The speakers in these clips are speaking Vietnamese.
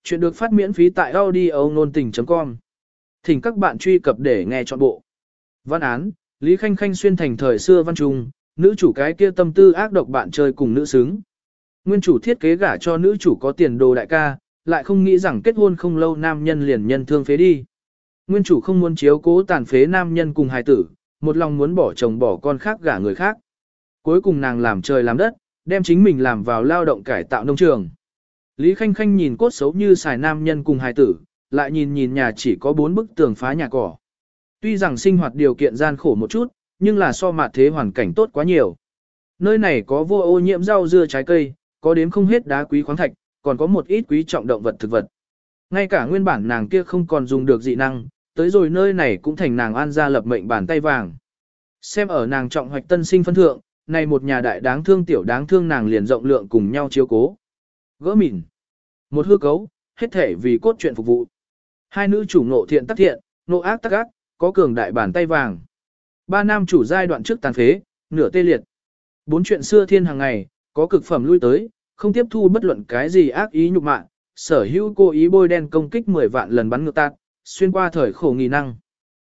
Chuyện được phát miễn phí tại audio nôn tình.com. Thỉnh các bạn truy cập để nghe trọn bộ. Văn án, Lý Khanh Khanh xuyên thành thời xưa văn trung, nữ chủ cái kia tâm tư ác độc bạn chơi cùng nữ xứng. Nguyên chủ thiết kế gả cho nữ chủ có tiền đồ đại ca, lại không nghĩ rằng kết hôn không lâu nam nhân liền nhân thương phế đi. Nguyên chủ không muốn chiếu cố tàn phế nam nhân cùng hài tử, một lòng muốn bỏ chồng bỏ con khác gả người khác. Cuối cùng nàng làm trời làm đất, đem chính mình làm vào lao động cải tạo nông trường. Lý Khanh Khanh nhìn cốt xấu như xài nam nhân cùng hài tử, lại nhìn nhà chỉ có 4 bức tường phá nhà cỏ. Tuy rằng sinh hoạt điều kiện gian khổ một chút, nhưng là so mặt thế hoàn cảnh tốt quá nhiều. Nơi này có vô ô nhiễm rau dưa trái cây, có đếm không hết đá quý khoáng thạch, còn có một ít quý trọng động vật thực vật. Ngay cả nguyên bản nàng kia không còn dùng được dị năng, tới rồi nơi này cũng thành nàng an gia lập mệnh bàn tay vàng. Xem ở nàng trọng hoạch tân sinh phân thượng, này một nhà đại đáng thương tiểu đáng thương nàng liền rộng lượng cùng nhau chiếu cố. Gỡ mỉn. Một hư cấu, hết thể vì cốt truyện phục vụ. Hai nữ chủ nộ thiện tác thiện, nộ ác tác ác, có cường đại bàn tay vàng. Ba nam chủ giai đoạn trước tàn phế, nửa tê liệt. 4 chuyện xưa thiên hàng ngày, có cực phẩm lui tới, không tiếp thu bất luận cái gì ác ý nhục mạ, sở hữu cố ý bôi đen công kích 10 vạn lần bắn ngược tạt, xuyên qua thời khổ nghi năng.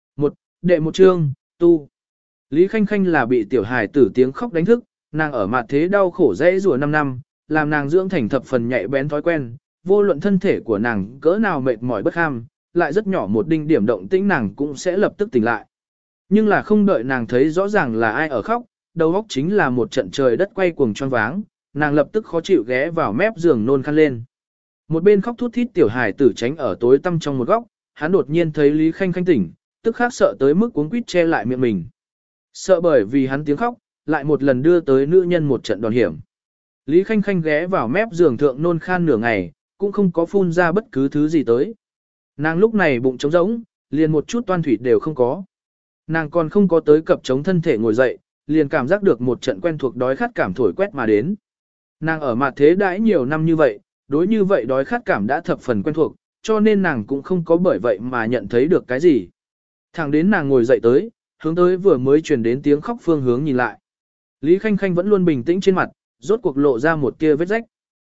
Đệ một chương, tu. Lý Khanh Khanh là bị tiểu hài tử tiếng khóc đánh thức, nàng ở mặt thế đau khổ dễ rùa 5 năm, làm nàng dưỡng thành thập phần nhạy bén thói quen, vô luận thân thể của nàng cỡ nào mệt mỏi bất ham, lại rất nhỏ một đinh điểm động tĩnh nàng cũng sẽ lập tức tỉnh lại. Nhưng là không đợi nàng thấy rõ ràng là ai ở khóc, đầu óc chính là một trận trời đất quay cuồng choáng váng, nàng lập tức khó chịu ghé vào mép giường nôn khăn lên. Một bên khóc thút thít tiểu hài tử tránh ở tối tăm trong một góc, hắn đột nhiên thấy Lý Khanh Khanh tỉnh, tức khắc sợ tới mức cuống quýt che lại miệng mình. Sợ bởi vì hắn tiếng khóc, lại một lần đưa tới nữ nhân một trận đòn hiểm. Lý Khanh Khanh ghé vào mép giường thượng nôn khan nửa ngày, cũng không có phun ra bất cứ thứ gì tới. Nàng lúc này bụng trống rỗng, liền một chút toan thủy đều không có. Nàng còn không có tới cập chống thân thể ngồi dậy, liền cảm giác được một trận quen thuộc đói khát cảm thổi quét mà đến. Nàng ở mặt thế đãi nhiều năm như vậy, đối như vậy đói khát cảm đã thập phần quen thuộc, cho nên nàng cũng không có bởi vậy mà nhận thấy được cái gì. Thẳng đến nàng ngồi dậy tới, hướng tới vừa mới truyền đến tiếng khóc phương hướng nhìn lại. Lý Khanh Khanh vẫn luôn bình tĩnh trên mặt, rốt cuộc lộ ra một tia vết rách.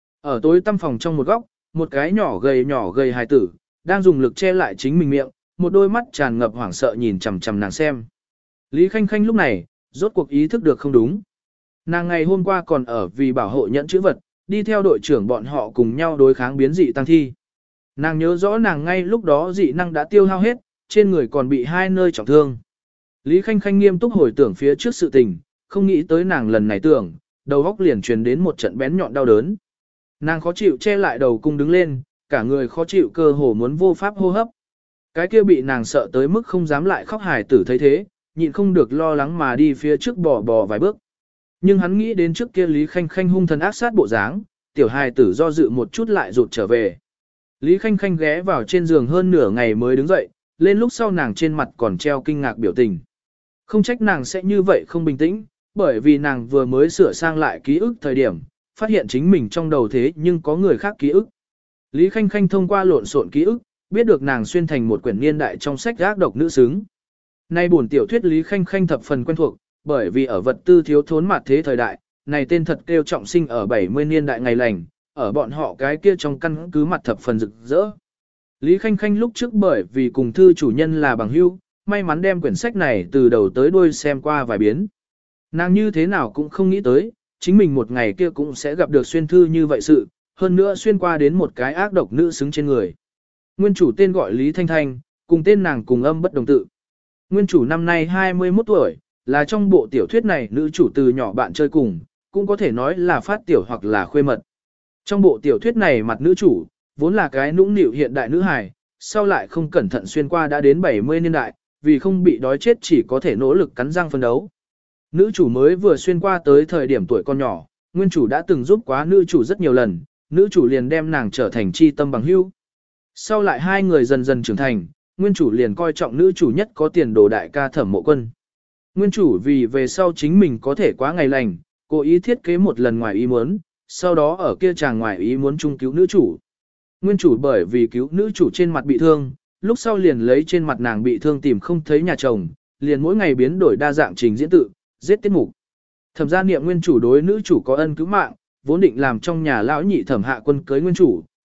Ở tối tăm phòng trong một góc, một cái nhỏ gầy hài tử, đang dùng lực che lại chính mình miệng, một đôi mắt tràn ngập hoảng sợ nhìn chằm chằm nàng xem. Lý Khanh Khanh lúc này, rốt cuộc ý thức được không đúng. Nàng ngày hôm qua còn ở vì bảo hộ nhẫn chữ vật, đi theo đội trưởng bọn họ cùng nhau đối kháng biến dị tăng thi. Nàng nhớ rõ nàng ngay lúc đó dị năng đã tiêu hao hết, trên người còn bị 2 nơi trọng thương. Lý Khanh Khanh nghiêm túc hồi tưởng phía trước sự tình, không nghĩ tới nàng lần này tưởng, đầu óc liền truyền đến một trận bén nhọn đau đớn. Nàng khó chịu che lại đầu cung đứng lên, cả người khó chịu cơ hồ muốn vô pháp hô hấp. Cái kia bị nàng sợ tới mức không dám lại khóc hài tử thấy thế, nhịn không được lo lắng mà đi phía trước bò vài bước. Nhưng hắn nghĩ đến trước kia Lý Khanh Khanh hung thần ác sát bộ dáng, tiểu hài tử do dự một chút lại rụt trở về. Lý Khanh Khanh ghé vào trên giường hơn nửa ngày mới đứng dậy, lên lúc sau nàng trên mặt còn treo kinh ngạc biểu tình. Không trách nàng sẽ như vậy không bình tĩnh, bởi vì nàng vừa mới sửa sang lại ký ức thời điểm, phát hiện chính mình trong đầu thế nhưng có người khác ký ức. Lý Khanh Khanh thông qua lộn xộn ký ức, biết được nàng xuyên thành một quyển niên đại trong sách ác độc nữ xứng. Nay buồn tiểu thuyết Lý Khanh Khanh thập phần quen thuộc, bởi vì ở vật tư thiếu thốn mặt thế thời đại, này tên thật kêu trọng sinh ở 70 niên đại ngày lành, ở bọn họ cái kia trong căn cứ mặt thập phần rực rỡ. Lý Khanh Khanh lúc trước bởi vì cùng thư chủ nhân là bằng hữu, may mắn đem quyển sách này từ đầu tới đuôi xem qua vài biến. Nàng như thế nào cũng không nghĩ tới, chính mình một ngày kia cũng sẽ gặp được xuyên thư như vậy sự, hơn nữa xuyên qua đến một cái ác độc nữ xứng trên người. Nguyên chủ tên gọi Lý Thanh Thanh, cùng tên nàng cùng âm bất đồng tự. Nguyên chủ năm nay 21 tuổi, là trong bộ tiểu thuyết này nữ chủ từ nhỏ bạn chơi cùng, cũng có thể nói là phát tiểu hoặc là khuê mật. Trong bộ tiểu thuyết này mặt nữ chủ, vốn là cái nũng nịu hiện đại nữ hài, sau lại không cẩn thận xuyên qua đã đến 70 niên đại, vì không bị đói chết chỉ có thể nỗ lực cắn răng phân đấu. Nữ chủ mới vừa xuyên qua tới thời điểm tuổi con nhỏ, nguyên chủ đã từng giúp quá nữ chủ rất nhiều lần, nữ chủ liền đem nàng trở thành chi tâm bằng hữu. Sau lại hai người dần dần trưởng thành, nguyên chủ liền coi trọng nữ chủ nhất có tiền đồ đại ca Thẩm Mộ Quân. Nguyên chủ vì về sau chính mình có thể quá ngày lành, cố ý thiết kế một lần ngoài ý muốn, sau đó ở kia chàng ngoài ý muốn chung cứu nữ chủ. Nguyên chủ bởi vì cứu nữ chủ trên mặt bị thương, lúc sau liền lấy trên mặt nàng bị thương tìm không thấy nhà chồng, liền mỗi ngày biến đổi đa dạng trình diễn tự, giết tiết mục. Thẩm gia niệm nguyên chủ đối nữ chủ có ân cứu mạng, vốn định làm trong nhà lão nhị Thẩm Hạ Quân cưới nguyên chủ,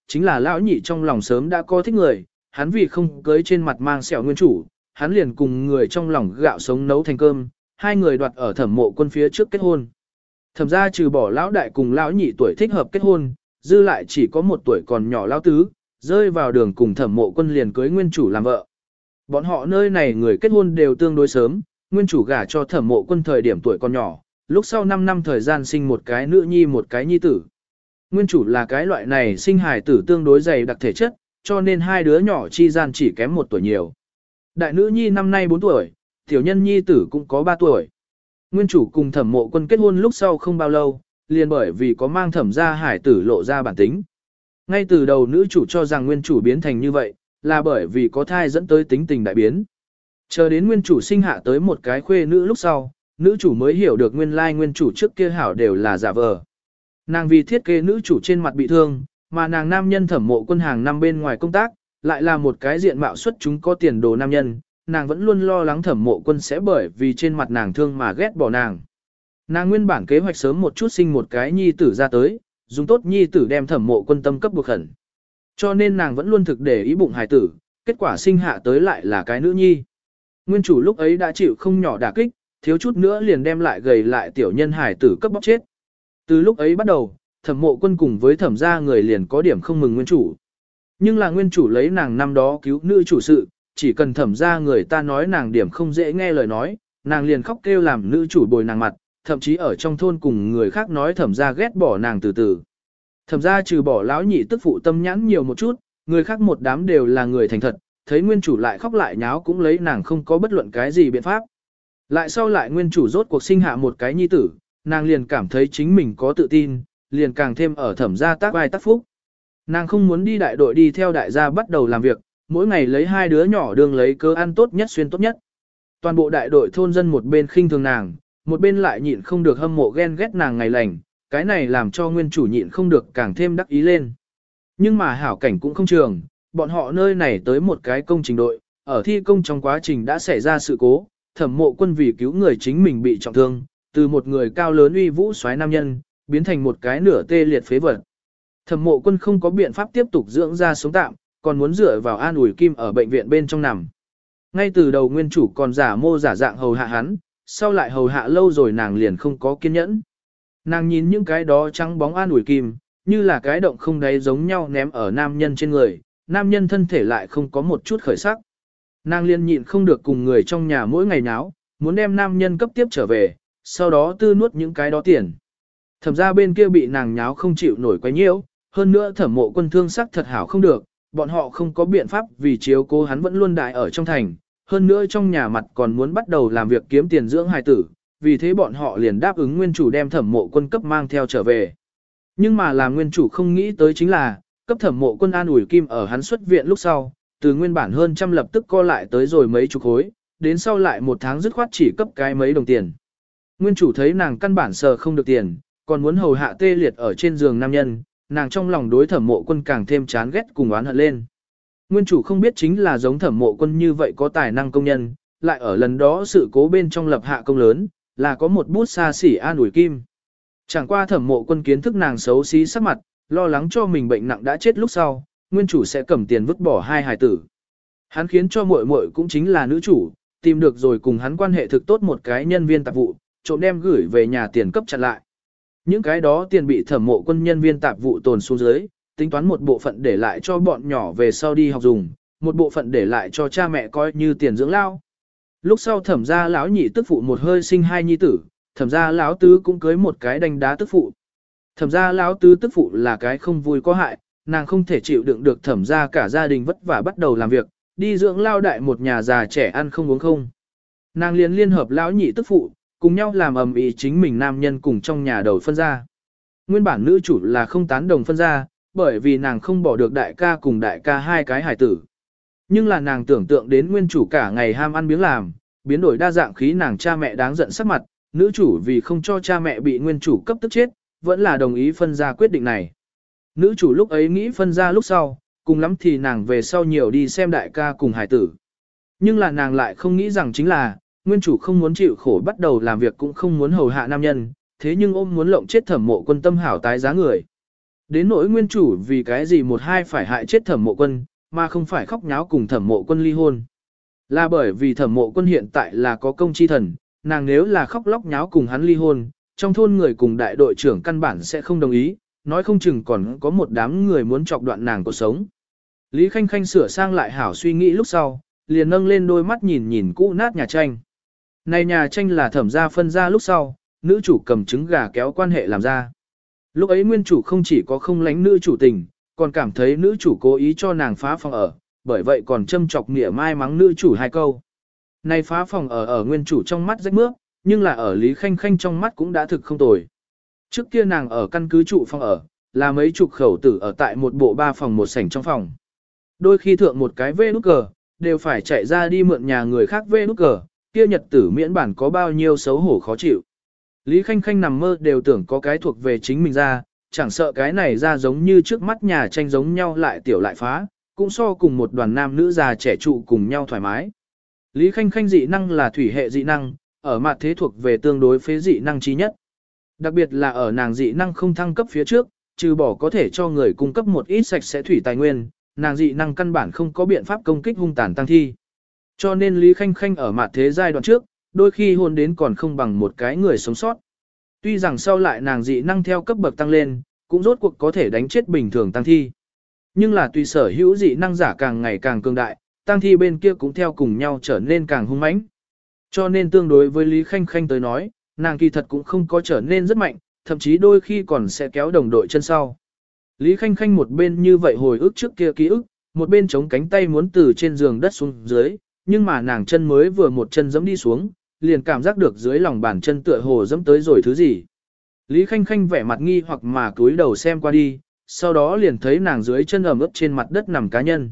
chính là lão nhị trong lòng sớm đã có thích người, hắn vì không cưới trên mặt mang sẹo nguyên chủ, hắn liền cùng người trong lòng gạo sống nấu thành cơm, hai người đoạt ở Thẩm Mộ Quân phía trước kết hôn. Thẩm gia trừ bỏ lão đại cùng lão nhị tuổi thích hợp kết hôn, dư lại chỉ có một tuổi còn nhỏ lão tứ, rơi vào đường cùng Thẩm Mộ Quân liền cưới nguyên chủ làm vợ. Bọn họ nơi này người kết hôn đều tương đối sớm, nguyên chủ gả cho Thẩm Mộ Quân thời điểm tuổi còn nhỏ, lúc sau 5 năm thời gian sinh một cái nữ nhi một cái nhi tử. Nguyên chủ là cái loại này sinh hài tử tương đối dày đặc thể chất, cho nên hai đứa nhỏ chi gian chỉ kém 1 tuổi nhiều. Đại nữ nhi năm nay 4 tuổi, tiểu nhân nhi tử cũng có 3 tuổi. Nguyên chủ cùng Thẩm Mộ Quân kết hôn lúc sau không bao lâu, liền bởi vì có mang Thẩm gia hải tử lộ ra bản tính. Ngay từ đầu nữ chủ cho rằng nguyên chủ biến thành như vậy, là bởi vì có thai dẫn tới tính tình đại biến. Chờ đến nguyên chủ sinh hạ tới một cái khuê nữ lúc sau, nữ chủ mới hiểu được nguyên lai nguyên chủ trước kia hảo đều là giả vờ. Nàng vì thiết kế nữ chủ trên mặt bị thương, mà nàng nam nhân Thẩm Mộ Quân hàng năm bên ngoài công tác, lại là một cái diện mạo xuất chúng có tiền đồ nam nhân, nàng vẫn luôn lo lắng Thẩm Mộ Quân sẽ bởi vì trên mặt nàng thương mà ghét bỏ nàng. Nàng nguyên bản kế hoạch sớm một chút sinh một cái nhi tử ra tới, dùng tốt nhi tử đem Thẩm Mộ Quân tâm cấp buộc khẩn. Cho nên nàng vẫn luôn thực để ý bụng hài tử, kết quả sinh hạ tới lại là cái nữ nhi. Nguyên chủ lúc ấy đã chịu không nhỏ đả kích, thiếu chút nữa liền đem lại gầy lại tiểu nhân hài tử cấp bóc chết. Từ lúc ấy bắt đầu, Thẩm Mộ Quân cùng với Thẩm gia người liền có điểm không mừng nguyên chủ. Nhưng là nguyên chủ lấy nàng năm đó cứu nữ chủ sự, chỉ cần Thẩm gia người ta nói nàng điểm không dễ nghe lời nói, nàng liền khóc kêu làm nữ chủ bồi nàng mặt, thậm chí ở trong thôn cùng người khác nói Thẩm gia ghét bỏ nàng từ từ. Thẩm gia trừ bỏ lão nhị tức phụ tâm nhãn nhiều một chút, người khác một đám đều là người thành thật, thấy nguyên chủ lại khóc lại nháo cũng lấy nàng không có bất luận cái gì biện pháp. Lại sau lại nguyên chủ rốt cuộc sinh hạ một cái nhi tử, nàng liền cảm thấy chính mình có tự tin, liền càng thêm ở Thẩm gia tác vai tác phúc. Nàng không muốn đi đại đội đi theo đại gia bắt đầu làm việc, mỗi ngày lấy hai đứa nhỏ đường lấy cớ ăn tốt nhất xuyên tốt nhất. Toàn bộ đại đội thôn dân một bên khinh thường nàng, một bên lại nhịn không được hâm mộ ghen ghét nàng ngày lành, cái này làm cho nguyên chủ nhịn không được càng thêm đắc ý lên. Nhưng mà hảo cảnh cũng không trường, bọn họ nơi này tới một cái công trình đội, ở thi công trong quá trình đã xảy ra sự cố, Thẩm Mộ Quân vì cứu người chính mình bị trọng thương, từ một người cao lớn uy vũ soái nam nhân, biến thành một cái nửa tê liệt phế vật. Thẩm Mộ Quân không có biện pháp tiếp tục dưỡng ra sống tạm, còn muốn dựa vào an ủi kim ở bệnh viện bên trong nằm. Ngay từ đầu nguyên chủ còn giả mô giả dạng hầu hạ hắn, sau lại hầu hạ lâu rồi nàng liền không có kiên nhẫn. Nàng nhìn những cái đó trắng bóng an ủi kim, như là cái động không đáy giống nhau ném ở nam nhân trên người, nam nhân thân thể lại không có một chút khởi sắc. Nàng liền nhịn không được cùng người trong nhà mỗi ngày náo, muốn đem nam nhân cấp tiếp trở về, sau đó tư nuốt những cái đó tiền. Thẩm gia bên kia bị nàng nháo không chịu nổi quá nhiễu, hơn nữa Thẩm Mộ Quân thương sắc thật hảo không được, bọn họ không có biện pháp vì chiếu cố hắn vẫn luôn đại ở trong thành, hơn nữa trong nhà mặt còn muốn bắt đầu làm việc kiếm tiền dưỡng hài tử, vì thế bọn họ liền đáp ứng nguyên chủ đem Thẩm Mộ Quân cấp mang theo trở về. Nhưng mà làm nguyên chủ không nghĩ tới chính là, cấp Thẩm Mộ Quân an ủi kim ở hắn xuất viện lúc sau, từ nguyên bản hơn trăm lập tức co lại tới rồi mấy chục khối, đến sau lại một tháng dứt khoát chỉ cấp cái mấy đồng tiền. Nguyên chủ thấy nàng căn bản sờ không được tiền, còn muốn hầu hạ tê liệt ở trên giường nam nhân, nàng trong lòng đối Thẩm Mộ Quân càng thêm chán ghét cùng oán hận lên. Nguyên chủ không biết chính là giống Thẩm Mộ Quân như vậy có tài năng công nhân, lại ở lần đó sự cố bên trong lập hạ công lớn, là có một bút xa xỉ an ủi kim. Chẳng qua Thẩm Mộ Quân kiến thức nàng xấu xí sắc mặt, lo lắng cho mình bệnh nặng đã chết lúc sau, nguyên chủ sẽ cầm tiền vứt bỏ hai hài tử. Hắn khiến cho muội muội cũng chính là nữ chủ, tìm được rồi cùng hắn quan hệ thực tốt một cái nhân viên tạp vụ, trộm đem gửi về nhà tiền cấp chặn lại. Những cái đó tiền bị Thẩm Mộ Quân nhân viên tạp vụ tồn xuống dưới, tính toán một bộ phận để lại cho bọn nhỏ về sau đi học dùng, một bộ phận để lại cho cha mẹ coi như tiền dưỡng lao. Lúc sau Thẩm gia lão nhị tức phụ một hơi sinh hai nhi tử, Thẩm gia lão tứ cũng cưới một cái đánh đá tức phụ. Thẩm gia lão tứ tức phụ là cái không vui có hại, nàng không thể chịu đựng được Thẩm gia cả gia đình vất vả bắt đầu làm việc, đi dưỡng lao đại một nhà già trẻ ăn không uống không. Nàng liền liên hợp lão nhị tức phụ, cùng nhau làm ầm ĩ chính mình nam nhân cùng trong nhà đầu phân ra. Nguyên bản nữ chủ là không tán đồng phân ra, bởi vì nàng không bỏ được đại ca cùng đại ca hai cái hài tử. Nhưng là nàng tưởng tượng đến nguyên chủ cả ngày ham ăn biếng làm, biến đổi đa dạng khí nàng cha mẹ đáng giận sắc mặt, nữ chủ vì không cho cha mẹ bị nguyên chủ cấp tức chết, vẫn là đồng ý phân ra quyết định này. Nữ chủ lúc ấy nghĩ phân ra lúc sau, cùng lắm thì nàng về sau nhiều đi xem đại ca cùng hài tử. Nhưng là nàng lại không nghĩ rằng chính là, nguyên chủ không muốn chịu khổ bắt đầu làm việc cũng không muốn hầu hạ nam nhân, thế nhưng ôm muốn lộng chết Thẩm Mộ Quân tâm hảo tái giá người. Đến nỗi nguyên chủ vì cái gì một hai phải hại chết Thẩm Mộ Quân, mà không phải khóc nháo cùng Thẩm Mộ Quân ly hôn. Là bởi vì Thẩm Mộ Quân hiện tại là có công chi thần, nàng nếu là khóc lóc nháo cùng hắn ly hôn, trong thôn người cùng đại đội trưởng căn bản sẽ không đồng ý, nói không chừng còn có một đám người muốn chọc đoạn nàng cuộc sống. Lý Khanh Khanh sửa sang lại hảo suy nghĩ lúc sau, liền nâng lên đôi mắt nhìn nhìn cũ nát nhà tranh. Này nhà tranh là Thẩm gia phân ra lúc sau, nữ chủ cầm trứng gà kéo quan hệ làm ra. Lúc ấy nguyên chủ không chỉ có không lánh nữ chủ tình, còn cảm thấy nữ chủ cố ý cho nàng phá phòng ở, bởi vậy còn châm chọc nghĩa mai mắng nữ chủ hai câu. Này phá phòng ở nguyên chủ trong mắt rách mướp, nhưng là ở Lý Khanh Khanh trong mắt cũng đã thực không tồi. Trước kia nàng ở căn cứ trụ phòng ở, là mấy chục khẩu tử ở tại một bộ 3 phòng một sảnh trong phòng. Đôi khi thượng một cái vê nút cờ, đều phải chạy ra đi mượn nhà người khác vê nút cờ, kia nhật tử miễn bản có bao nhiêu xấu hổ khó chịu. Lý Khanh Khanh nằm mơ đều tưởng có cái thuộc về chính mình ra, chẳng sợ cái này ra giống như trước mắt nhà tranh giống nhau lại tiểu lại phá, cũng so cùng một đoàn nam nữ già trẻ trụ cùng nhau thoải mái. Lý Khanh Khanh dị năng là thủy hệ dị năng, ở mặt thế thuộc về tương đối phế dị năng trí nhất. Đặc biệt là ở nàng dị năng không thăng cấp phía trước, trừ bỏ có thể cho người cung cấp một ít sạch sẽ thủy tài nguyên, nàng dị năng căn bản không có biện pháp công kích hung tàn tăng thi. Cho nên Lý Khanh Khanh ở mặt thế giai đoạn trước, đôi khi hôn đến còn không bằng một cái người sống sót. Tuy rằng sau lại nàng dị năng theo cấp bậc tăng lên, cũng rốt cuộc có thể đánh chết bình thường tăng thi. Nhưng là tùy sở hữu dị năng giả càng ngày càng cường đại, tăng thi bên kia cũng theo cùng nhau trở nên càng hung mãnh. Cho nên tương đối với Lý Khanh Khanh tới nói, nàng kỳ thật cũng không có trở nên rất mạnh, thậm chí đôi khi còn sẽ kéo đồng đội chân sau. Lý Khanh Khanh một bên như vậy hồi ức trước kia ký ức, một bên chống cánh tay muốn từ trên giường đất xuống dưới, nhưng mà nàng chân mới vừa một chân giẫm đi xuống, liền cảm giác được dưới lòng bàn chân tựa hồ giẫm tới rồi thứ gì. Lý Khanh Khanh vẻ mặt nghi hoặc mà cúi đầu xem qua đi, sau đó liền thấy nàng dưới chân ẩm ướt trên mặt đất nằm cá nhân.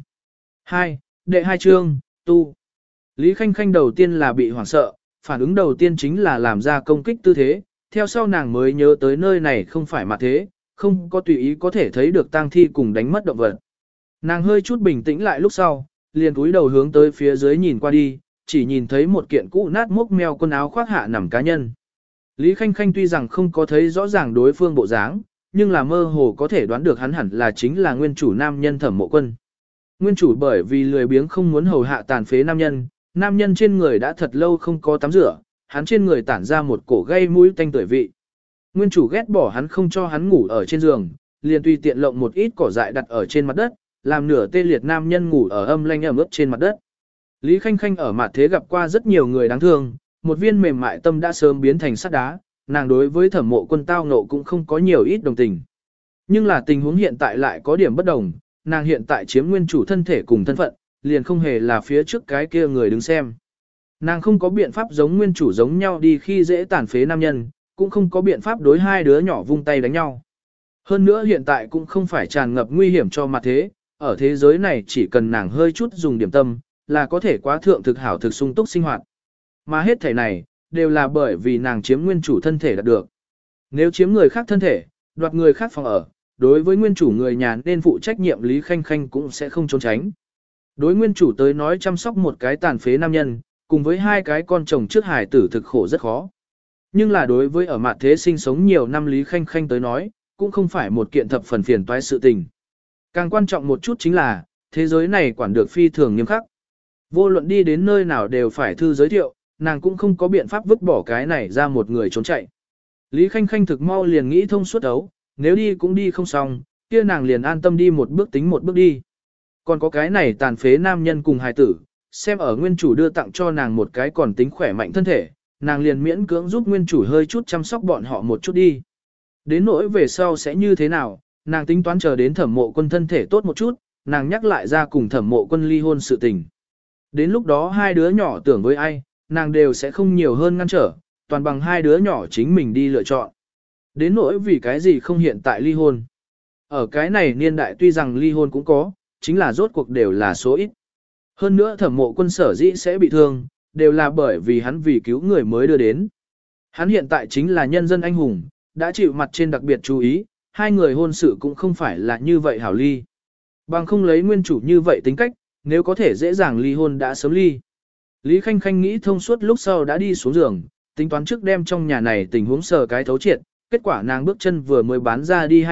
Đệ 2 chương, tu. Lý Khanh Khanh đầu tiên là bị hoảng sợ, phản ứng đầu tiên chính là làm ra công kích tư thế, theo sau nàng mới nhớ tới nơi này không phải mặt thế, không có tùy ý có thể thấy được tang thi cùng đánh mất động vật. Nàng hơi chút bình tĩnh lại lúc sau, liền cúi đầu hướng tới phía dưới nhìn qua đi, chỉ nhìn thấy một kiện cũ nát mốc meo quần áo khoác hạ nằm cá nhân. Lý Khanh Khanh tuy rằng không có thấy rõ ràng đối phương bộ dáng, nhưng là mơ hồ có thể đoán được hắn hẳn là chính là nguyên chủ nam nhân Thẩm Mộ Quân. Nguyên chủ bởi vì lười biếng không muốn hầu hạ tàn phế nam nhân trên người đã thật lâu không có tắm rửa, hắn trên người tản ra một cổ gây mũi tanh tưởi vị. Nguyên chủ ghét bỏ hắn không cho hắn ngủ ở trên giường, liền tùy tiện lộng một ít cỏ dại đặt ở trên mặt đất, làm nửa tê liệt nam nhân ngủ ở âm lanh ẩm ướt trên mặt đất. Lý Khanh Khanh ở mặt thế gặp qua rất nhiều người đáng thương, một viên mềm mại tâm đã sớm biến thành sắt đá, nàng đối với Thẩm Mộ Quân tao ngộ cũng không có nhiều ít đồng tình. Nhưng là tình huống hiện tại lại có điểm bất đồng, nàng hiện tại chiếm nguyên chủ thân thể cùng thân phận, liền không hề là phía trước cái kia người đứng xem. Nàng không có biện pháp giống nguyên chủ giống nhau đi khi dễ tàn phế nam nhân, cũng không có biện pháp đối hai đứa nhỏ vung tay đánh nhau. Hơn nữa hiện tại cũng không phải tràn ngập nguy hiểm cho mặt thế, ở thế giới này chỉ cần nàng hơi chút dùng điểm tâm, là có thể quá thượng thực hảo thực sung túc sinh hoạt. Mà hết thể này, đều là bởi vì nàng chiếm nguyên chủ thân thể đạt được. Nếu chiếm người khác thân thể, đoạt người khác phòng ở, đối với nguyên chủ người nhà nên phụ trách nhiệm Lý Khanh Khanh cũng sẽ không trốn tránh. Đối nguyên chủ tới nói chăm sóc một cái tàn phế nam nhân, cùng với hai cái con chồng trước hài tử thực khổ rất khó. Nhưng là đối với ở mặt thế sinh sống nhiều năm Lý Khanh Khanh tới nói, cũng không phải một kiện thập phần phiền toái sự tình. Càng quan trọng một chút chính là, thế giới này quản được phi thường nghiêm khắc. Vô luận đi đến nơi nào đều phải thư giới thiệu, nàng cũng không có biện pháp vứt bỏ cái này ra một người trốn chạy. Lý Khanh Khanh thực mau liền nghĩ thông suốt đấu, nếu đi cũng đi không xong, kia nàng liền an tâm đi một bước tính một bước đi. Còn có cái này tàn phế nam nhân cùng hài tử, xem ở nguyên chủ đưa tặng cho nàng một cái còn tính khỏe mạnh thân thể, nàng liền miễn cưỡng giúp nguyên chủ hơi chút chăm sóc bọn họ một chút đi. Đến nỗi về sau sẽ như thế nào, nàng tính toán chờ đến Thẩm Mộ Quân thân thể tốt một chút, nàng nhắc lại ra cùng Thẩm Mộ Quân ly hôn sự tình. Đến lúc đó hai đứa nhỏ tưởng với ai, nàng đều sẽ không nhiều hơn ngăn trở, toàn bằng hai đứa nhỏ chính mình đi lựa chọn. Đến nỗi vì cái gì không hiện tại ly hôn. Ở cái này niên đại tuy rằng ly hôn cũng có, chính là rốt cuộc đều là số ít. Hơn nữa Thẩm Mộ Quân sở dĩ sẽ bị thương, đều là bởi vì hắn vì cứu người mới đưa đến. Hắn hiện tại chính là nhân dân anh hùng, đã chịu mặt trên đặc biệt chú ý, hai người hôn sự cũng không phải là như vậy hảo ly. Bằng không lấy nguyên chủ như vậy tính cách, nếu có thể dễ dàng ly hôn đã sớm ly. Lý Khanh Khanh nghĩ thông suốt lúc sau đã đi xuống giường, tính toán trước đem trong nhà này tình huống sờ cái thấu triệt, kết quả nàng bước chân vừa mới bán ra đi hai bước,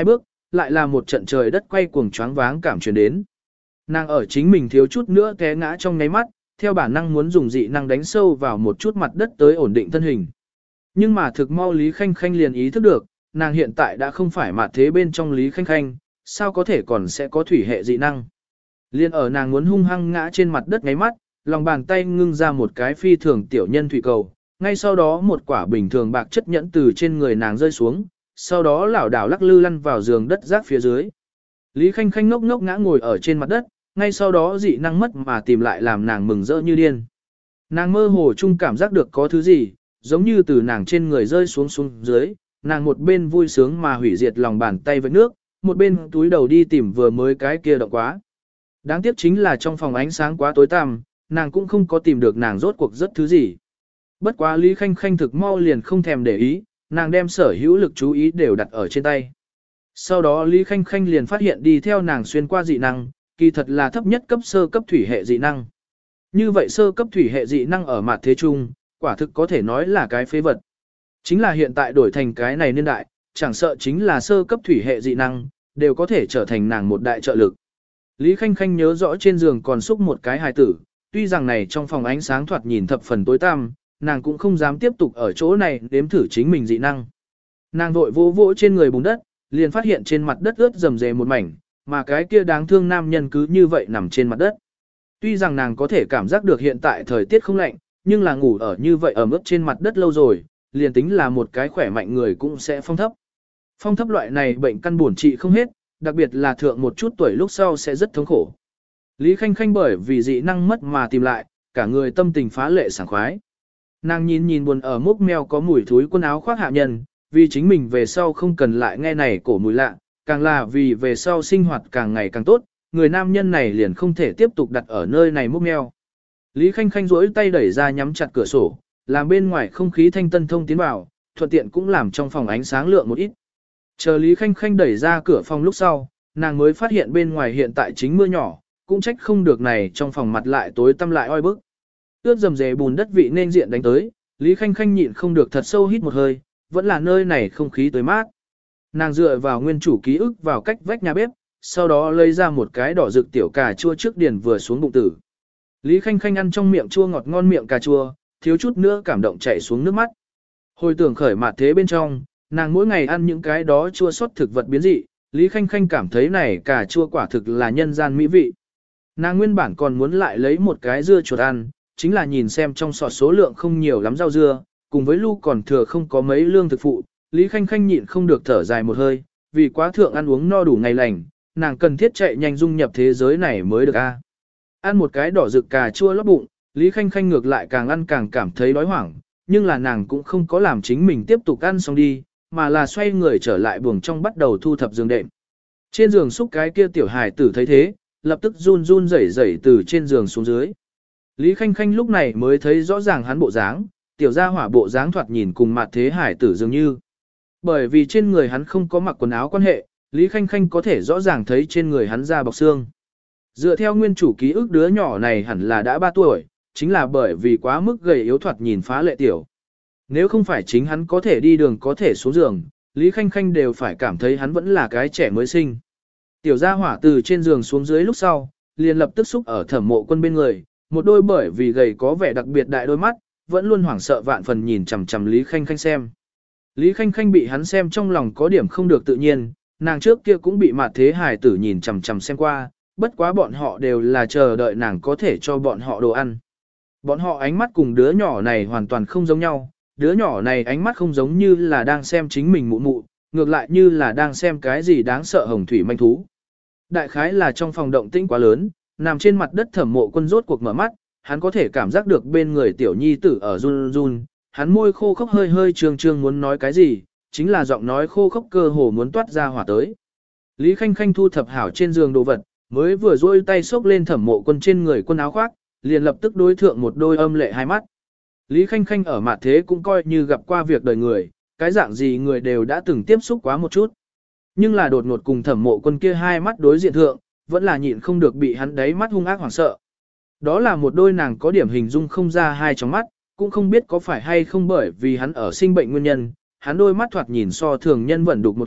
lại là một trận trời đất quay cuồng choáng váng cảm truyền đến. Nàng ở chính mình thiếu chút nữa té ngã trong nháy mắt, theo bản năng muốn dùng dị năng đánh sâu vào một chút mặt đất tới ổn định thân hình. Nhưng mà thực mau Lý Khanh Khanh liền ý thức được, nàng hiện tại đã không phải mặt thế bên trong Lý Khanh Khanh, sao có thể còn sẽ có thủy hệ dị năng. Liên ở nàng muốn hung hăng ngã trên mặt đất ngáy mắt, lòng bàn tay ngưng ra một cái phi thường tiểu nhân thủy cầu, ngay sau đó một quả bình thường bạc chất nhẫn từ trên người nàng rơi xuống, sau đó lảo đảo lắc lư lăn vào giường đất rác phía dưới. Lý Khanh Khanh ngốc ngốc ngã ngồi ở trên mặt đất, ngay sau đó dị năng mất mà tìm lại làm nàng mừng rỡ như điên. Nàng mơ hồ chung cảm giác được có thứ gì, giống như từ nàng trên người rơi xuống dưới, nàng một bên vui sướng mà hủy diệt lòng bàn tay với nước, một bên túi đầu đi tìm vừa mới cái kia động quá. Đáng tiếc chính là trong phòng ánh sáng quá tối tăm, nàng cũng không có tìm được nàng rốt cuộc rất thứ gì. Bất quá Lý Khanh Khanh thực mau liền không thèm để ý, nàng đem sở hữu lực chú ý đều đặt ở trên tay. Sau đó Lý Khanh Khanh liền phát hiện đi theo nàng xuyên qua dị năng, kỳ thật là thấp nhất cấp sơ cấp thủy hệ dị năng. Như vậy sơ cấp thủy hệ dị năng ở mặt thế trung, quả thực có thể nói là cái phế vật. Chính là hiện tại đổi thành cái này niên đại, chẳng sợ chính là sơ cấp thủy hệ dị năng, đều có thể trở thành nàng một đại trợ lực. Lý Khanh Khanh nhớ rõ trên giường còn xúc một cái hài tử, tuy rằng này trong phòng ánh sáng thoạt nhìn thập phần tối tăm, nàng cũng không dám tiếp tục ở chỗ này đếm thử chính mình dị năng. Nàng vội vỗ vỗ trên người bùn đất, liền phát hiện trên mặt đất ướt rầm rề một mảnh, mà cái kia đáng thương nam nhân cứ như vậy nằm trên mặt đất. Tuy rằng nàng có thể cảm giác được hiện tại thời tiết không lạnh, nhưng là ngủ ở như vậy ẩm ướt trên mặt đất lâu rồi, liền tính là một cái khỏe mạnh người cũng sẽ phong thấp. Phong thấp loại này bệnh căn buồn trị không hết, đặc biệt là thượng một chút tuổi lúc sau sẽ rất thống khổ. Lý Khanh Khanh bởi vì dị năng mất mà tìm lại, cả người tâm tình phá lệ sảng khoái. Nàng nhìn buồn ở múc mèo có mùi thúi quần áo khoác hạ nhân, vì chính mình về sau không cần lại nghe này cổ mùi lạ, càng là vì về sau sinh hoạt càng ngày càng tốt, người nam nhân này liền không thể tiếp tục đặt ở nơi này múc mèo. Lý Khanh Khanh duỗi tay đẩy ra nhắm chặt cửa sổ, làm bên ngoài không khí thanh tân thông tiến vào, thuận tiện cũng làm trong phòng ánh sáng lượng một ít. Chờ Lý Khanh Khanh đẩy ra cửa phòng lúc sau, nàng mới phát hiện bên ngoài hiện tại chính mưa nhỏ, cũng trách không được này trong phòng mặt lại tối tăm lại oi bức. Ướt rầm rề bùn đất vị nên diện đánh tới, Lý Khanh Khanh nhịn không được thật sâu hít một hơi, vẫn là nơi này không khí tới mát. Nàng dựa vào nguyên chủ ký ức vào cách vách nhà bếp, sau đó lấy ra một cái đỏ rực tiểu cà chua trước điền vừa xuống bụng tử. Lý Khanh Khanh ăn trong miệng chua ngọt ngon miệng cà chua, thiếu chút nữa cảm động chảy xuống nước mắt. Hồi tưởng khởi mặt thế bên trong, nàng mỗi ngày ăn những cái đó chua xót thực vật biến dị, Lý Khanh Khanh cảm thấy này cà chua quả thực là nhân gian mỹ vị. Nàng nguyên bản còn muốn lại lấy một cái dưa chuột ăn, chính là nhìn xem trong sọt số lượng không nhiều lắm rau dưa, cùng với lu còn thừa không có mấy lương thực phụ, Lý Khanh Khanh nhịn không được thở dài một hơi, vì quá thượng ăn uống no đủ ngày lành, nàng cần thiết chạy nhanh dung nhập thế giới này mới được a. Ăn một cái đỏ rực cà chua lót bụng, Lý Khanh Khanh ngược lại càng ăn càng cảm thấy đói hoảng, nhưng là nàng cũng không có làm chính mình tiếp tục ăn xong đi, mà là xoay người trở lại buồng trong bắt đầu thu thập giường đệm. Trên giường xúc cái kia tiểu hài tử thấy thế, lập tức run run rẩy rẩy từ trên giường xuống dưới. Lý Khanh Khanh lúc này mới thấy rõ ràng hắn bộ dáng, tiểu gia hỏa bộ dáng thoạt nhìn cùng mặt thế hải tử dường như. Bởi vì trên người hắn không có mặc quần áo quan hệ, Lý Khanh Khanh có thể rõ ràng thấy trên người hắn da bọc xương. Dựa theo nguyên chủ ký ức đứa nhỏ này hẳn là đã 3 tuổi, chính là bởi vì quá mức gầy yếu thoạt nhìn phá lệ tiểu. Nếu không phải chính hắn có thể đi đường có thể xuống giường, Lý Khanh Khanh đều phải cảm thấy hắn vẫn là cái trẻ mới sinh. Tiểu gia hỏa từ trên giường xuống dưới lúc sau, liền lập tức xúc ở Thẩm Mộ Quân bên người, một đôi bởi vì gầy có vẻ đặc biệt đại đôi mắt, vẫn luôn hoảng sợ vạn phần nhìn chằm chằm Lý Khanh Khanh xem. Lý Khanh Khanh bị hắn xem trong lòng có điểm không được tự nhiên, nàng trước kia cũng bị mặt thế hài tử nhìn chằm chằm xem qua, bất quá bọn họ đều là chờ đợi nàng có thể cho bọn họ đồ ăn. Bọn họ ánh mắt cùng đứa nhỏ này hoàn toàn không giống nhau, đứa nhỏ này ánh mắt không giống như là đang xem chính mình mụ mụ, ngược lại như là đang xem cái gì đáng sợ hồng thủy manh thú. Đại khái là trong phòng động tĩnh quá lớn, nằm trên mặt đất Thẩm Mộ Quân rốt cuộc mở mắt, hắn có thể cảm giác được bên người tiểu nhi tử ở run run, hắn môi khô khốc hơi hơi trương trương muốn nói cái gì, chính là giọng nói khô khốc cơ hồ muốn toát ra hỏa tới. Lý Khanh Khanh thu thập hảo trên giường đồ vật, mới vừa duỗi tay xốc lên Thẩm Mộ Quân trên người quần áo khoác, liền lập tức đối thượng một đôi âm lệ hai mắt. Lý Khanh Khanh ở mặt thế cũng coi như gặp qua việc đời người, cái dạng gì người đều đã từng tiếp xúc quá một chút. Nhưng là đột ngột cùng Thẩm Mộ Quân kia hai mắt đối diện thượng, vẫn là nhịn không được bị hắn đáy mắt hung ác hoảng sợ. Đó là một đôi nàng có điểm hình dung không ra hai tròng mắt, cũng không biết có phải hay không bởi vì hắn ở sinh bệnh nguyên nhân, hắn đôi mắt thoạt nhìn so thường nhân vẫn đục một ít,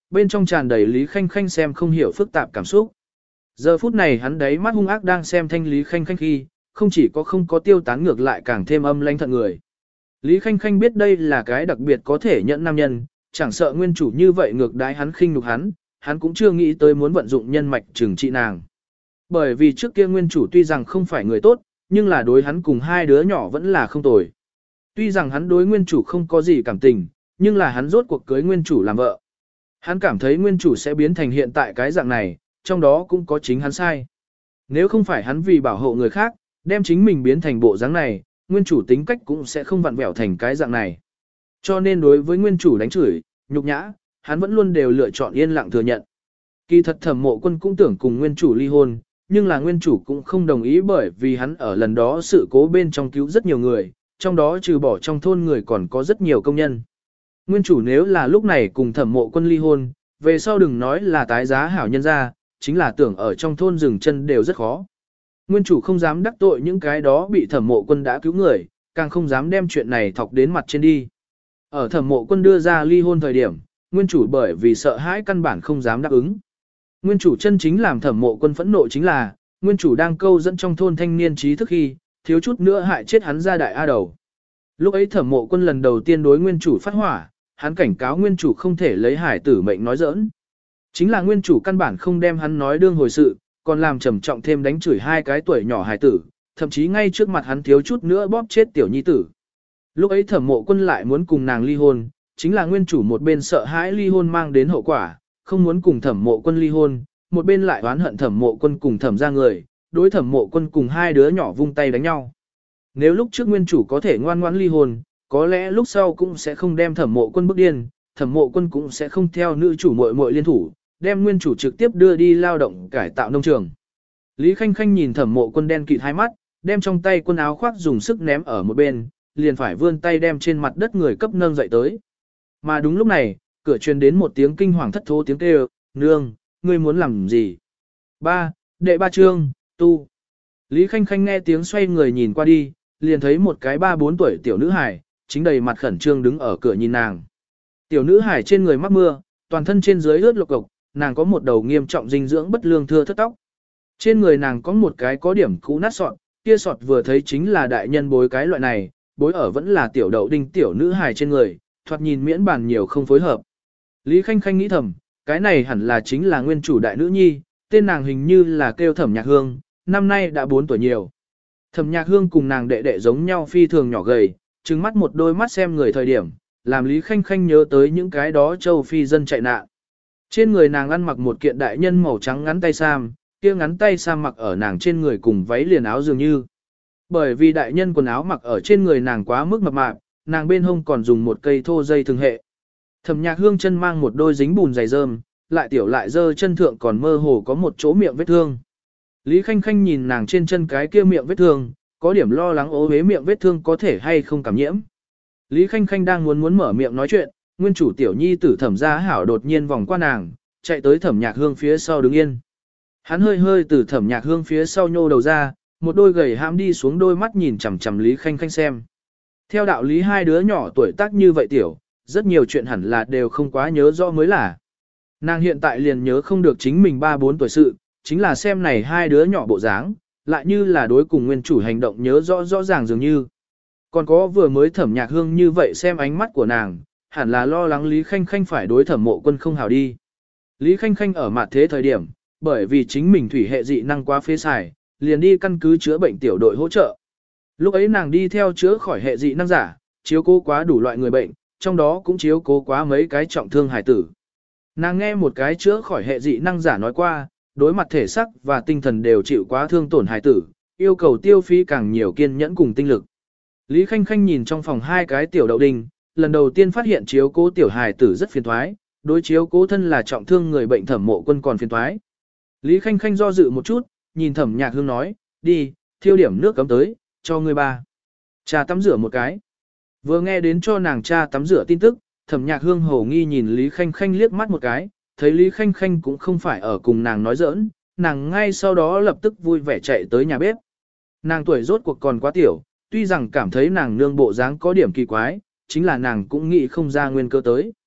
bên trong tràn đầy Lý Khanh Khanh xem không hiểu phức tạp cảm xúc. Giờ phút này hắn đấy mắt hung ác đang xem thanh Lý Khanh Khanh khi, không chỉ có không có tiêu tán ngược lại càng thêm âm lãnh thận người. Lý Khanh Khanh biết đây là cái đặc biệt có thể nhận nam nhân, chẳng sợ nguyên chủ như vậy ngược đái hắn khinh nhục hắn cũng chưa nghĩ tới muốn vận dụng nhân mạch trừng trị nàng. Bởi vì trước kia nguyên chủ tuy rằng không phải người tốt, nhưng là đối hắn cùng hai đứa nhỏ vẫn là không tồi. Tuy rằng hắn đối nguyên chủ không có gì cảm tình, nhưng là hắn rốt cuộc cưới nguyên chủ làm vợ. Hắn cảm thấy nguyên chủ sẽ biến thành hiện tại cái dạng này, trong đó cũng có chính hắn sai. Nếu không phải hắn vì bảo hộ người khác, đem chính mình biến thành bộ dáng này, nguyên chủ tính cách cũng sẽ không vặn vẹo thành cái dạng này. Cho nên đối với nguyên chủ đánh chửi, nhục nhã, hắn vẫn luôn đều lựa chọn yên lặng thừa nhận. Kỳ thật Thẩm Mộ Quân cũng tưởng cùng nguyên chủ ly hôn, nhưng là nguyên chủ cũng không đồng ý bởi vì hắn ở lần đó sự cố bên trong cứu rất nhiều người, trong đó trừ bỏ trong thôn người còn có rất nhiều công nhân. Nguyên chủ nếu là lúc này cùng Thẩm Mộ Quân ly hôn, về sau đừng nói là tái giá hảo nhân ra, chính là tưởng ở trong thôn dừng chân đều rất khó. Nguyên chủ không dám đắc tội những cái đó bị Thẩm Mộ Quân đã cứu người, càng không dám đem chuyện này thọc đến mặt trên đi. Ở Thẩm Mộ Quân đưa ra ly hôn thời điểm, nguyên chủ bởi vì sợ hãi căn bản không dám đáp ứng. Nguyên chủ chân chính làm Thẩm Mộ Quân phẫn nộ chính là, nguyên chủ đang câu dẫn trong thôn thanh niên trí thức khi, thiếu chút nữa hại chết hắn ra đại a đầu. Lúc ấy Thẩm Mộ Quân lần đầu tiên đối nguyên chủ phát hỏa, hắn cảnh cáo nguyên chủ không thể lấy hải tử mệnh nói giỡn. Chính là nguyên chủ căn bản không đem hắn nói đương hồi sự, còn làm trầm trọng thêm đánh chửi hai cái tuổi nhỏ hải tử, thậm chí ngay trước mặt hắn thiếu chút nữa bóp chết tiểu nhi tử. Lúc ấy Thẩm Mộ Quân lại muốn cùng nàng ly hôn, chính là nguyên chủ một bên sợ hãi ly hôn mang đến hậu quả, không muốn cùng Thẩm Mộ Quân ly hôn, một bên lại oán hận Thẩm Mộ Quân cùng Thẩm ra người, đối Thẩm Mộ Quân cùng hai đứa nhỏ vung tay đánh nhau. Nếu lúc trước nguyên chủ có thể ngoan ngoãn ly hôn, có lẽ lúc sau cũng sẽ không đem Thẩm Mộ Quân bức điên, Thẩm Mộ Quân cũng sẽ không theo nữ chủ muội muội liên thủ, đem nguyên chủ trực tiếp đưa đi lao động cải tạo nông trường. Lý Khanh Khanh nhìn Thẩm Mộ Quân đen kịt hai mắt, đem trong tay quần áo khoác dùng sức ném ở một bên, liền phải vươn tay đem trên mặt đất người cấp nâng dậy tới. Mà đúng lúc này, cửa truyền đến một tiếng kinh hoàng thất thố tiếng kêu, "Nương, ngươi muốn làm gì?" Đệ ba chương, tu. Lý Khanh Khanh nghe tiếng xoay người nhìn qua đi, liền thấy một cái 3-4 tuổi tiểu nữ hải, chính đầy mặt khẩn trương đứng ở cửa nhìn nàng. Tiểu nữ hải trên người mắc mưa, toàn thân trên dưới ướt lộc cộc, nàng có một đầu nghiêm trọng dinh dưỡng bất lương thưa thất tóc. Trên người nàng có một cái có điểm cũ nát sọt, kia sọt vừa thấy chính là đại nhân bối cái loại này, bối ở vẫn là tiểu đậu đinh tiểu nữ hài trên người, thoạt nhìn miễn bàn nhiều không phối hợp. Lý Khanh Khanh nghĩ thầm, cái này hẳn là chính là nguyên chủ đại nữ nhi, tên nàng hình như là kêu Thẩm Nhạc Hương, năm nay đã 4 tuổi nhiều. Thẩm Nhạc Hương cùng nàng đệ đệ giống nhau phi thường nhỏ gầy, trừng mắt một đôi mắt xem người thời điểm, làm Lý Khanh Khanh nhớ tới những cái đó châu phi dân chạy nạn. Trên người nàng ăn mặc một kiện đại nhân màu trắng ngắn tay sam, kia ngắn tay sam mặc ở nàng trên người cùng váy liền áo dường như. Bởi vì đại nhân quần áo mặc ở trên người nàng quá mức mập mạp, nàng bên hông còn dùng một cây thô dây thường hệ. Thẩm Nhạc Hương chân mang một đôi dính bùn dày rơm, lại tiểu lại dơ chân thượng còn mơ hồ có một chỗ miệng vết thương. Lý Khanh Khanh nhìn nàng trên chân cái kia miệng vết thương, có điểm lo lắng ố hế miệng vết thương có thể hay không cảm nhiễm. Lý Khanh Khanh đang muốn mở miệng nói chuyện, nguyên chủ tiểu nhi tử Thẩm Gia Hảo đột nhiên vòng qua nàng, chạy tới Thẩm Nhạc Hương phía sau đứng yên. Hắn hơi hơi từ Thẩm Nhạc Hương phía sau nhô đầu ra, một đôi gầy hãm đi xuống đôi mắt nhìn chằm chằm Lý Khanh Khanh xem. Theo đạo lý hai đứa nhỏ tuổi tác như vậy tiểu, rất nhiều chuyện hẳn là đều không quá nhớ rõ mới là. Nàng hiện tại liền nhớ không được chính mình 3-4 tuổi sự, chính là xem này hai đứa nhỏ bộ dáng, lại như là đối cùng nguyên chủ hành động nhớ rõ ràng dường như. Còn có vừa mới Thẩm Nhạc Hương như vậy xem ánh mắt của nàng, hẳn là lo lắng Lý Khanh Khanh phải đối Thẩm Mộ Quân không hào đi. Lý Khanh Khanh ở mặt thế thời điểm, bởi vì chính mình thủy hệ dị năng quá phế xài, liền đi căn cứ chữa bệnh tiểu đội hỗ trợ. Lúc ấy nàng đi theo chữa khỏi hệ dị năng giả, chiếu cố quá đủ loại người bệnh, trong đó cũng chiếu cố quá mấy cái trọng thương hải tử. Nàng nghe một cái chữa khỏi hệ dị năng giả nói qua, đối mặt thể xác và tinh thần đều chịu quá thương tổn hải tử, yêu cầu tiêu phí càng nhiều kiên nhẫn cùng tinh lực. Lý Khanh Khanh nhìn trong phòng hai cái tiểu đậu đình, lần đầu tiên phát hiện chiếu cố tiểu hải tử rất phiền thoái, đối chiếu cố thân là trọng thương người bệnh Thẩm Mộ Quân còn phiền thoái. Lý Khanh Khanh do dự một chút, nhìn Thẩm Nhạc Hương nói, đi, thiêu điểm nước cấm tới, cho người ba. Cha tắm rửa một cái. Vừa nghe đến cho nàng cha tắm rửa tin tức, Thẩm Nhạc Hương hổ nghi nhìn Lý Khanh Khanh liếc mắt một cái, thấy Lý Khanh Khanh cũng không phải ở cùng nàng nói giỡn, nàng ngay sau đó lập tức vui vẻ chạy tới nhà bếp. Nàng tuổi rốt cuộc còn quá tiểu, tuy rằng cảm thấy nàng nương bộ dáng có điểm kỳ quái, chính là nàng cũng nghĩ không ra nguyên cơ tới.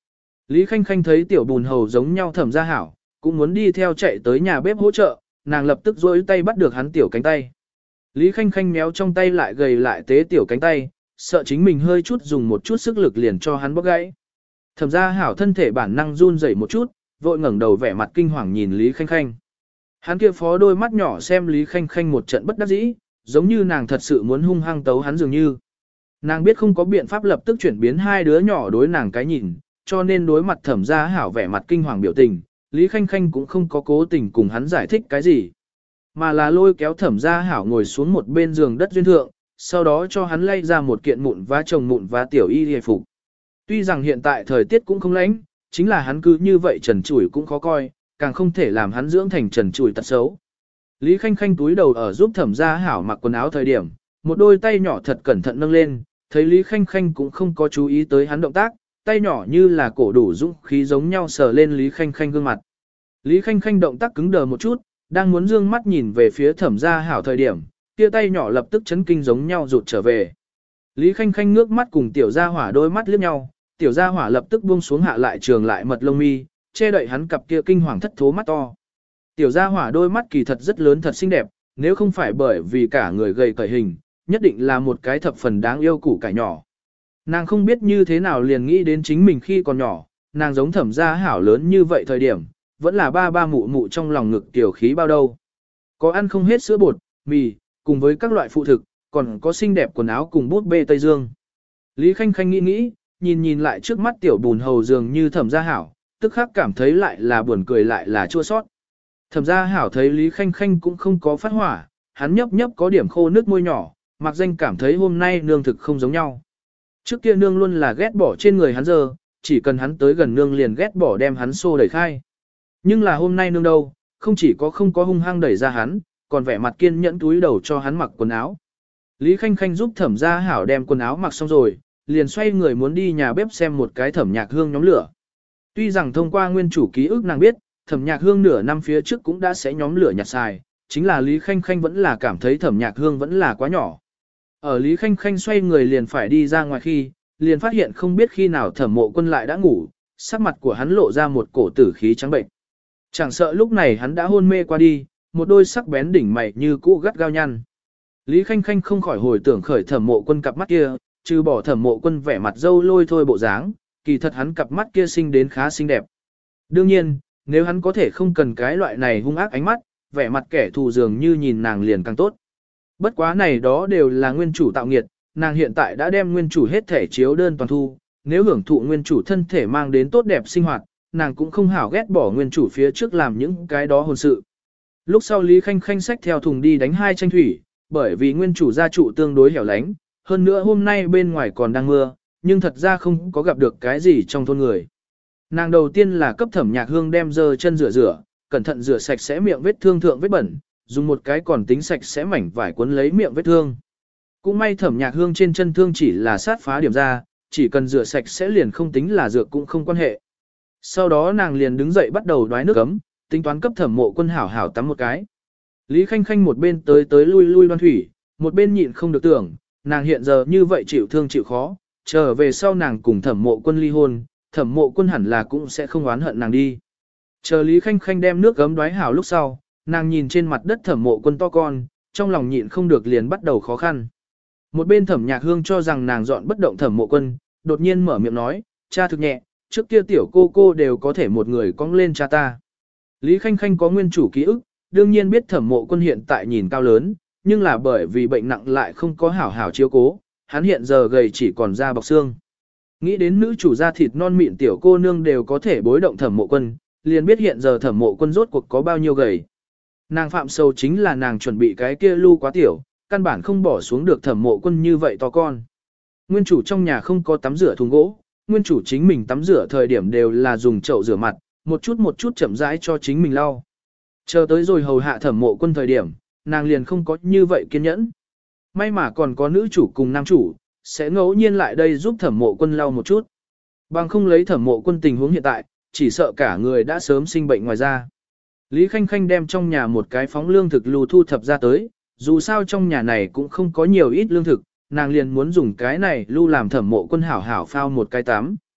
Lý Khanh Khanh thấy tiểu bùn hầu giống nhau Thẩm Gia Hảo, cũng muốn đi theo chạy tới nhà bếp hỗ trợ, nàng lập tức duỗi tay bắt được hắn tiểu cánh tay. Lý Khanh Khanh méo trong tay lại gầy lại tế tiểu cánh tay, sợ chính mình hơi chút dùng một chút sức lực liền cho hắn bóc gãy. Thẩm Gia Hảo thân thể bản năng run rẩy một chút, vội ngẩng đầu vẻ mặt kinh hoàng nhìn Lý Khanh Khanh. Hắn kia phó đôi mắt nhỏ xem Lý Khanh Khanh một trận bất đắc dĩ, giống như nàng thật sự muốn hung hăng tấu hắn dường như. Nàng biết không có biện pháp lập tức chuyển biến hai đứa nhỏ đối nàng cái nhìn, cho nên đối mặt Thẩm Gia Hảo vẻ mặt kinh hoàng biểu tình, Lý Khanh Khanh cũng không có cố tình cùng hắn giải thích cái gì, mà là lôi kéo Thẩm Gia Hảo ngồi xuống một bên giường đất duyên thượng, sau đó cho hắn lay ra một kiện mụn vá chồng mụn vá tiểu y hề phục. Tuy rằng hiện tại thời tiết cũng không lạnh, chính là hắn cứ như vậy trần trụi cũng khó coi, càng không thể làm hắn dưỡng thành trần trụi tật xấu. Lý Khanh Khanh túi đầu ở giúp Thẩm Gia Hảo mặc quần áo thời điểm, một đôi tay nhỏ thật cẩn thận nâng lên, thấy Lý Khanh Khanh cũng không có chú ý tới hắn động tác, tay nhỏ như là cổ đủ dũng khí giống nhau sờ lên Lý Khanh Khanh gương mặt. Lý Khanh Khanh động tác cứng đờ một chút, đang muốn dương mắt nhìn về phía Thẩm Gia Hảo thời điểm, kia tay nhỏ lập tức chấn kinh giống nhau rụt trở về. Lý Khanh Khanh ngước mắt cùng Tiểu Gia Hỏa đôi mắt liếc nhau, Tiểu Gia Hỏa lập tức buông xuống hạ lại trường lại mật lông mi, che đậy hắn cặp kia kinh hoàng thất thố mắt to. Tiểu Gia Hỏa đôi mắt kỳ thật rất lớn thật xinh đẹp, nếu không phải bởi vì cả người gầy cởi hình, nhất định là một cái thập phần đáng yêu củ cải nhỏ. Nàng không biết như thế nào liền nghĩ đến chính mình khi còn nhỏ, nàng giống Thẩm Gia Hảo lớn như vậy thời điểm, vẫn là ba ba mụ mụ trong lòng ngực tiểu khí bao đâu. Có ăn không hết sữa bột, mì, cùng với các loại phụ thực, còn có xinh đẹp quần áo cùng bút bê Tây Dương. Lý Khanh Khanh nghĩ, nhìn lại trước mắt tiểu bùn hầu dường như Thẩm Gia Hảo, tức khắc cảm thấy lại là buồn cười lại là chua sót. Thẩm Gia Hảo thấy Lý Khanh Khanh cũng không có phát hỏa, hắn nhấp nhấp có điểm khô nước môi nhỏ, mặc danh cảm thấy hôm nay nương thực không giống nhau. Trước kia nương luôn là ghét bỏ trên người hắn giờ, chỉ cần hắn tới gần nương liền ghét bỏ đem hắn xô đẩy khai. Nhưng là hôm nay nương đâu, không chỉ có không có hung hăng đẩy ra hắn, còn vẻ mặt kiên nhẫn túi đầu cho hắn mặc quần áo. Lý Khanh Khanh giúp Thẩm Gia Hảo đem quần áo mặc xong rồi, liền xoay người muốn đi nhà bếp xem một cái Thẩm Nhạc Hương nhóm lửa. Tuy rằng thông qua nguyên chủ ký ức nàng biết, Thẩm Nhạc Hương nửa năm phía trước cũng đã sẽ nhóm lửa nhặt xài, chính là Lý Khanh Khanh vẫn là cảm thấy Thẩm Nhạc Hương vẫn là quá nhỏ. Ở Lý Khanh Khanh xoay người liền phải đi ra ngoài khi, liền phát hiện không biết khi nào Thẩm Mộ Quân lại đã ngủ, sắc mặt của hắn lộ ra một cổ tử khí trắng bệnh. Chẳng sợ lúc này hắn đã hôn mê qua đi, một đôi sắc bén đỉnh mày như cũ gắt gao nhăn. Lý Khanh Khanh không khỏi hồi tưởng khởi Thẩm Mộ Quân cặp mắt kia, trừ bỏ Thẩm Mộ Quân vẻ mặt dâu lôi thôi bộ dáng, kỳ thật hắn cặp mắt kia xinh đến khá xinh đẹp. Đương nhiên, nếu hắn có thể không cần cái loại này hung ác ánh mắt, vẻ mặt kẻ thù dường như nhìn nàng liền càng tốt. Bất quá này đó đều là nguyên chủ tạo nghiệt, nàng hiện tại đã đem nguyên chủ hết thể chiếu đơn toàn thu, nếu hưởng thụ nguyên chủ thân thể mang đến tốt đẹp sinh hoạt, nàng cũng không hảo ghét bỏ nguyên chủ phía trước làm những cái đó hồn sự. Lúc sau Lý Khanh Khanh xách theo thùng đi đánh hai tranh thủy, bởi vì nguyên chủ gia trụ tương đối hẻo lánh, hơn nữa hôm nay bên ngoài còn đang mưa, nhưng thật ra không có gặp được cái gì trong thôn người. Nàng đầu tiên là cấp Thẩm Nhạc Hương đem dơ chân rửa, cẩn thận rửa sạch sẽ miệng vết thương thượng vết bẩn, dùng một cái còn tính sạch sẽ mảnh vải cuốn lấy miệng vết thương. Cũng may Thẩm Nhạc Hương trên chân thương chỉ là sát phá điểm ra, chỉ cần rửa sạch sẽ liền không tính là dược cũng không quan hệ. Sau đó nàng liền đứng dậy bắt đầu đoái nước ấm, tính toán cấp Thẩm Mộ Quân hảo hảo tắm một cái. Lý Khanh Khanh một bên tới lui đoan thủy, một bên nhịn không được tưởng, nàng hiện giờ như vậy chịu thương chịu khó, trở về sau nàng cùng Thẩm Mộ Quân ly hôn, Thẩm Mộ Quân hẳn là cũng sẽ không oán hận nàng đi. Chờ Lý Khanh Khanh đem nước ấm đoái hảo lúc sau, nàng nhìn trên mặt đất Thẩm Mộ Quân to con, trong lòng nhịn không được liền bắt đầu khó khăn. Một bên Thẩm Nhạc Hương cho rằng nàng dọn bất động Thẩm Mộ Quân, đột nhiên mở miệng nói, cha thực nhẹ, trước kia tiểu cô đều có thể một người cong lên cha ta. Lý Khanh Khanh có nguyên chủ ký ức, đương nhiên biết Thẩm Mộ Quân hiện tại nhìn cao lớn, nhưng là bởi vì bệnh nặng lại không có hảo hảo chiếu cố, hắn hiện giờ gầy chỉ còn da bọc xương. Nghĩ đến nữ chủ da thịt non mịn tiểu cô nương đều có thể bối động Thẩm Mộ Quân, liền biết hiện giờ Thẩm Mộ Quân rốt cuộc có bao nhiêu gầy. Nàng phạm sầu chính là nàng chuẩn bị cái kia lu quá tiểu, căn bản không bỏ xuống được Thẩm Mộ Quân như vậy to con. Nguyên chủ trong nhà không có tắm rửa thùng gỗ, nguyên chủ chính mình tắm rửa thời điểm đều là dùng chậu rửa mặt, một chút chậm rãi cho chính mình lau. Chờ tới rồi hầu hạ Thẩm Mộ Quân thời điểm, nàng liền không có như vậy kiên nhẫn. May mà còn có nữ chủ cùng nam chủ, sẽ ngẫu nhiên lại đây giúp Thẩm Mộ Quân lau một chút. Bằng không lấy Thẩm Mộ Quân tình huống hiện tại, chỉ sợ cả người đã sớm sinh bệnh ngoài da. Lý Khanh Khanh đem trong nhà một cái phóng lương thực lù thu thập ra tới, dù sao trong nhà này cũng không có nhiều ít lương thực, nàng liền muốn dùng cái này lưu làm Thẩm Mộ Quân hảo hảo phao một cái tắm.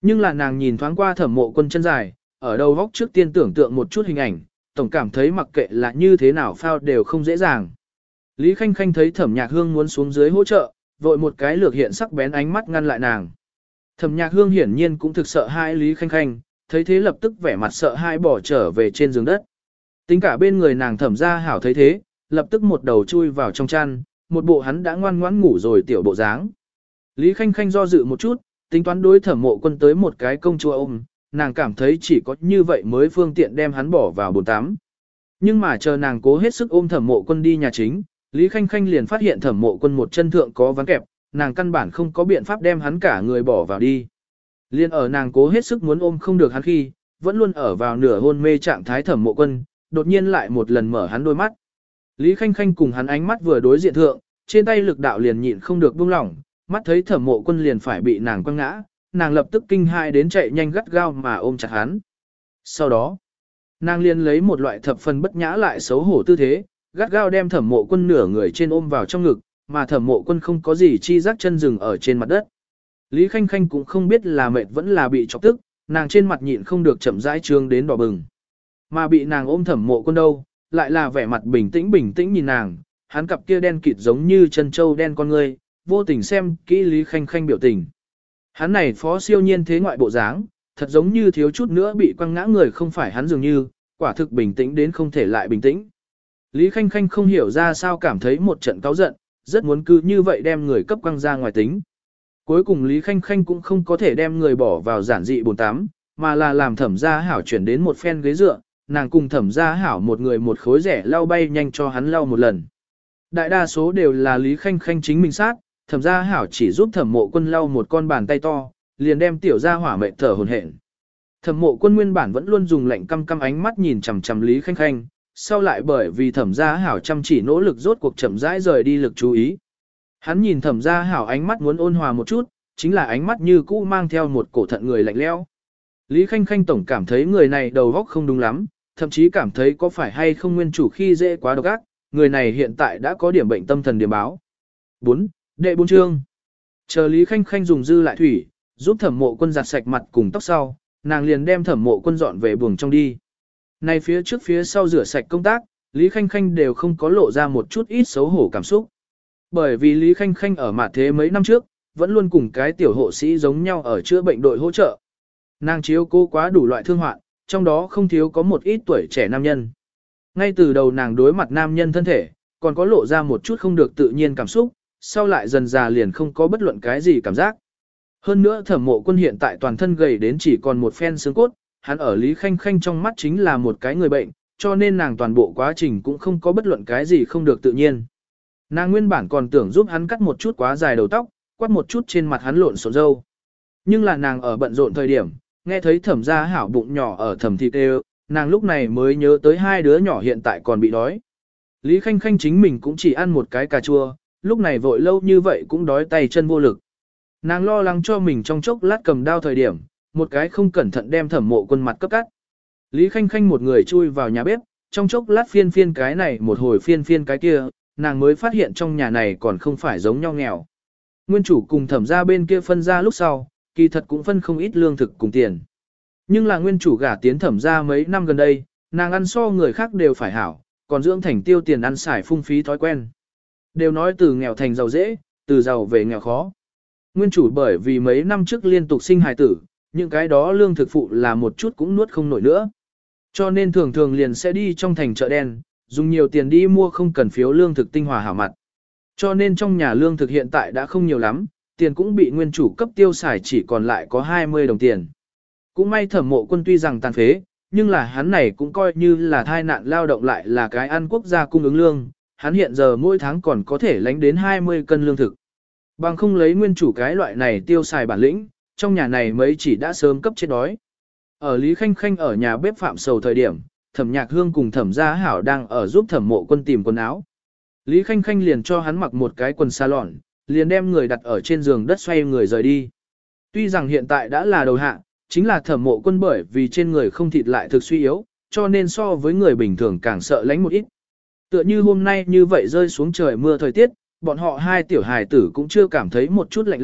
Nhưng là nàng nhìn thoáng qua Thẩm Mộ Quân chân dài, ở đầu góc trước tiên tưởng tượng một chút hình ảnh, tổng cảm thấy mặc kệ là như thế nào phao đều không dễ dàng. Lý Khanh Khanh thấy Thẩm Nhạc Hương muốn xuống dưới hỗ trợ, vội một cái lược hiện sắc bén ánh mắt ngăn lại nàng. Thẩm Nhạc Hương hiển nhiên cũng thực sợ hai Lý Khanh Khanh, thấy thế lập tức vẻ mặt sợ hai bỏ trở về trên giường đất. Tính cả bên người nàng Thẩm Gia Hảo thấy thế, lập tức một đầu chui vào trong chăn, một bộ hắn đã ngoan ngoãn ngủ rồi tiểu bộ dáng. Lý Khanh Khanh do dự một chút, tính toán đối Thẩm Mộ Quân tới một cái công chúa ôm, nàng cảm thấy chỉ có như vậy mới phương tiện đem hắn bỏ vào bồn tắm. Nhưng mà chờ nàng cố hết sức ôm Thẩm Mộ Quân đi nhà chính, Lý Khanh Khanh liền phát hiện Thẩm Mộ Quân một chân thượng có ván kẹp, nàng căn bản không có biện pháp đem hắn cả người bỏ vào đi. Liên ở nàng cố hết sức muốn ôm không được hắn khi, vẫn luôn ở vào nửa hôn mê trạng thái Thẩm Mộ Quân, đột nhiên lại một lần mở hắn đôi mắt. Lý Khanh Khanh cùng hắn ánh mắt vừa đối diện thượng, trên tay lực đạo liền nhịn không được buông lỏng, mắt thấy Thẩm Mộ Quân liền phải bị nàng quăng ngã, nàng lập tức kinh hãi đến chạy nhanh gắt gao mà ôm chặt hắn. Sau đó, nàng liền lấy một loại thập phần bất nhã lại xấu hổ tư thế, gắt gao đem Thẩm Mộ Quân nửa người trên ôm vào trong ngực, mà Thẩm Mộ Quân không có gì chi giác chân dừng ở trên mặt đất. Lý Khanh Khanh cũng không biết là mệt vẫn là bị chọc tức, nàng trên mặt nhịn không được chậm rãi trương đến đỏ bừng. Mà bị nàng ôm Thẩm Mộ Quân đâu, lại là vẻ mặt bình tĩnh nhìn nàng, hắn cặp kia đen kịt giống như chân châu đen con ngươi, vô tình xem kỹ Lý Khanh Khanh biểu tình. Hắn này phó siêu nhiên thế ngoại bộ dáng, thật giống như thiếu chút nữa bị quăng ngã người không phải hắn dường như, quả thực bình tĩnh đến không thể lại bình tĩnh. Lý Khanh Khanh không hiểu ra sao cảm thấy một trận cáu giận, rất muốn cứ như vậy đem người cấp quăng ra ngoài tính. Cuối cùng Lý Khanh Khanh cũng không có thể đem người bỏ vào giản dị bồn tắm, mà là làm Thẩm Gia Hảo chuyển đến một phen ghế dựa, nàng cùng Thẩm Gia Hảo một người một khối rẻ lau bay nhanh cho hắn lau một lần. Đại đa số đều là Lý Khanh Khanh chính mình sát, Thẩm Gia Hảo chỉ giúp Thẩm Mộ Quân lau một con bàn tay to, liền đem tiểu gia hỏa mệt thở hổn hển. Thẩm Mộ Quân nguyên bản vẫn luôn dùng lạnh căm căm ánh mắt nhìn chằm chằm Lý Khanh Khanh, sau lại bởi vì Thẩm Gia Hảo chăm chỉ nỗ lực rốt cuộc chậm rãi rời đi lực chú ý. Hắn nhìn Thẩm Gia Hảo ánh mắt muốn ôn hòa một chút, chính là ánh mắt như cũ mang theo một cổ thận người lạnh lẽo. Lý Khanh Khanh tổng cảm thấy người này đầu óc không đúng lắm, thậm chí cảm thấy có phải hay không nguyên chủ khi dễ quá độc ác, người này hiện tại đã có điểm bệnh tâm thần điểm báo. 4. Đệ 4 chương. Chờ Lý Khanh Khanh dùng dư lại thủy, giúp Thẩm Mộ Quân giặt sạch mặt cùng tóc sau, nàng liền đem Thẩm Mộ Quân dọn về buồng trong đi. Này phía trước phía sau rửa sạch công tác, Lý Khanh Khanh đều không có lộ ra một chút ít xấu hổ cảm xúc. Bởi vì Lý Khanh Khanh ở mặt thế mấy năm trước, vẫn luôn cùng cái tiểu hộ sĩ giống nhau ở chữa bệnh đội hỗ trợ. Nàng chiếu cố quá đủ loại thương hoạn, trong đó không thiếu có một ít tuổi trẻ nam nhân. Ngay từ đầu nàng đối mặt nam nhân thân thể, còn có lộ ra một chút không được tự nhiên cảm xúc, sau lại dần già liền không có bất luận cái gì cảm giác. Hơn nữa Thẩm Mộ Quân hiện tại toàn thân gầy đến chỉ còn một phen xương cốt, hắn ở Lý Khanh Khanh trong mắt chính là một cái người bệnh, cho nên nàng toàn bộ quá trình cũng không có bất luận cái gì không được tự nhiên. Nàng nguyên bản còn tưởng giúp hắn cắt một chút quá dài đầu tóc, quát một chút trên mặt hắn lộn xộn râu. Nhưng là nàng ở bận rộn thời điểm, nghe thấy Thẩm Gia Hảo bụng nhỏ ở thẩm thịt đều, nàng lúc này mới nhớ tới hai đứa nhỏ hiện tại còn bị đói. Lý Khanh Khanh chính mình cũng chỉ ăn một cái cà chua, lúc này vội lâu như vậy cũng đói tay chân vô lực. Nàng lo lắng cho mình trong chốc lát cầm đao thời điểm, một cái không cẩn thận đem Thẩm Mộ Quân mặt cấp cắt. Lý Khanh Khanh một người chui vào nhà bếp, trong chốc lát phiên phiên cái này một hồi phiên phiên cái kia, nàng mới phát hiện trong nhà này còn không phải giống nhau nghèo. Nguyên chủ cùng Thẩm gia bên kia phân ra lúc sau, kỳ thật cũng phân không ít lương thực cùng tiền. Nhưng là nguyên chủ gả tiến Thẩm gia mấy năm gần đây, nàng ăn so người khác đều phải hảo, còn dưỡng thành tiêu tiền ăn xài phung phí thói quen. Đều nói từ nghèo thành giàu dễ, từ giàu về nghèo khó. Nguyên chủ bởi vì mấy năm trước liên tục sinh hài tử, những cái đó lương thực phụ là một chút cũng nuốt không nổi nữa. Cho nên thường thường liền sẽ đi trong thành chợ đen, dùng nhiều tiền đi mua không cần phiếu lương thực tinh hòa hảo mặt. Cho nên trong nhà lương thực hiện tại đã không nhiều lắm, tiền cũng bị nguyên chủ cấp tiêu xài chỉ còn lại có 20 đồng tiền. Cũng may Thẩm Mộ Quân tuy rằng tàn phế, nhưng là hắn này cũng coi như là thai nạn lao động lại là cái ăn quốc gia cung ứng lương, hắn hiện giờ mỗi tháng còn có thể lánh đến 20 cân lương thực. Bằng không lấy nguyên chủ cái loại này tiêu xài bản lĩnh, trong nhà này mấy chỉ đã sớm cấp chết đói. Ở Lý Khanh Khanh ở nhà bếp phạm sầu thời điểm, Thẩm Nhạc Hương cùng Thẩm Gia Hảo đang ở giúp Thẩm Mộ Quân tìm quần áo. Lý Khanh Khanh liền cho hắn mặc một cái quần sa lọn, liền đem người đặt ở trên giường đất xoay người rời đi. Tuy rằng hiện tại đã là đầu hạ, chính là Thẩm Mộ Quân bởi vì trên người không thịt lại thực suy yếu, cho nên so với người bình thường càng sợ lánh một ít. Tựa như hôm nay như vậy rơi xuống trời mưa thời tiết, bọn họ hai tiểu hài tử cũng chưa cảm thấy một chút lạnh lẽo,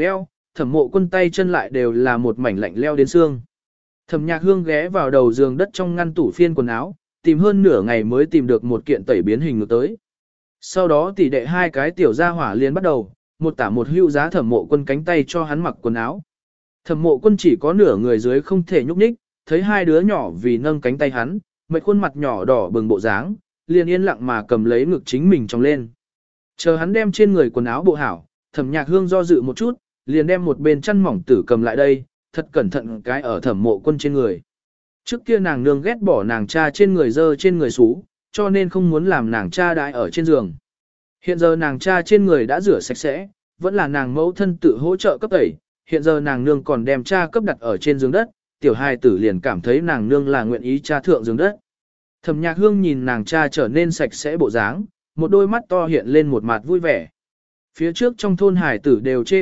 Thẩm Mộ Quân tay chân lại đều là một mảnh lạnh leo đến xương. Thẩm Nhạc Hương ghé vào đầu giường đất trong ngăn tủ phiên quần áo, tìm hơn nửa ngày mới tìm được một kiện tẩy biến hình ngược tới. Sau đó tỷ đệ hai cái tiểu gia hỏa liền bắt đầu, một tả một hưu giá Thẩm Mộ Quân cánh tay cho hắn mặc quần áo. Thẩm Mộ Quân chỉ có nửa người dưới không thể nhúc nhích, thấy hai đứa nhỏ vì nâng cánh tay hắn, mệt khuôn mặt nhỏ đỏ bừng bộ dáng, liền yên lặng mà cầm lấy ngực chính mình trong lên. Chờ hắn đem trên người quần áo bộ hảo, Thẩm Nhạc Hương do dự một chút, liền đem một bên chăn mỏng tử cầm lại đây, thật cẩn thận cái ở Thẩm Mộ Quân trên người. Trước kia nàng nương ghét bỏ nàng cha trên người dơ trên người xú, cho nên không muốn làm nàng cha đãi ở trên giường. Hiện giờ nàng cha trên người đã rửa sạch sẽ, vẫn là nàng mẫu thân tự hỗ trợ cấp tẩy, hiện giờ nàng nương còn đem cha cấp đặt ở trên giường đất, tiểu hài tử liền cảm thấy nàng nương là nguyện ý cha thượng giường đất. Thẩm Nhạc Hương nhìn nàng cha trở nên sạch sẽ bộ dáng, một đôi mắt to hiện lên một mặt vui vẻ. Phía trước trong thôn hài tử đều chê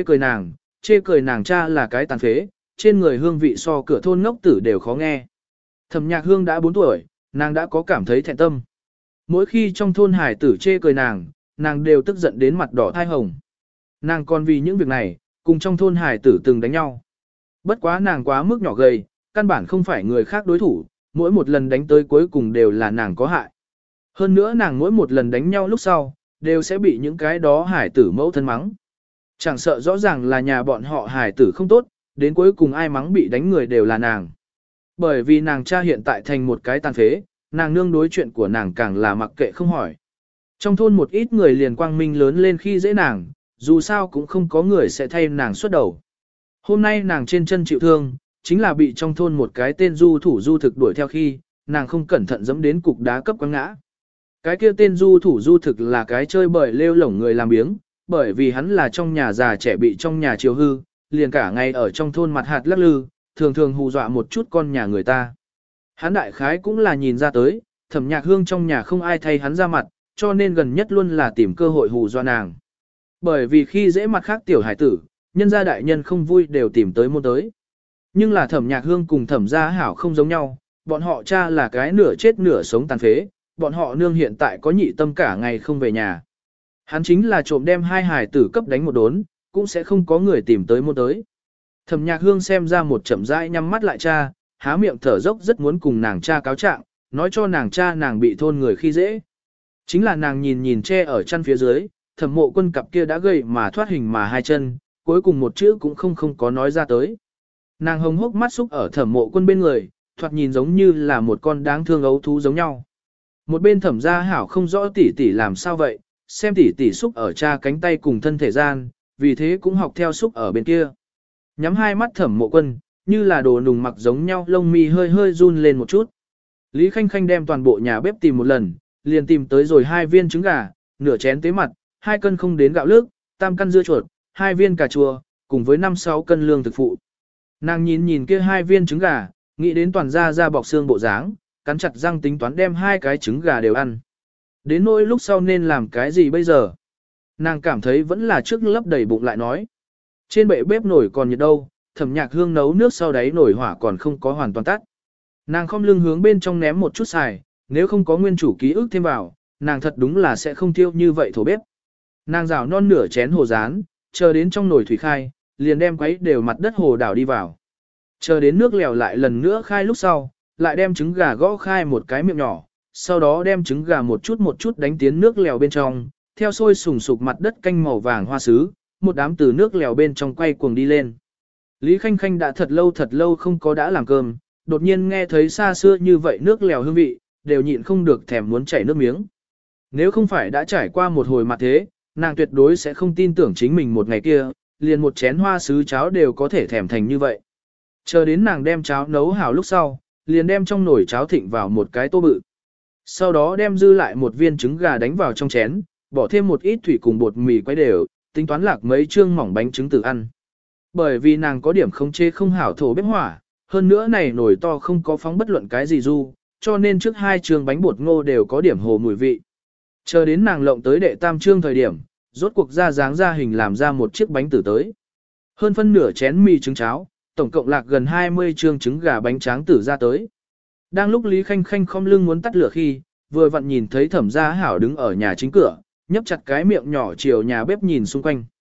cười nàng cha là cái tàn phế, trên người hương vị so cửa thôn ngốc tử đều khó nghe. Thẩm Nhạc Hương đã 4 tuổi, nàng đã có cảm thấy thẹn tâm. Mỗi khi trong thôn hài tử chê cười nàng đều tức giận đến mặt đỏ thai hồng. Nàng còn vì những việc này, cùng trong thôn hài tử từng đánh nhau. Bất quá nàng quá mức nhỏ gầy, căn bản không phải người khác đối thủ, mỗi một lần đánh tới cuối cùng đều là nàng có hại. Hơn nữa nàng mỗi một lần đánh nhau lúc sau, đều sẽ bị những cái đó hài tử mẫu thân mắng. Chẳng sợ rõ ràng là nhà bọn họ hài tử không tốt, đến cuối cùng ai mắng bị đánh người đều là nàng. Bởi vì nàng cha hiện tại thành một cái tàn phế, nàng nương đối chuyện của nàng càng là mặc kệ không hỏi. Trong thôn một ít người liền quang minh lớn lên khi dễ nàng, dù sao cũng không có người sẽ thay nàng xuất đầu. Hôm nay nàng trên chân chịu thương, chính là bị trong thôn một cái tên du thủ du thực đuổi theo khi, nàng không cẩn thận dẫm đến cục đá cấp quăng ngã. Cái kia tên du thủ du thực là cái chơi bời lêu lổng người làm biếng, bởi vì hắn là trong nhà già trẻ bị trong nhà chiều hư, liền cả ngày ở trong thôn mặt hạt lắc lư, thường thường hù dọa một chút con nhà người ta. Hắn đại khái cũng là nhìn ra tới, Thẩm Nhạc Hương trong nhà không ai thay hắn ra mặt, cho nên gần nhất luôn là tìm cơ hội hù dọa nàng. Bởi vì khi dễ mặt khác tiểu hải tử, nhân gia đại nhân không vui đều tìm tới môn tới. Nhưng là Thẩm Nhạc Hương cùng Thẩm Gia Hảo không giống nhau, bọn họ cha là cái nửa chết nửa sống tàn phế, bọn họ nương hiện tại có nhị tâm cả ngày không về nhà. Hắn chính là trộm đem hai hải tử cấp đánh một đốn, cũng sẽ không có người tìm tới môn tới. Thẩm Nhạc Hương xem ra một chậm rãi nhắm mắt lại cha, há miệng thở dốc rất muốn cùng nàng cha cáo trạng, nói cho nàng cha nàng bị thôn người khi dễ. Chính là nàng nhìn che ở chân phía dưới, Thẩm Mộ Quân cặp kia đã gầy mà thoát hình mà hai chân, cuối cùng một chữ cũng không có nói ra tới. Nàng hồng hốc mắt xúc ở Thẩm Mộ Quân bên người, thoạt nhìn giống như là một con đáng thương ấu thú giống nhau. Một bên Thẩm Gia Hảo không rõ tỷ tỷ làm sao vậy, xem tỷ tỷ xúc ở cha cánh tay cùng thân thể gian, vì thế cũng học theo xúc ở bên kia. Nhắm hai mắt Thẩm Mộ Quân, như là đồ nùng mặc giống nhau, lông mi hơi hơi run lên một chút. Lý Khanh Khanh đem toàn bộ nhà bếp tìm một lần, liền tìm tới rồi 2 viên trứng gà, nửa chén tế mặt, 2 cân không đến gạo lứt, tam căn dưa chuột, 2 viên cà chua, cùng với 5-6 cân lương thực phụ. Nàng nhìn kia 2 viên trứng gà, nghĩ đến toàn da bọc xương bộ dáng, cắn chặt răng tính toán đem 2 cái trứng gà đều ăn. Đến nỗi lúc sau nên làm cái gì bây giờ? Nàng cảm thấy vẫn là trước lấp đầy bụng lại nói. Trên bệ bếp nổi còn nhiệt đâu, Thẩm Nhạc Hương nấu nước sau đáy nổi hỏa còn không có hoàn toàn tắt. Nàng không lưng hướng bên trong ném một chút xài, nếu không có nguyên chủ ký ức thêm vào, nàng thật đúng là sẽ không thiêu như vậy thổ bếp. Nàng rào non nửa chén hồ rán, chờ đến trong nồi thủy khai, liền đem quấy đều mặt đất hồ đảo đi vào. Chờ đến nước lèo lại lần nữa khai lúc sau, lại đem trứng gà gõ khai một cái miệng nhỏ, sau đó đem trứng gà một chút đánh tiến nước lèo bên trong, theo sôi sùng sục mặt đất canh màu vàng hoa sứ, một đám từ nước lèo bên trong quay cuồng đi lên. Lý Khanh Khanh đã thật lâu không có đã làm cơm, đột nhiên nghe thấy xa xưa như vậy nước lèo hương vị, đều nhịn không được thèm muốn chảy nước miếng. Nếu không phải đã trải qua một hồi mặt thế, nàng tuyệt đối sẽ không tin tưởng chính mình một ngày kia, liền một chén hoa sứ cháo đều có thể thèm thành như vậy. Chờ đến nàng đem cháo nấu hảo lúc sau, liền đem trong nồi cháo thịnh vào một cái tô bự. Sau đó đem dư lại một viên trứng gà đánh vào trong chén, bỏ thêm một ít thủy cùng bột mì quấy đều, tính toán lạc mấy trương mỏng bánh trứng tử ăn. Bởi vì nàng có điểm không chê không hảo thổ bếp hỏa, hơn nữa này nồi to không có phóng bất luận cái gì du, cho nên trước 2 trương bánh bột ngô đều có điểm hồ mùi vị. Chờ đến nàng lộng tới đệ tam trương thời điểm, rốt cuộc ra dáng ra hình làm ra một chiếc bánh tử tới. Hơn phân nửa chén mì trứng cháo, tổng cộng lạc gần 20 trương trứng gà bánh tráng tử ra tới. Đang lúc Lý Khanh Khanh khom lưng muốn tắt lửa khi, vừa vặn nhìn thấy Thẩm Gia Hảo đứng ở nhà chính cửa, nhấp chặt cái miệng nhỏ chiều nhà bếp nhìn xung quanh.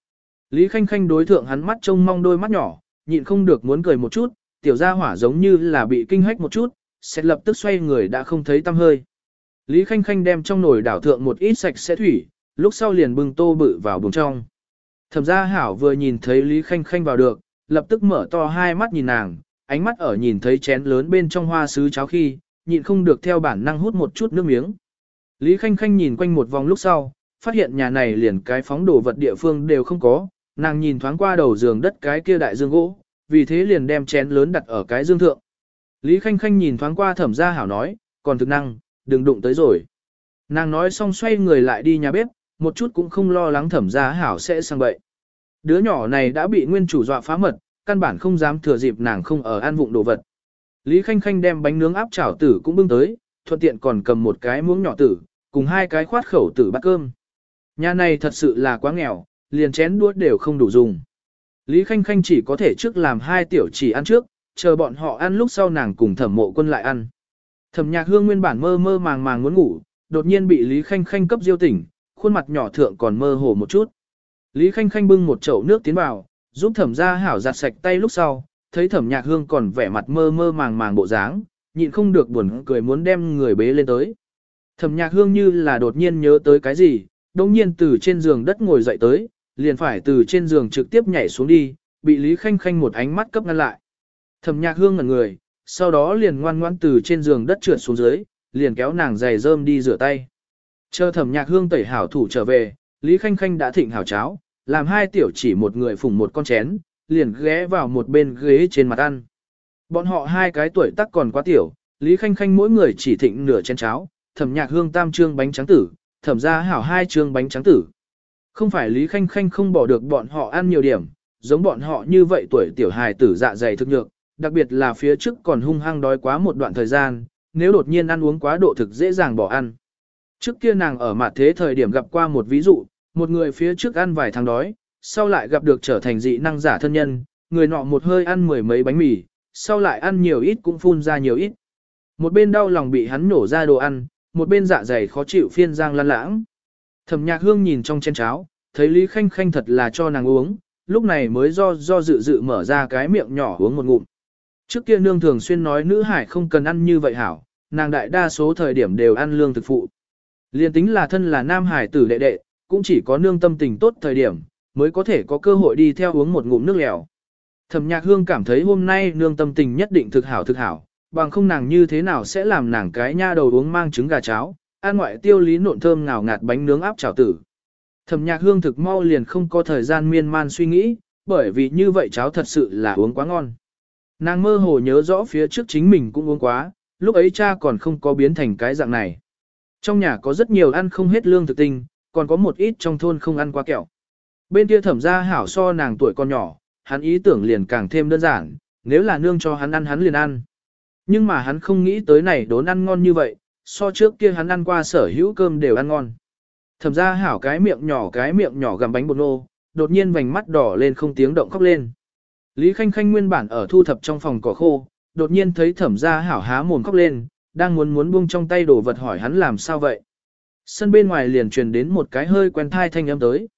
Lý Khanh Khanh đối thượng hắn mắt trông mong đôi mắt nhỏ, nhịn không được muốn cười một chút, tiểu gia hỏa giống như là bị kinh hách một chút, sẽ lập tức xoay người đã không thấy tăm hơi. Lý Khanh Khanh đem trong nồi đảo thượng một ít sạch sẽ thủy, lúc sau liền bưng tô bự vào buồng trong. Thẩm gia hảo vừa nhìn thấy Lý Khanh Khanh vào được, lập tức mở to hai mắt nhìn nàng, ánh mắt ở nhìn thấy chén lớn bên trong hoa sứ cháo khi, nhịn không được theo bản năng hút một chút nước miếng. Lý Khanh Khanh nhìn quanh một vòng lúc sau, phát hiện nhà này liền cái phóng đồ vật địa phương đều không có, nàng nhìn thoáng qua đầu giường đất cái kia đại dương gỗ, vì thế liền đem chén lớn đặt ở cái dương thượng. Lý Khanh Khanh nhìn thoáng qua Thẩm gia hảo nói, còn thực năng, đừng đụng tới rồi. Nàng nói xong xoay người lại đi nhà bếp, một chút cũng không lo lắng Thẩm gia hảo sẽ sang bậy. Đứa nhỏ này đã bị nguyên chủ dọa phá mật, căn bản không dám thừa dịp nàng không ở ăn vụng đồ vật. Lý Khanh Khanh đem bánh nướng áp chảo tử cũng bưng tới, thuận tiện còn cầm một cái muỗng nhỏ tử, cùng hai cái khoát khẩu tử bát cơm. Nhà này thật sự là quá nghèo, liền chén đũa đều không đủ dùng. Lý Khanh Khanh chỉ có thể trước làm hai tiểu chỉ ăn trước, chờ bọn họ ăn lúc sau nàng cùng Thẩm Mộ Quân lại ăn. Thẩm Nhạc Hương nguyên bản mơ mơ màng màng muốn ngủ, đột nhiên bị Lý Khanh Khanh cấp diêu tỉnh, khuôn mặt nhỏ thượng còn mơ hồ một chút. Lý Khanh Khanh bưng một chậu nước tiến vào, giúp Thẩm gia hảo giặt sạch tay lúc sau, thấy Thẩm Nhạc Hương còn vẻ mặt mơ mơ màng màng bộ dáng, nhịn không được buồn cười muốn đem người bế lên tới. Thẩm Nhạc Hương như là đột nhiên nhớ tới cái gì, đồng nhiên từ trên giường đất ngồi dậy tới, liền phải từ trên giường trực tiếp nhảy xuống đi, bị Lý Khanh Khanh một ánh mắt cấp ngăn lại. Thẩm Nhạc Hương ngẩn người, sau đó liền ngoan ngoãn từ trên giường đất trượt xuống dưới, liền kéo nàng giày rơm đi rửa tay. Chờ Thẩm Nhạc Hương tẩy hảo thủ trở về, Lý Khanh Khanh đã thịnh hảo cháo, làm hai tiểu chỉ một người phủng một con chén, liền ghé vào một bên ghế trên mặt ăn. Bọn họ hai cái tuổi tác còn quá tiểu, Lý Khanh Khanh mỗi người chỉ thịnh nửa chén cháo, Thẩm Nhạc Hương tam trương bánh trắng tử, Thẩm gia hảo hai trương bánh trắng tử. Không phải Lý Khanh Khanh không bỏ được bọn họ ăn nhiều điểm, giống bọn họ như vậy tuổi tiểu hài tử dạ dày thực nhược, đặc biệt là phía trước còn hung hăng đói quá một đoạn thời gian, nếu đột nhiên ăn uống quá độ thực dễ dàng bỏ ăn. Trước kia nàng ở mặt thế thời điểm gặp qua một ví dụ, một người phía trước ăn vài tháng đói, sau lại gặp được trở thành dị năng giả thân nhân, người nọ một hơi ăn mười mấy bánh mì, sau lại ăn nhiều ít cũng phun ra nhiều ít. Một bên đau lòng bị hắn nổ ra đồ ăn, một bên dạ dày khó chịu phiên giang lan lãng. Thẩm Nhạc Hương nhìn trong chén cháo, thấy Lý Khanh Khanh thật là cho nàng uống, lúc này mới do dự mở ra cái miệng nhỏ uống một ngụm. Trước kia nương thường xuyên nói nữ hải không cần ăn như vậy hảo, nàng đại đa số thời điểm đều ăn lương thực phụ. Liên tính là thân là nam hải tử đệ đệ, cũng chỉ có nương tâm tình tốt thời điểm, mới có thể có cơ hội đi theo uống một ngụm nước lèo. Thẩm Nhạc Hương cảm thấy hôm nay nương tâm tình nhất định thực hảo, bằng không nàng như thế nào sẽ làm nàng cái nha đầu uống mang trứng gà cháo, ăn ngoại tiêu lý nộn thơm ngào ngạt bánh nướng áp chảo tử. Thẩm Nhạc Hương thực mau liền không có thời gian miên man suy nghĩ, bởi vì như vậy cháo thật sự là uống quá ngon. Nàng mơ hồ nhớ rõ phía trước chính mình cũng uống quá, lúc ấy cha còn không có biến thành cái dạng này. Trong nhà có rất nhiều ăn không hết lương thực tinh, còn có một ít trong thôn không ăn qua kẹo. Bên kia Thẩm gia hảo so nàng tuổi còn nhỏ, hắn ý tưởng liền càng thêm đơn giản, nếu là nương cho hắn ăn hắn liền ăn. Nhưng mà hắn không nghĩ tới này đốn ăn ngon như vậy, so trước kia hắn ăn qua sở hữu cơm đều ăn ngon. Thẩm gia hảo cái miệng nhỏ gặm bánh bột nô, đột nhiên vành mắt đỏ lên không tiếng động khóc lên. Lý Khanh Khanh nguyên bản ở thu thập trong phòng cỏ khô, đột nhiên thấy Thẩm gia hảo há mồm khóc lên, đang muốn buông trong tay đồ vật hỏi hắn làm sao vậy. Sân bên ngoài liền truyền đến một cái hơi quen thai thanh âm tới.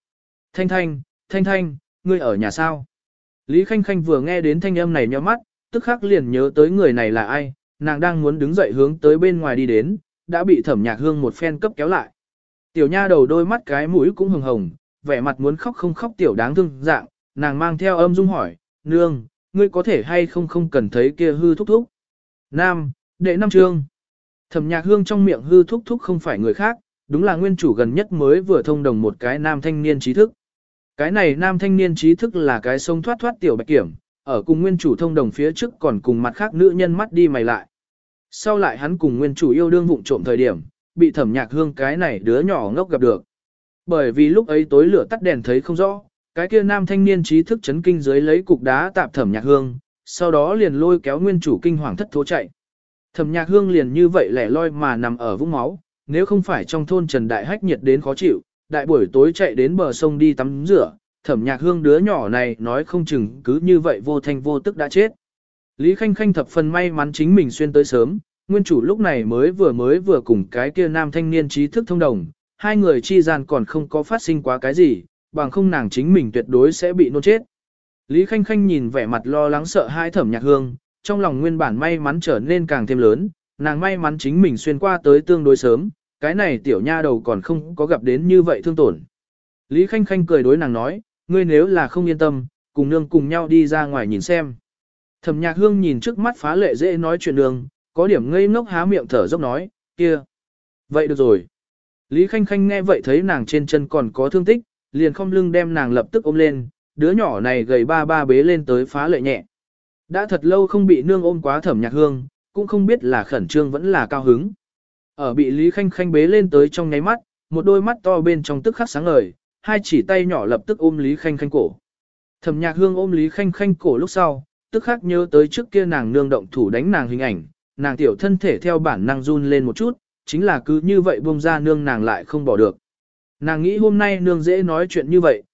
Thanh Thanh, ngươi ở nhà sao? Lý Khanh Khanh vừa nghe đến thanh âm này nhíu mắt, tức khắc liền nhớ tới người này là ai, nàng đang muốn đứng dậy hướng tới bên ngoài đi đến, đã bị Thẩm Nhạc Hương một phen cấp kéo lại. Tiểu nha đầu đôi mắt cái mũi cũng hồng hồng, vẻ mặt muốn khóc không khóc tiểu đáng thương dạng, nàng mang theo âm dung hỏi, nương, ngươi có thể hay không cần thấy kia hư thúc thúc. Đệ năm chương. Thẩm Nhạc Hương trong miệng hư thúc thúc không phải người khác, đúng là nguyên chủ gần nhất mới vừa thông đồng một cái nam thanh niên trí thức. Cái này nam thanh niên trí thức là cái sông thoát tiểu bạch kiểm, ở cùng nguyên chủ thông đồng phía trước còn cùng mặt khác nữ nhân mắt đi mày lại. Sau lại hắn cùng nguyên chủ yêu đương vụng trộm thời điểm, bị Thẩm Nhạc Hương cái này đứa nhỏ ngốc gặp được. Bởi vì lúc ấy tối lửa tắt đèn thấy không rõ, cái kia nam thanh niên trí thức chấn kinh dưới lấy cục đá tạp Thẩm Nhạc Hương, sau đó liền lôi kéo nguyên chủ kinh hoàng thất thố chạy. Thẩm Nhạc Hương liền như vậy lẻ loi mà nằm ở vũng máu, nếu không phải trong thôn Trần Đại Hách nhiệt đến khó chịu, đại buổi tối chạy đến bờ sông đi tắm rửa, Thẩm Nhạc Hương đứa nhỏ này nói không chừng cứ như vậy vô thanh vô tức đã chết. Lý Khanh Khanh thập phần may mắn chính mình xuyên tới sớm, nguyên chủ lúc này mới vừa cùng cái kia nam thanh niên trí thức thông đồng, hai người chi gian còn không có phát sinh quá cái gì, bằng không nàng chính mình tuyệt đối sẽ bị nôn chết. Lý Khanh Khanh nhìn vẻ mặt lo lắng sợ hãi Thẩm Nhạc Hương, trong lòng nguyên bản may mắn trở nên càng thêm lớn, nàng may mắn chính mình xuyên qua tới tương đối sớm, cái này tiểu nha đầu còn không có gặp đến như vậy thương tổn. Lý Khanh Khanh cười đối nàng nói, ngươi nếu là không yên tâm, cùng nương cùng nhau đi ra ngoài nhìn xem. Thẩm Nhạc Hương nhìn trước mắt phá lệ dễ nói chuyện nương, có điểm ngây ngốc há miệng thở dốc nói, kia. Vậy được rồi. Lý Khanh Khanh nghe vậy thấy nàng trên chân còn có thương tích, liền không lưng đem nàng lập tức ôm lên, đứa nhỏ này gầy ba ba bế lên tới phá lệ nhẹ. Đã thật lâu không bị nương ôm quá Thẩm Nhạc Hương, cũng không biết là khẩn trương vẫn là cao hứng. Ở bị Lý Khanh Khanh bế lên tới trong nháy mắt, một đôi mắt to bên trong tức khắc sáng ngời, hai chỉ tay nhỏ lập tức ôm Lý Khanh Khanh cổ. Thẩm Nhạc Hương ôm Lý Khanh Khanh cổ lúc sau, tức khắc nhớ tới trước kia nàng nương động thủ đánh nàng hình ảnh, nàng tiểu thân thể theo bản năng run lên một chút, chính là cứ như vậy buông ra nương nàng lại không bỏ được. Nàng nghĩ hôm nay nương dễ nói chuyện như vậy,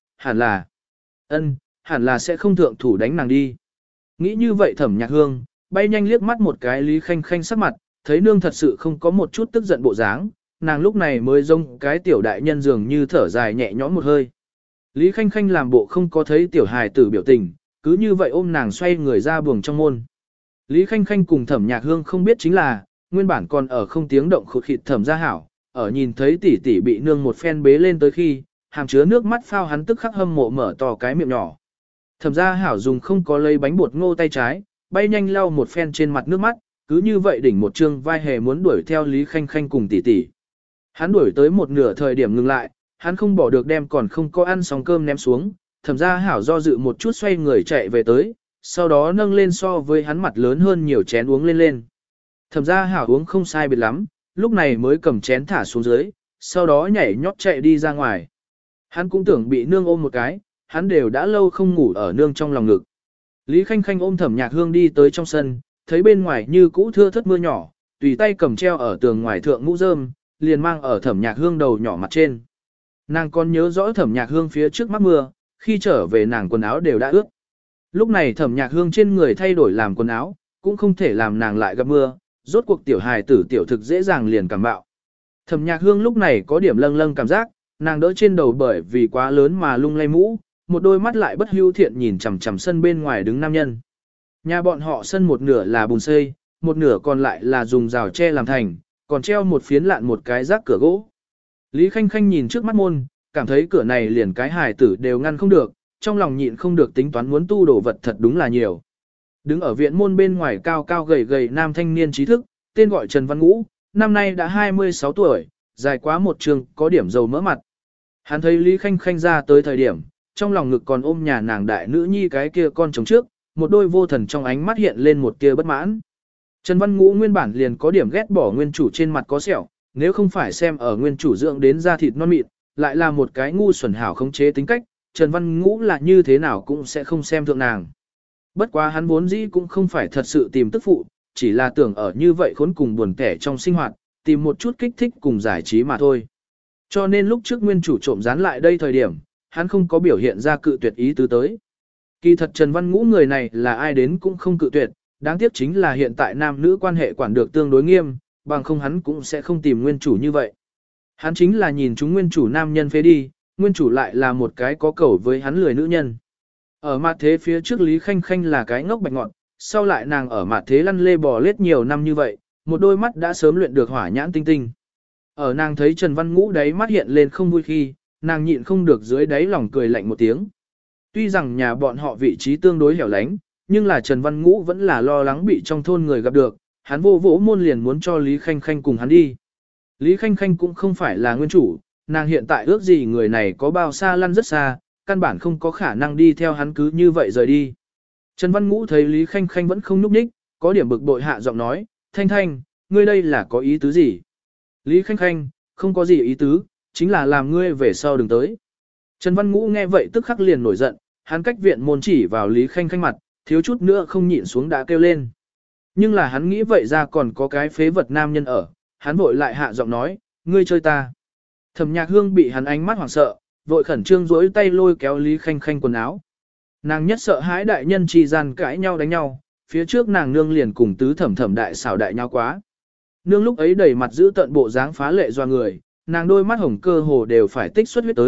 hẳn là sẽ không thượng thủ đánh nàng đi. Nghĩ như vậy Thẩm Nhạc Hương, bay nhanh liếc mắt một cái Lý Khanh Khanh sắc mặt, thấy nương thật sự không có một chút tức giận bộ dáng, nàng lúc này mới giống cái tiểu đại nhân dường như thở dài nhẹ nhõm một hơi. Lý Khanh Khanh làm bộ không có thấy tiểu hài tử biểu tình, cứ như vậy ôm nàng xoay người ra buồng trong môn. Lý Khanh Khanh cùng Thẩm Nhạc Hương không biết chính là, nguyên bản còn ở không tiếng động khụt khịt Thẩm Gia Hảo, ở nhìn thấy tỷ tỷ bị nương một phen bế lên tới khi, hàm chứa nước mắt phao hắn tức khắc hâm mộ mở to cái miệng nhỏ. Thẩm Gia Hảo dùng không có lấy bánh bột ngô tay trái, bay nhanh lau một phen trên mặt nước mắt, cứ như vậy đỉnh một trương vai hề muốn đuổi theo Lý Khanh Khanh cùng tỷ tỷ. Hắn đuổi tới một nửa thời điểm ngừng lại, hắn không bỏ được đem còn không có ăn xong cơm ném xuống, Thẩm Gia Hảo do dự một chút xoay người chạy về tới, sau đó nâng lên so với hắn mặt lớn hơn nhiều chén uống lên. Thẩm Gia Hảo uống không sai biệt lắm, lúc này mới cầm chén thả xuống dưới, sau đó nhảy nhót chạy đi ra ngoài. Hắn cũng tưởng bị nương ôm một cái, hắn đều đã lâu không ngủ ở nương trong lòng ngực. Lý Khanh Khanh ôm Thẩm Nhạc Hương đi tới trong sân, thấy bên ngoài như cũ thưa thớt mưa nhỏ, tùy tay cầm treo ở tường ngoài thượng mũ rơm, liền mang ở Thẩm Nhạc Hương đầu nhỏ mặt trên. Nàng còn nhớ rõ Thẩm Nhạc Hương phía trước mắc mưa, khi trở về nàng quần áo đều đã ướt. Lúc này Thẩm Nhạc Hương trên người thay đổi làm quần áo, cũng không thể làm nàng lại gặp mưa, rốt cuộc tiểu hài tử tiểu thực dễ dàng liền cảm bạo. Thẩm Nhạc Hương lúc này có điểm lâng lâng cảm giác, nàng đỡ trên đầu bởi vì quá lớn mà lung lay mũ, một đôi mắt lại bất hưu thiện nhìn chằm chằm sân bên ngoài đứng nam nhân. Nhà bọn họ sân một nửa là bùn xây, một nửa còn lại là dùng rào tre làm thành, còn treo một phiến lạn một cái rác cửa gỗ. Lý Khanh Khanh nhìn trước mắt môn, cảm thấy cửa này liền cái hài tử đều ngăn không được, trong lòng nhịn không được tính toán muốn tu đồ vật thật đúng là nhiều. Đứng ở viện môn bên ngoài cao cao gầy gầy nam thanh niên trí thức, tên gọi Trần Văn Ngũ, năm nay đã 26 tuổi, dài quá một trường, có điểm dầu mỡ mặt. Hắn thấy Lý Khanh Khanh ra tới thời điểm, trong lòng ngực còn ôm nhà nàng đại nữ nhi cái kia con trống trước, một đôi vô thần trong ánh mắt hiện lên một tia bất mãn. Trần Văn Ngũ nguyên bản liền có điểm ghét bỏ nguyên chủ trên mặt có sẹo, nếu không phải xem ở nguyên chủ dưỡng đến da thịt non mịn, lại là một cái ngu xuẩn hảo khống chế tính cách, Trần Văn Ngũ là như thế nào cũng sẽ không xem thượng nàng. Bất quá hắn vốn dĩ cũng không phải thật sự tìm tức phụ, chỉ là tưởng ở như vậy khốn cùng buồn kẻ trong sinh hoạt, tìm một chút kích thích cùng giải trí mà thôi. Cho nên lúc trước nguyên chủ trộm dán lại đây thời điểm, hắn không có biểu hiện ra cự tuyệt ý tứ tới. Kỳ thật Trần Văn Ngũ người này là ai đến cũng không cự tuyệt, đáng tiếc chính là hiện tại nam nữ quan hệ quản được tương đối nghiêm, bằng không hắn cũng sẽ không tìm nguyên chủ như vậy. Hắn chính là nhìn chúng nguyên chủ nam nhân phế đi, nguyên chủ lại là một cái có cầu với hắn lười nữ nhân. Ở mặt thế phía trước Lý Khanh Khanh là cái ngốc bạch ngọn, sau lại nàng ở mặt thế lăn lê bò lết nhiều năm như vậy, một đôi mắt đã sớm luyện được hỏa nhãn tinh tinh. Ở nàng thấy Trần Văn Ngũ đáy mắt hiện lên không vui khi, nàng nhịn không được dưới đáy lòng cười lạnh một tiếng. Tuy rằng nhà bọn họ vị trí tương đối hẻo lánh, nhưng là Trần Văn Ngũ vẫn là lo lắng bị trong thôn người gặp được, hắn vô vỗ môn liền muốn cho Lý Khanh Khanh cùng hắn đi. Lý Khanh Khanh cũng không phải là nguyên chủ, nàng hiện tại ước gì người này có bao xa lăn rất xa, căn bản không có khả năng đi theo hắn cứ như vậy rời đi. Trần Văn Ngũ thấy Lý Khanh Khanh vẫn không nhúc nhích, có điểm bực bội hạ giọng nói, Thanh Thanh, ngươi đây là có ý tứ gì? Lý Khanh Khanh, không có gì ý tứ, chính là làm ngươi về sau đừng tới. Trần Văn Ngũ nghe vậy tức khắc liền nổi giận, hắn cách viện môn chỉ vào Lý Khanh Khanh mặt, thiếu chút nữa không nhịn xuống đã kêu lên. Nhưng là hắn nghĩ vậy ra còn có cái phế vật nam nhân ở, hắn vội lại hạ giọng nói, ngươi chơi ta. Thẩm Nhạc Hương bị hắn ánh mắt hoảng sợ, vội khẩn trương duỗi tay lôi kéo Lý Khanh Khanh quần áo. Nàng nhất sợ hãi đại nhân chi gian cãi nhau đánh nhau, phía trước nàng nương liền cùng tứ thẩm thẩm đại xảo đại nhau quá. Nương lúc ấy đầy mặt giữ tận bộ dáng phá lệ doa người, nàng đôi mắt hồng cơ hồ đều phải tích xuất huyết tới,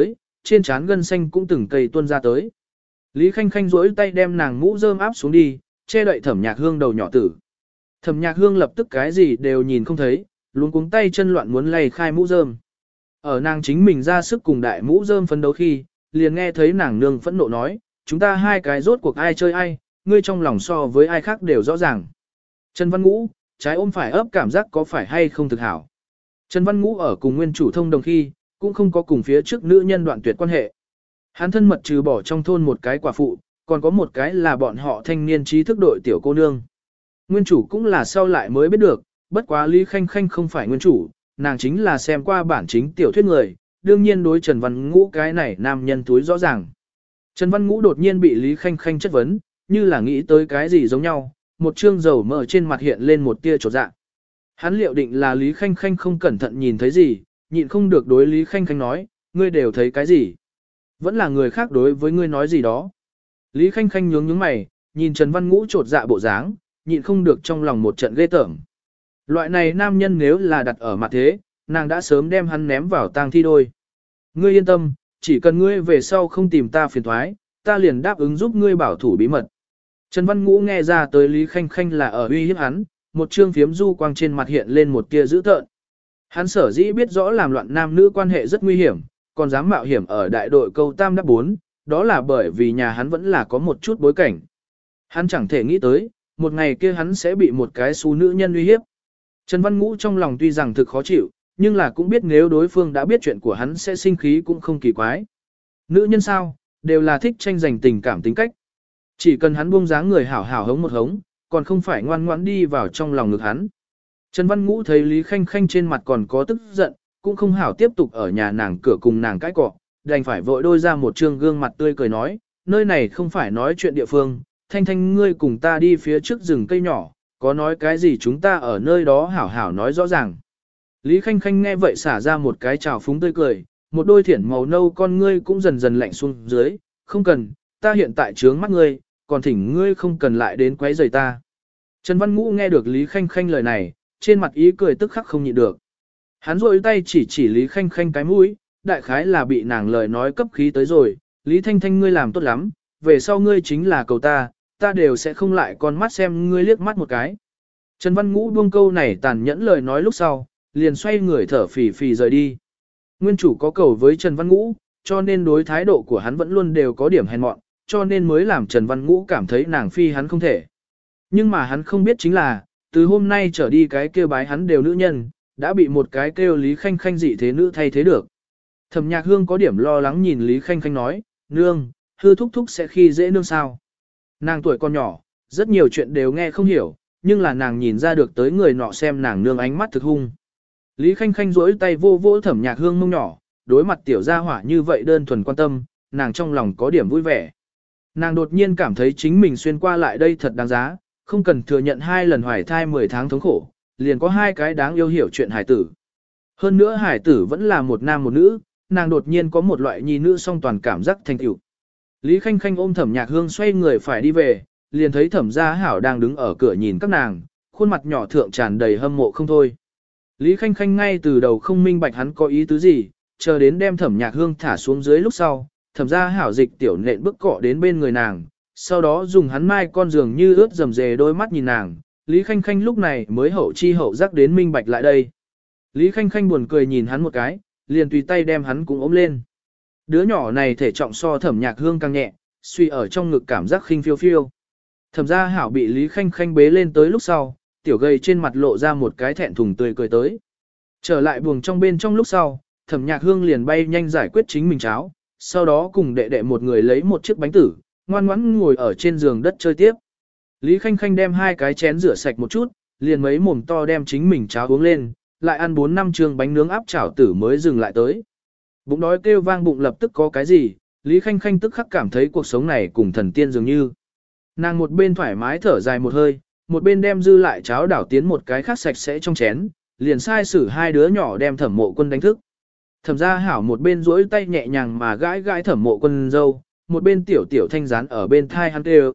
trên trán gân xanh cũng từng cây tuôn ra tới. Lý Khanh Khanh duỗi tay đem nàng mũ rơm áp xuống đi, che đậy Thẩm Nhạc Hương đầu nhỏ tử. Thẩm Nhạc Hương lập tức cái gì đều nhìn không thấy, luống cuống tay chân loạn muốn lay khai mũ rơm. Ở nàng chính mình ra sức cùng đại mũ rơm phấn đấu khi, liền nghe thấy nàng nương phẫn nộ nói, chúng ta hai cái rốt cuộc ai chơi ai, ngươi trong lòng so với ai khác đều rõ ràng. Trần Văn Ngũ, trái ôm phải ấp cảm giác có phải hay không thực hảo. Trần Văn Ngũ ở cùng nguyên chủ thông đồng khi, cũng không có cùng phía trước nữ nhân đoạn tuyệt quan hệ. Hắn thân mật trừ bỏ trong thôn một cái quả phụ, còn có một cái là bọn họ thanh niên trí thức đội tiểu cô nương. Nguyên chủ cũng là sau lại mới biết được, bất quá Lý Khanh Khanh không phải nguyên chủ, nàng chính là xem qua bản chính tiểu thuyết người, đương nhiên đối Trần Văn Ngũ cái này nam nhân túi rõ ràng. Trần Văn Ngũ đột nhiên bị Lý Khanh Khanh chất vấn, như là nghĩ tới cái gì giống nhau, một trương dầu mỡ trên mặt hiện lên một tia chột dạ. Hắn liệu định là Lý Khanh Khanh không cẩn thận nhìn thấy gì, nhịn không được đối Lý Khanh Khanh nói, ngươi đều thấy cái gì? Vẫn là người khác đối với ngươi nói gì đó. Lý Khanh Khanh nhướng mày, nhìn Trần Văn Ngũ chột dạ bộ dáng, nhịn không được trong lòng một trận ghê tởm. Loại này nam nhân nếu là đặt ở mặt thế, nàng đã sớm đem hắn ném vào tang thi đôi. Ngươi yên tâm, chỉ cần ngươi về sau không tìm ta phiền thoái, ta liền đáp ứng giúp ngươi bảo thủ bí mật. Trần Văn Ngũ nghe ra tới Lý Khanh Khanh là ở uy hiếp hắn, một trương phiếm du quang trên mặt hiện lên một tia dữ tợn. Hắn sở dĩ biết rõ làm loạn nam nữ quan hệ rất nguy hiểm, còn dám mạo hiểm ở đại đội câu tam đáp 4, đó là bởi vì nhà hắn vẫn là có một chút bối cảnh. Hắn chẳng thể nghĩ tới, một ngày kia hắn sẽ bị một cái xú nữ nhân uy hiếp. Trần Văn Ngũ trong lòng tuy rằng thực khó chịu, nhưng là cũng biết nếu đối phương đã biết chuyện của hắn sẽ sinh khí cũng không kỳ quái. Nữ nhân sao, đều là thích tranh giành tình cảm tính cách. Chỉ cần hắn buông dáng người hảo hảo hống một hống, còn không phải ngoan ngoãn đi vào trong lòng ngực hắn. Trần Văn Ngũ thấy Lý Khanh Khanh trên mặt còn có tức giận, cũng không hảo tiếp tục ở nhà nàng cửa cùng nàng cãi cọ, đành phải vội đôi ra một trương gương mặt tươi cười nói, nơi này không phải nói chuyện địa phương, Thanh Thanh ngươi cùng ta đi phía trước rừng cây nhỏ, có nói cái gì chúng ta ở nơi đó hảo hảo nói rõ ràng. Lý Khanh Khanh nghe vậy xả ra một cái trào phúng tươi cười, một đôi thiển màu nâu con ngươi cũng dần dần lạnh xuống dưới, không cần, ta hiện tại trướng mắt ngươi, còn thỉnh ngươi không cần lại đến quấy rầy ta. Trần Văn Ngũ nghe được Lý Khanh Khanh lời này, trên mặt ý cười tức khắc không nhịn được. Hắn rôi tay chỉ Lý Khanh Khanh cái mũi, đại khái là bị nàng lời nói cấp khí tới rồi, Lý Thanh Thanh ngươi làm tốt lắm, về sau ngươi chính là cầu ta, ta đều sẽ không lại con mắt xem ngươi liếc mắt một cái. Trần Văn Ngũ buông câu này tàn nhẫn lời nói lúc sau, liền xoay người thở phì phì rời đi. Nguyên chủ có cầu với Trần Văn Ngũ, cho nên đối thái độ của hắn vẫn luôn đều có điểm hèn mọn, cho nên mới làm Trần Văn Ngũ cảm thấy nàng phi hắn không thể. Nhưng mà hắn không biết chính là, từ hôm nay trở đi cái kêu bái hắn đều nữ nhân, đã bị một cái kêu Lý Khanh Khanh dị thế nữ thay thế được. Thẩm Nhạc Hương có điểm lo lắng nhìn Lý Khanh Khanh nói, nương, hư thúc thúc sẽ khi dễ nương sao. Nàng tuổi còn nhỏ, rất nhiều chuyện đều nghe không hiểu, nhưng là nàng nhìn ra được tới người nọ xem nàng nương ánh mắt thực hung. Lý Khanh Khanh duỗi tay vô vỗ Thẩm Nhạc Hương mông nhỏ, đối mặt tiểu gia hỏa như vậy đơn thuần quan tâm, nàng trong lòng có điểm vui vẻ. Nàng đột nhiên cảm thấy chính mình xuyên qua lại đây thật đáng giá, không cần thừa nhận 2 lần hoài thai 10 tháng thống khổ, liền có 2 cái đáng yêu hiểu chuyện hải tử. Hơn nữa hải tử vẫn là một nam một nữ, nàng đột nhiên có một loại nhi nữ song toàn cảm giác thành tựu. Lý Khanh Khanh ôm Thẩm Nhạc Hương xoay người phải đi về, liền thấy Thẩm Gia Hảo đang đứng ở cửa nhìn các nàng, khuôn mặt nhỏ thượng tràn đầy hâm mộ không thôi. Lý Khanh Khanh ngay từ đầu không minh bạch hắn có ý tứ gì, chờ đến đem Thẩm Nhạc Hương thả xuống dưới lúc sau, Thẩm Gia Hảo dịch tiểu nện bước cọ đến bên người nàng, sau đó dùng hắn mai con giường như ướt dầm dề đôi mắt nhìn nàng, Lý Khanh Khanh lúc này mới hậu chi hậu giác đến minh bạch lại đây. Lý Khanh Khanh buồn cười nhìn hắn một cái, liền tùy tay đem hắn cũng ôm lên. Đứa nhỏ này thể trọng so Thẩm Nhạc Hương càng nhẹ, suy ở trong ngực cảm giác khinh phiêu phiêu. Thẩm Gia Hảo bị Lý Khanh Khanh bế lên tới lúc sau, tiểu gầy trên mặt lộ ra một cái thẹn thùng tươi cười tới. Trở lại buồng trong bên trong lúc sau, Thẩm Nhạc Hương liền bay nhanh giải quyết chính mình cháo, sau đó cùng đệ đệ một người lấy một chiếc bánh tử, ngoan ngoãn ngồi ở trên giường đất chơi tiếp. Lý Khanh Khanh đem 2 cái chén rửa sạch một chút, liền mấy mồm to đem chính mình cháo uống lên, lại ăn 4-5 trường bánh nướng áp chảo tử mới dừng lại tới. Bụng đói kêu vang bụng lập tức có cái gì, Lý Khanh Khanh tức khắc cảm thấy cuộc sống này cùng thần tiên dường như. Nàng một bên thoải mái thở dài một hơi, một bên đem dư lại cháo đảo tiến một cái khác sạch sẽ trong chén, liền sai xử 2 đứa nhỏ đem Thẩm Mộ Quân đánh thức. Thẩm Gia Hảo một bên duỗi tay nhẹ nhàng mà gãi gãi Thẩm Mộ Quân dâu, một bên tiểu tiểu thanh rán ở bên thai hắn kêu,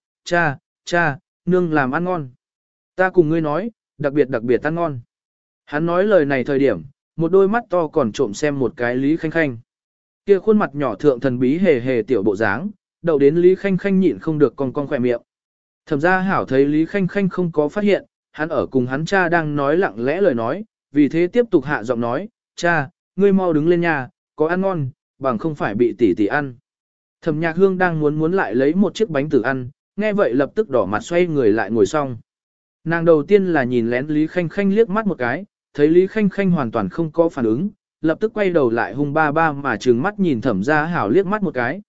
cha, nương làm ăn ngon. Ta cùng ngươi nói, đặc biệt ăn ngon. Hắn nói lời này thời điểm, một đôi mắt to còn trộm xem một cái Lý Khanh Khanh. Kia khuôn mặt nhỏ thượng thần bí hề hề tiểu bộ dáng, đậu đến Lý Khanh Khanh nhịn không được cong khỏe miệng. Thẩm gia hảo thấy Lý Khanh Khanh không có phát hiện, hắn ở cùng hắn cha đang nói lặng lẽ lời nói, vì thế tiếp tục hạ giọng nói, cha, ngươi mau đứng lên nhà, có ăn ngon, bằng không phải bị tỷ tỷ ăn. Thẩm Nhạc Hương đang muốn lại lấy một chiếc bánh tử ăn, nghe vậy lập tức đỏ mặt xoay người lại ngồi xong. Nàng đầu tiên là nhìn lén Lý Khanh Khanh liếc mắt một cái, thấy Lý Khanh Khanh hoàn toàn không có phản ứng, lập tức quay đầu lại hung ba ba mà trừng mắt nhìn Thẩm gia hảo liếc mắt một cái.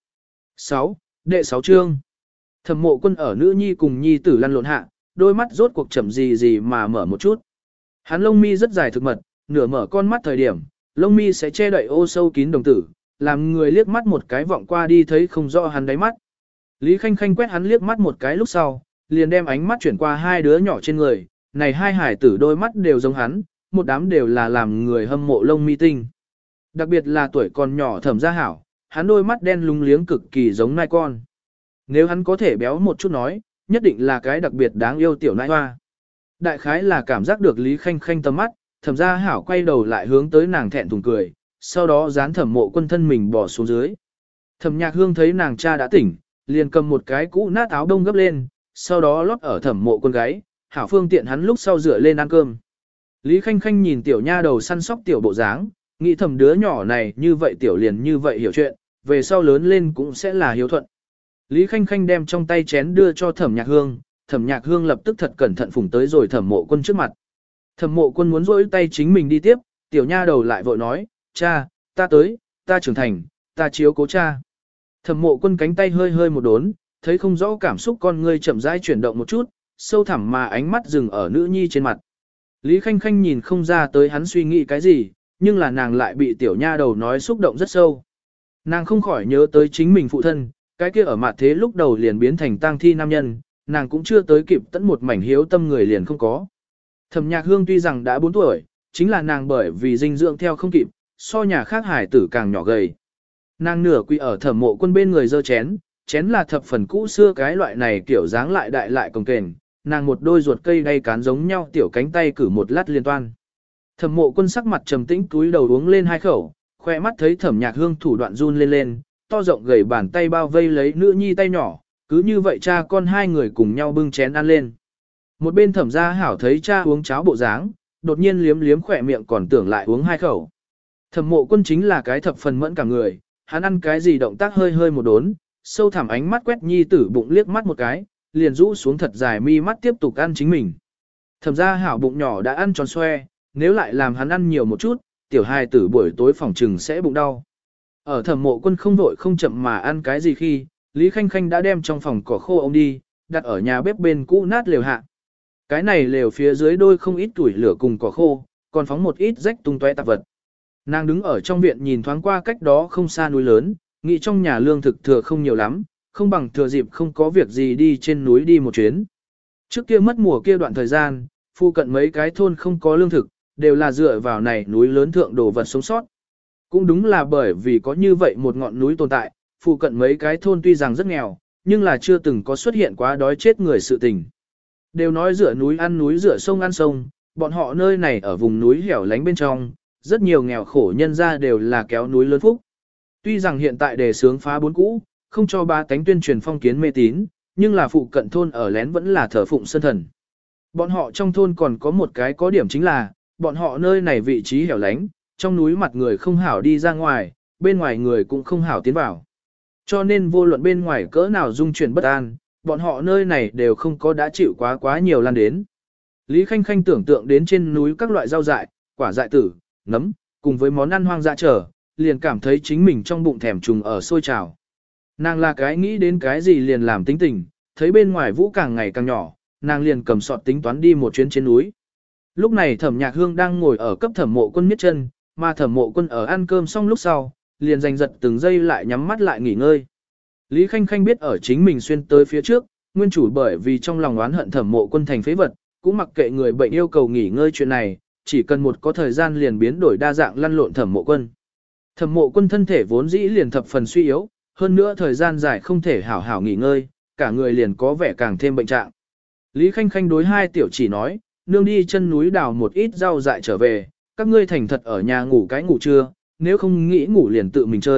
6. Đệ 6 chương. Thẩm Mộ Quân ở nữ nhi cùng nhi tử lăn lộn hạ, đôi mắt rốt cuộc chậm gì mà mở một chút. Hắn lông mi rất dài thực mật, nửa mở con mắt thời điểm, lông mi sẽ che đậy ô sâu kín đồng tử, làm người liếc mắt một cái vọng qua đi thấy không rõ hắn đáy mắt. Lý Khanh Khanh quét hắn liếc mắt một cái lúc sau, liền đem ánh mắt chuyển qua hai đứa nhỏ trên người, này hai hải tử đôi mắt đều giống hắn, một đám đều là làm người hâm mộ lông mi tinh. Đặc biệt là tuổi còn nhỏ Thẩm gia hảo, hắn đôi mắt đen lúng liếng cực kỳ giống nai con. Nếu hắn có thể béo một chút nói, nhất định là cái đặc biệt đáng yêu tiểu nai hoa. Đại khái là cảm giác được Lý Khanh Khanh tầm mắt, Thẩm gia hảo quay đầu lại hướng tới nàng thẹn thùng cười, sau đó dán Thẩm Mộ Quân thân mình bỏ xuống dưới. Thẩm Nhạc Hương thấy nàng cha đã tỉnh, liền cầm một cái cũ nát áo đông gấp lên, sau đó lót ở Thẩm Mộ Quân gáy, hảo phương tiện hắn lúc sau rửa lên ăn cơm. Lý Khanh Khanh nhìn tiểu nha đầu săn sóc tiểu bộ dáng, nghĩ thầm đứa nhỏ này như vậy tiểu liền như vậy hiểu chuyện, về sau lớn lên cũng sẽ là hiếu thuận. Lý Khanh Khanh đem trong tay chén đưa cho Thẩm Nhạc Hương, Thẩm Nhạc Hương lập tức thật cẩn thận phủng tới rồi Thẩm Mộ Quân trước mặt. Thẩm Mộ Quân muốn rỗi tay chính mình đi tiếp, tiểu nha đầu lại vội nói, cha, ta tới, ta trưởng thành, ta chiếu cố cha. Thẩm Mộ Quân cánh tay hơi hơi một đốn, thấy không rõ cảm xúc con ngươi chậm rãi chuyển động một chút, sâu thẳm mà ánh mắt dừng ở nữ nhi trên mặt. Lý Khanh Khanh nhìn không ra tới hắn suy nghĩ cái gì, nhưng là nàng lại bị tiểu nha đầu nói xúc động rất sâu. Nàng không khỏi nhớ tới chính mình phụ thân, cái kia ở mặt thế lúc đầu liền biến thành tang thi nam nhân, nàng cũng chưa tới kịp tận một mảnh hiếu tâm người liền không có. Thẩm Nhạc Hương tuy rằng đã 4 tuổi, chính là nàng bởi vì dinh dưỡng theo không kịp, so nhà khác hải tử càng nhỏ gầy. Nàng nửa quỳ ở Thẩm Mộ Quân bên người giơ chén, chén là thập phần cũ xưa cái loại này kiểu dáng lại đại lại cồng kềnh, nàng một đôi ruột cây đay cán giống nhau tiểu cánh tay cử một lát liên toan. Thẩm Mộ Quân sắc mặt trầm tĩnh túi đầu uống lên 2 khẩu, khoe mắt thấy Thẩm Nhạc Hương thủ đoạn run lên, to rộng gầy bàn tay bao vây lấy nữ nhi tay nhỏ, cứ như vậy cha con hai người cùng nhau bưng chén ăn lên. Một bên Thẩm gia hảo thấy cha uống cháo bộ dáng, đột nhiên liếm liếm khỏe miệng còn tưởng lại uống 2 khẩu. Thẩm Mộ Quân chính là cái thập phần mẫn cả người, hắn ăn cái gì động tác hơi hơi một đốn, sâu thẳm ánh mắt quét nhi tử bụng liếc mắt một cái, liền rũ xuống thật dài mi mắt tiếp tục ăn chính mình. Thẩm gia hảo bụng nhỏ đã ăn tròn xoe, nếu lại làm hắn ăn nhiều một chút, tiểu hài tử buổi tối phòng trừng sẽ bụng đau. Ở Thẩm Mộ Quân không vội không chậm mà ăn cái gì khi, Lý Khanh Khanh đã đem trong phòng cỏ khô ông đi, đặt ở nhà bếp bên cũ nát lều hạ. Cái này lều phía dưới đôi không ít tuổi lửa cùng cỏ khô, còn phóng một ít rách tung tóe tạp vật. Nàng đứng ở trong viện nhìn thoáng qua cách đó không xa núi lớn, nghĩ trong nhà lương thực thừa không nhiều lắm, không bằng thừa dịp không có việc gì đi trên núi đi một chuyến. Trước kia mất mùa kia đoạn thời gian, phụ cận mấy cái thôn không có lương thực, đều là dựa vào này núi lớn thượng đồ vật sống sót. Cũng đúng là bởi vì có như vậy một ngọn núi tồn tại, phụ cận mấy cái thôn tuy rằng rất nghèo, nhưng là chưa từng có xuất hiện quá đói chết người sự tình. Đều nói dựa núi dựa sông ăn sông, bọn họ nơi này ở vùng núi hẻo lánh bên trong, rất nhiều nghèo khổ nhân ra đều là kéo núi lớn phúc. Tuy rằng hiện tại đề sướng phá 4 cũ, không cho ba cánh tuyên truyền phong kiến mê tín, nhưng là phụ cận thôn ở lén vẫn là thờ phụng sơn thần. Bọn họ trong thôn còn có một cái có điểm chính là, bọn họ nơi này vị trí hẻo lánh, trong núi mặt người không hảo đi ra ngoài, bên ngoài người cũng không hảo tiến vào. Cho nên vô luận bên ngoài cỡ nào dung chuyển bất an, bọn họ nơi này đều không có đã chịu quá nhiều lan đến. Lý Khanh Khanh tưởng tượng đến trên núi các loại rau dại, quả dại tử, nấm, cùng với món ăn hoang dã trở, liền cảm thấy chính mình trong bụng thèm trùng ở sôi trào. Nàng là cái nghĩ đến cái gì liền làm tính tình, thấy bên ngoài vũ càng ngày càng nhỏ, nàng liền cầm sọt tính toán đi một chuyến trên núi. Lúc này Thẩm Nhạc Hương đang ngồi ở cấp Thẩm Mộ Quân miết chân, mà Thẩm Mộ Quân ở ăn cơm xong lúc sau, liền giành giật từng giây lại nhắm mắt lại nghỉ ngơi. Lý Khanh Khanh biết ở chính mình xuyên tới phía trước, nguyên chủ bởi vì trong lòng oán hận Thẩm Mộ Quân thành phế vật, cũng mặc kệ người bệnh yêu cầu nghỉ ngơi chuyện này, chỉ cần một có thời gian liền biến đổi đa dạng lăn lộn Thẩm Mộ Quân. Thẩm Mộ Quân thân thể vốn dĩ liền thập phần suy yếu, hơn nữa thời gian dài không thể hảo hảo nghỉ ngơi, cả người liền có vẻ càng thêm bệnh trạng. Lý Khanh Khanh đối hai tiểu chỉ nói, nương đi chân núi đào một ít rau dại trở về, các ngươi thành thật ở nhà ngủ cái ngủ trưa, nếu không nghĩ ngủ liền tự mình chơi,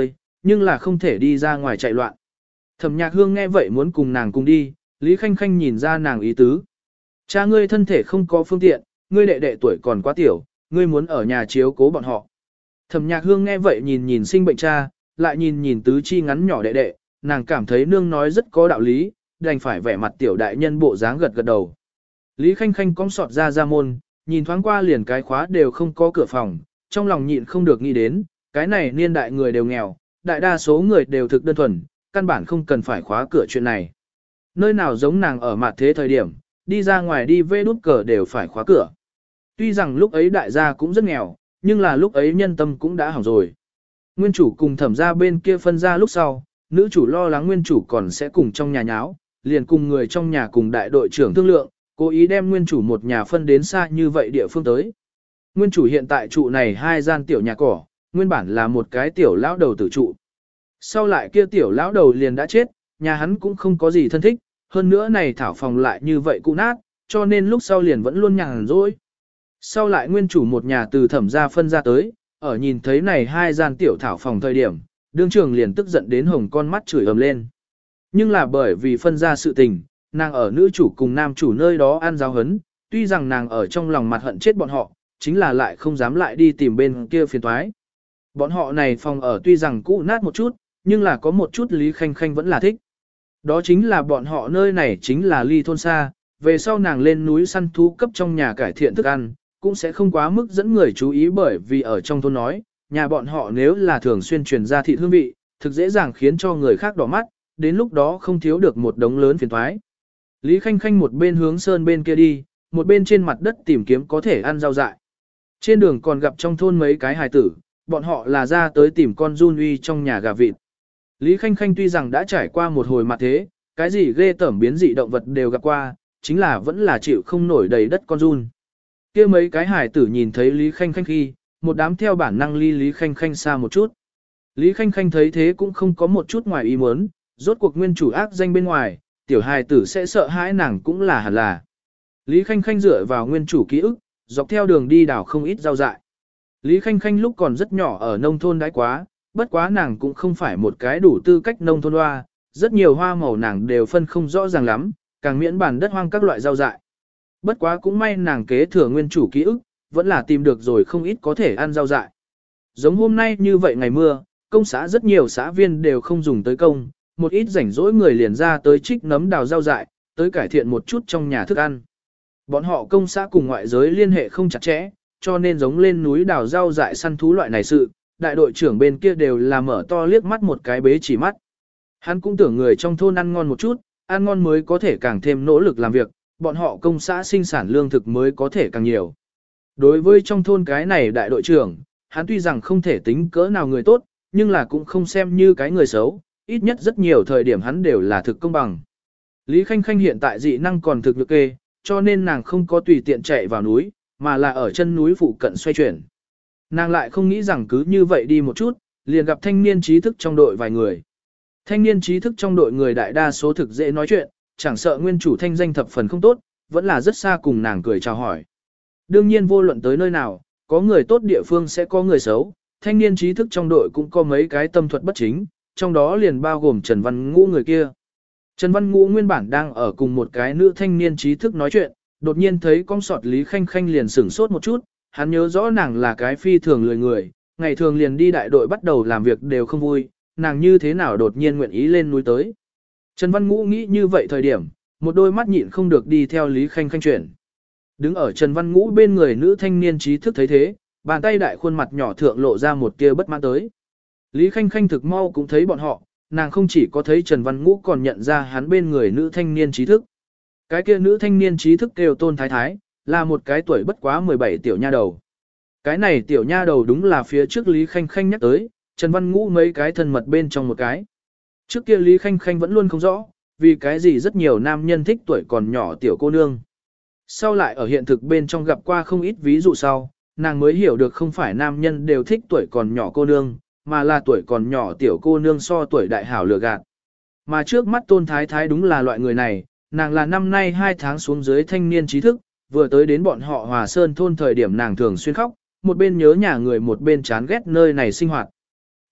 nhưng là không thể đi ra ngoài chạy loạn. Thẩm Nhạc Hương nghe vậy muốn cùng nàng cùng đi, Lý Khanh Khanh nhìn ra nàng ý tứ. Cha ngươi thân thể không có phương tiện, ngươi đệ đệ tuổi còn quá tiểu, ngươi muốn ở nhà chiếu cố bọn họ. Thẩm Nhạc Hương nghe vậy nhìn nhìn sinh bệnh cha, lại nhìn nhìn tứ chi ngắn nhỏ đệ đệ, nàng cảm thấy nương nói rất có đạo lý, đành phải vẻ mặt tiểu đại nhân bộ dáng gật gật đầu. Lý Khanh Khanh cong sọt ra môn, nhìn thoáng qua liền cái khóa đều không có cửa phòng, trong lòng nhịn không được nghĩ đến, cái này niên đại người đều nghèo, đại đa số người đều thực đơn thuần, căn bản không cần phải khóa cửa chuyện này. Nơi nào giống nàng ở mặt thế thời điểm, đi ra ngoài đi vê đút cờ đều phải khóa cửa. Tuy rằng lúc ấy đại gia cũng rất nghèo, nhưng là lúc ấy nhân tâm cũng đã hỏng rồi. Nguyên chủ cùng thẩm gia bên kia phân ra lúc sau, nữ chủ lo lắng nguyên chủ còn sẽ cùng trong nhà nháo, liền cùng người trong nhà cùng đại đội trưởng thương lượng, cố ý đem nguyên chủ một nhà phân đến xa như vậy địa phương tới. Nguyên chủ hiện tại trụ này 2 gian tiểu nhà cỏ, nguyên bản là một cái tiểu lão đầu tử trụ. Sau lại kia tiểu lão đầu liền đã chết, nhà hắn cũng không có gì thân thích, hơn nữa này thảo phòng lại như vậy cũ nát, cho nên lúc sau liền vẫn luôn nhàn rỗi. Sau lại nguyên chủ một nhà từ thẩm gia phân ra tới, ở nhìn thấy này 2 gian tiểu thảo phòng thời điểm, đương trường liền tức giận đến hồng con mắt chửi ầm lên. Nhưng là bởi vì phân ra sự tình, nàng ở nữ chủ cùng nam chủ nơi đó ăn giáo hấn, tuy rằng nàng ở trong lòng mặt hận chết bọn họ, chính là lại không dám lại đi tìm bên kia phiền toái. Bọn họ này phòng ở tuy rằng cũ nát một chút, nhưng là có một chút Lý Khanh Khanh vẫn là thích. Đó chính là bọn họ nơi này chính là ly thôn xa, về sau nàng lên núi săn thú cấp trong nhà cải thiện thức ăn, cũng sẽ không quá mức dẫn người chú ý bởi vì ở trong thôn nói, nhà bọn họ nếu là thường xuyên truyền ra thịt hương vị, thực dễ dàng khiến cho người khác đỏ mắt, đến lúc đó không thiếu được một đống lớn phiền toái. Lý Khanh Khanh một bên hướng sơn bên kia đi, một bên trên mặt đất tìm kiếm có thể ăn rau dại. Trên đường còn gặp trong thôn mấy cái hài tử, bọn họ là ra tới tìm con giun uy trong nhà gà vịt. Lý Khanh Khanh tuy rằng đã trải qua một hồi mặt thế, cái gì ghê tởm biến dị động vật đều gặp qua, chính là vẫn là chịu không nổi đầy đất con giun. Kia mấy cái hài tử nhìn thấy Lý Khanh Khanh khi, một đám theo bản năng ly Lý Khanh Khanh xa một chút. Lý Khanh Khanh thấy thế cũng không có một chút ngoài ý muốn, rốt cuộc nguyên chủ ác danh bên ngoài, tiểu hài tử sẽ sợ hãi nàng cũng là hẳn là. Lý Khanh Khanh dựa vào nguyên chủ ký ức, dọc theo đường đi đảo không ít rau dại. Lý Khanh Khanh lúc còn rất nhỏ ở nông thôn đãi quá, bất quá nàng cũng không phải một cái đủ tư cách nông thôn hoa, rất nhiều hoa màu nàng đều phân không rõ ràng lắm, càng miễn bản đất hoang các loại rau dại. Bất quá cũng may nàng kế thừa nguyên chủ ký ức, vẫn là tìm được rồi không ít có thể ăn rau dại. Giống hôm nay như vậy ngày mưa, công xã rất nhiều xã viên đều không dùng tới công, một ít rảnh rỗi người liền ra tới trích nấm đào rau dại, tới cải thiện một chút trong nhà thức ăn. Bọn họ công xã cùng ngoại giới liên hệ không chặt chẽ, cho nên giống lên núi đào rau dại săn thú loại này sự, đại đội trưởng bên kia đều là mở to liếc mắt một cái bế chỉ mắt. Hắn cũng tưởng người trong thôn ăn ngon một chút, ăn ngon mới có thể càng thêm nỗ lực làm việc, bọn họ công xã sinh sản lương thực mới có thể càng nhiều. Đối với trong thôn cái này đại đội trưởng, hắn tuy rằng không thể tính cỡ nào người tốt, nhưng là cũng không xem như cái người xấu, ít nhất rất nhiều thời điểm hắn đều là thực công bằng. Lý Khanh Khanh hiện tại dị năng còn thực lực kê, cho nên nàng không có tùy tiện chạy vào núi, mà là ở chân núi phụ cận xoay chuyển. Nàng lại không nghĩ rằng cứ như vậy đi một chút, liền gặp thanh niên trí thức trong đội vài người. Thanh niên trí thức trong đội người đại đa số thực dễ nói chuyện, chẳng sợ nguyên chủ thanh danh thập phần không tốt, vẫn là rất xa cùng nàng cười chào hỏi. Đương nhiên vô luận tới nơi nào, có người tốt địa phương sẽ có người xấu, thanh niên trí thức trong đội cũng có mấy cái tâm thuật bất chính, trong đó liền bao gồm Trần Văn Ngũ người kia. Trần Văn Ngũ nguyên bản đang ở cùng một cái nữ thanh niên trí thức nói chuyện, đột nhiên thấy con sọt Lý Khanh Khanh liền sửng sốt một chút, hắn nhớ rõ nàng là cái phi thường lười người, ngày thường liền đi đại đội bắt đầu làm việc đều không vui, nàng như thế nào đột nhiên nguyện ý lên núi tới. Trần Văn Ngũ nghĩ như vậy thời điểm, một đôi mắt nhịn không được đi theo Lý Khanh Khanh chuyển. Đứng ở Trần Văn Ngũ bên người nữ thanh niên trí thức thấy thế, bàn tay đại khuôn mặt nhỏ thượng lộ ra một tia bất mãn tới. Lý Khanh Khanh thực mau cũng thấy bọn họ, nàng không chỉ có thấy Trần Văn Ngũ còn nhận ra hắn bên người nữ thanh niên trí thức. Cái kia nữ thanh niên trí thức kêu Tôn Thái Thái, là một cái tuổi bất quá 17 tiểu nha đầu. Cái này tiểu nha đầu đúng là phía trước Lý Khanh Khanh nhắc tới, Trần Văn Ngũ mấy cái thân mật bên trong một cái. Trước kia Lý Khanh Khanh vẫn luôn không rõ, vì cái gì rất nhiều nam nhân thích tuổi còn nhỏ tiểu cô nương. Sau lại ở hiện thực bên trong gặp qua không ít ví dụ sau, nàng mới hiểu được không phải nam nhân đều thích tuổi còn nhỏ cô nương, mà là tuổi còn nhỏ tiểu cô nương so tuổi đại hảo lừa gạt. Mà trước mắt Tôn Thái Thái đúng là loại người này, nàng là năm nay 2 tháng xuống dưới thanh niên trí thức, vừa tới đến bọn họ Hòa Sơn thôn thời điểm nàng thường xuyên khóc, một bên nhớ nhà người một bên chán ghét nơi này sinh hoạt.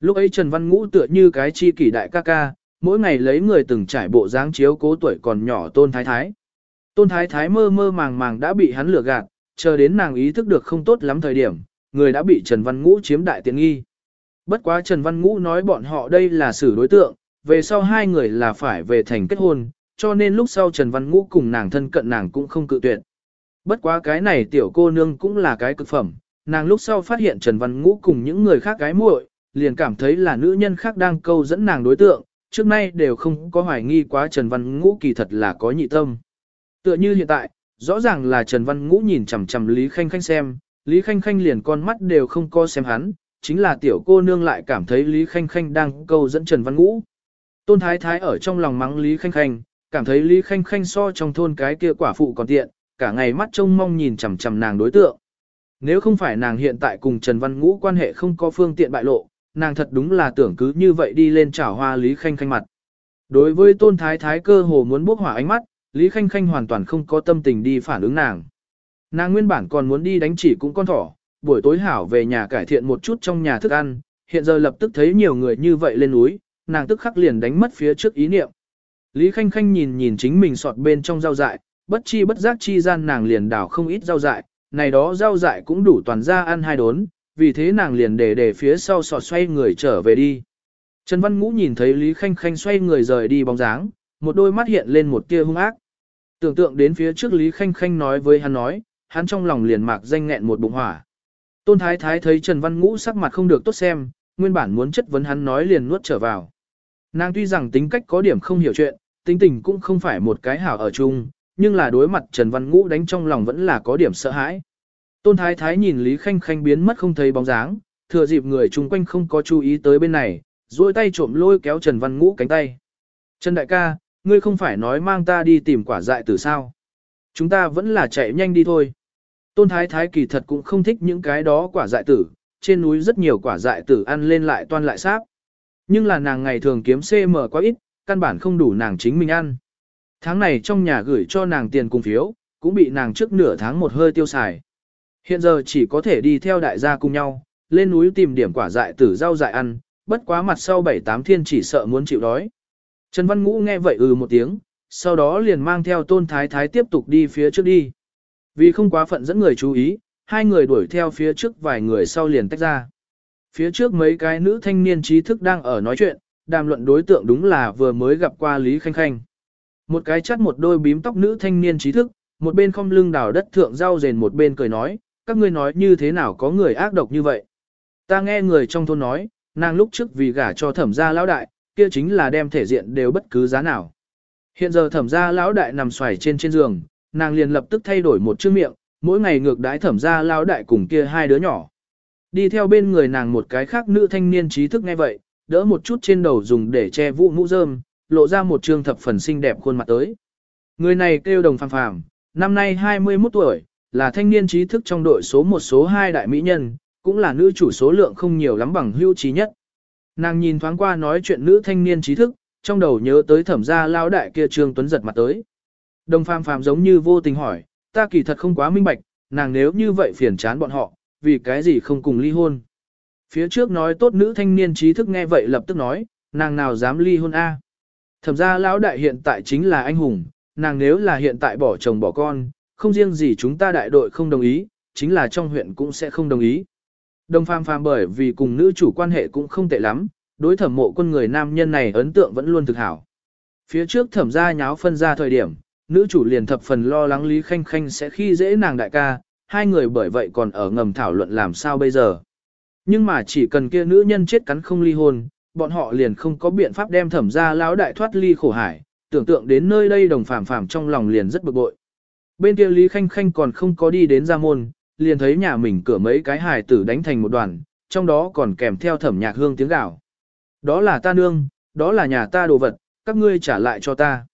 Lúc ấy Trần Văn Ngũ tựa như cái chi kỷ đại ca ca, mỗi ngày lấy người từng trải bộ dáng chiếu cố tuổi còn nhỏ Tôn Thái Thái. Tôn Thái Thái mơ mơ màng màng đã bị hắn lừa gạt, chờ đến nàng ý thức được không tốt lắm thời điểm, người đã bị Trần Văn Ngũ chiếm đại tiện nghi. Bất quá Trần Văn Ngũ nói bọn họ đây là xử đối tượng, về sau hai người là phải về thành kết hôn, cho nên lúc sau Trần Văn Ngũ cùng nàng thân cận nàng cũng không cự tuyệt. Bất quá cái này tiểu cô nương cũng là cái cực phẩm, nàng lúc sau phát hiện Trần Văn Ngũ cùng những người khác gái muội, liền cảm thấy là nữ nhân khác đang câu dẫn nàng đối tượng, trước nay đều không có hoài nghi quá Trần Văn Ngũ kỳ thật là có nhị tâm. Tựa như hiện tại, rõ ràng là Trần Văn Ngũ nhìn chằm chằm Lý Khanh Khanh xem, Lý Khanh Khanh liền con mắt đều không co xem hắn, chính là tiểu cô nương lại cảm thấy Lý Khanh Khanh đang câu dẫn Trần Văn Ngũ. Tôn Thái Thái ở trong lòng mắng Lý Khanh Khanh, cảm thấy Lý Khanh Khanh so trong thôn cái kia quả phụ còn tiện, cả ngày mắt trông mong nhìn chằm chằm nàng đối tượng. Nếu không phải nàng hiện tại cùng Trần Văn Ngũ quan hệ không có phương tiện bại lộ, nàng thật đúng là tưởng cứ như vậy đi lên chảo hoa Lý Khanh Khanh mặt. Đối với Tôn Thái Thái cơ hồ muốn bốc hỏa ánh mắt, Lý Khanh Khanh hoàn toàn không có tâm tình đi phản ứng nàng. Nàng nguyên bản còn muốn đi đánh chỉ cũng con thỏ, buổi tối hảo về nhà cải thiện một chút trong nhà thức ăn, hiện giờ lập tức thấy nhiều người như vậy lên núi, nàng tức khắc liền đánh mất phía trước ý niệm. Lý Khanh Khanh nhìn nhìn chính mình sọt bên trong rau dại, bất chi bất giác chi gian nàng liền đào không ít rau dại, này đó rau dại cũng đủ toàn ra ăn hai đốn, vì thế nàng liền để phía sau sọt xoay người trở về đi. Trần Văn Ngũ nhìn thấy Lý Khanh Khanh xoay người rời đi bóng dáng, một đôi mắt hiện lên một tia hung ác. Tưởng tượng đến phía trước Lý Khanh Khanh nói với hắn nói, hắn trong lòng liền mạc danh nghẹn một bụng hỏa. Tôn Thái Thái thấy Trần Văn Ngũ sắc mặt không được tốt xem, nguyên bản muốn chất vấn hắn nói liền nuốt trở vào. Nàng tuy rằng tính cách có điểm không hiểu chuyện, tính tình cũng không phải một cái hảo ở chung, nhưng là đối mặt Trần Văn Ngũ đánh trong lòng vẫn là có điểm sợ hãi. Tôn Thái Thái nhìn Lý Khanh Khanh biến mất không thấy bóng dáng, thừa dịp người chung quanh không có chú ý tới bên này, duỗi tay trộm lôi kéo Trần Văn Ngũ cánh tay. Trần đại ca, ngươi không phải nói mang ta đi tìm quả dại tử sao? Chúng ta vẫn là chạy nhanh đi thôi. Tôn Thái Thái kỳ thật cũng không thích những cái đó quả dại tử, trên núi rất nhiều quả dại tử ăn lên lại toan lại sáp. Nhưng là nàng ngày thường kiếm CM quá ít, căn bản không đủ nàng chính mình ăn. Tháng này trong nhà gửi cho nàng tiền cùng phiếu, cũng bị nàng trước nửa tháng một hơi tiêu xài. Hiện giờ chỉ có thể đi theo đại gia cùng nhau, lên núi tìm điểm quả dại tử rau dại ăn, bất quá mặt sau 7-8 thiên chỉ sợ muốn chịu đói. Trần Văn Ngũ nghe vậy một tiếng, sau đó liền mang theo Tôn Thái Thái tiếp tục đi phía trước đi. Vì không quá phận dẫn người chú ý, hai người đuổi theo phía trước vài người sau liền tách ra. Phía trước mấy cái nữ thanh niên trí thức đang ở nói chuyện, đàm luận đối tượng đúng là vừa mới gặp qua Lý Khanh Khanh. Một cái chắt một đôi bím tóc nữ thanh niên trí thức, một bên không lưng đào đất thượng rau rền một bên cười nói, các ngươi nói như thế nào có người ác độc như vậy. Ta nghe người trong thôn nói, nàng lúc trước vì gả cho Thẩm gia lão đại, kia chính là đem thể diện đều bất cứ giá nào. Hiện giờ Thẩm gia lão đại nằm xoài trên giường, nàng liền lập tức thay đổi một chữ miệng, mỗi ngày ngược đãi Thẩm gia lão đại cùng kia hai đứa nhỏ. Đi theo bên người nàng một cái khác nữ thanh niên trí thức nghe vậy, đỡ một chút trên đầu dùng để che vụ mũ rơm, lộ ra một trương thập phần xinh đẹp khuôn mặt tới. Người này kêu Đồng Phàm Phàm, năm nay 21 tuổi, là thanh niên trí thức trong đội số 1 số 2 đại mỹ nhân, cũng là nữ chủ số lượng không nhiều lắm bằng hưu trí nhất. Nàng nhìn thoáng qua nói chuyện nữ thanh niên trí thức, trong đầu nhớ tới Thẩm gia lão đại kia Trương Tuấn giật mặt tới. Đồng Phàm Phàm giống như vô tình hỏi, ta kỳ thật không quá minh bạch, nàng nếu như vậy phiền chán bọn họ, vì cái gì không cùng ly hôn. Phía trước nói tốt nữ thanh niên trí thức nghe vậy lập tức nói, nàng nào dám ly hôn a? Thẩm gia lão đại hiện tại chính là anh hùng, nàng nếu là hiện tại bỏ chồng bỏ con, không riêng gì chúng ta đại đội không đồng ý, chính là trong huyện cũng sẽ không đồng ý. Đồng Phàm Phàm bởi vì cùng nữ chủ quan hệ cũng không tệ lắm, đối Thẩm Mộ Quân người nam nhân này ấn tượng vẫn luôn thực hảo. Phía trước Thẩm gia nháo phân ra thời điểm, nữ chủ liền thập phần lo lắng Lý Khanh Khanh sẽ khi dễ nàng đại ca, hai người bởi vậy còn ở ngầm thảo luận làm sao bây giờ. Nhưng mà chỉ cần kia nữ nhân chết cắn không ly hôn, bọn họ liền không có biện pháp đem Thẩm gia lão đại thoát ly khổ hải, tưởng tượng đến nơi đây Đồng Phàm Phàm trong lòng liền rất bực bội. Bên kia Lý Khanh Khanh còn không có đi đến ra môn, liền thấy nhà mình cửa mấy cái hài tử đánh thành một đoàn, trong đó còn kèm theo Thẩm Nhạc Hương tiếng gào. Đó là ta nương, đó là nhà ta đồ vật, các ngươi trả lại cho ta.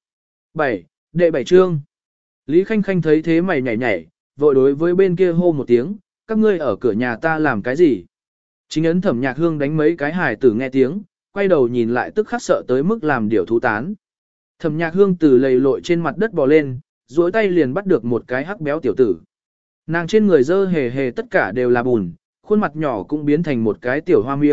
Đệ 7 chương. Lý Khanh Khanh thấy thế mày nhảy nhảy, vội đối với bên kia hô một tiếng, các ngươi ở cửa nhà ta làm cái gì? Chính ấn Thẩm Nhạc Hương đánh mấy cái hài tử nghe tiếng, quay đầu nhìn lại tức khắc sợ tới mức làm điều thú tán. Thẩm Nhạc Hương từ lầy lội trên mặt đất bò lên, duỗi tay liền bắt được một cái hắc béo tiểu tử. Nàng trên người dơ hề hề tất cả đều là bùn, khuôn mặt nhỏ cũng biến thành một cái tiểu hoa miêu,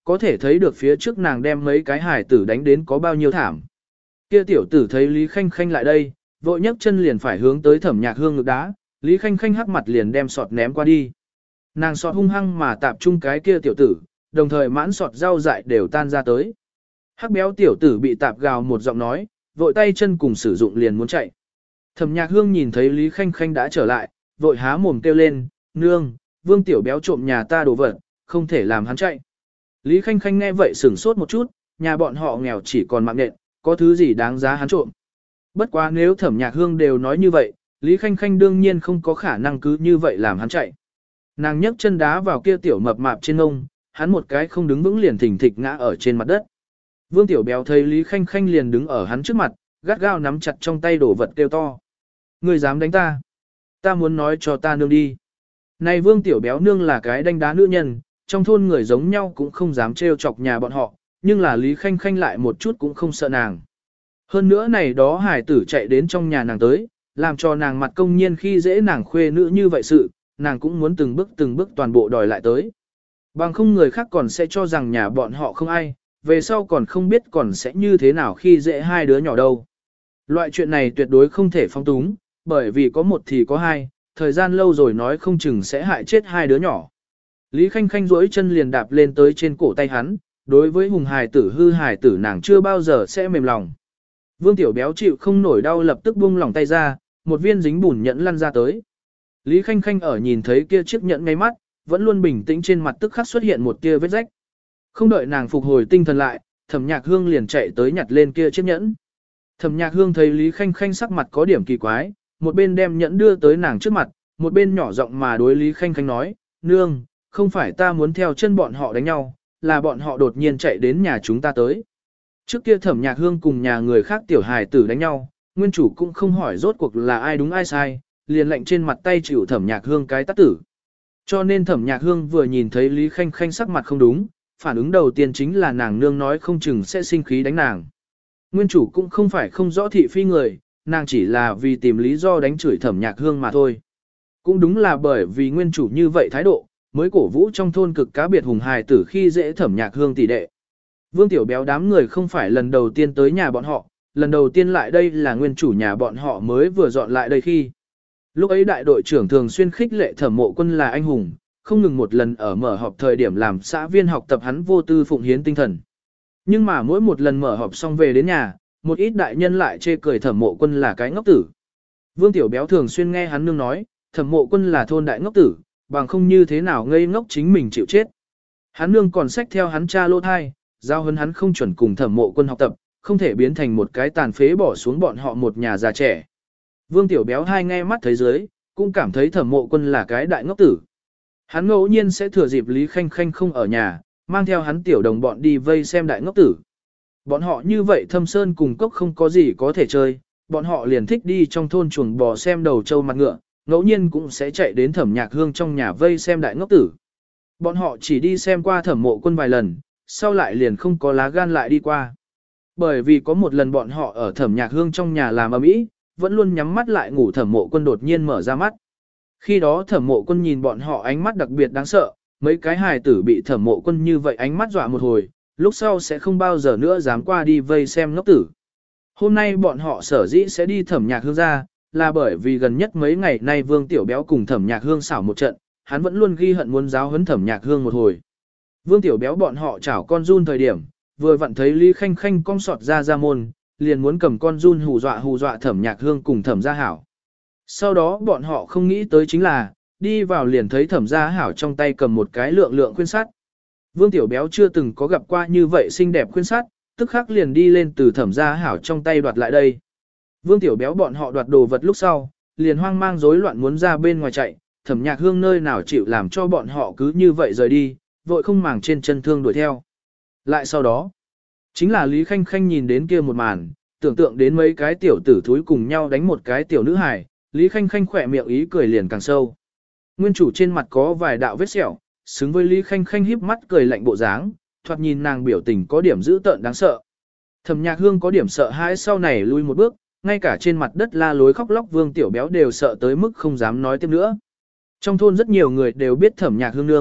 có thể thấy được phía trước nàng đem mấy cái hài tử đánh đến có bao nhiêu thảm. Kia tiểu tử thấy Lý Khanh Khanh lại đây, vội nhấc chân liền phải hướng tới Thẩm Nhạc Hương ngực đá, Lý Khanh Khanh hắc mặt liền đem sọt ném qua đi. Nàng sọt hung hăng mà tạp chung cái kia tiểu tử, đồng thời mãn sọt rau dại đều tan ra tới. Hắc béo tiểu tử bị tạp gào một giọng nói, vội tay chân cùng sử dụng liền muốn chạy. Thẩm Nhạc Hương nhìn thấy Lý Khanh Khanh đã trở lại, vội há mồm kêu lên, nương, Vương tiểu béo trộm nhà ta đồ vật, không thể làm hắn chạy. Lý Khanh Khanh nghe vậy sửng sốt một chút, nhà bọn họ nghèo chỉ còn mạng nện, có thứ gì đáng giá hắn trộm. Bất quá nếu Thẩm Nhạc Hương đều nói như vậy, Lý Khanh Khanh đương nhiên không có khả năng cứ như vậy làm hắn chạy. Nàng nhấc chân đá vào kia tiểu mập mạp trên ngông, hắn một cái không đứng vững liền thình thịch ngã ở trên mặt đất. Vương tiểu béo thấy Lý Khanh Khanh liền đứng ở hắn trước mặt, gắt gao nắm chặt trong tay đồ vật kêu to. Ngươi dám đánh ta? Ta muốn nói cho ta nương đi. Này Vương tiểu béo nương là cái đánh đá nữ nhân, trong thôn người giống nhau cũng không dám trêu chọc nhà bọn họ, nhưng là Lý Khanh Khanh lại một chút cũng không sợ nàng. Hơn nữa này đó hải tử chạy đến trong nhà nàng tới, làm cho nàng mặt công nhiên khi dễ nàng khuê nữ như vậy sự, nàng cũng muốn từng bước toàn bộ đòi lại tới. Bằng không người khác còn sẽ cho rằng nhà bọn họ không ai, về sau còn không biết còn sẽ như thế nào khi dễ hai đứa nhỏ đâu. Loại chuyện này tuyệt đối không thể phong túng, bởi vì có một thì có hai, thời gian lâu rồi nói không chừng sẽ hại chết hai đứa nhỏ. Lý Khanh Khanh duỗi chân liền đạp lên tới trên cổ tay hắn, đối với hùng hài tử hư hài tử nàng chưa bao giờ sẽ mềm lòng. Vương tiểu béo chịu không nổi đau lập tức buông lỏng tay ra, một viên dính bùn nhẫn lăn ra tới. Lý Khanh Khanh ở nhìn thấy kia chiếc nhẫn ngay mắt, vẫn luôn bình tĩnh trên mặt tức khắc xuất hiện một tia vết rách. Không đợi nàng phục hồi tinh thần lại, Thẩm Nhạc Hương liền chạy tới nhặt lên kia chiếc nhẫn. Thẩm Nhạc Hương thấy Lý Khanh Khanh sắc mặt có điểm kỳ quái, một bên đem nhẫn đưa tới nàng trước mặt, một bên nhỏ giọng mà đối Lý Khanh Khanh nói, nương, không phải ta muốn theo chân bọn họ đánh nhau, là bọn họ đột nhiên chạy đến nhà chúng ta tới. Trước kia Thẩm Nhạc Hương cùng nhà người khác tiểu hài tử đánh nhau, nguyên chủ cũng không hỏi rốt cuộc là ai đúng ai sai, liền lệnh trên mặt tay chịu Thẩm Nhạc Hương cái tát tử. Cho nên Thẩm Nhạc Hương vừa nhìn thấy Lý Khanh Khanh sắc mặt không đúng, phản ứng đầu tiên chính là nàng nương nói không chừng sẽ sinh khí đánh nàng. Nguyên chủ cũng không phải không rõ thị phi người, nàng chỉ là vì tìm lý do đánh chửi Thẩm Nhạc Hương mà thôi. Cũng đúng là bởi vì nguyên chủ như vậy thái độ, mới cổ vũ trong thôn cực cá biệt hùng hài tử khi dễ Thẩm Nhạc Hương tỷ đệ. Vương tiểu béo đám người không phải lần đầu tiên tới nhà bọn họ, lần đầu tiên lại đây là nguyên chủ nhà bọn họ mới vừa dọn lại đây khi. Lúc ấy đại đội trưởng thường xuyên khích lệ Thẩm Mộ Quân là anh hùng, không ngừng một lần ở mở họp thời điểm làm xã viên học tập hắn vô tư phụng hiến tinh thần. Nhưng mà mỗi một lần mở họp xong về đến nhà, một ít đại nhân lại chê cười Thẩm Mộ Quân là cái ngốc tử. Vương tiểu béo thường xuyên nghe hắn nương nói, Thẩm Mộ Quân là thôn đại ngốc tử, bằng không như thế nào ngây ngốc chính mình chịu chết. Hắn nương còn xách theo hắn cha lô thai, giao hấn hắn không chuẩn cùng Thẩm Mộ Quân học tập, không thể biến thành một cái tàn phế bỏ xuống bọn họ một nhà già trẻ. Vương tiểu béo hai nghe mắt thấy dưới, cũng cảm thấy Thẩm Mộ Quân là cái đại ngốc tử. Hắn ngẫu nhiên sẽ thừa dịp Lý Khanh Khanh không ở nhà, mang theo hắn tiểu đồng bọn đi vây xem đại ngốc tử. Bọn họ như vậy thâm sơn cùng cốc không có gì có thể chơi, bọn họ liền thích đi trong thôn chuồng bò xem đầu trâu mặt ngựa, ngẫu nhiên cũng sẽ chạy đến Thẩm Nhạc Hương trong nhà vây xem đại ngốc tử. Bọn họ chỉ đi xem qua Thẩm Mộ Quân vài lần, sau lại liền không có lá gan lại đi qua. Bởi vì có một lần bọn họ ở Thẩm Nhạc Hương trong nhà làm ầm ĩ, vẫn luôn nhắm mắt lại ngủ Thẩm Mộ Quân đột nhiên mở ra mắt. Khi đó Thẩm Mộ Quân nhìn bọn họ ánh mắt đặc biệt đáng sợ, mấy cái hài tử bị Thẩm Mộ Quân như vậy ánh mắt dọa một hồi, lúc sau sẽ không bao giờ nữa dám qua đi vây xem ngốc tử. Hôm nay bọn họ sở dĩ sẽ đi Thẩm Nhạc Hương ra, là bởi vì gần nhất mấy ngày nay Vương Tiểu Béo cùng Thẩm Nhạc Hương xảo một trận, hắn vẫn luôn ghi hận muốn giáo huấn Thẩm Nhạc Hương một hồi. Vương Tiểu Béo bọn họ chảo con run thời điểm, vừa vặn thấy Lý Khanh Khanh cong sọt ra môn, liền muốn cầm con run hù dọa Thẩm Nhạc Hương cùng Thẩm Gia Hảo. Sau đó bọn họ không nghĩ tới chính là, đi vào liền thấy Thẩm Gia Hảo trong tay cầm một cái lượng khuyên sắt. Vương Tiểu Béo chưa từng có gặp qua như vậy xinh đẹp khuyên sắt, tức khắc liền đi lên từ Thẩm Gia Hảo trong tay đoạt lại đây. Vương Tiểu Béo bọn họ đoạt đồ vật lúc sau, liền hoang mang rối loạn muốn ra bên ngoài chạy, Thẩm Nhạc Hương nơi nào chịu làm cho bọn họ cứ như vậy rời đi, vội không màng trên chân thương đuổi theo. Lại sau đó, chính là Lý Khanh Khanh nhìn đến kia một màn, tưởng tượng đến mấy cái tiểu tử thúi cùng nhau đánh một cái tiểu nữ hài, Lý Khanh Khanh khỏe miệng ý cười liền càng sâu. Nguyên chủ trên mặt có vài đạo vết sẹo, xứng với Lý Khanh Khanh híp mắt cười lạnh bộ dáng, thoạt nhìn nàng biểu tình có điểm dữ tợn đáng sợ. Thẩm Nhạc Hương có điểm sợ hãi sau này lui một bước, ngay cả trên mặt đất la lối khóc lóc Vương Tiểu Béo đều sợ tới mức không dám nói tiếp nữa. Trong thôn rất nhiều người đều biết Thẩm Nhạc Hương nương,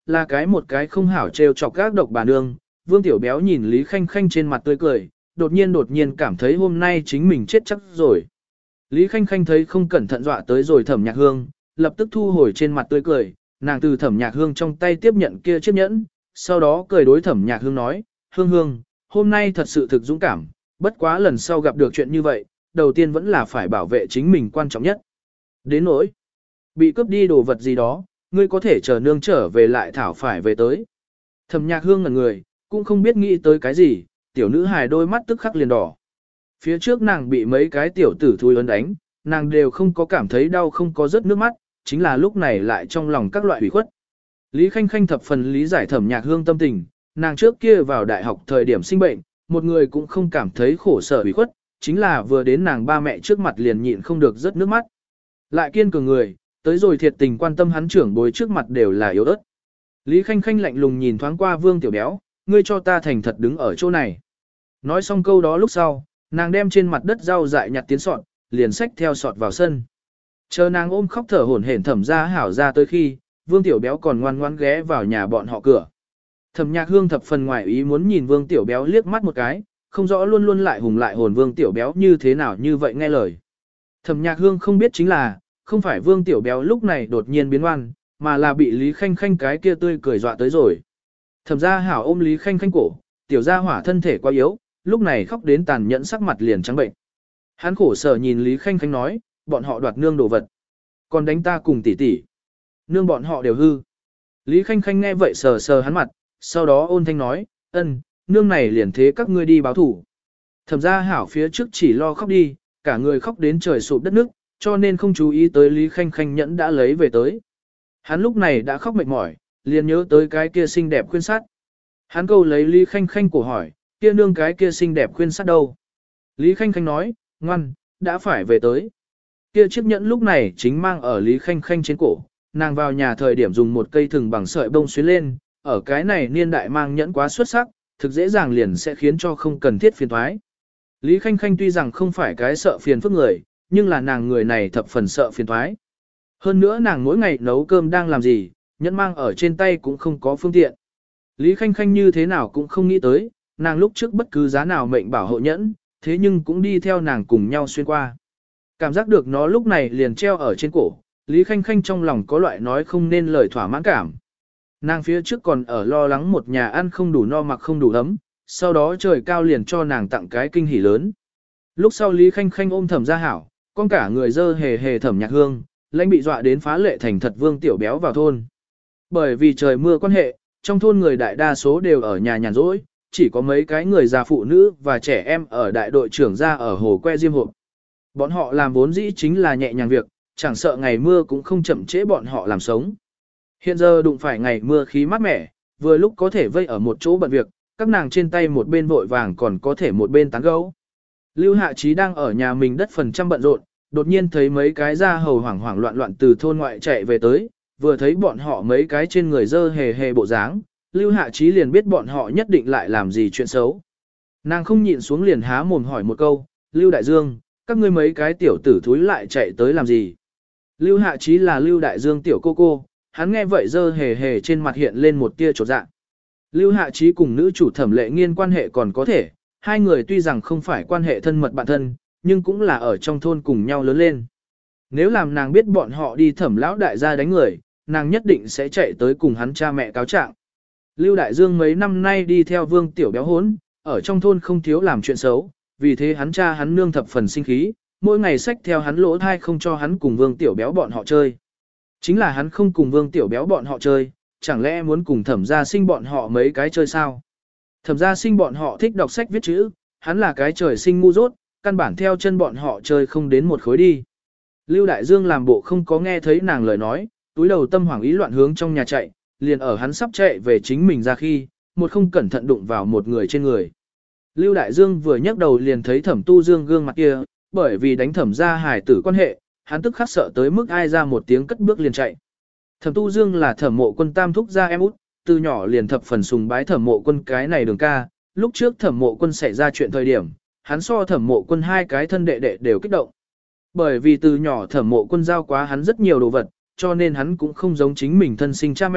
là một cái không hảo trêu chọc gác độc bà nương. Vương Tiểu Béo nhìn Lý Khanh Khanh trên mặt tươi cười, đột nhiên cảm thấy hôm nay chính mình chết chắc rồi. Lý Khanh Khanh thấy không cẩn thận dọa tới rồi Thẩm Nhạc Hương, lập tức thu hồi trên mặt tươi cười, nàng từ Thẩm Nhạc Hương trong tay tiếp nhận kia chiếc nhẫn, sau đó cười đối Thẩm Nhạc Hương nói, Hương, hôm nay thật sự thực dũng cảm, bất quá lần sau gặp được chuyện như vậy, đầu tiên vẫn là phải bảo vệ chính mình quan trọng nhất. Đến nỗi, bị cướp đi đồ vật gì đó, ngươi có thể chờ nương trở về lại thảo phải về tới. Thẩm Nhạc Hương ngẩn người, cũng không biết nghĩ tới cái gì, tiểu nữ hài đôi mắt tức khắc liền đỏ. Phía trước nàng bị mấy cái tiểu tử thui ấn đánh, nàng đều không có cảm thấy đau, không có rớt nước mắt, chính là lúc này lại trong lòng các loại ủy khuất. Lý Khanh Khanh thập phần lý giải Thẩm Nhạc Hương tâm tình, nàng trước kia vào đại học thời điểm sinh bệnh, một người cũng không cảm thấy khổ sở ủy khuất, chính là vừa đến nàng ba mẹ trước mặt liền nhịn không được rớt nước mắt. Lại kiên cường người, tới rồi thiệt tình quan tâm hắn trưởng bối trước mặt đều là yếu ớt. Lý Khanh Khanh lạnh lùng nhìn thoáng qua Vương Tiểu Béo, ngươi cho ta thành thật đứng ở chỗ này. Nói xong câu đó lúc sau, nàng đem trên mặt đất rau dại nhặt tiến sọt, liền xách theo sọt vào sân. Chờ nàng ôm khóc thở hổn hển Thẩm Gia Hảo ra tới khi, Vương Tiểu Béo còn ngoan ngoãn ghé vào nhà bọn họ cửa. Thẩm Nhạc Hương thập phần ngoài ý muốn nhìn Vương Tiểu Béo liếc mắt một cái, không rõ luôn lại hùng lại hồn Vương Tiểu Béo như thế nào như vậy nghe lời. Thẩm Nhạc Hương không biết chính là, không phải Vương Tiểu Béo lúc này đột nhiên biến ngoan, mà là bị Lý Khanh Khanh cái kia tươi cười dọa tới rồi. Thẩm Gia Hảo ôm Lý Khanh Khanh cổ, tiểu gia hỏa thân thể quá yếu, lúc này khóc đến tàn nhẫn sắc mặt liền trắng bệnh. Hắn khổ sở nhìn Lý Khanh Khanh nói, bọn họ đoạt nương đồ vật, còn đánh ta cùng tỷ tỷ, nương bọn họ đều hư. Lý Khanh Khanh nghe vậy sờ sờ hắn mặt, sau đó ôn thanh nói, nương này liền thế các ngươi đi báo thủ. Thẩm Gia Hảo phía trước chỉ lo khóc đi, cả người khóc đến trời sụp đất nước, cho nên không chú ý tới Lý Khanh Khanh nhẫn đã lấy về tới. Hắn lúc này đã khóc mệt mỏi, liền nhớ tới cái kia xinh đẹp khuyên sát. Hắn câu lấy Lý Khanh Khanh cổ hỏi, kia nương cái kia xinh đẹp khuyên sát đâu? Lý Khanh Khanh nói, ngoan, đã phải về tới. Kia chiếc nhẫn lúc này chính mang ở Lý Khanh Khanh trên cổ, nàng vào nhà thời điểm dùng một cây thừng bằng sợi bông xuyến lên, ở cái này niên đại mang nhẫn quá xuất sắc, thực dễ dàng liền sẽ khiến cho không cần thiết phiền thoái. Lý Khanh Khanh tuy rằng không phải cái sợ phiền phức người, nhưng là nàng người này thập phần sợ phiền thoái. Hơn nữa nàng mỗi ngày nấu cơm đang làm gì, nhẫn mang ở trên tay cũng không có phương tiện. Lý Khanh Khanh như thế nào cũng không nghĩ tới, nàng lúc trước bất cứ giá nào mệnh bảo hộ nhẫn, thế nhưng cũng đi theo nàng cùng nhau xuyên qua. Cảm giác được nó lúc này liền treo ở trên cổ, Lý Khanh Khanh trong lòng có loại nói không nên lời thỏa mãn cảm. Nàng phía trước còn ở lo lắng một nhà ăn không đủ no mặc không đủ ấm, sau đó trời cao liền cho nàng tặng cái kinh hỉ lớn. Lúc sau Lý Khanh Khanh ôm Thẩm Gia Hảo, con cả người dơ hề hề Thẩm Nhạc Hương, lãnh bị dọa đến phá lệ thành thật Vương Tiểu Béo vào thôn. Bởi vì trời mưa quan hệ, trong thôn người đại đa số đều ở nhà nhàn rỗi, chỉ có mấy cái người già phụ nữ và trẻ em ở đại đội trưởng ra ở hồ que diêm hộp. Bọn họ làm vốn dĩ chính là nhẹ nhàng việc, chẳng sợ ngày mưa cũng không chậm trễ bọn họ làm sống. Hiện giờ đụng phải ngày mưa khí mát mẻ, vừa lúc có thể vây ở một chỗ bận việc, các nàng trên tay một bên vội vàng còn có thể một bên tán gẫu. Lưu Hạ Chí đang ở nhà mình đất phần trăm bận rộn, đột nhiên thấy mấy cái ra hầu hoảng hoảng loạn loạn từ thôn ngoại chạy về tới, vừa thấy bọn họ mấy cái trên người dơ hề hề bộ dáng, Lưu Hạ Chí liền biết bọn họ nhất định lại làm gì chuyện xấu. Nàng không nhịn xuống liền há mồm hỏi một câu, Lưu Đại Dương, các ngươi mấy cái tiểu tử thúi lại chạy tới làm gì? Lưu Hạ Chí là Lưu Đại Dương tiểu cô cô, hắn nghe vậy dơ hề hề trên mặt hiện lên một tia chột dạ. Lưu Hạ Chí cùng nữ chủ Thẩm Lệ Nghiên quan hệ còn có thể, hai người tuy rằng không phải quan hệ thân mật bạn thân, nhưng cũng là ở trong thôn cùng nhau lớn lên. Nếu làm nàng biết bọn họ đi Thẩm lão đại gia đánh người, nàng nhất định sẽ chạy tới cùng hắn cha mẹ cáo trạng. Lưu Đại Dương mấy năm nay đi theo Vương Tiểu Béo hốn, ở trong thôn không thiếu làm chuyện xấu, vì thế hắn cha hắn nương thập phần sinh khí, mỗi ngày xách theo hắn lỗ thai không cho hắn cùng Vương Tiểu Béo bọn họ chơi. Chính là hắn không cùng Vương Tiểu Béo bọn họ chơi, chẳng lẽ muốn cùng Thẩm Gia Sinh bọn họ mấy cái chơi sao? Thẩm Gia Sinh bọn họ thích đọc sách viết chữ, hắn là cái trời sinh ngu dốt, căn bản theo chân bọn họ chơi không đến một khối đi. Lưu Đại Dương làm bộ không có nghe thấy nàng lời nói, túi đầu tâm hoảng ý loạn hướng trong nhà chạy, liền ở hắn sắp chạy về chính mình ra khi, một không cẩn thận đụng vào một người trên người. Lưu Đại Dương vừa nhấc đầu liền thấy Thẩm Tu Dương gương mặt kia, bởi vì đánh Thẩm Gia hài tử quan hệ, hắn tức khắc sợ tới mức ai ra một tiếng cất bước liền chạy. Thẩm Tu Dương là Thẩm Mộ Quân tam thúc gia em út, từ nhỏ liền thập phần sùng bái Thẩm Mộ Quân cái này đường ca, lúc trước Thẩm Mộ Quân xảy ra chuyện thời điểm, hắn so Thẩm Mộ Quân hai cái thân đệ đệ đều kích động. Bởi vì từ nhỏ Thẩm Mộ Quân giao quá hắn rất nhiều đồ vật, cho nên hắn cũng không giống chính mình thân sinh cha mẹ,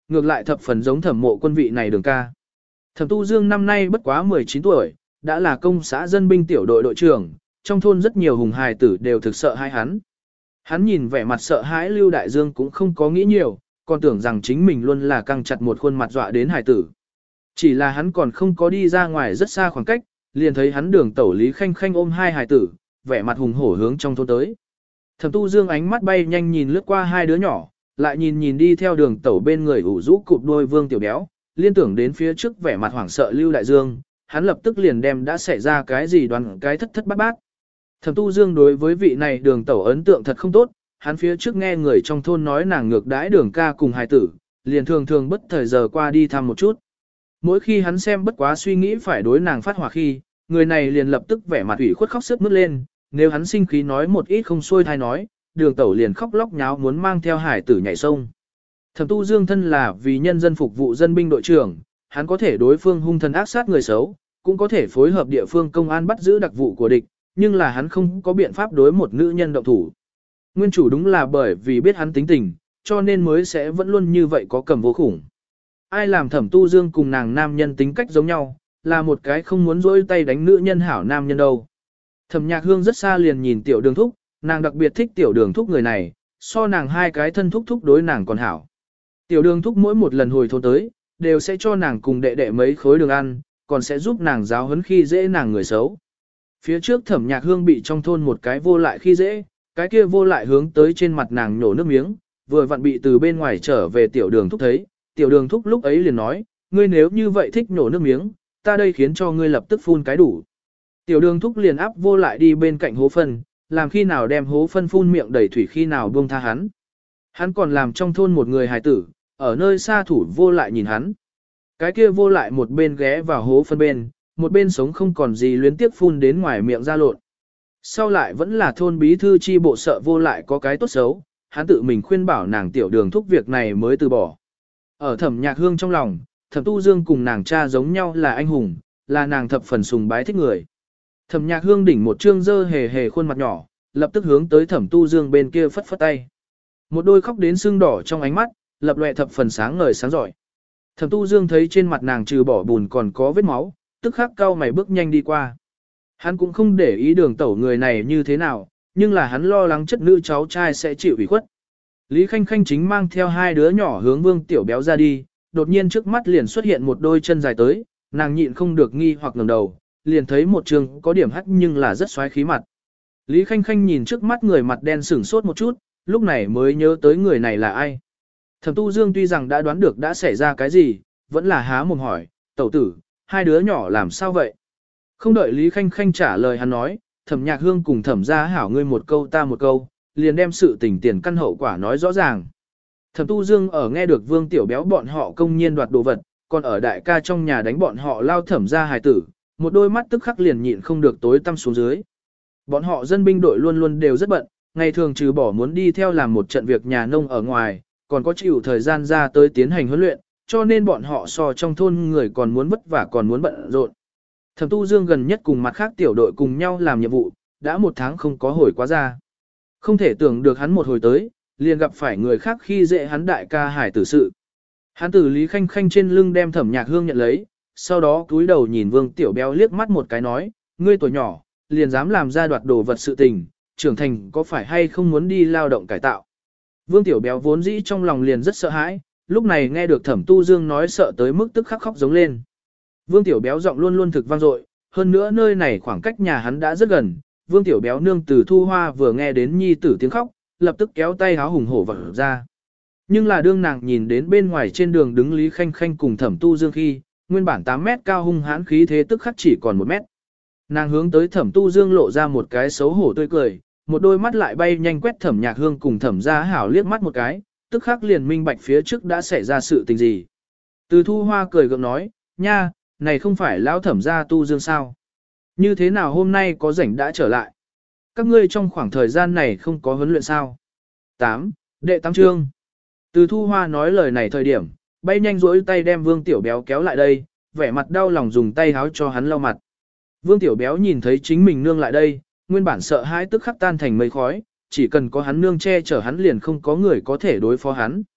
ngược lại thập phần giống Thẩm Mộ Quân vị này Đường ca. Thẩm Tu Dương năm nay bất quá 19 tuổi, đã là công xã dân binh tiểu đội đội trưởng, trong thôn rất nhiều hùng hài tử đều thực sợ hãi hắn. Hắn nhìn vẻ mặt sợ hãi Lưu Đại Dương cũng không có nghĩ nhiều, còn tưởng rằng chính mình luôn là căng chặt một khuôn mặt dọa đến hài tử. Chỉ là hắn còn không có đi ra ngoài rất xa khoảng cách, liền thấy hắn Đường tẩu Lý Khanh Khanh ôm hai hài tử, vẻ mặt hùng hổ hướng trong thôn tới. Thẩm Tu Dương ánh mắt bay nhanh nhìn lướt qua hai đứa nhỏ, lại nhìn đi theo Đường tẩu bên người ủ rũ cụp đôi Vương Tiểu Béo, liên tưởng đến phía trước vẻ mặt hoảng sợ Lưu Đại Dương, hắn lập tức liền đem đã xảy ra cái gì đoán cái thất thất bát bát. Thẩm Tu Dương đối với vị này Đường tẩu ấn tượng thật không tốt, hắn phía trước nghe người trong thôn nói nàng ngược đãi Đường ca cùng hài tử, liền thường thường bất thời giờ qua đi thăm một chút. Mỗi khi hắn xem bất quá suy nghĩ phải đối nàng phát hỏa khi, người này liền lập tức vẻ mặt ủy khuất khóc sướt mướt lên, nếu hắn sinh khí nói một ít không xuôi thai nói, Đường tẩu liền khóc lóc nháo muốn mang theo hải tử nhảy sông. Thẩm Tu Dương thân là vì nhân dân phục vụ dân binh đội trưởng, hắn có thể đối phương hung thần ác sát người xấu, cũng có thể phối hợp địa phương công an bắt giữ đặc vụ của địch, nhưng là hắn không có biện pháp đối một nữ nhân động thủ. Nguyên chủ đúng là bởi vì biết hắn tính tình, cho nên mới sẽ vẫn luôn như vậy có cầm vô khủng. Ai làm Thẩm Tu Dương cùng nàng nam nhân tính cách giống nhau, là một cái không muốn dỗi tay đánh nữ nhân hảo nam nhân đâu. Thẩm Nhạc Hương rất xa liền nhìn Tiểu Đường Thúc, nàng đặc biệt thích Tiểu Đường Thúc người này, so nàng hai cái thân thúc thúc đối nàng còn hảo. Tiểu Đường Thúc mỗi một lần hồi thôn tới, đều sẽ cho nàng cùng đệ đệ mấy khối đường ăn, còn sẽ giúp nàng giáo huấn khi dễ nàng người xấu. Phía trước Thẩm Nhạc Hương bị trong thôn một cái vô lại khi dễ, cái kia vô lại hướng tới trên mặt nàng nhổ nước miếng, vừa vặn bị từ bên ngoài trở về Tiểu Đường Thúc thấy, Tiểu Đường Thúc lúc ấy liền nói, ngươi nếu như vậy thích nhổ nước miếng, ta đây khiến cho ngươi lập tức phun cái đủ. Tiểu Đường Thúc liền áp vô lại đi bên cạnh hố phân, làm khi nào đem hố phân phun miệng đầy thủy khi nào buông tha hắn. Hắn còn làm trong thôn một người hài tử, ở nơi xa thủ vô lại nhìn hắn. Cái kia vô lại một bên ghé vào hố phân bên, một bên sống không còn gì luyến tiếp phun đến ngoài miệng ra lộn. Sau lại vẫn là thôn bí thư chi bộ sợ vô lại có cái tốt xấu, hắn tự mình khuyên bảo nàng Tiểu Đường Thúc việc này mới từ bỏ. Ở Thẩm Nhạc Hương trong lòng, Thẩm Tu Dương cùng nàng cha giống nhau là anh hùng, là nàng thập phần sùng bái thích người. Thẩm Nhạc Hương đỉnh một trương dơ hề hề khuôn mặt nhỏ, lập tức hướng tới Thẩm Tu Dương bên kia phất phất tay. Một đôi khóc đến sưng đỏ trong ánh mắt, lập lòe thập phần sáng ngời sáng giỏi. Thẩm Tu Dương thấy trên mặt nàng trừ bỏ bùn còn có vết máu, tức khắc cau mày bước nhanh đi qua. Hắn cũng không để ý Đường tẩu người này như thế nào, nhưng là hắn lo lắng chất nữ cháu trai sẽ chịu ủy khuất. Lý Khanh Khanh chính mang theo hai đứa nhỏ hướng Vương Tiểu Béo ra đi, đột nhiên trước mắt liền xuất hiện một đôi chân dài tới, nàng nhịn không được nghi hoặc ngẩng đầu, liền thấy một trường có điểm hắc nhưng là rất xoáy khí mặt. Lý Khanh Khanh nhìn trước mắt người mặt đen sửng sốt một chút, lúc này mới nhớ tới người này là ai. Thẩm Tu Dương tuy rằng đã đoán được đã xảy ra cái gì, vẫn là há mồm hỏi, tẩu tử, hai đứa nhỏ làm sao vậy? Không đợi Lý Khanh Khanh trả lời hắn nói, Thẩm Nhạc Hương cùng Thẩm gia hảo ngươi một câu ta một câu, liền đem sự tình tiền căn hậu quả nói rõ ràng. Thẩm Tu Dương ở nghe được Vương Tiểu Béo bọn họ công nhiên đoạt đồ vật, còn ở đại ca trong nhà đánh bọn họ lao Thẩm gia hài tử, một đôi mắt tức khắc liền nhịn không được tối tăm xuống dưới. Bọn họ dân binh đội luôn luôn đều rất bận, ngày thường trừ bỏ muốn đi theo làm một trận việc nhà nông ở ngoài, còn có chịu thời gian ra tới tiến hành huấn luyện, cho nên bọn họ so trong thôn người còn muốn vất vả còn muốn bận rộn. Thẩm Tu Dương gần nhất cùng mặt khác tiểu đội cùng nhau làm nhiệm vụ, đã một tháng không có hồi quá ra. Không thể tưởng được hắn một hồi tới, liền gặp phải người khác khi dễ hắn đại ca hải tử sự. Hắn tử Lý Khanh Khanh trên lưng đem Thẩm Nhạc Hương nhận lấy, sau đó cúi đầu nhìn Vương Tiểu Béo liếc mắt một cái nói, ngươi tuổi nhỏ, liền dám làm ra đoạt đồ vật sự tình, trưởng thành có phải hay không muốn đi lao động cải tạo. Vương Tiểu Béo vốn dĩ trong lòng liền rất sợ hãi, lúc này nghe được Thẩm Tu Dương nói sợ tới mức tức khắc khóc giống lên. Vương Tiểu Béo giọng luôn luôn thực vang dội, hơn nữa nơi này khoảng cách nhà hắn đã rất gần. Vương Tiểu Béo nương từ Thu Hoa vừa nghe đến nhi tử tiếng khóc, lập tức kéo tay háo hùng hổ vỡ ra. Nhưng là đương nàng nhìn đến bên ngoài trên đường đứng Lý Khanh Khanh cùng Thẩm Tu Dương khi, nguyên bản 8 mét cao hung hãn khí thế tức khắc chỉ còn 1 mét. Nàng hướng tới Thẩm Tu Dương lộ ra một cái xấu hổ tươi cười, một đôi mắt lại bay nhanh quét Thẩm Nhạc Hương cùng Thẩm Gia Hảo liếc mắt một cái, tức khắc liền minh bạch phía trước đã xảy ra sự tình gì. Từ Thu Hoa cười gượng nói, nha, này không phải lão Thẩm Gia Tu Dương sao? Như thế nào hôm nay có rảnh đã trở lại? Các ngươi trong khoảng thời gian này không có huấn luyện sao? 8. Đệ 8 chương. Từ Thu Hoa nói lời này thời điểm, bay nhanh rỗi tay đem Vương Tiểu Béo kéo lại đây, vẻ mặt đau lòng dùng tay háo cho hắn lau mặt. Vương Tiểu Béo nhìn thấy chính mình nương lại đây, nguyên bản sợ hãi tức khắc tan thành mây khói, chỉ cần có hắn nương che chở hắn liền không có người có thể đối phó hắn.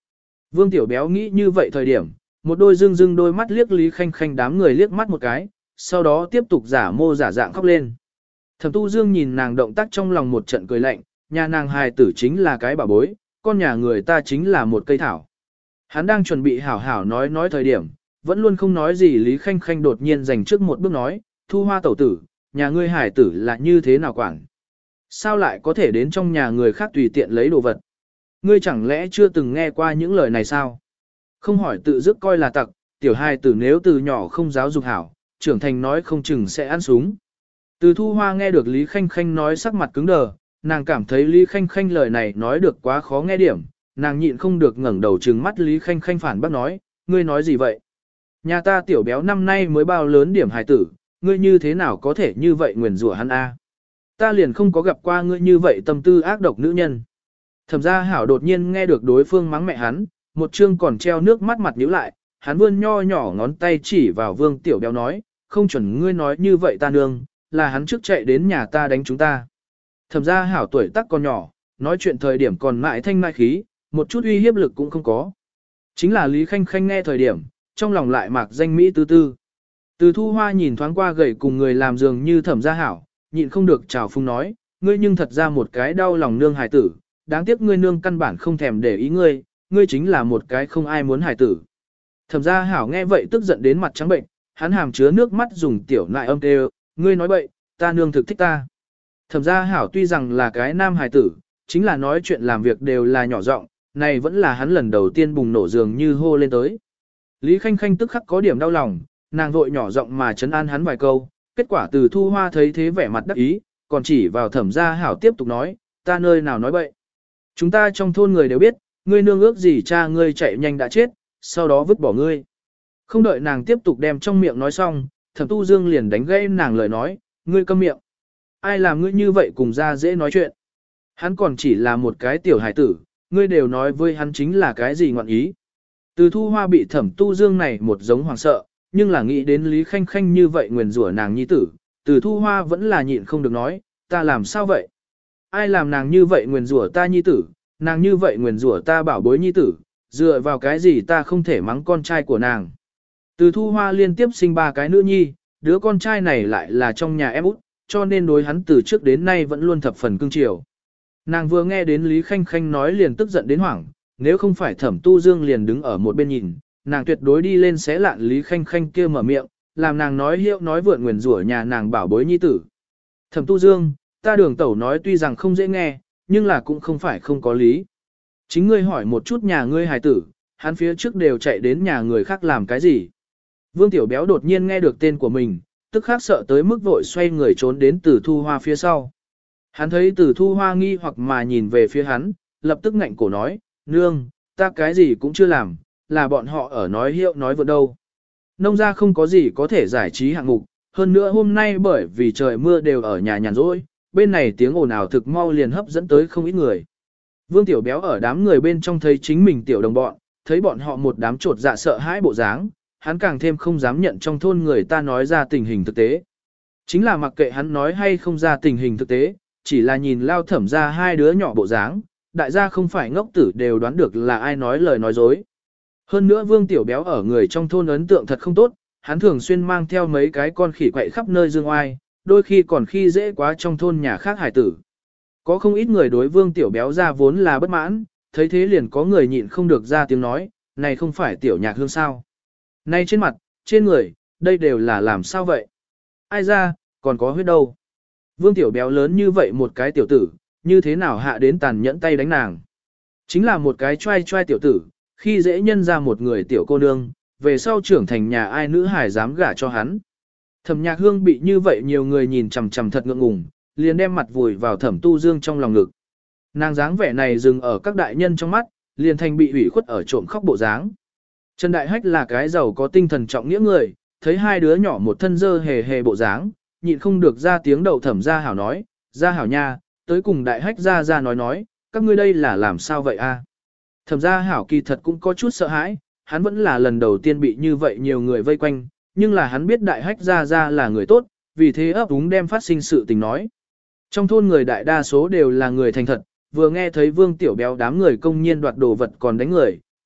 Vương Tiểu Béo nghĩ như vậy thời điểm, một đôi dưng dưng đôi mắt liếc Lý Khanh Khanh đám người liếc mắt một cái, sau đó tiếp tục giả mô giả dạng khóc lên. Thẩm Tu Dương nhìn nàng động tác trong lòng một trận cười lạnh, nhà nàng hài tử chính là cái bảo bối, con nhà người ta chính là một cây thảo. Hắn đang chuẩn bị hảo hảo nói thời điểm, vẫn luôn không nói gì Lý Khanh Khanh đột nhiên dành trước một bước nói, Thu Hoa tẩu tử, nhà ngươi hài tử là như thế nào quản? Sao lại có thể đến trong nhà người khác tùy tiện lấy đồ vật? Ngươi chẳng lẽ chưa từng nghe qua những lời này sao? Không hỏi tự dứt coi là tặc, tiểu hài tử nếu từ nhỏ không giáo dục hảo, trưởng thành nói không chừng sẽ ăn súng. Từ Thu Hoa nghe được Lý Khanh Khanh nói sắc mặt cứng đờ, nàng cảm thấy Lý Khanh Khanh lời này nói được quá khó nghe điểm, nàng nhịn không được ngẩng đầu trừng mắt Lý Khanh Khanh phản bác nói, ngươi nói gì vậy? Nhà ta tiểu béo năm nay mới bao lớn điểm hài tử, ngươi như thế nào có thể như vậy nguyền rủa hắn a? Ta liền không có gặp qua ngươi như vậy tâm tư ác độc nữ nhân. Thẩm Gia Hảo đột nhiên nghe được đối phương mắng mẹ hắn, một chương còn treo nước mắt mặt nhíu lại, hắn vươn nho nhỏ ngón tay chỉ vào Vương Tiểu Béo nói, không chuẩn ngươi nói như vậy ta nương, là hắn trước chạy đến nhà ta đánh chúng ta. Thẩm Gia Hảo tuổi tác còn nhỏ, nói chuyện thời điểm còn mãi thanh mại khí, một chút uy hiếp lực cũng không có. Chính là Lý Khanh Khanh nghe thời điểm, trong lòng lại mạc danh Mỹ tư tư. Từ Thu Hoa nhìn thoáng qua gầy cùng người làm dường như Thẩm Gia Hảo, nhịn không được chào phung nói, ngươi nhưng thật ra một cái đau lòng nương hài tử, đáng tiếc ngươi nương căn bản không thèm để ý ngươi, ngươi chính là một cái không ai muốn hài tử. Thẩm Gia Hảo nghe vậy tức giận đến mặt trắng bệnh, hắn hàm chứa nước mắt dùng tiểu nại âm kêu, ngươi nói bậy, ta nương thực thích ta. Thẩm Gia Hảo tuy rằng là cái nam hài tử, chính là nói chuyện làm việc đều là nhỏ giọng, này vẫn là hắn lần đầu tiên bùng nổ dường như hô lên tới. Lý Khanh Khanh tức khắc có điểm đau lòng, nàng vội nhỏ giọng mà trấn an hắn vài câu, kết quả Từ Thu Hoa thấy thế vẻ mặt đắc ý, còn chỉ vào Thẩm Gia Hảo tiếp tục nói, ta nơi nào nói bậy. Chúng ta trong thôn người đều biết, ngươi nương ước gì cha ngươi chạy nhanh đã chết, sau đó vứt bỏ ngươi. Không đợi nàng tiếp tục đem trong miệng nói xong, Thẩm Tu Dương liền đánh gãy nàng lời nói, ngươi câm miệng. Ai làm ngươi như vậy cùng ra dễ nói chuyện. Hắn còn chỉ là một cái tiểu hải tử, ngươi đều nói với hắn chính là cái gì ngọn ý. Từ Thu Hoa bị Thẩm Tu Dương này một giống hoàng sợ, nhưng là nghĩ đến Lý Khanh Khanh như vậy nguyền rủa nàng nhi tử, Từ Thu Hoa vẫn là nhịn không được nói, ta làm sao vậy? Ai làm nàng như vậy nguyền rủa ta nhi tử, nàng như vậy nguyền rủa ta bảo bối nhi tử, dựa vào cái gì ta không thể mắng con trai của nàng. Từ Thu Hoa liên tiếp sinh 3 cái nữ nhi, đứa con trai này lại là trong nhà em út, cho nên đối hắn từ trước đến nay vẫn luôn thập phần cưng chiều. Nàng vừa nghe đến Lý Khanh Khanh nói liền tức giận đến hoảng, nếu không phải Thẩm Tu Dương liền đứng ở một bên nhìn, nàng tuyệt đối đi lên xé lạn Lý Khanh Khanh kia mở miệng, làm nàng nói hiệu nói vượn nguyền rủa nhà nàng bảo bối nhi tử. Thẩm Tu Dương, ta Đường tẩu nói tuy rằng không dễ nghe, nhưng là cũng không phải không có lý. Chính ngươi hỏi một chút nhà ngươi hài tử, hắn phía trước đều chạy đến nhà người khác làm cái gì. Vương Tiểu Béo đột nhiên nghe được tên của mình, tức khắc sợ tới mức vội xoay người trốn đến Từ Thu Hoa phía sau. Hắn thấy Từ Thu Hoa nghi hoặc mà nhìn về phía hắn, lập tức ngạnh cổ nói, nương, ta cái gì cũng chưa làm, là bọn họ ở nói hiệu nói vượt đâu. Nông gia không có gì có thể giải trí hạng mục, hơn nữa hôm nay bởi vì trời mưa đều ở nhà nhàn rỗi, bên này tiếng ồn ào thực mau liền hấp dẫn tới không ít người. Vương Tiểu Béo ở đám người bên trong thấy chính mình tiểu đồng bọn, thấy bọn họ một đám trột dạ sợ hãi bộ dáng, hắn càng thêm không dám nhận trong thôn người ta nói ra tình hình thực tế. Chính là mặc kệ hắn nói hay không ra tình hình thực tế, chỉ là nhìn Lao Thẩm ra 2 đứa nhỏ bộ dáng, đại gia không phải ngốc tử đều đoán được là ai nói lời nói dối. Hơn nữa Vương Tiểu Béo ở người trong thôn ấn tượng thật không tốt, hắn thường xuyên mang theo mấy cái con khỉ quậy khắp nơi dương oai, đôi khi còn khi dễ quá trong thôn nhà khác hải tử. Có không ít người đối Vương Tiểu Béo ra vốn là bất mãn, thấy thế liền có người nhịn không được ra tiếng nói, này không phải Tiểu Nhạc Hương sao. Này trên mặt, trên người, đây đều là làm sao vậy? Ai ra, còn có huyết đâu? Vương Tiểu Béo lớn như vậy một cái tiểu tử, như thế nào hạ đến tàn nhẫn tay đánh nàng? Chính là một cái trai trai tiểu tử, khi dễ nhân ra một người tiểu cô nương, về sau trưởng thành nhà ai nữ hải dám gả cho hắn. Thẩm Nhạc Hương bị như vậy nhiều người nhìn chằm chằm thật ngượng ngùng, liền đem mặt vùi vào Thẩm Tu Dương trong lòng ngực. Nàng dáng vẻ này dừng ở các đại nhân trong mắt, liền thành bị ủy khuất ở trộm khóc bộ dáng. Trần Đại Hách là cái giàu có tinh thần trọng nghĩa người, thấy 2 đứa nhỏ một thân dơ hề hề bộ dáng, nhịn không được ra tiếng đầu Thẩm Gia Hảo nói, Gia Hảo nha, tới cùng Đại Hách ra nói, các ngươi đây là làm sao vậy a? Thẩm Gia Hảo kỳ thật cũng có chút sợ hãi, hắn vẫn là lần đầu tiên bị như vậy nhiều người vây quanh, nhưng là hắn biết Đại Hách ra là người tốt, vì thế ấp úng đem phát sinh sự tình nói. Trong thôn người đại đa số đều là người thành thật, vừa nghe thấy Vương Tiểu Béo đám người công nhiên đoạt đồ vật còn đánh người,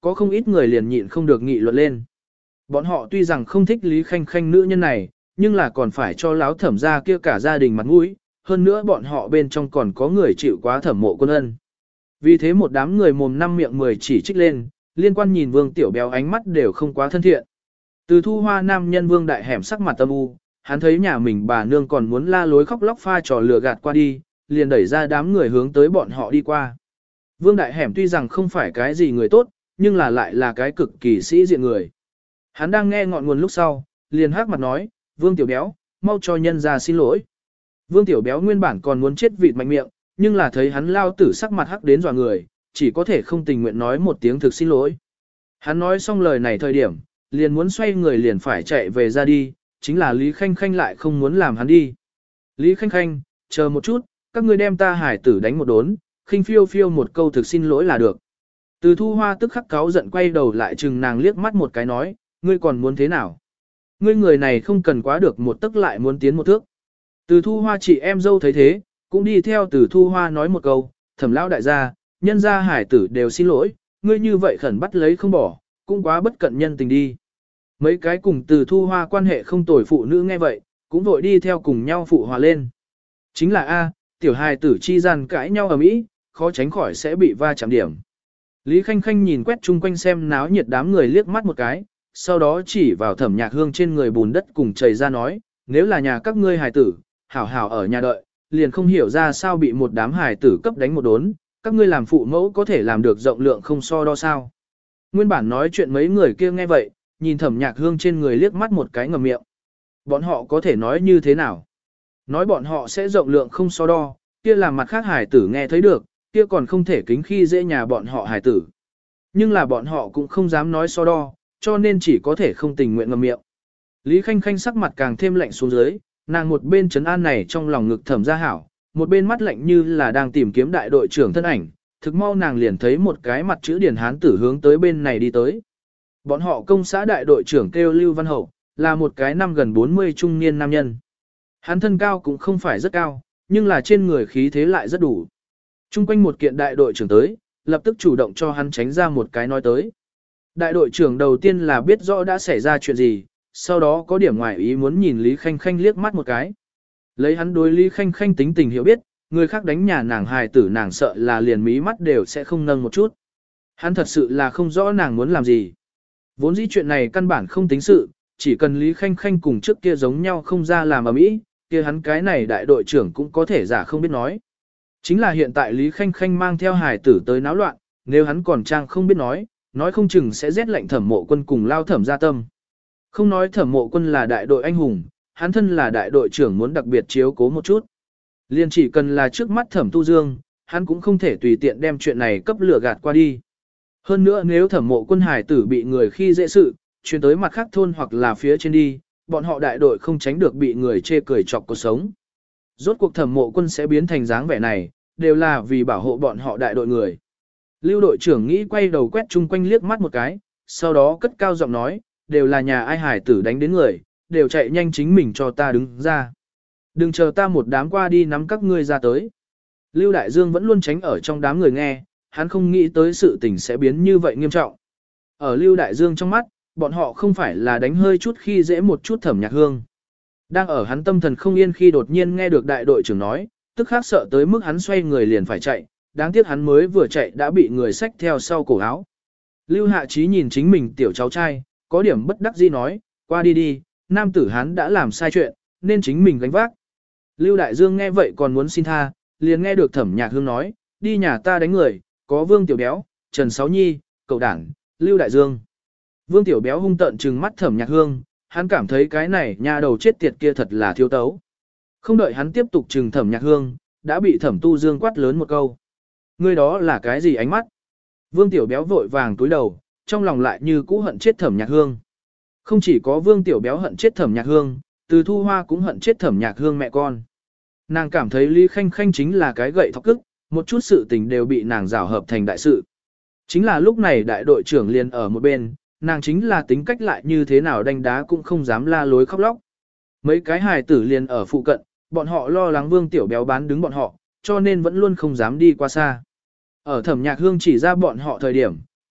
có không ít người liền nhịn không được nghị luận lên. Bọn họ tuy rằng không thích Lý Khanh Khanh nữ nhân này, nhưng là còn phải cho láo thẩm ra kia cả gia đình mặt mũi, hơn nữa bọn họ bên trong còn có người chịu quá Thẩm Mộ Quân ân. Vì thế một đám người mồm năm miệng 10 chỉ trích lên, liên quan nhìn Vương Tiểu Béo ánh mắt đều không quá thân thiện. Từ Thu Hoa nam nhân Vương Đại Hẻm sắc mặt âm u, hắn thấy nhà mình bà nương còn muốn la lối khóc lóc pha trò lừa gạt qua đi, liền đẩy ra đám người hướng tới bọn họ đi qua. Vương Đại Hẻm tuy rằng không phải cái gì người tốt, nhưng là lại là cái cực kỳ sĩ diện người. Hắn đang nghe ngọn nguồn lúc sau, liền hắc mặt nói, Vương Tiểu Béo, mau cho nhân ra xin lỗi. Vương Tiểu Béo nguyên bản còn muốn chết vịt mạnh miệng, nhưng là thấy hắn lao tử sắc mặt hắc đến dọa người, chỉ có thể không tình nguyện nói một tiếng thực xin lỗi. Hắn nói xong lời này thời điểm, liền muốn xoay người liền phải chạy về ra đi, chính là Lý Khanh Khanh lại không muốn làm hắn đi. Lý Khanh Khanh, chờ một chút, các ngươi đem ta hải tử đánh một đốn, khinh phiêu phiêu một câu thực xin lỗi là được. Từ Thu Hoa tức khắc cáu giận quay đầu lại chừng nàng liếc mắt một cái nói, ngươi còn muốn thế nào? Ngươi người này không cần quá được một tức lại muốn tiến một thước. Từ Thu Hoa chị em dâu thấy thế, cũng đi theo Từ Thu Hoa nói một câu, Thẩm lão đại gia, nhân gia hải tử đều xin lỗi, ngươi như vậy khẩn bắt lấy không bỏ, cũng quá bất cận nhân tình đi. Mấy cái cùng Từ Thu Hoa quan hệ không tồi phụ nữ nghe vậy, cũng vội đi theo cùng nhau phụ hòa lên. Chính là A, tiểu hài tử chi gian cãi nhau ở mỹ, khó tránh khỏi sẽ bị va chạm điểm. Lý Khanh Khanh nhìn quét chung quanh xem náo nhiệt đám người liếc mắt một cái, sau đó chỉ vào Thẩm Nhạc Hương trên người bùn đất cùng chảy ra nói, nếu là nhà các ngươi hài tử, hảo hảo ở nhà đợi, liền không hiểu ra sao bị một đám hài tử cấp đánh một đốn, các ngươi làm phụ mẫu có thể làm được rộng lượng không so đo sao. Nguyên bản nói chuyện mấy người kia nghe vậy, nhìn Thẩm Nhạc Hương trên người liếc mắt một cái ngậm miệng. Bọn họ có thể nói như thế nào? Nói bọn họ sẽ rộng lượng không so đo, kia làm mặt khác hài tử nghe thấy được, kia còn không thể kính khi dễ nhà bọn họ hài tử. Nhưng là bọn họ cũng không dám nói so đo, cho nên chỉ có thể không tình nguyện ngậm miệng. Lý Khanh Khanh sắc mặt càng thêm lạnh xuống dưới, nàng một bên trấn an này trong lòng ngực Thẩm Gia Hảo, một bên mắt lạnh như là đang tìm kiếm đại đội trưởng thân ảnh, thực mau nàng liền thấy một cái mặt chữ điển hán tử hướng tới bên này đi tới. Bọn họ công xã đại đội trưởng kêu Lưu Văn Hậu, là một cái năm gần 40 trung niên nam nhân. Hắn thân cao cũng không phải rất cao, nhưng là trên người khí thế lại rất đủ. Trung quanh một kiện đại đội trưởng tới, lập tức chủ động cho hắn tránh ra một cái nói tới. Đại đội trưởng đầu tiên là biết rõ đã xảy ra chuyện gì, sau đó có điểm ngoài ý muốn nhìn Lý Khanh Khanh liếc mắt một cái. Lấy hắn đối Lý Khanh Khanh tính tình hiểu biết, người khác đánh nhà nàng hài tử nàng sợ là liền mí mắt đều sẽ không nâng một chút. Hắn thật sự là không rõ nàng muốn làm gì. Vốn dĩ chuyện này căn bản không tính sự, chỉ cần Lý Khanh Khanh cùng trước kia giống nhau không ra làm ầm ĩ, kia hắn cái này đại đội trưởng cũng có thể giả không biết nói. Chính là hiện tại Lý Khanh Khanh mang theo hài tử tới náo loạn, nếu hắn còn trang không biết nói không chừng sẽ rét lạnh Thẩm Mộ Quân cùng lao Thẩm gia tâm. Không nói Thẩm Mộ Quân là đại đội anh hùng, hắn thân là đại đội trưởng muốn đặc biệt chiếu cố một chút. Liên chỉ cần là trước mắt Thẩm Tu Dương, hắn cũng không thể tùy tiện đem chuyện này cấp lửa gạt qua đi. Hơn nữa nếu Thẩm Mộ Quân hài tử bị người khi dễ sự, chuyển tới mặt khác thôn hoặc là phía trên đi, bọn họ đại đội không tránh được bị người chê cười chọc cuộc sống. Rốt cuộc Thẩm Mộ Quân sẽ biến thành dáng vẻ này, đều là vì bảo hộ bọn họ đại đội người. Lưu đội trưởng nghĩ quay đầu quét chung quanh liếc mắt một cái, sau đó cất cao giọng nói, đều là nhà ai hải tử đánh đến người, đều chạy nhanh chính mình cho ta đứng ra. Đừng chờ ta một đám qua đi nắm các ngươi ra tới. Lưu Đại Dương vẫn luôn tránh ở trong đám người nghe, hắn không nghĩ tới sự tình sẽ biến như vậy nghiêm trọng. Ở Lưu Đại Dương trong mắt, bọn họ không phải là đánh hơi chút khi dễ một chút Thẩm Nhạc Hương. Đang ở hắn tâm thần không yên khi đột nhiên nghe được đại đội trưởng nói, tức khắc sợ tới mức hắn xoay người liền phải chạy, đáng tiếc hắn mới vừa chạy đã bị người xách theo sau cổ áo. Lưu Hạ Chí nhìn chính mình tiểu cháu trai, có điểm bất đắc dĩ nói, qua đi đi, nam tử hắn đã làm sai chuyện, nên chính mình gánh vác. Lưu Đại Dương nghe vậy còn muốn xin tha, liền nghe được Thẩm Nhạc Hương nói, đi nhà ta đánh người, có Vương Tiểu Béo, Trần Sáu Nhi, cậu đảng, Lưu Đại Dương. Vương Tiểu Béo hung tợn trừng mắt Thẩm Nhạc Hương, hắn cảm thấy cái này nhà đầu chết tiệt kia thật là thiếu tấu. Không đợi hắn tiếp tục trừng Thẩm Nhạc Hương, đã bị Thẩm Tu Dương quát lớn một câu. Ngươi đó là cái gì ánh mắt? Vương Tiểu Béo vội vàng túi đầu, trong lòng lại như cũ hận chết Thẩm Nhạc Hương. Không chỉ có Vương Tiểu Béo hận chết Thẩm Nhạc Hương, Từ Thu Hoa cũng hận chết Thẩm Nhạc Hương mẹ con. Nàng cảm thấy Lý Khanh Khanh chính là cái gậy thọc cức, một chút sự tình đều bị nàng rào hợp thành đại sự. Chính là lúc này đại đội trưởng liền ở một bên, nàng chính là tính cách lại như thế nào đánh đá cũng không dám la lối khóc lóc. Mấy cái hài tử liền ở phụ cận, bọn họ lo lắng Vương Tiểu Béo bán đứng bọn họ, cho nên vẫn luôn không dám đi qua xa. Ở Thẩm Nhạc Hương chỉ ra bọn họ thời điểm,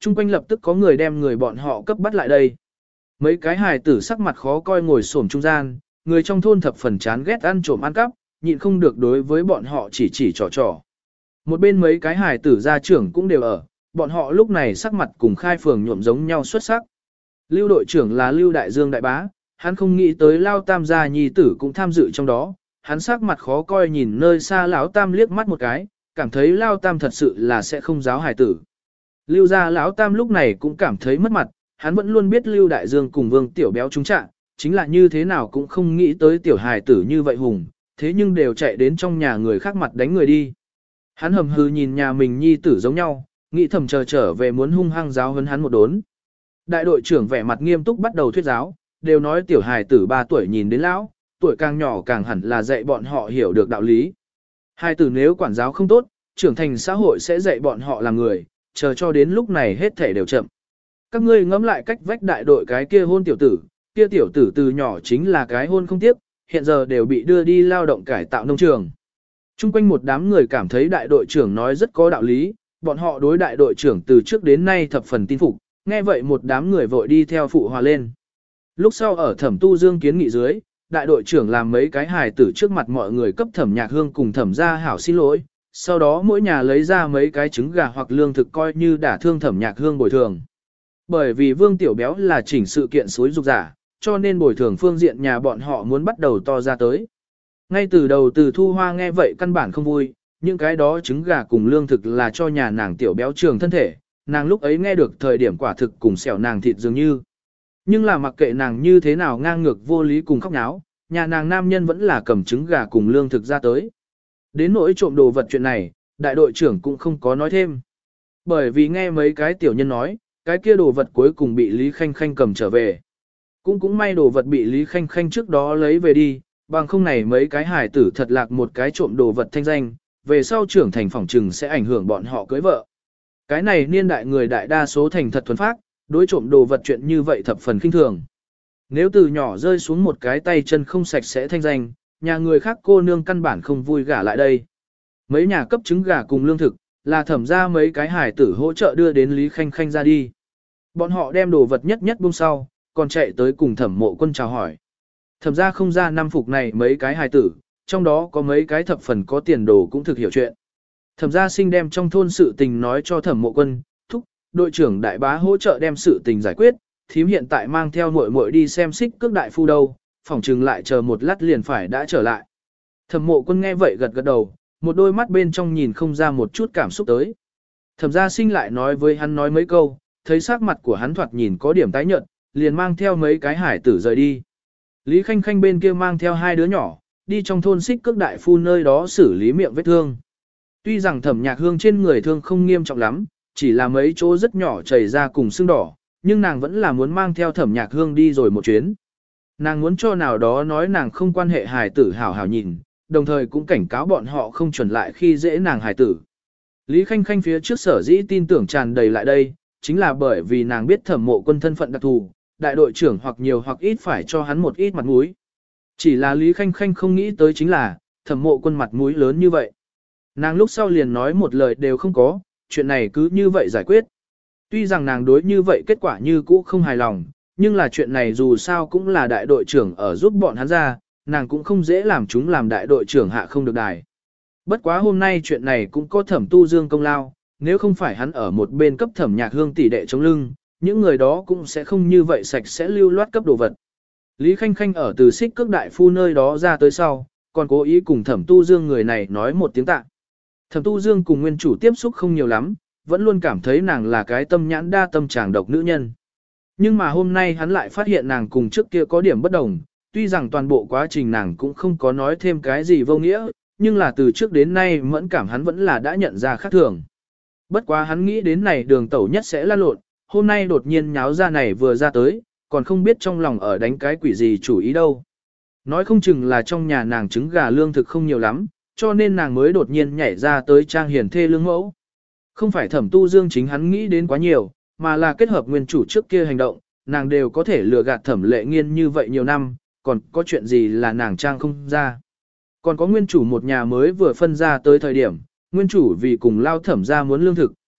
chung quanh lập tức có người đem người bọn họ cấp bắt lại đây. Mấy cái hài tử sắc mặt khó coi ngồi xổm trung gian, người trong thôn thập phần chán ghét ăn trộm ăn cắp, nhịn không được đối với bọn họ chỉ trò trò. Một bên mấy cái hài tử gia trưởng cũng đều ở, bọn họ lúc này sắc mặt cùng khai phường nhuộm giống nhau xuất sắc. Lưu đội trưởng là Lưu Đại Dương đại bá, hắn không nghĩ tới Lao Tam gia nhi tử cũng tham dự trong đó, hắn sắc mặt khó coi nhìn nơi xa Lão Tam liếc mắt một cái, cảm thấy Lao Tam thật sự là sẽ không giáo hài tử. Lưu gia Lão Tam lúc này cũng cảm thấy mất mặt, hắn vẫn luôn biết Lưu Đại Dương cùng Vương Tiểu Béo trúng trạng, chính là như thế nào cũng không nghĩ tới tiểu hài tử như vậy hùng, thế nhưng đều chạy đến trong nhà người khác mặt đánh người đi. Hắn hầm hừ nhìn nhà mình nhi tử giống nhau, nghĩ thầm chờ trở về muốn hung hăng giáo huấn hắn một đốn. Đại đội trưởng vẻ mặt nghiêm túc bắt đầu thuyết giáo, đều nói tiểu hài tử 3 tuổi nhìn đến lão, tuổi càng nhỏ càng hẳn là dạy bọn họ hiểu được đạo lý. Hài tử nếu quản giáo không tốt, trưởng thành xã hội sẽ dạy bọn họ làm người, chờ cho đến lúc này hết thể đều chậm. Các ngươi ngẫm lại cách vách đại đội cái kia hôn tiểu tử, kia tiểu tử từ nhỏ chính là cái hôn không tiếp, hiện giờ đều bị đưa đi lao động cải tạo nông trường. Trung quanh một đám người cảm thấy đại đội trưởng nói rất có đạo lý, bọn họ đối đại đội trưởng từ trước đến nay thập phần tin phục, nghe vậy một đám người vội đi theo phụ hòa lên. Lúc sau ở Thẩm Tu Dương kiến nghị dưới, đại đội trưởng làm mấy cái hài tử trước mặt mọi người cấp Thẩm Nhạc Hương cùng Thẩm gia hảo xin lỗi, sau đó mỗi nhà lấy ra mấy cái trứng gà hoặc lương thực coi như đả thương Thẩm Nhạc Hương bồi thường. Bởi vì Vương Tiểu Béo là chỉnh sự kiện xối dục giả, cho nên bồi thường phương diện nhà bọn họ muốn bắt đầu to ra tới. Ngay từ đầu Từ Thu Hoa nghe vậy căn bản không vui, những cái đó trứng gà cùng lương thực là cho nhà nàng Tiểu Béo trường thân thể, nàng lúc ấy nghe được thời điểm quả thực cùng xẻo nàng thịt dường như. Nhưng là mặc kệ nàng như thế nào ngang ngược vô lý cùng khóc náo, nhà nàng nam nhân vẫn là cầm trứng gà cùng lương thực ra tới. Đến nỗi trộm đồ vật chuyện này, đại đội trưởng cũng không có nói thêm. Bởi vì nghe mấy cái tiểu nhân nói, cái kia đồ vật cuối cùng bị Lý Khanh Khanh cầm trở về. Cũng may đồ vật bị Lý Khanh Khanh trước đó lấy về đi, bằng không này mấy cái hài tử thật lạc một cái trộm đồ vật thanh danh, về sau trưởng thành phỏng trừng sẽ ảnh hưởng bọn họ cưới vợ. Cái này niên đại người đại đa số thành thật thuần phác, đối trộm đồ vật chuyện như vậy thập phần khinh thường. Nếu từ nhỏ rơi xuống một cái tay chân không sạch sẽ thanh danh, nhà người khác cô nương căn bản không vui gả lại đây. Mấy nhà cấp trứng gà cùng lương thực, là Thẩm ra mấy cái hài tử hỗ trợ đưa đến Lý Khanh Khanh ra đi. Bọn họ đem đồ vật nhất buông sau, còn chạy tới cùng Thẩm Mộ Quân chào hỏi. Thẩm ra không ra năm phục này mấy cái hài tử, trong đó có mấy cái thập phần có tiền đồ cũng thực hiểu chuyện. Thẩm gia sinh đem trong thôn sự tình nói cho Thẩm Mộ Quân, thúc, đội trưởng đại bá hỗ trợ đem sự tình giải quyết, thím hiện tại mang theo muội muội đi xem Xích Cước đại phu đâu, phỏng chừng lại chờ một lát liền phải đã trở lại. Thẩm Mộ Quân nghe vậy gật gật đầu, một đôi mắt bên trong nhìn không ra một chút cảm xúc tới. Thẩm gia sinh lại nói với hắn nói mấy câu, thấy sắc mặt của hắn thoạt nhìn có điểm tái nhợt, liền mang theo mấy cái hải tử rời đi. Lý Khanh Khanh bên kia mang theo 2 đứa nhỏ, đi trong thôn Xích Cước đại phu nơi đó xử lý miệng vết thương. Tuy rằng Thẩm Nhạc Hương trên người thương không nghiêm trọng lắm, chỉ là mấy chỗ rất nhỏ chảy ra cùng sưng đỏ, nhưng nàng vẫn là muốn mang theo Thẩm Nhạc Hương đi rồi một chuyến. Nàng muốn cho nào đó nói nàng không quan hệ hài tử hảo hảo nhìn, đồng thời cũng cảnh cáo bọn họ không chuẩn lại khi dễ nàng hài tử. Lý Khanh Khanh phía trước sở dĩ tin tưởng tràn đầy lại đây, chính là bởi vì nàng biết Thẩm Mộ Quân thân phận đặc thù, đại đội trưởng hoặc nhiều hoặc ít phải cho hắn một ít mặt mũi. Chỉ là Lý Khanh Khanh không nghĩ tới chính là, Thẩm Mộ Quân mặt mũi lớn như vậy. Nàng lúc sau liền nói một lời đều không có, chuyện này cứ như vậy giải quyết. Tuy rằng nàng đối như vậy kết quả như cũ không hài lòng, nhưng là chuyện này dù sao cũng là đại đội trưởng ở giúp bọn hắn ra, nàng cũng không dễ làm chúng làm đại đội trưởng hạ không được đài. Bất quá hôm nay chuyện này cũng có Thẩm Tu Dương công lao, nếu không phải hắn ở một bên cấp Thẩm Nhạc Hương tỷ đệ chống lưng, những người đó cũng sẽ không như vậy sạch sẽ lưu loát cấp đồ vật. Lý Khanh Khanh ở từ Xích Cước đại phu nơi đó ra tới sau, còn cố ý cùng Thẩm Tu Dương người này nói một tiếng tạ. Thẩm Tu Dương cùng nguyên chủ tiếp xúc không nhiều lắm, vẫn luôn cảm thấy nàng là cái tâm nhãn đa tâm tràng độc nữ nhân. Nhưng mà hôm nay hắn lại phát hiện nàng cùng trước kia có điểm bất đồng, tuy rằng toàn bộ quá trình nàng cũng không có nói thêm cái gì vô nghĩa, nhưng là từ trước đến nay mẫn cảm hắn vẫn là đã nhận ra khác thường. Bất quá hắn nghĩ đến này đường tẩu nhất sẽ lan lộn, hôm nay đột nhiên nháo ra này vừa ra tới, còn không biết trong lòng ở đánh cái quỷ gì chủ ý đâu. Nói không chừng là trong nhà nàng trứng gà lương thực không nhiều lắm, cho nên nàng mới đột nhiên nhảy ra tới trang hiền thê lương mẫu. Không phải Thẩm Tu Dương chính hắn nghĩ đến quá nhiều, mà là kết hợp nguyên chủ trước kia hành động, nàng đều có thể lừa gạt Thẩm Lệ Nghiên như vậy nhiều năm, còn có chuyện gì là nàng trang không ra. Còn có nguyên chủ một nhà mới vừa phân ra tới thời điểm, nguyên chủ vì cùng lao Thẩm ra muốn lương thực,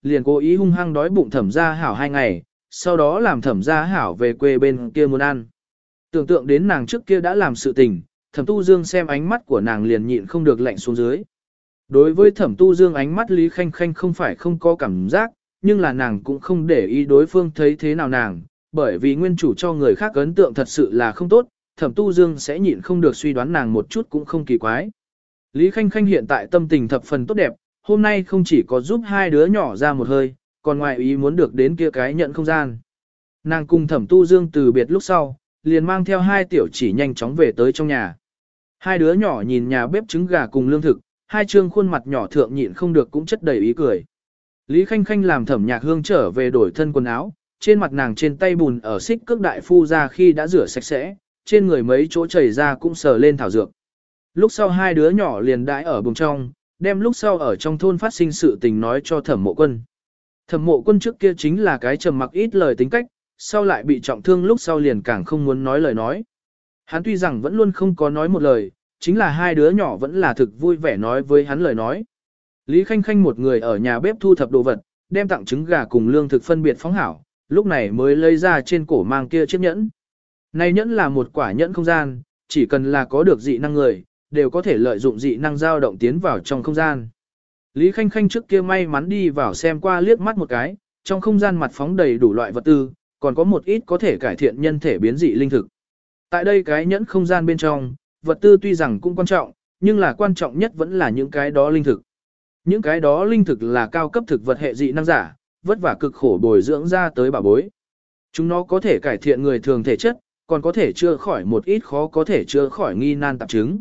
liền cố ý hung hăng đói bụng Thẩm Gia Hảo 2 ngày, sau đó làm Thẩm Gia Hảo về quê bên kia muốn ăn. Tưởng tượng đến nàng trước kia đã làm sự tình, Thẩm Tu Dương xem ánh mắt của nàng liền nhịn không được lạnh xuống dưới. Đối với Thẩm Tu Dương ánh mắt Lý Khanh Khanh không phải không có cảm giác, nhưng là nàng cũng không để ý đối phương thấy thế nào nàng, bởi vì nguyên chủ cho người khác ấn tượng thật sự là không tốt, Thẩm Tu Dương sẽ nhịn không được suy đoán nàng một chút cũng không kỳ quái. Lý Khanh Khanh hiện tại tâm tình thập phần tốt đẹp, hôm nay không chỉ có giúp 2 đứa nhỏ ra một hơi, còn ngoài ý muốn được đến kia cái nhận không gian. Nàng cùng Thẩm Tu Dương từ biệt lúc sau, liền mang theo 2 tiểu chỉ nhanh chóng về tới trong nhà. 2 đứa nhỏ nhìn nhà bếp trứng gà cùng lương thực, 2 trương khuôn mặt nhỏ thượng nhịn không được cũng chất đầy ý cười. Lý Khanh Khanh làm Thẩm Nhạc Hương trở về đổi thân quần áo, trên mặt nàng trên tay bùn ở xích cước đại phu ra khi đã rửa sạch sẽ, trên người mấy chỗ chảy ra cũng sờ lên thảo dược. Lúc sau 2 đứa nhỏ liền đãi ở buồng trong, đem lúc sau ở trong thôn phát sinh sự tình nói cho Thẩm Mộ Quân. Thẩm Mộ Quân trước kia chính là cái trầm mặc ít lời tính cách, sau lại bị trọng thương lúc sau liền càng không muốn nói lời nói. Hắn tuy rằng vẫn luôn không có nói một lời, chính là 2 đứa nhỏ vẫn là thực vui vẻ nói với hắn lời nói. Lý Khanh Khanh một người ở nhà bếp thu thập đồ vật, đem tặng trứng gà cùng lương thực phân biệt phóng hảo, lúc này mới lấy ra trên cổ mang kia chiếc nhẫn. Này nhẫn là một quả nhẫn không gian, chỉ cần là có được dị năng người, đều có thể lợi dụng dị năng dao động tiến vào trong không gian. Lý Khanh Khanh trước kia may mắn đi vào xem qua liếc mắt một cái, trong không gian mặt phóng đầy đủ loại vật tư, còn có một ít có thể cải thiện nhân thể biến dị linh thực. Tại đây cái nhẫn không gian bên trong, vật tư tuy rằng cũng quan trọng, nhưng là quan trọng nhất vẫn là những cái đó linh thực. Những cái đó linh thực là cao cấp thực vật hệ dị năng giả, vất vả cực khổ bồi dưỡng ra tới bảo bối. Chúng nó có thể cải thiện người thường thể chất, còn có thể chữa khỏi một ít khó có thể chữa khỏi nghi nan tạp chứng.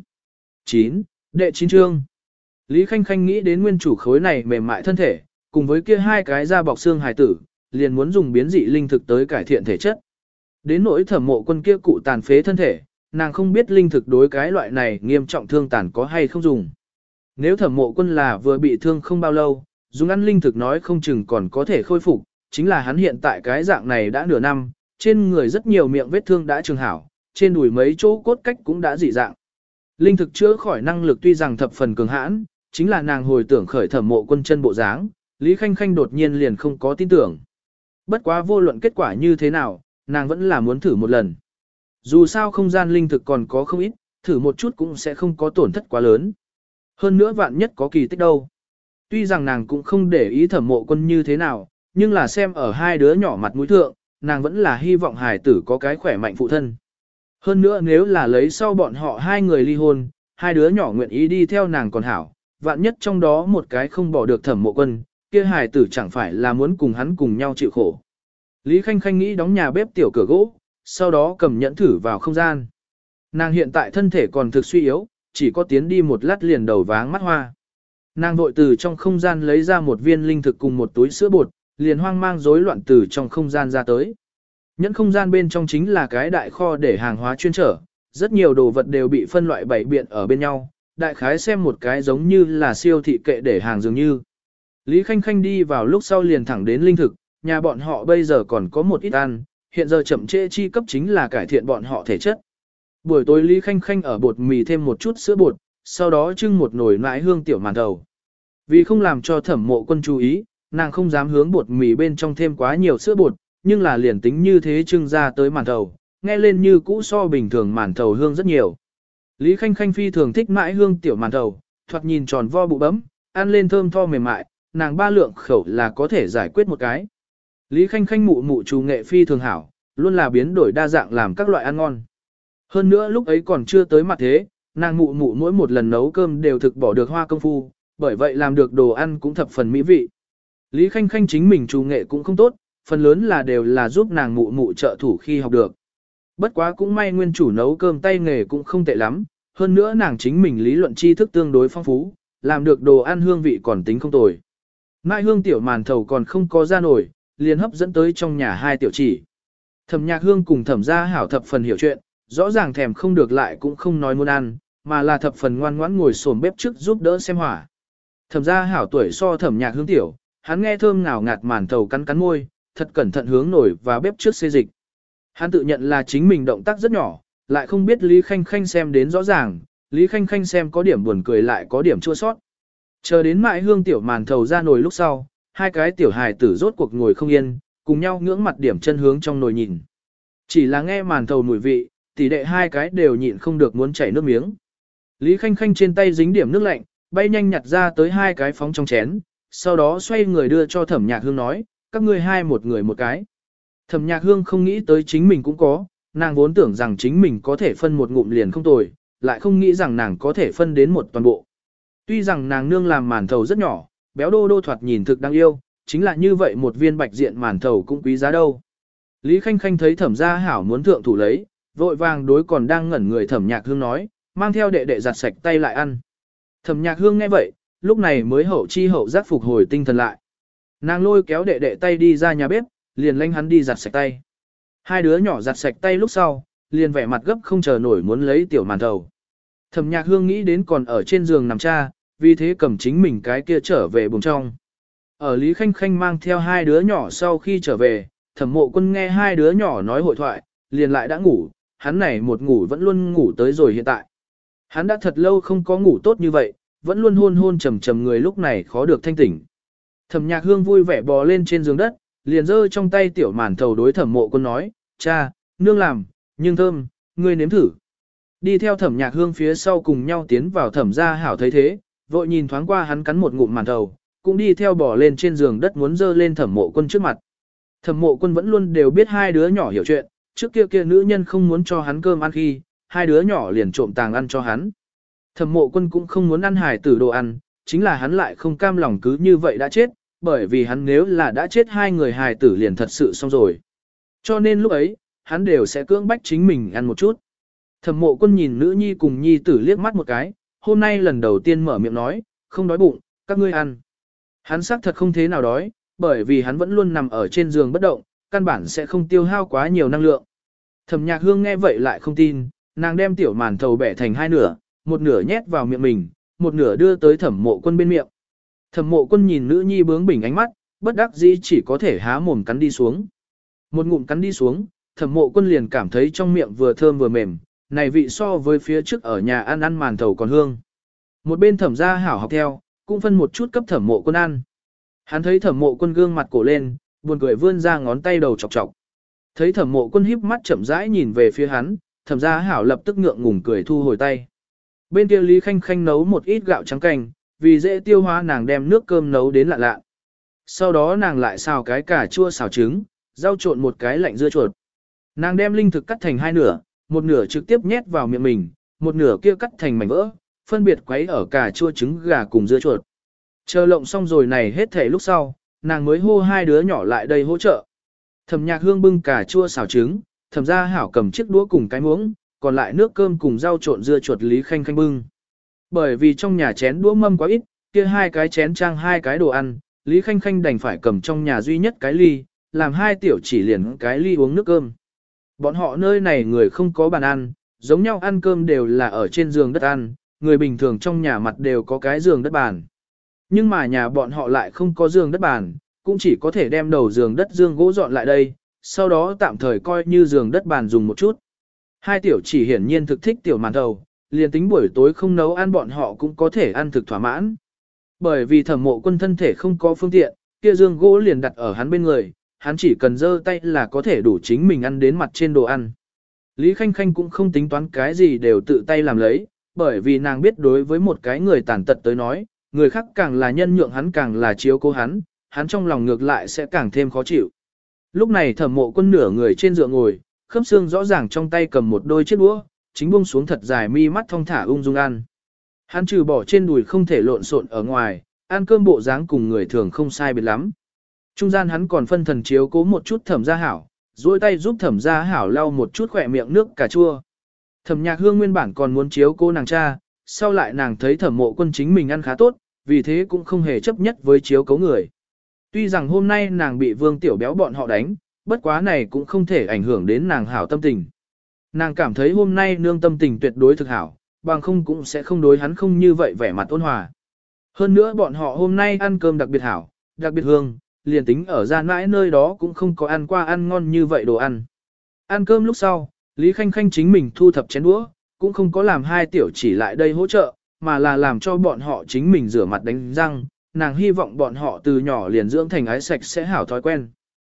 9. Đệ 9 chương. Lý Khanh Khanh nghĩ đến nguyên chủ khối này mềm mại thân thể, cùng với kia 2 cái da bọc xương hài tử, liền muốn dùng biến dị linh thực tới cải thiện thể chất. Đến nỗi Thẩm Mộ Quân kia cụ tàn phế thân thể, nàng không biết linh thực đối cái loại này nghiêm trọng thương tàn có hay không dùng. Nếu Thẩm Mộ Quân là vừa bị thương không bao lâu, dùng ăn linh thực nói không chừng còn có thể khôi phục, chính là hắn hiện tại cái dạng này đã nửa năm, trên người rất nhiều miệng vết thương đã trường hảo, trên đùi mấy chỗ cốt cách cũng đã dị dạng. Linh thực chữa khỏi năng lực tuy rằng thập phần cường hãn, chính là nàng hồi tưởng khởi Thẩm Mộ Quân chân bộ dáng, Lý Khanh Khanh đột nhiên liền không có tin tưởng. Bất quá vô luận kết quả như thế nào, nàng vẫn là muốn thử một lần. Dù sao không gian linh thực còn có không ít, thử một chút cũng sẽ không có tổn thất quá lớn. Hơn nữa vạn nhất có kỳ tích đâu. Tuy rằng nàng cũng không để ý Thẩm Mộ Quân như thế nào, nhưng là xem ở 2 đứa nhỏ mặt mũi thượng, nàng vẫn là hy vọng hài tử có cái khỏe mạnh phụ thân. Hơn nữa nếu là lấy sau bọn họ 2 người ly hôn, 2 đứa nhỏ nguyện ý đi theo nàng còn hảo, vạn nhất trong đó một cái không bỏ được Thẩm Mộ Quân, kia hài tử chẳng phải là muốn cùng hắn cùng nhau chịu khổ. Lý Khanh Khanh nghĩ đóng nhà bếp tiểu cửa gỗ, sau đó cầm nhẫn thử vào không gian. Nàng hiện tại thân thể còn thực suy yếu, chỉ có tiến đi một lát liền đầu váng mắt hoa. Nàng vội từ trong không gian lấy ra một viên linh thực cùng một túi sữa bột, liền hoang mang rối loạn từ trong không gian ra tới. Nhẫn không gian bên trong chính là cái đại kho để hàng hóa chuyên trở, rất nhiều đồ vật đều bị phân loại bày biện ở bên nhau, đại khái xem một cái giống như là siêu thị kệ để hàng dường như. Lý Khanh Khanh đi vào lúc sau liền thẳng đến linh thực, nhà bọn họ bây giờ còn có một ít ăn, hiện giờ chậm trễ chi cấp chính là cải thiện bọn họ thể chất. Buổi tối Lý Khanh Khanh ở bột mì thêm một chút sữa bột, sau đó trưng một nồi nãi hương tiểu màn thầu. Vì không làm cho Thẩm Mộ Quân chú ý, nàng không dám hướng bột mì bên trong thêm quá nhiều sữa bột, nhưng là liền tính như thế trưng ra tới màn thầu, nghe lên như cũ so bình thường màn thầu hương rất nhiều. Lý Khanh Khanh phi thường thích nãi hương tiểu màn thầu, thoạt nhìn tròn vo bụ bấm, ăn lên thơm tho mềm mại, nàng 3 lượng khẩu là có thể giải quyết một cái. Lý Khanh Khanh mụ mụ chú nghệ phi thường hảo, luôn là biến đổi đa dạng làm các loại ăn ngon. Hơn nữa lúc ấy còn chưa tới mặt thế, nàng mụ mụ mỗi một lần nấu cơm đều thực bỏ được hoa công phu, bởi vậy làm được đồ ăn cũng thập phần mỹ vị. Lý Khanh Khanh chính mình chú nghệ cũng không tốt, phần lớn là đều là giúp nàng mụ mụ trợ thủ khi học được. Bất quá cũng may nguyên chủ nấu cơm tay nghề cũng không tệ lắm, hơn nữa nàng chính mình lý luận tri thức tương đối phong phú, làm được đồ ăn hương vị còn tính không tồi. Mai hương tiểu màn thầu còn không có ra nổi, liền hấp dẫn tới trong nhà 2 tiểu chỉ. Thẩm Nhạc Hương cùng Thẩm Gia Hảo thập phần hiểu chuyện, rõ ràng thèm không được lại cũng không nói muốn ăn, mà là thập phần ngoan ngoãn ngồi xổm bếp trước giúp đỡ xem hỏa. Thẩm Gia Hảo tuổi so Thẩm Nhạc Hương tiểu, hắn nghe thơm ngào ngạt màn thầu cắn cắn môi, thật cẩn thận hướng nổi và bếp trước xê dịch. Hắn tự nhận là chính mình động tác rất nhỏ, lại không biết Lý Khanh Khanh xem đến rõ ràng, Lý Khanh Khanh xem có điểm buồn cười lại có điểm chua sót. Chờ đến mại hương tiểu màn thầu ra nồi lúc sau, hai cái tiểu hài tử rốt cuộc ngồi không yên, cùng nhau ngưỡng mặt điểm chân hướng trong nồi nhìn. Chỉ là nghe màn thầu mùi vị, tỷ đệ hai cái đều nhịn không được muốn chảy nước miếng. Lý Khanh Khanh trên tay dính điểm nước lạnh, bay nhanh nhặt ra tới hai cái phóng trong chén, sau đó xoay người đưa cho Thẩm Nhạc Hương nói, các ngươi hai một người một cái. Thẩm Nhạc Hương không nghĩ tới chính mình cũng có, nàng vốn tưởng rằng chính mình có thể phân một ngụm liền không tồi, lại không nghĩ rằng nàng có thể phân đến một toàn bộ. Tuy rằng nàng nương làm màn thầu rất nhỏ, béo đô đô thoạt nhìn thực đáng yêu, chính là như vậy một viên bạch diện màn thầu cũng quý giá đâu. Lý Khanh Khanh thấy Thẩm Gia Hảo muốn thượng thủ lấy, vội vàng đối còn đang ngẩn người Thẩm Nhạc Hương nói, mang theo đệ đệ giặt sạch tay lại ăn. Thẩm Nhạc Hương nghe vậy, lúc này mới hậu chi hậu giác phục hồi tinh thần lại. Nàng lôi kéo đệ đệ tay đi ra nhà bếp, liền lanh hắn đi giặt sạch tay. Hai đứa nhỏ giặt sạch tay lúc sau, liền vẻ mặt gấp không chờ nổi muốn lấy tiểu màn thầu. Thẩm Nhạc Hương nghĩ đến còn ở trên giường nằm cha, vì thế cầm chính mình cái kia trở về buồng trong. Ở Lý Khanh Khanh mang theo hai đứa nhỏ sau khi trở về, Thẩm Mộ Quân nghe hai đứa nhỏ nói hội thoại, liền lại đã ngủ, hắn này một ngủ vẫn luôn ngủ tới rồi hiện tại. Hắn đã thật lâu không có ngủ tốt như vậy, vẫn luôn hôn hôn trầm trầm người lúc này khó được thanh tỉnh. Thẩm Nhạc Hương vui vẻ bò lên trên giường đất, liền giơ trong tay tiểu màn thầu đối Thẩm Mộ Quân nói, cha, nương làm, nhưng thơm, ngươi nếm thử. Đi theo Thẩm Nhạc Hương phía sau cùng nhau tiến vào Thẩm Gia Hảo thấy thế, vội nhìn thoáng qua hắn cắn một ngụm màn thầu, cũng đi theo bò lên trên giường đất muốn dơ lên Thẩm Mộ Quân trước mặt. Thẩm Mộ Quân vẫn luôn đều biết hai đứa nhỏ hiểu chuyện, trước kia nữ nhân không muốn cho hắn cơm ăn khi, hai đứa nhỏ liền trộm tàng ăn cho hắn. Thẩm Mộ Quân cũng không muốn ăn hài tử đồ ăn, chính là hắn lại không cam lòng cứ như vậy đã chết, bởi vì hắn nếu là đã chết hai người hài tử liền thật sự xong rồi. Cho nên lúc ấy, hắn đều sẽ cưỡng bách chính mình ăn một chút. Thẩm Mộ Quân nhìn nữ nhi cùng nhi tử liếc mắt một cái, hôm nay lần đầu tiên mở miệng nói, không đói bụng, các ngươi ăn. Hắn xác thật không thế nào đói, bởi vì hắn vẫn luôn nằm ở trên giường bất động, căn bản sẽ không tiêu hao quá nhiều năng lượng. Thẩm Nhạc Hương nghe vậy lại không tin, nàng đem tiểu màn thầu bẻ thành hai nửa, một nửa nhét vào miệng mình, một nửa đưa tới Thẩm Mộ Quân bên miệng. Thẩm Mộ Quân nhìn nữ nhi bướng bỉnh ánh mắt, bất đắc dĩ chỉ có thể há mồm cắn đi xuống. Một ngụm cắn đi xuống, Thẩm Mộ Quân liền cảm thấy trong miệng vừa thơm vừa mềm, này vị so với phía trước ở nhà ăn màn thầu còn hương. Một bên Thẩm Gia Hảo học theo, cũng phân một chút cấp Thẩm Mộ Quân ăn. Hắn thấy Thẩm Mộ Quân gương mặt cổ lên, buồn cười vươn ra ngón tay đầu chọc chọc. Thấy Thẩm Mộ Quân híp mắt chậm rãi nhìn về phía hắn, Thẩm Gia Hảo lập tức ngượng ngùng cười thu hồi tay. Bên kia Lý Khanh Khanh nấu một ít gạo trắng canh, vì dễ tiêu hóa nàng đem nước cơm nấu đến lạ lạ. Sau đó nàng lại xào cái cà chua xào trứng, rau trộn một cái lạnh dưa chuột. Nàng đem linh thực cắt thành hai nửa, một nửa trực tiếp nhét vào miệng mình, một nửa kia cắt thành mảnh vỡ, phân biệt quấy ở cà chua trứng gà cùng dưa chuột. Chờ lộng xong rồi này hết thể lúc sau, nàng mới hô hai đứa nhỏ lại đây hỗ trợ. Thẩm Nhạc Hương bưng cà chua xào trứng, Thẩm Gia Hảo cầm chiếc đũa cùng cái muỗng, còn lại nước cơm cùng rau trộn dưa chuột Lý Khanh Khanh bưng. Bởi vì trong nhà chén đũa mâm quá ít, kia hai cái chén trang hai cái đồ ăn, Lý Khanh Khanh đành phải cầm trong nhà duy nhất cái ly, làm hai tiểu chỉ liền cái ly uống nước cơm. Bọn họ nơi này người không có bàn ăn, giống nhau ăn cơm đều là ở trên giường đất ăn, người bình thường trong nhà mặt đều có cái giường đất bàn. Nhưng mà nhà bọn họ lại không có giường đất bàn, cũng chỉ có thể đem đầu giường đất dương gỗ dọn lại đây, sau đó tạm thời coi như giường đất bàn dùng một chút. Hai tiểu chỉ hiển nhiên thực thích tiểu màn thầu, liền tính buổi tối không nấu ăn bọn họ cũng có thể ăn thực thỏa mãn. Bởi vì Thẩm Mộ Quân thân thể không có phương tiện, kia giường gỗ liền đặt ở hắn bên người, hắn chỉ cần giơ tay là có thể đủ chính mình ăn đến mặt trên đồ ăn. Lý Khanh Khanh cũng không tính toán cái gì đều tự tay làm lấy, bởi vì nàng biết đối với một cái người tàn tật tới nói, người khác càng là nhân nhượng hắn càng là chiếu cố hắn trong lòng ngược lại sẽ càng thêm khó chịu. Lúc này Thẩm Mộ Quân nửa người trên dựa ngồi, khớp xương rõ ràng trong tay cầm một đôi chiếc đũa, chính buông xuống thật dài mi mắt thong thả ung dung ăn. Hắn trừ bỏ trên đùi không thể lộn xộn ở ngoài, ăn cơm bộ dáng cùng người thường không sai biệt lắm. Trung gian hắn còn phân thần chiếu cố một chút Thẩm Gia Hảo, duỗi tay giúp Thẩm Gia Hảo lau một chút khỏe miệng nước cà chua. Thẩm Nhạc Hương nguyên bản còn muốn chiếu cố nàng cha, sau lại nàng thấy Thẩm Mộ Quân chính mình ăn khá tốt, vì thế cũng không hề chấp nhất với chiếu cố người. Tuy rằng hôm nay nàng bị Vương Tiểu Béo bọn họ đánh, bất quá này cũng không thể ảnh hưởng đến nàng hảo tâm tình. Nàng cảm thấy hôm nay nương tâm tình tuyệt đối thực hảo, bằng không cũng sẽ không đối hắn không như vậy vẻ mặt ôn hòa. Hơn nữa bọn họ hôm nay ăn cơm đặc biệt hảo, đặc biệt hương, liền tính ở gian mãi nơi đó cũng không có ăn qua ăn ngon như vậy đồ ăn. Ăn cơm lúc sau, Lý Khanh Khanh chính mình thu thập chén đũa, cũng không có làm hai tiểu chỉ lại đây hỗ trợ, mà là làm cho bọn họ chính mình rửa mặt đánh răng, nàng hy vọng bọn họ từ nhỏ liền dưỡng thành ái sạch sẽ hảo thói quen.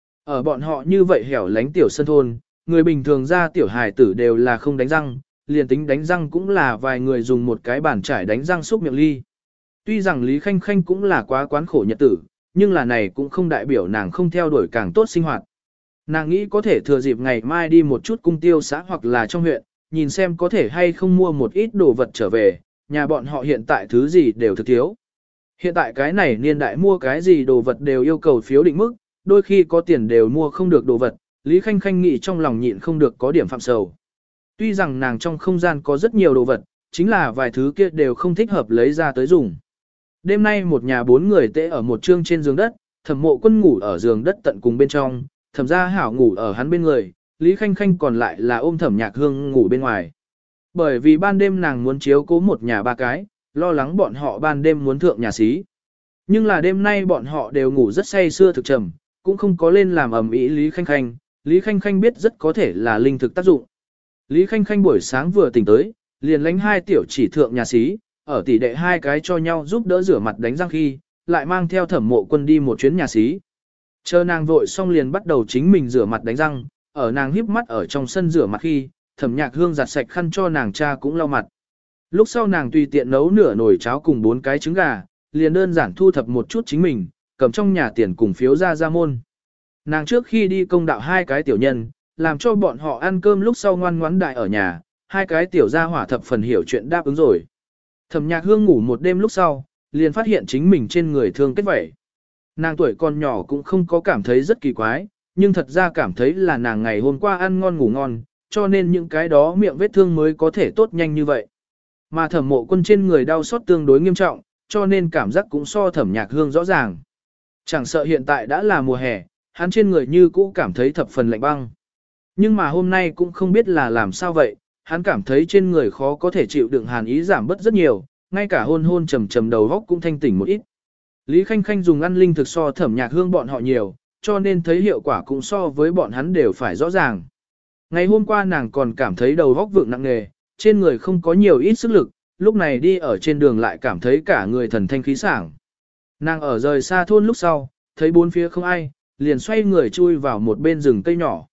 Ở bọn họ như vậy hẻo lánh tiểu sân thôn, người bình thường ra tiểu hài tử đều là không đánh răng, liền tính đánh răng cũng là vài người dùng một cái bàn chải đánh răng xúc miệng ly. Tuy rằng Lý Khanh Khanh cũng là quá quán khổ nhật tử, nhưng là này cũng không đại biểu nàng không theo đuổi càng tốt sinh hoạt. Nàng nghĩ có thể thừa dịp ngày mai đi một chút cung tiêu xã hoặc là trong huyện, nhìn xem có thể hay không mua một ít đồ vật trở về, nhà bọn họ hiện tại thứ gì đều thực thiếu. Hiện tại cái này niên đại mua cái gì đồ vật đều yêu cầu phiếu định mức, đôi khi có tiền đều mua không được đồ vật, Lý Khanh Khanh nghĩ trong lòng nhịn không được có điểm phạm sầu. Tuy rằng nàng trong không gian có rất nhiều đồ vật, chính là vài thứ kia đều không thích hợp lấy ra tới dùng. Đêm nay một nhà 4 người tễ ở một trương trên giường đất, Thẩm Mộ Quân ngủ ở giường đất tận cùng bên trong, Thẩm Gia Hảo ngủ ở hắn bên người, Lý Khanh Khanh còn lại là ôm Thẩm Nhạc Hương ngủ bên ngoài. Bởi vì ban đêm nàng muốn chiếu cố một nhà 3 cái, lo lắng bọn họ ban đêm muốn thượng nhà xí. Nhưng là đêm nay bọn họ đều ngủ rất say sưa thực trầm, cũng không có lên làm ầm ĩ Lý Khanh Khanh. Lý Khanh Khanh biết rất có thể là linh thực tác dụng. Lý Khanh Khanh buổi sáng vừa tỉnh tới, liền lánh 2 tiểu chỉ thượng nhà xí, ở tỷ đệ 2 cái cho nhau giúp đỡ rửa mặt đánh răng khi, lại mang theo Thẩm Mộ Quân đi một chuyến nhà xí. Chờ nàng vội xong liền bắt đầu chính mình rửa mặt đánh răng, ở nàng híp mắt ở trong sân rửa mặt khi, Thẩm Nhạc Hương giặt sạch khăn cho nàng cha cũng lau mặt. Lúc sau nàng tùy tiện nấu nửa nồi cháo cùng 4 cái trứng gà, liền đơn giản thu thập một chút chính mình, cầm trong nhà tiền cùng phiếu ra môn. Nàng trước khi đi công đạo 2 cái tiểu nhân, làm cho bọn họ ăn cơm lúc sau ngoan ngoãn đại ở nhà, 2 cái tiểu gia hỏa thập phần hiểu chuyện đáp ứng rồi. Thẩm Nhạc Hương ngủ một đêm lúc sau, liền phát hiện chính mình trên người thương kết vẩy. Nàng tuổi còn nhỏ cũng không có cảm thấy rất kỳ quái, nhưng thật ra cảm thấy là nàng ngày hôm qua ăn ngon ngủ ngon, cho nên những cái đó miệng vết thương mới có thể tốt nhanh như vậy. Mà Thẩm Mộ Quân trên người đau xót tương đối nghiêm trọng, cho nên cảm giác cũng so Thẩm Nhạc Hương rõ ràng. Chẳng sợ hiện tại đã là mùa hè, hắn trên người như cũ cảm thấy thập phần lạnh băng. Nhưng mà hôm nay cũng không biết là làm sao vậy, hắn cảm thấy trên người khó có thể chịu đựng hàn ý giảm bớt rất nhiều, ngay cả hôn hôn trầm trầm đầu góc cũng thanh tỉnh một ít. Lý Khanh Khanh dùng ăn linh thực so Thẩm Nhạc Hương bọn họ nhiều, cho nên thấy hiệu quả cũng so với bọn hắn đều phải rõ ràng. Ngày hôm qua nàng còn cảm thấy đầu góc vượng nặng nề, trên người không có nhiều ít sức lực, lúc này đi ở trên đường lại cảm thấy cả người thần thanh khí sảng. Nàng ở rời xa thôn lúc sau, thấy bốn phía không ai, liền xoay người chui vào một bên rừng cây nhỏ.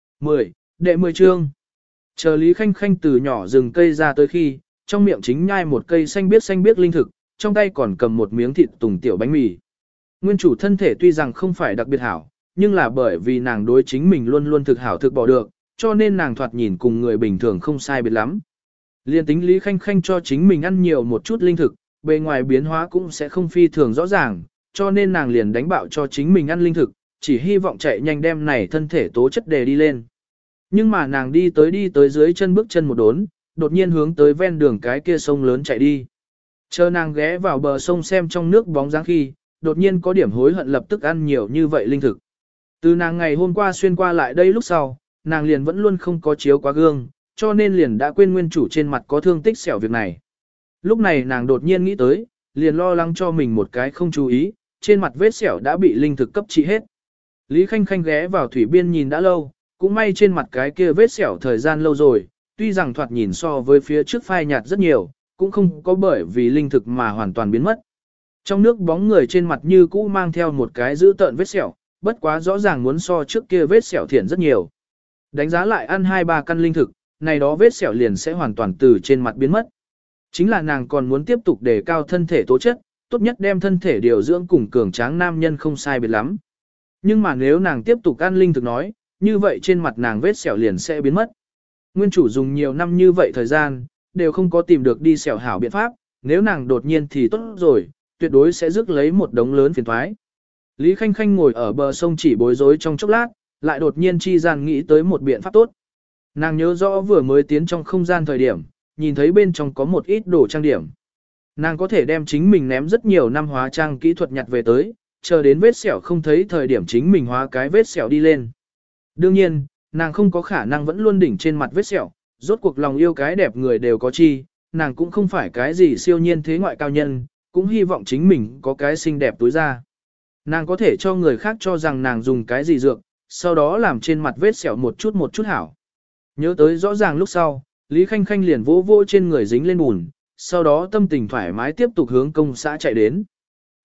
10 chương. Chờ Lý Khanh Khanh từ nhỏ rừng cây ra tới khi, trong miệng chính nhai một cây xanh biếc linh thực, trong tay còn cầm một miếng thịt tùng tiểu bánh mì. Nguyên chủ thân thể tuy rằng không phải đặc biệt hảo, nhưng là bởi vì nàng đối chính mình luôn luôn thực hảo thực bỏ được, cho nên nàng thoạt nhìn cùng người bình thường không sai biệt lắm. Liên tính Lý Khanh Khanh cho chính mình ăn nhiều một chút linh thực, bề ngoài biến hóa cũng sẽ không phi thường rõ ràng, cho nên nàng liền đánh bạo cho chính mình ăn linh thực, chỉ hy vọng chạy nhanh đem này thân thể tố chất đề đi lên. Nhưng mà nàng đi tới dưới chân bước chân một đốn, đột nhiên hướng tới ven đường cái kia sông lớn chạy đi. Chờ nàng ghé vào bờ sông xem trong nước bóng dáng khi, đột nhiên có điểm hối hận lập tức ăn nhiều như vậy linh thực. Từ nàng ngày hôm qua xuyên qua lại đây lúc sau, nàng liền vẫn luôn không có chiếu quá gương, cho nên liền đã quên nguyên chủ trên mặt có thương tích xẻo việc này. Lúc này nàng đột nhiên nghĩ tới, liền lo lắng cho mình một cái không chú ý, trên mặt vết sẹo đã bị linh thực cấp trị hết. Lý Khanh Khanh ghé vào thủy biên nhìn đã lâu, cũng may trên mặt cái kia vết sẹo thời gian lâu rồi, tuy rằng thoạt nhìn so với phía trước phai nhạt rất nhiều, cũng không có bởi vì linh thực mà hoàn toàn biến mất. Trong nước bóng người trên mặt như cũ mang theo một cái dữ tợn vết sẹo, bất quá rõ ràng muốn so trước kia vết sẹo thiện rất nhiều. Đánh giá lại ăn 2-3 căn linh thực, này đó vết sẹo liền sẽ hoàn toàn từ trên mặt biến mất. Chính là nàng còn muốn tiếp tục đề cao thân thể tố chất, tốt nhất đem thân thể điều dưỡng cùng cường tráng nam nhân không sai biệt lắm. Nhưng mà nếu nàng tiếp tục ăn linh thực nói, như vậy trên mặt nàng vết sẹo liền sẽ biến mất. Nguyên chủ dùng nhiều năm như vậy thời gian, đều không có tìm được đi sẹo hảo biện pháp, nếu nàng đột nhiên thì tốt rồi, tuyệt đối sẽ rước lấy một đống lớn phiền toái. Lý Khanh Khanh ngồi ở bờ sông chỉ bối rối trong chốc lát, lại đột nhiên chi gian nghĩ tới một biện pháp tốt. Nàng nhớ rõ vừa mới tiến trong không gian thời điểm, nhìn thấy bên trong có một ít đồ trang điểm. Nàng có thể đem chính mình ném rất nhiều năm hóa trang kỹ thuật nhặt về tới, chờ đến vết sẹo không thấy thời điểm chính mình hóa cái vết sẹo đi lên. Đương nhiên, nàng không có khả năng vẫn luôn đỉnh trên mặt vết sẹo, rốt cuộc lòng yêu cái đẹp người đều có chi, nàng cũng không phải cái gì siêu nhiên thế ngoại cao nhân, cũng hy vọng chính mình có cái xinh đẹp túi ra. Nàng có thể cho người khác cho rằng nàng dùng cái gì dược, sau đó làm trên mặt vết sẹo một chút hảo. Nhớ tới rõ ràng lúc sau, Lý Khanh Khanh liền vỗ vỗ trên người dính lên bùn, sau đó tâm tình thoải mái tiếp tục hướng công xã chạy đến.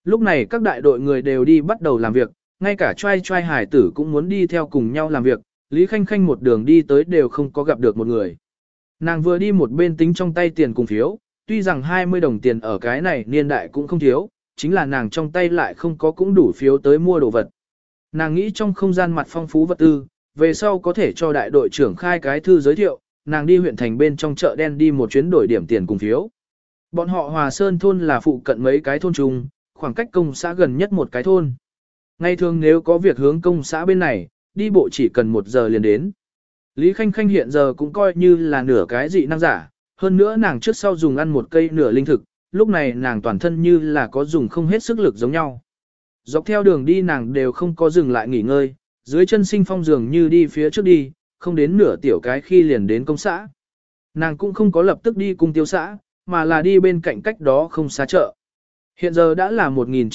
Lúc này các đại đội người đều đi bắt đầu làm việc, ngay cả trai trai hải tử cũng muốn đi theo cùng nhau làm việc, Lý Khanh Khanh một đường đi tới đều không có gặp được một người. Nàng vừa đi một bên tính trong tay tiền cùng phiếu, tuy rằng 20 đồng tiền ở cái này niên đại cũng không thiếu, chính là nàng trong tay lại không có cũng đủ phiếu tới mua đồ vật. Nàng nghĩ trong không gian mặt phong phú vật tư, về sau có thể cho đại đội trưởng khai cái thư giới thiệu, nàng đi huyện thành bên trong chợ đen đi một chuyến đổi điểm tiền cùng phiếu. Bọn họ Hòa Sơn thôn là phụ cận mấy cái thôn chung, khoảng cách công xã gần nhất một cái thôn. Ngày thường nếu có việc hướng công xã bên này, đi bộ chỉ cần 1 giờ liền đến. Lý Khanh Khanh hiện giờ cũng coi như là nửa cái dị năng giả, hơn nữa nàng trước sau dùng ăn một cây nửa linh thực, lúc này nàng toàn thân như là có dùng không hết sức lực giống nhau. Dọc theo đường đi nàng đều không có dừng lại nghỉ ngơi, dưới chân sinh phong dường như đi phía trước đi, không đến nửa tiểu cái khi liền đến công xã. Nàng cũng không có lập tức đi cung tiêu xã, mà là đi bên cạnh cách đó không xa chợ. Hiện giờ đã là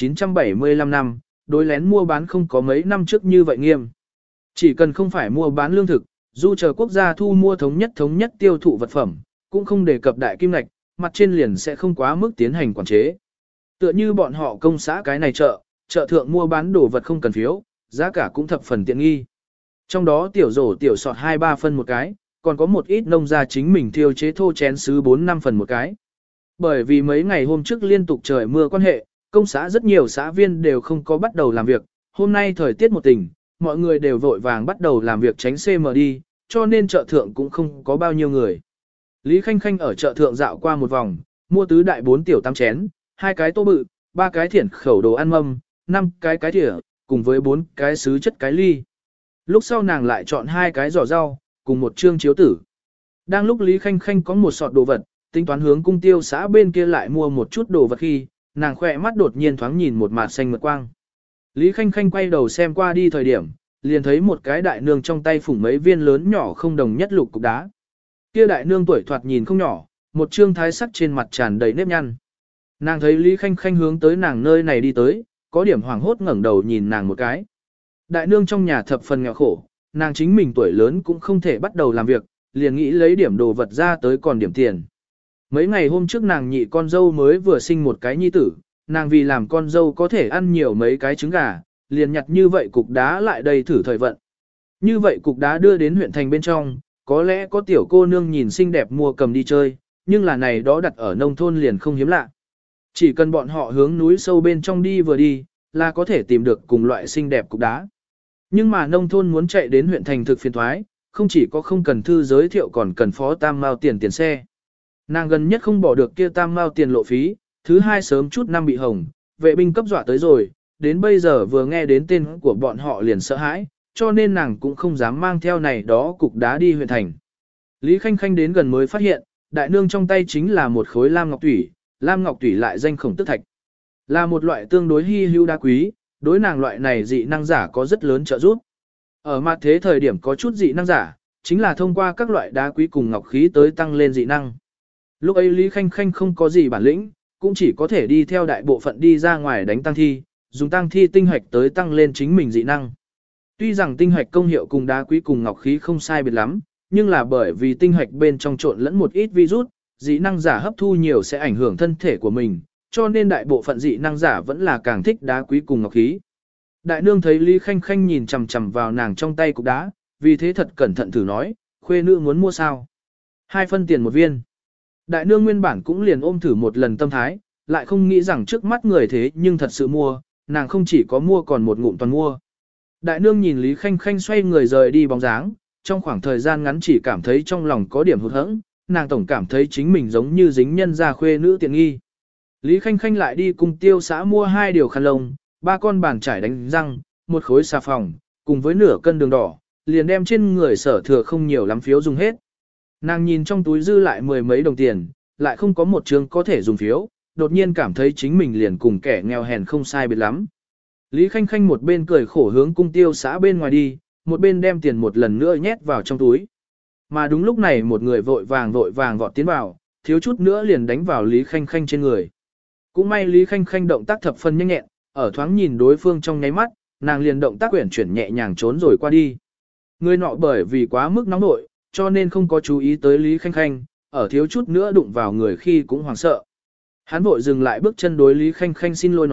1975 năm, đối lén mua bán không có mấy năm trước như vậy nghiêm. Chỉ cần không phải mua bán lương thực, dù chờ quốc gia thu mua thống nhất tiêu thụ vật phẩm, cũng không đề cập đại kim ngạch, mặt trên liền sẽ không quá mức tiến hành quản chế. Tựa như bọn họ công xã cái này chợ thượng mua bán đồ vật không cần phiếu, giá cả cũng thập phần tiện nghi. Trong đó tiểu rổ tiểu sọt 2-3 phân một cái, còn có một ít nông gia chính mình thiêu chế thô chén sứ 4-5 phần một cái. Bởi vì mấy ngày hôm trước liên tục trời mưa quan hệ, công xã rất nhiều xã viên đều không có bắt đầu làm việc, hôm nay thời tiết một tình, mọi người đều vội vàng bắt đầu làm việc tránh CM đi, cho nên chợ thượng cũng không có bao nhiêu người. Lý Khanh Khanh ở chợ thượng dạo qua một vòng, mua tứ đại 4 tiểu 8 chén, 2 cái tô bự, 3 cái thiển khẩu đồ ăn mâm, 5 cái thìa, cùng với 4 cái sứ chất cái ly. Lúc sau nàng lại chọn 2 cái giỏ rau, cùng một trương chiếu tử. Đang lúc Lý Khanh Khanh có một sọt đồ vật, tính toán hướng cung tiêu xã bên kia lại mua một chút đồ vật khi, nàng khỏe mắt đột nhiên thoáng nhìn một mạt xanh mượt quang. Lý Khanh Khanh quay đầu xem qua đi thời điểm, liền thấy một cái đại nương trong tay phủng mấy viên lớn nhỏ không đồng nhất lục cục đá. Kia đại nương tuổi thoạt nhìn không nhỏ, một trương thái sắc trên mặt tràn đầy nếp nhăn. Nàng thấy Lý Khanh Khanh hướng tới nàng nơi này đi tới, có điểm hoảng hốt ngẩng đầu nhìn nàng một cái. Đại nương trong nhà thập phần nghèo khổ, nàng chính mình tuổi lớn cũng không thể bắt đầu làm việc, liền nghĩ lấy điểm đồ vật ra tới còn điểm tiền. Mấy ngày hôm trước nàng nhị con dâu mới vừa sinh một cái nhi tử, nàng vì làm con dâu có thể ăn nhiều mấy cái trứng gà, liền nhặt như vậy cục đá lại đây thử thời vận. Như vậy cục đá đưa đến huyện thành bên trong, có lẽ có tiểu cô nương nhìn xinh đẹp mua cầm đi chơi, nhưng là này đó đặt ở nông thôn liền không hiếm lạ. Chỉ cần bọn họ hướng núi sâu bên trong đi vừa đi, là có thể tìm được cùng loại xinh đẹp cục đá. Nhưng mà nông thôn muốn chạy đến huyện thành thực phiền thoái, không chỉ có không cần thư giới thiệu còn cần phó tam mao tiền xe. Nàng gần nhất không bỏ được kia tam mao tiền lộ phí, thứ hai sớm chút năm bị hồng, vệ binh cấp dọa tới rồi, đến bây giờ vừa nghe đến tên của bọn họ liền sợ hãi, cho nên nàng cũng không dám mang theo này đó cục đá đi huyện thành. Lý Khanh Khanh đến gần mới phát hiện, đại nương trong tay chính là một khối lam ngọc tủy lại danh khổng tức thạch. Là một loại tương đối hy hữu đá quý, đối nàng loại này dị năng giả có rất lớn trợ giúp. Ở mặt thế thời điểm có chút dị năng giả, chính là thông qua các loại đá quý cùng ngọc khí tới tăng lên dị năng. Lúc ấy Lý Khanh Khanh không có gì bản lĩnh, cũng chỉ có thể đi theo đại bộ phận đi ra ngoài đánh tăng thi, dùng tăng thi tinh hoạch tới tăng lên chính mình dị năng. Tuy rằng tinh hoạch công hiệu cùng đá quý cùng ngọc khí không sai biệt lắm, nhưng là bởi vì tinh hoạch bên trong trộn lẫn một ít virus, dị năng giả hấp thu nhiều sẽ ảnh hưởng thân thể của mình, cho nên đại bộ phận dị năng giả vẫn là càng thích đá quý cùng ngọc khí. Đại nương thấy Lý Khanh Khanh nhìn chằm chằm vào nàng trong tay cục đá, vì thế thật cẩn thận thử nói, khuê nữ muốn mua sao? 2 phân tiền một viên. Đại nương nguyên bản cũng liền ôm thử một lần tâm thái, lại không nghĩ rằng trước mắt người thế nhưng thật sự mua, nàng không chỉ có mua còn một ngụm toàn mua. Đại nương nhìn Lý Khanh Khanh xoay người rời đi bóng dáng, trong khoảng thời gian ngắn chỉ cảm thấy trong lòng có điểm hụt hẫng, nàng tổng cảm thấy chính mình giống như dính nhân ra khuê nữ tiện nghi. Lý Khanh Khanh lại đi cùng tiêu xã mua 2 điều khăn lông, 3 con bàn chải đánh răng, 1 khối xà phòng, cùng với nửa cân đường đỏ, liền đem trên người sở thừa không nhiều lắm phiếu dùng hết. Nàng nhìn trong túi dư lại 10 mấy đồng tiền, lại không có một trường có thể dùng phiếu, đột nhiên cảm thấy chính mình liền cùng kẻ nghèo hèn không sai biệt lắm. Lý Khanh Khanh một bên cười khổ hướng cung tiêu xã bên ngoài đi, một bên đem tiền một lần nữa nhét vào trong túi. Mà đúng lúc này một người vội vàng vọt tiến vào, thiếu chút nữa liền đánh vào Lý Khanh Khanh trên người. Cũng may Lý Khanh Khanh động tác thập phân nhanh nhẹn, ở thoáng nhìn đối phương trong nháy mắt, nàng liền động tác uyển chuyển nhẹ nhàng trốn rồi qua đi. Người nọ bởi vì quá mức nóng nội, cho nên không có chú ý tới Lý Khanh Khanh, ở thiếu chút nữa đụng vào người khi cũng hoảng sợ. Hắn vội dừng lại bước chân đối Lý Khanh Khanh xin lỗi nói,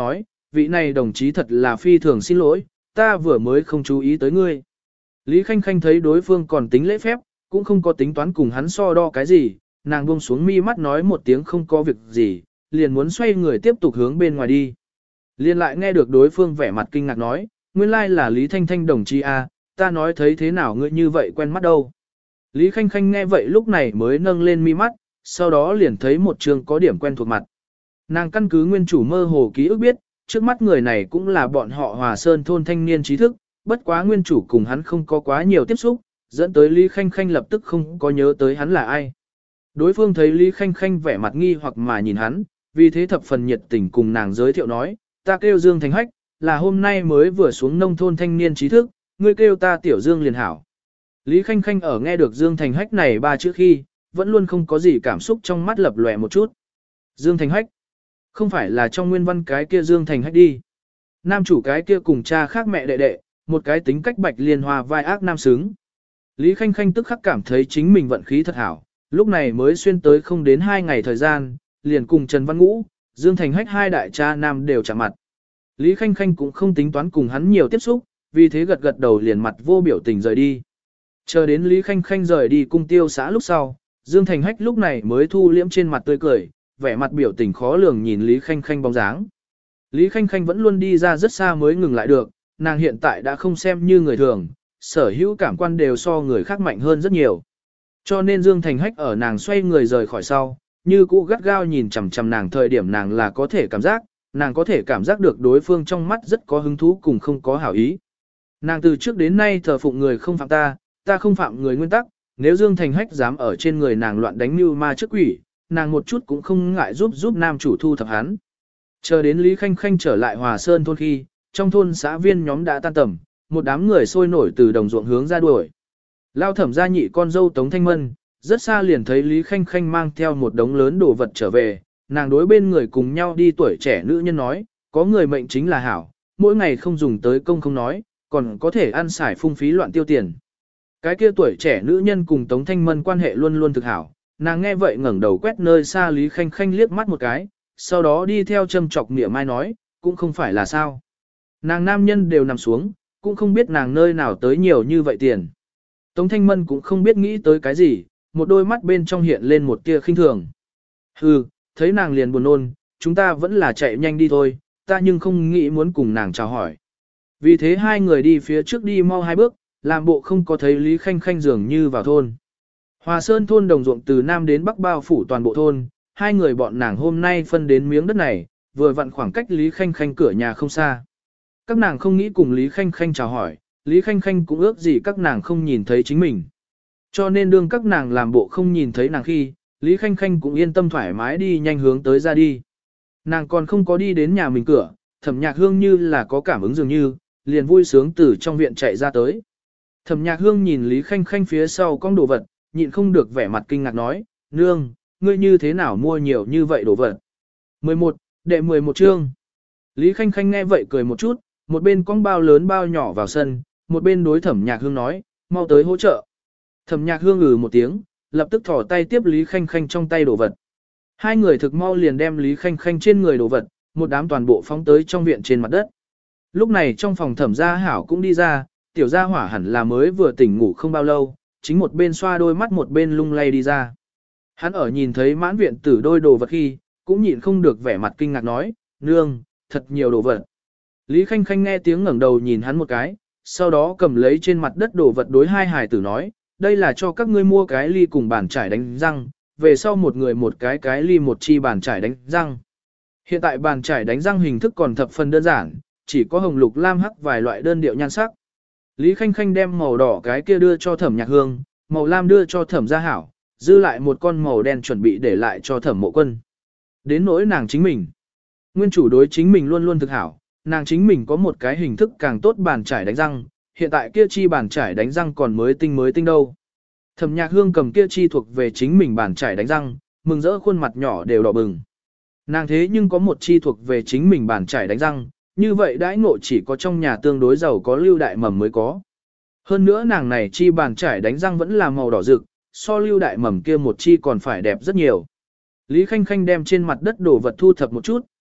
vị này đồng chí thật là phi thường xin lỗi, ta vừa mới không chú ý tới ngươi. Lý Khanh Khanh thấy đối phương còn tính lễ phép, cũng không có tính toán cùng hắn so đo cái gì, nàng buông xuống mi mắt nói một tiếng không có việc gì, liền muốn xoay người tiếp tục hướng bên ngoài đi. Liền lại nghe được đối phương vẻ mặt kinh ngạc nói, nguyên lai là Lý Thanh Thanh đồng chí a, ta nói thấy thế nào ngươi như vậy quen mắt đâu. Lý Khanh Khanh nghe vậy lúc này mới nâng lên mi mắt, sau đó liền thấy một trường có điểm quen thuộc mặt. Nàng căn cứ nguyên chủ mơ hồ ký ức biết, trước mắt người này cũng là bọn họ Hòa Sơn thôn thanh niên trí thức, bất quá nguyên chủ cùng hắn không có quá nhiều tiếp xúc, dẫn tới Lý Khanh Khanh lập tức không có nhớ tới hắn là ai. Đối phương thấy Lý Khanh Khanh vẻ mặt nghi hoặc mà nhìn hắn, vì thế thập phần nhiệt tình cùng nàng giới thiệu nói, ta kêu Dương Thành Hách, là hôm nay mới vừa xuống nông thôn thanh niên trí thức, ngươi kêu ta Tiểu Dương liền hảo. Lý Khanh Khanh ở nghe được Dương Thành Hách này ba chữ khi, vẫn luôn không có gì cảm xúc trong mắt lập lòe một chút. Dương Thành Hách, không phải là trong nguyên văn cái kia Dương Thành Hách đi. Nam chủ cái kia cùng cha khác mẹ đệ đệ, một cái tính cách bạch liên hoa vai ác nam xứng. Lý Khanh Khanh tức khắc cảm thấy chính mình vận khí thật hảo, lúc này mới xuyên tới không đến 2 ngày thời gian, liền cùng Trần Văn Ngũ, Dương Thành Hách hai đại cha nam đều chạm mặt. Lý Khanh Khanh cũng không tính toán cùng hắn nhiều tiếp xúc, vì thế gật gật đầu liền mặt vô biểu tình rời đi. Chờ đến Lý Khanh Khanh rời đi cung tiêu xã lúc sau, Dương Thành Hách lúc này mới thu liễm trên mặt tươi cười, vẻ mặt biểu tình khó lường nhìn Lý Khanh Khanh bóng dáng. Lý Khanh Khanh vẫn luôn đi ra rất xa mới ngừng lại được, nàng hiện tại đã không xem như người thường, sở hữu cảm quan đều so người khác mạnh hơn rất nhiều. Cho nên Dương Thành Hách ở nàng xoay người rời khỏi sau, như cũ gắt gao nhìn chằm chằm nàng thời điểm nàng là có thể cảm giác, nàng có thể cảm giác được đối phương trong mắt rất có hứng thú cùng không có hảo ý. Nàng từ trước đến nay thờ phụng người không phạm ta, ta không phạm người nguyên tắc, nếu Dương Thành Hách dám ở trên người nàng loạn đánh mưu ma trước quỷ, nàng một chút cũng không ngại giúp nam chủ thu thập hắn. Chờ đến Lý Khanh Khanh trở lại Hòa Sơn thôn khi, trong thôn xã viên nhóm đã tan tầm, một đám người sôi nổi từ đồng ruộng hướng ra đuổi. Lao Thẩm gia nhị con dâu Tống Thanh Mân, rất xa liền thấy Lý Khanh Khanh mang theo một đống lớn đồ vật trở về, nàng đối bên người cùng nhau đi tuổi trẻ nữ nhân nói, có người mệnh chính là hảo, mỗi ngày không dùng tới công không nói, còn có thể ăn xài phung phí loạn tiêu tiền. Cái kia tuổi trẻ nữ nhân cùng Tống Thanh Mân quan hệ luôn luôn thực hảo, nàng nghe vậy ngẩng đầu quét nơi xa Lý Khanh Khanh liếc mắt một cái, sau đó đi theo châm chọc mỉa mai nói, cũng không phải là sao. Nàng nam nhân đều nằm xuống, cũng không biết nàng nơi nào tới nhiều như vậy tiền. Tống Thanh Mân cũng không biết nghĩ tới cái gì, một đôi mắt bên trong hiện lên một tia khinh thường. Hừ, thấy nàng liền buồn nôn, chúng ta vẫn là chạy nhanh đi thôi, ta nhưng không nghĩ muốn cùng nàng chào hỏi. Vì thế hai người đi phía trước đi mau 2 bước, làm bộ không có thấy Lý Khanh Khanh dường như vào thôn. Hòa Sơn thôn đồng ruộng từ Nam đến Bắc bao phủ toàn bộ thôn, hai người bọn nàng hôm nay phân đến miếng đất này, vừa vặn khoảng cách Lý Khanh Khanh cửa nhà không xa. Các nàng không nghĩ cùng Lý Khanh Khanh chào hỏi, Lý Khanh Khanh cũng ước gì các nàng không nhìn thấy chính mình. Cho nên đương các nàng làm bộ không nhìn thấy nàng khi, Lý Khanh Khanh cũng yên tâm thoải mái đi nhanh hướng tới ra đi. Nàng còn không có đi đến nhà mình cửa, Thẩm Nhạc Hương như là có cảm ứng dường như, liền vui sướng từ trong viện chạy ra tới. Thẩm Nhạc Hương nhìn Lý Khanh Khanh phía sau con đồ vật, nhịn không được vẻ mặt kinh ngạc nói, nương, ngươi như thế nào mua nhiều như vậy đồ vật. 11, đệ 11 chương. Lý Khanh Khanh nghe vậy cười một chút, một bên con bao lớn bao nhỏ vào sân, một bên đối Thẩm Nhạc Hương nói, mau tới hỗ trợ. Thẩm Nhạc Hương một tiếng, lập tức thỏ tay tiếp Lý Khanh Khanh trong tay đồ vật. Hai người thực mau liền đem Lý Khanh Khanh trên người đồ vật, một đám toàn bộ phóng tới trong viện trên mặt đất. Lúc này trong phòng Thẩm Gia Hảo cũng đi ra, tiểu gia hỏa hẳn là mới vừa tỉnh ngủ không bao lâu, chính một bên xoa đôi mắt một bên lung lay đi ra. Hắn ở nhìn thấy mãn viện tử đôi đồ vật khi, cũng nhịn không được vẻ mặt kinh ngạc nói, nương, thật nhiều đồ vật. Lý Khanh Khanh nghe tiếng ngẩng đầu nhìn hắn một cái, sau đó cầm lấy trên mặt đất đồ vật đối hai hài tử nói, đây là cho các ngươi mua cái ly cùng bàn chải đánh răng, về sau một người một cái ly một chi bàn chải đánh răng. Hiện tại bàn chải đánh răng hình thức còn thập phần đơn giản, chỉ có hồng lục lam hắc vài loại đơn điệu nhan sắc. Lý Khanh Khanh đem màu đỏ cái kia đưa cho Thẩm Nhạc Hương, màu lam đưa cho Thẩm Gia Hảo, dư lại một con màu đen chuẩn bị để lại cho Thẩm Mộ Quân. Đến nỗi nàng chính mình. Nguyên chủ đối chính mình luôn luôn thực hảo, nàng chính mình có một cái hình thức càng tốt bàn chải đánh răng, hiện tại kia chi bàn chải đánh răng còn mới tinh đâu. Thẩm Nhạc Hương cầm kia chi thuộc về chính mình bàn chải đánh răng, mừng rỡ khuôn mặt nhỏ đều đỏ bừng. Nàng thế nhưng có một chi thuộc về chính mình bàn chải đánh răng, như vậy đãi ngộ chỉ có trong nhà tương đối giàu có Lưu Đại Mầm mới có. Hơn nữa nàng này chi bàn chải đánh răng vẫn là màu đỏ rực, so Lưu Đại Mầm kia một chi còn phải đẹp rất nhiều. Lý Khanh Khanh đem trên mặt đất đồ vật thu thập một chút,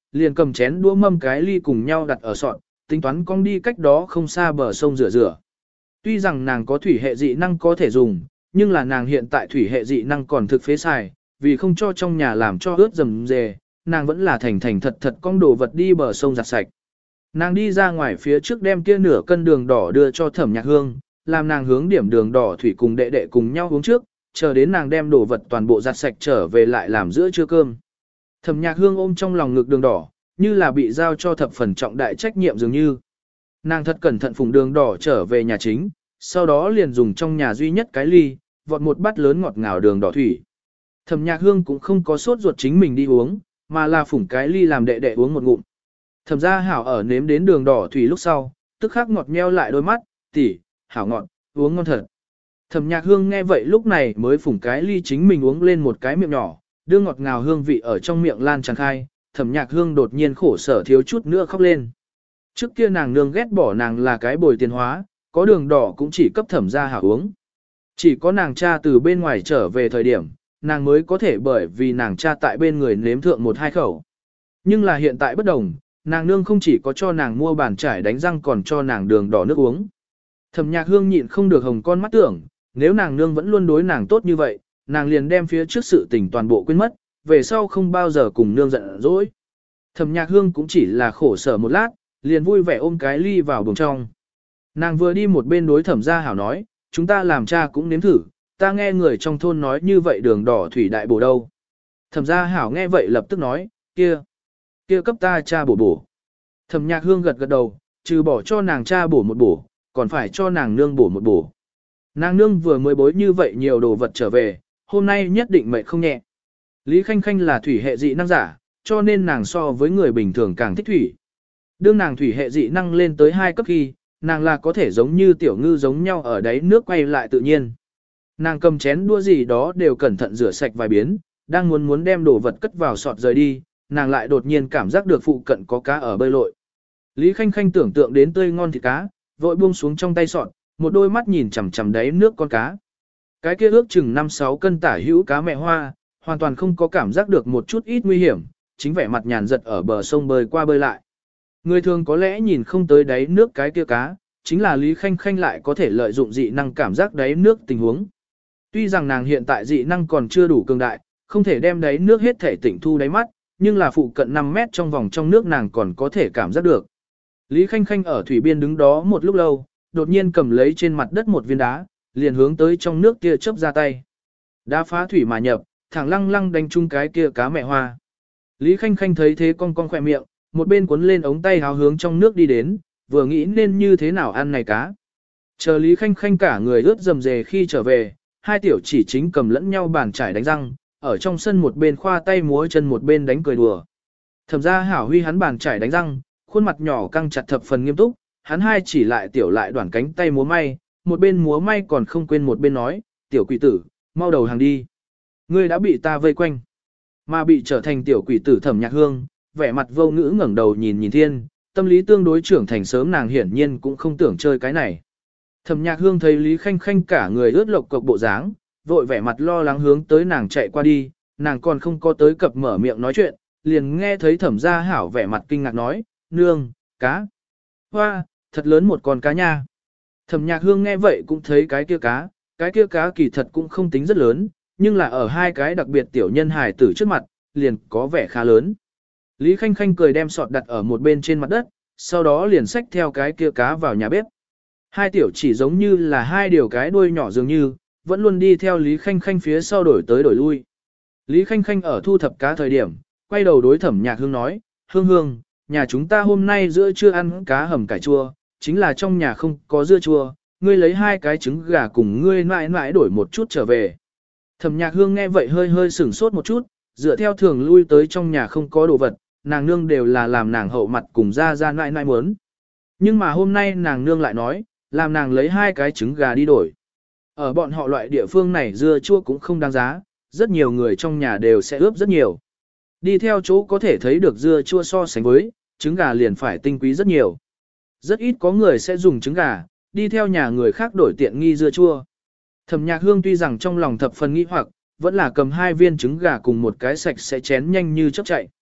liền cầm chén đũa mâm cái ly cùng nhau đặt ở sọt, tính toán cong đi cách đó không xa bờ sông rửa rửa. Tuy rằng nàng có thủy hệ dị năng có thể dùng, nhưng là nàng hiện tại thủy hệ dị năng còn thực phế xài, vì không cho trong nhà làm cho ướt rầm rề, nàng vẫn là thành thành thật thật cong đồ vật đi bờ sông giặt sạch. Nàng đi ra ngoài phía trước đem kia nửa cân đường đỏ đưa cho Thẩm Nhạc Hương, làm nàng hướng điểm đường đỏ thủy cùng đệ đệ cùng nhau uống trước, chờ đến nàng đem đồ vật toàn bộ giặt sạch trở về lại làm giữa trưa cơm. Thẩm Nhạc Hương ôm trong lòng ngực đường đỏ, như là bị giao cho thập phần trọng đại trách nhiệm dường như. Nàng thật cẩn thận phùng đường đỏ trở về nhà chính, sau đó liền dùng trong nhà duy nhất cái ly, vọt một bát lớn ngọt ngào đường đỏ thủy. Thẩm Nhạc Hương cũng không có sốt ruột chính mình đi uống, mà là phủng cái ly làm đệ đệ uống một ngụm. Thẩm Gia Hảo ở nếm đến đường đỏ thủy lúc sau, tức khắc ngọt nheo lại đôi mắt, tỷ, hảo ngọt, uống ngon thật. Thẩm Nhạc Hương nghe vậy lúc này mới phủng cái ly chính mình uống lên một cái miệng nhỏ, đưa ngọt ngào hương vị ở trong miệng lan tràn khai, Thẩm Nhạc Hương đột nhiên khổ sở thiếu chút nữa khóc lên. Trước kia nàng nương ghét bỏ nàng là cái bồi tiền hóa, có đường đỏ cũng chỉ cấp Thẩm Gia Hảo uống. Chỉ có nàng cha từ bên ngoài trở về thời điểm, nàng mới có thể bởi vì nàng cha tại bên người nếm thượng một hai khẩu. Nhưng là hiện tại bất đồng, nàng nương không chỉ có cho nàng mua bàn chải đánh răng còn cho nàng đường đỏ nước uống. Thẩm Nhạc Hương nhịn không được hồng con mắt tưởng, nếu nàng nương vẫn luôn đối nàng tốt như vậy, nàng liền đem phía trước sự tình toàn bộ quên mất, về sau không bao giờ cùng nương giận dỗi. Thẩm Nhạc Hương cũng chỉ là khổ sở một lát, liền vui vẻ ôm cái ly vào buồng trong. Nàng vừa đi một bên đối Thẩm Gia Hảo nói, chúng ta làm cha cũng nếm thử, ta nghe người trong thôn nói như vậy đường đỏ thủy đại bổ đâu. Thẩm Gia Hảo nghe vậy lập tức nói, kia cấp ta cha bổ bổ. Thẩm Nhạc Hương gật gật đầu, trừ bỏ cho nàng cha bổ một bổ, còn phải cho nàng nương bổ một bổ. Nàng nương vừa mới bối như vậy nhiều đồ vật trở về, hôm nay nhất định mệt không nhẹ. Lý Khanh Khanh là thủy hệ dị năng giả, cho nên nàng so với người bình thường càng thích thủy. Đương nàng thủy hệ dị năng lên tới 2 cấp khi, nàng là có thể giống như tiểu ngư giống nhau ở đáy nước quay lại tự nhiên. Nàng cầm chén đua gì đó đều cẩn thận rửa sạch vài biến, đang muốn đem đồ vật cất vào sọt rời đi, nàng lại đột nhiên cảm giác được phụ cận có cá ở bơi lội. Lý Khanh Khanh tưởng tượng đến tươi ngon thịt cá, vội buông xuống trong tay sọt, một đôi mắt nhìn chằm chằm đáy nước con cá. Cái kia ước chừng 5-6 cân tả hữu cá mẹ hoa, hoàn toàn không có cảm giác được một chút ít nguy hiểm, chính vẻ mặt nhàn giật ở bờ sông bơi qua bơi lại. Người thường có lẽ nhìn không tới đáy nước cái kia cá, chính là Lý Khanh Khanh lại có thể lợi dụng dị năng cảm giác đáy nước tình huống. Tuy rằng nàng hiện tại dị năng còn chưa đủ cường đại, không thể đem đáy nước hết thể tỉnh thu đáy mắt, nhưng là phụ cận 5 mét trong vòng trong nước nàng còn có thể cảm giác được. Lý Khanh Khanh ở thủy biên đứng đó một lúc lâu, đột nhiên cầm lấy trên mặt đất một viên đá, liền hướng tới trong nước kia chớp ra tay. Đá phá thủy mà nhập, thẳng lăng lăng đánh chung cái kia cá mẹ hoa. Lý Khanh Khanh thấy thế cong cong khỏe miệng, một bên cuốn lên ống tay háo hướng trong nước đi đến, vừa nghĩ nên như thế nào ăn này cá. Chờ Lý Khanh Khanh cả người ướt rầm rề khi trở về, hai tiểu chỉ chính cầm lẫn nhau bàn chải đánh răng, ở trong sân một bên khoa tay múa chân một bên đánh cười đùa. Thẩm Gia Hảo huy hắn bàn chải đánh răng, khuôn mặt nhỏ căng chặt thập phần nghiêm túc, hắn hai chỉ lại tiểu lại đoạn cánh tay múa may, một bên múa may còn không quên một bên nói, tiểu quỷ tử, mau đầu hàng đi. Ngươi đã bị ta vây quanh, mà bị trở thành tiểu quỷ tử Thẩm Nhạc Hương, vẻ mặt vô ngữ ngẩng đầu nhìn thiên, tâm lý tương đối trưởng thành sớm nàng hiển nhiên cũng không tưởng chơi cái này. Thẩm Nhạc Hương thấy Lý Khanh Khanh cả người ướt lộc cộc bộ dáng, vội vẻ mặt lo lắng hướng tới nàng chạy qua đi, nàng còn không có tới cập mở miệng nói chuyện, liền nghe thấy Thẩm Gia Hảo vẻ mặt kinh ngạc nói, nương, cá. Hoa, thật lớn một con cá nha. Thẩm Nhạc Hương nghe vậy cũng thấy cái kia cá kỳ thật cũng không tính rất lớn, nhưng là ở hai cái đặc biệt tiểu nhân hài tử trước mặt, liền có vẻ khá lớn. Lý Khanh Khanh cười đem sọt đặt ở một bên trên mặt đất, sau đó liền xách theo cái kia cá vào nhà bếp. Hai tiểu chỉ giống như là hai điều cái đuôi nhỏ dường như, vẫn luôn đi theo Lý Khanh Khanh phía sau đổi tới đổi lui. Lý Khanh Khanh ở thu thập cá thời điểm, quay đầu đối Thẩm Nhạc Hương nói, Hương Hương, nhà chúng ta hôm nay giữa trưa ăn cá hầm cải chua, chính là trong nhà không có dưa chua, ngươi lấy 2 cái trứng gà cùng ngươi mãi mãi đổi một chút trở về. Thẩm Nhạc Hương nghe vậy hơi hơi sửng sốt một chút, dựa theo thường lui tới trong nhà không có đồ vật, nàng nương đều là làm nàng hậu mặt cùng ra mãi mãi muốn. Nhưng mà hôm nay nàng nương lại nói, làm nàng lấy 2 cái trứng gà đi đổi. Ở bọn họ loại địa phương này dưa chua cũng không đáng giá, rất nhiều người trong nhà đều sẽ ướp rất nhiều. Đi theo chỗ có thể thấy được dưa chua so sánh với, trứng gà liền phải tinh quý rất nhiều. Rất ít có người sẽ dùng trứng gà, đi theo nhà người khác đổi tiện nghi dưa chua. Thẩm Nhạc Hương tuy rằng trong lòng thập phần nghi hoặc, vẫn là cầm 2 viên trứng gà cùng một cái sạch sẽ chén nhanh như chớp chạy.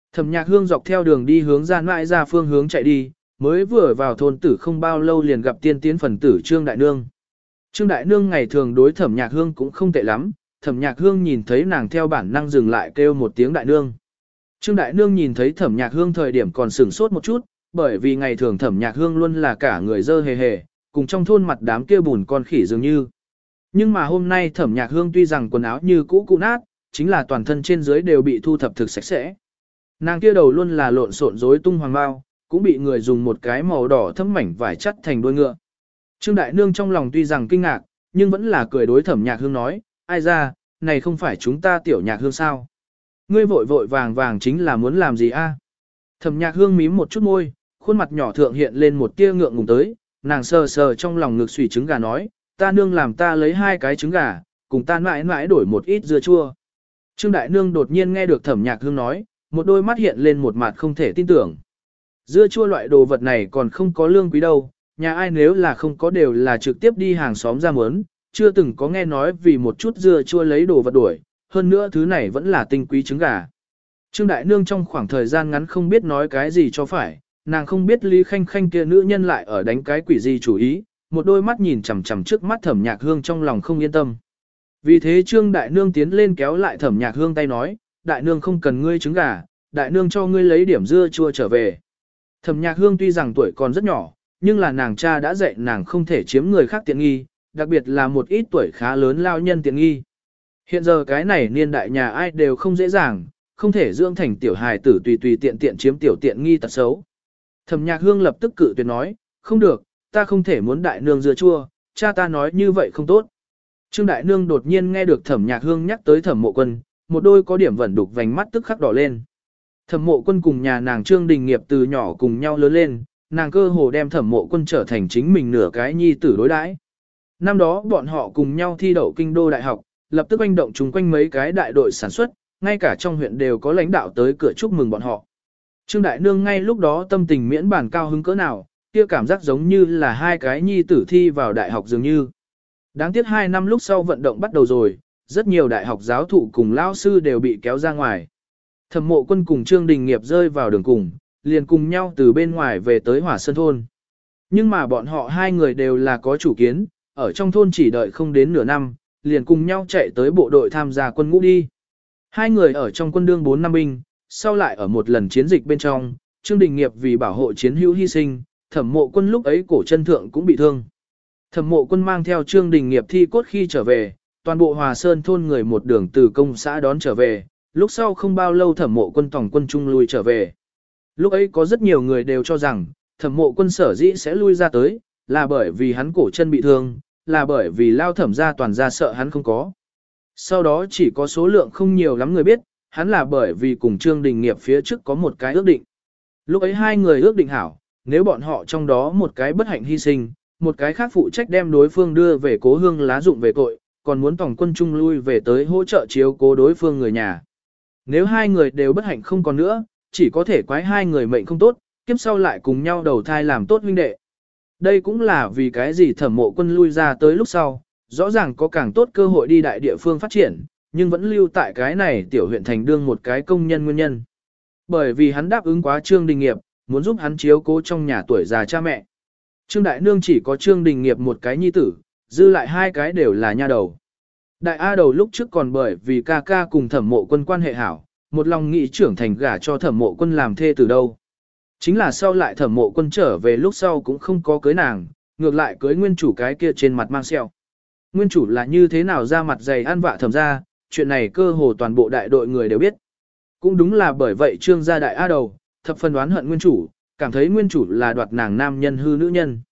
Thẩm Nhạc Hương dọc theo đường đi hướng ra mãi ra phương hướng chạy đi, mới vừa vào thôn tử không bao lâu liền gặp tiên tiến phần tử Trương Đại Nương. Trương Đại Nương ngày thường đối Thẩm Nhạc Hương cũng không tệ lắm, Thẩm Nhạc Hương nhìn thấy nàng theo bản năng dừng lại kêu một tiếng Đại Nương. Trương Đại Nương nhìn thấy Thẩm Nhạc Hương thời điểm còn sửng sốt một chút, bởi vì ngày thường Thẩm Nhạc Hương luôn là cả người dơ hề hề, cùng trong thôn mặt đám kia bùn con khỉ dường như. Nhưng mà hôm nay Thẩm Nhạc Hương tuy rằng quần áo như cũ cũ nát, chính là toàn thân trên dưới đều bị thu thập thực sạch sẽ. Nàng kia đầu luôn là lộn xộn rối tung hoàng bao, cũng bị người dùng một cái màu đỏ thấm mảnh vải chắt thành đuôi ngựa. Trương Đại Nương trong lòng tuy rằng kinh ngạc, nhưng vẫn là cười đối Thẩm Nhạc Hương nói, ai ra, này không phải chúng ta Tiểu Nhạc Hương sao? Ngươi vội vội vàng vàng chính là muốn làm gì a? Thẩm Nhạc Hương mím một chút môi, khuôn mặt nhỏ thượng hiện lên một tia ngượng ngùng tới, nàng sờ sờ trong lòng ngực xùy trứng gà nói, ta nương làm ta lấy 2 cái trứng gà, cùng ta mãi mãi đổi một ít dưa chua. Trương Đại Nương đột nhiên nghe được Thẩm Nhạc Hương nói, một đôi mắt hiện lên một mặt không thể tin tưởng. Dưa chua loại đồ vật này còn không có lương quý đâu, nhà ai nếu là không có đều là trực tiếp đi hàng xóm ra mướn, chưa từng có nghe nói vì một chút dưa chua lấy đồ vật đuổi, hơn nữa thứ này vẫn là tinh quý trứng gà. Trương Đại Nương trong khoảng thời gian ngắn không biết nói cái gì cho phải, nàng không biết Lý Khanh Khanh kia nữ nhân lại ở đánh cái quỷ gì chủ ý, một đôi mắt nhìn chằm chằm trước mắt Thẩm Nhạc Hương trong lòng không yên tâm. Vì thế Trương Đại Nương tiến lên kéo lại Thẩm Nhạc Hương tay nói, Đại Nương không cần ngươi trứng gà, Đại Nương cho ngươi lấy điểm dưa chua trở về. Thẩm Nhạc Hương tuy rằng tuổi còn rất nhỏ, nhưng là nàng cha đã dạy nàng không thể chiếm người khác tiện nghi, đặc biệt là một ít tuổi khá lớn lao nhân tiện nghi. Hiện giờ cái này niên đại nhà ai đều không dễ dàng, không thể dưỡng thành tiểu hài tử tùy tùy tiện tiện chiếm tiểu tiện nghi tật xấu. Thẩm Nhạc Hương lập tức cự tuyệt nói, không được, ta không thể muốn Đại Nương dưa chua, cha ta nói như vậy không tốt. Trương Đại Nương đột nhiên nghe được Thẩm Nhạc Hương nhắc tới Thẩm Mộ Quân, một đôi có điểm vẩn đục vành mắt tức khắc đỏ lên. Thẩm Mộ Quân cùng nhà nàng Trương Đình Nghiệp từ nhỏ cùng nhau lớn lên, nàng cơ hồ đem Thẩm Mộ Quân trở thành chính mình nửa cái nhi tử đối đãi. Năm đó bọn họ cùng nhau thi đậu kinh đô đại học, lập tức oanh động chung quanh mấy cái đại đội sản xuất, ngay cả trong huyện đều có lãnh đạo tới cửa chúc mừng bọn họ. Trương Đại Nương ngay lúc đó tâm tình miễn bản cao hứng cỡ nào, kia cảm giác giống như là 2 cái nhi tử thi vào đại học dường như. Đáng tiếc 2 năm lúc sau vận động bắt đầu rồi, rất nhiều đại học giáo thụ cùng lao sư đều bị kéo ra ngoài. Thẩm Mộ Quân cùng Trương Đình Nghiệp rơi vào đường cùng, liền cùng nhau từ bên ngoài về tới Hỏa Sơn thôn. Nhưng mà bọn họ 2 người đều là có chủ kiến, ở trong thôn chỉ đợi không đến nửa năm, liền cùng nhau chạy tới bộ đội tham gia quân ngũ đi. 2 người ở trong quân đương 4 năm binh, sau lại ở một lần chiến dịch bên trong, Trương Đình Nghiệp vì bảo hộ chiến hữu hy sinh, Thẩm Mộ Quân lúc ấy cổ chân thượng cũng bị thương. Thẩm Mộ Quân mang theo Trương Đình Nghiệp thi cốt khi trở về, toàn bộ Hòa Sơn thôn người một đường từ công xã đón trở về, lúc sau không bao lâu Thẩm Mộ Quân tổng quân trung lui trở về. Lúc ấy có rất nhiều người đều cho rằng, Thẩm Mộ Quân sở dĩ sẽ lui ra tới, là bởi vì hắn cổ chân bị thương, là bởi vì lao thẩm gia toàn gia sợ hắn không có. Sau đó chỉ có số lượng không nhiều lắm người biết, hắn là bởi vì cùng Trương Đình Nghiệp phía trước có một cái ước định. Lúc ấy 2 người ước định hảo, nếu bọn họ trong đó một cái bất hạnh hy sinh, một cái khác phụ trách đem đối phương đưa về cố hương lá dụng về cội, còn muốn tổng quân trung lui về tới hỗ trợ chiếu cố đối phương người nhà. Nếu 2 người đều bất hạnh không còn nữa, chỉ có thể quái 2 người mệnh không tốt, kiếp sau lại cùng nhau đầu thai làm tốt huynh đệ. Đây cũng là vì cái gì Thẩm Mộ Quân lui ra tới lúc sau, rõ ràng có càng tốt cơ hội đi đại địa phương phát triển, nhưng vẫn lưu tại cái này tiểu huyện thành đương một cái công nhân nguyên nhân. Bởi vì hắn đáp ứng quá Trương Đình Nghiệp, muốn giúp hắn chiếu cố trong nhà tuổi già cha mẹ. Trương Đại Nương chỉ có Trương Đình Nghiệp một cái nhi tử, dư lại 2 cái đều là nha đầu. Đại A đầu lúc trước còn bởi vì ca ca cùng Thẩm Mộ Quân quan hệ hảo, một lòng nghĩ trưởng thành gả cho Thẩm Mộ Quân làm thê từ đâu. Chính là sau lại Thẩm Mộ Quân trở về lúc sau cũng không có cưới nàng, ngược lại cưới nguyên chủ cái kia trên mặt mang sẹo. Nguyên chủ là như thế nào ra mặt dày ăn vạ Thẩm ra, chuyện này cơ hồ toàn bộ đại đội người đều biết. Cũng đúng là bởi vậy Trương gia đại A đầu, thập phần đoán hận nguyên chủ, cảm thấy nguyên chủ là đoạt nàng nam nhân hư nữ nhân.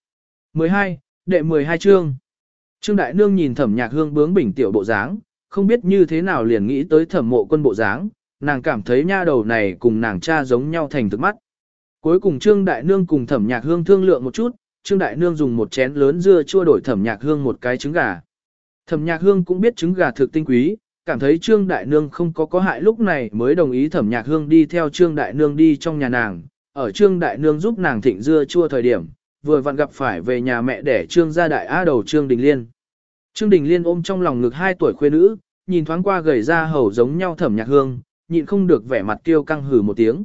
12, đệ 12 chương. Trương Đại Nương nhìn Thẩm Nhạc Hương bướng bỉnh tiểu bộ dáng, không biết như thế nào liền nghĩ tới Thẩm Mộ Quân bộ dáng, nàng cảm thấy nha đầu này cùng nàng cha giống nhau thành thực mắt. Cuối cùng Trương Đại Nương cùng Thẩm Nhạc Hương thương lượng một chút, Trương Đại Nương dùng một chén lớn dưa chua đổi Thẩm Nhạc Hương một cái trứng gà. Thẩm Nhạc Hương cũng biết trứng gà thực tinh quý, cảm thấy Trương Đại Nương không có hại lúc này mới đồng ý Thẩm Nhạc Hương đi theo Trương Đại Nương đi trong nhà nàng, ở Trương Đại Nương giúp nàng thịnh dưa chua thời điểm, vừa vặn gặp phải về nhà mẹ để Trương gia đại A đầu Trương Đình Liên. Trương Đình Liên ôm trong lòng ngực 2 tuổi khuê nữ, nhìn thoáng qua gầy ra hầu giống nhau Thẩm Nhạc Hương, nhịn không được vẻ mặt kiêu căng hừ một tiếng.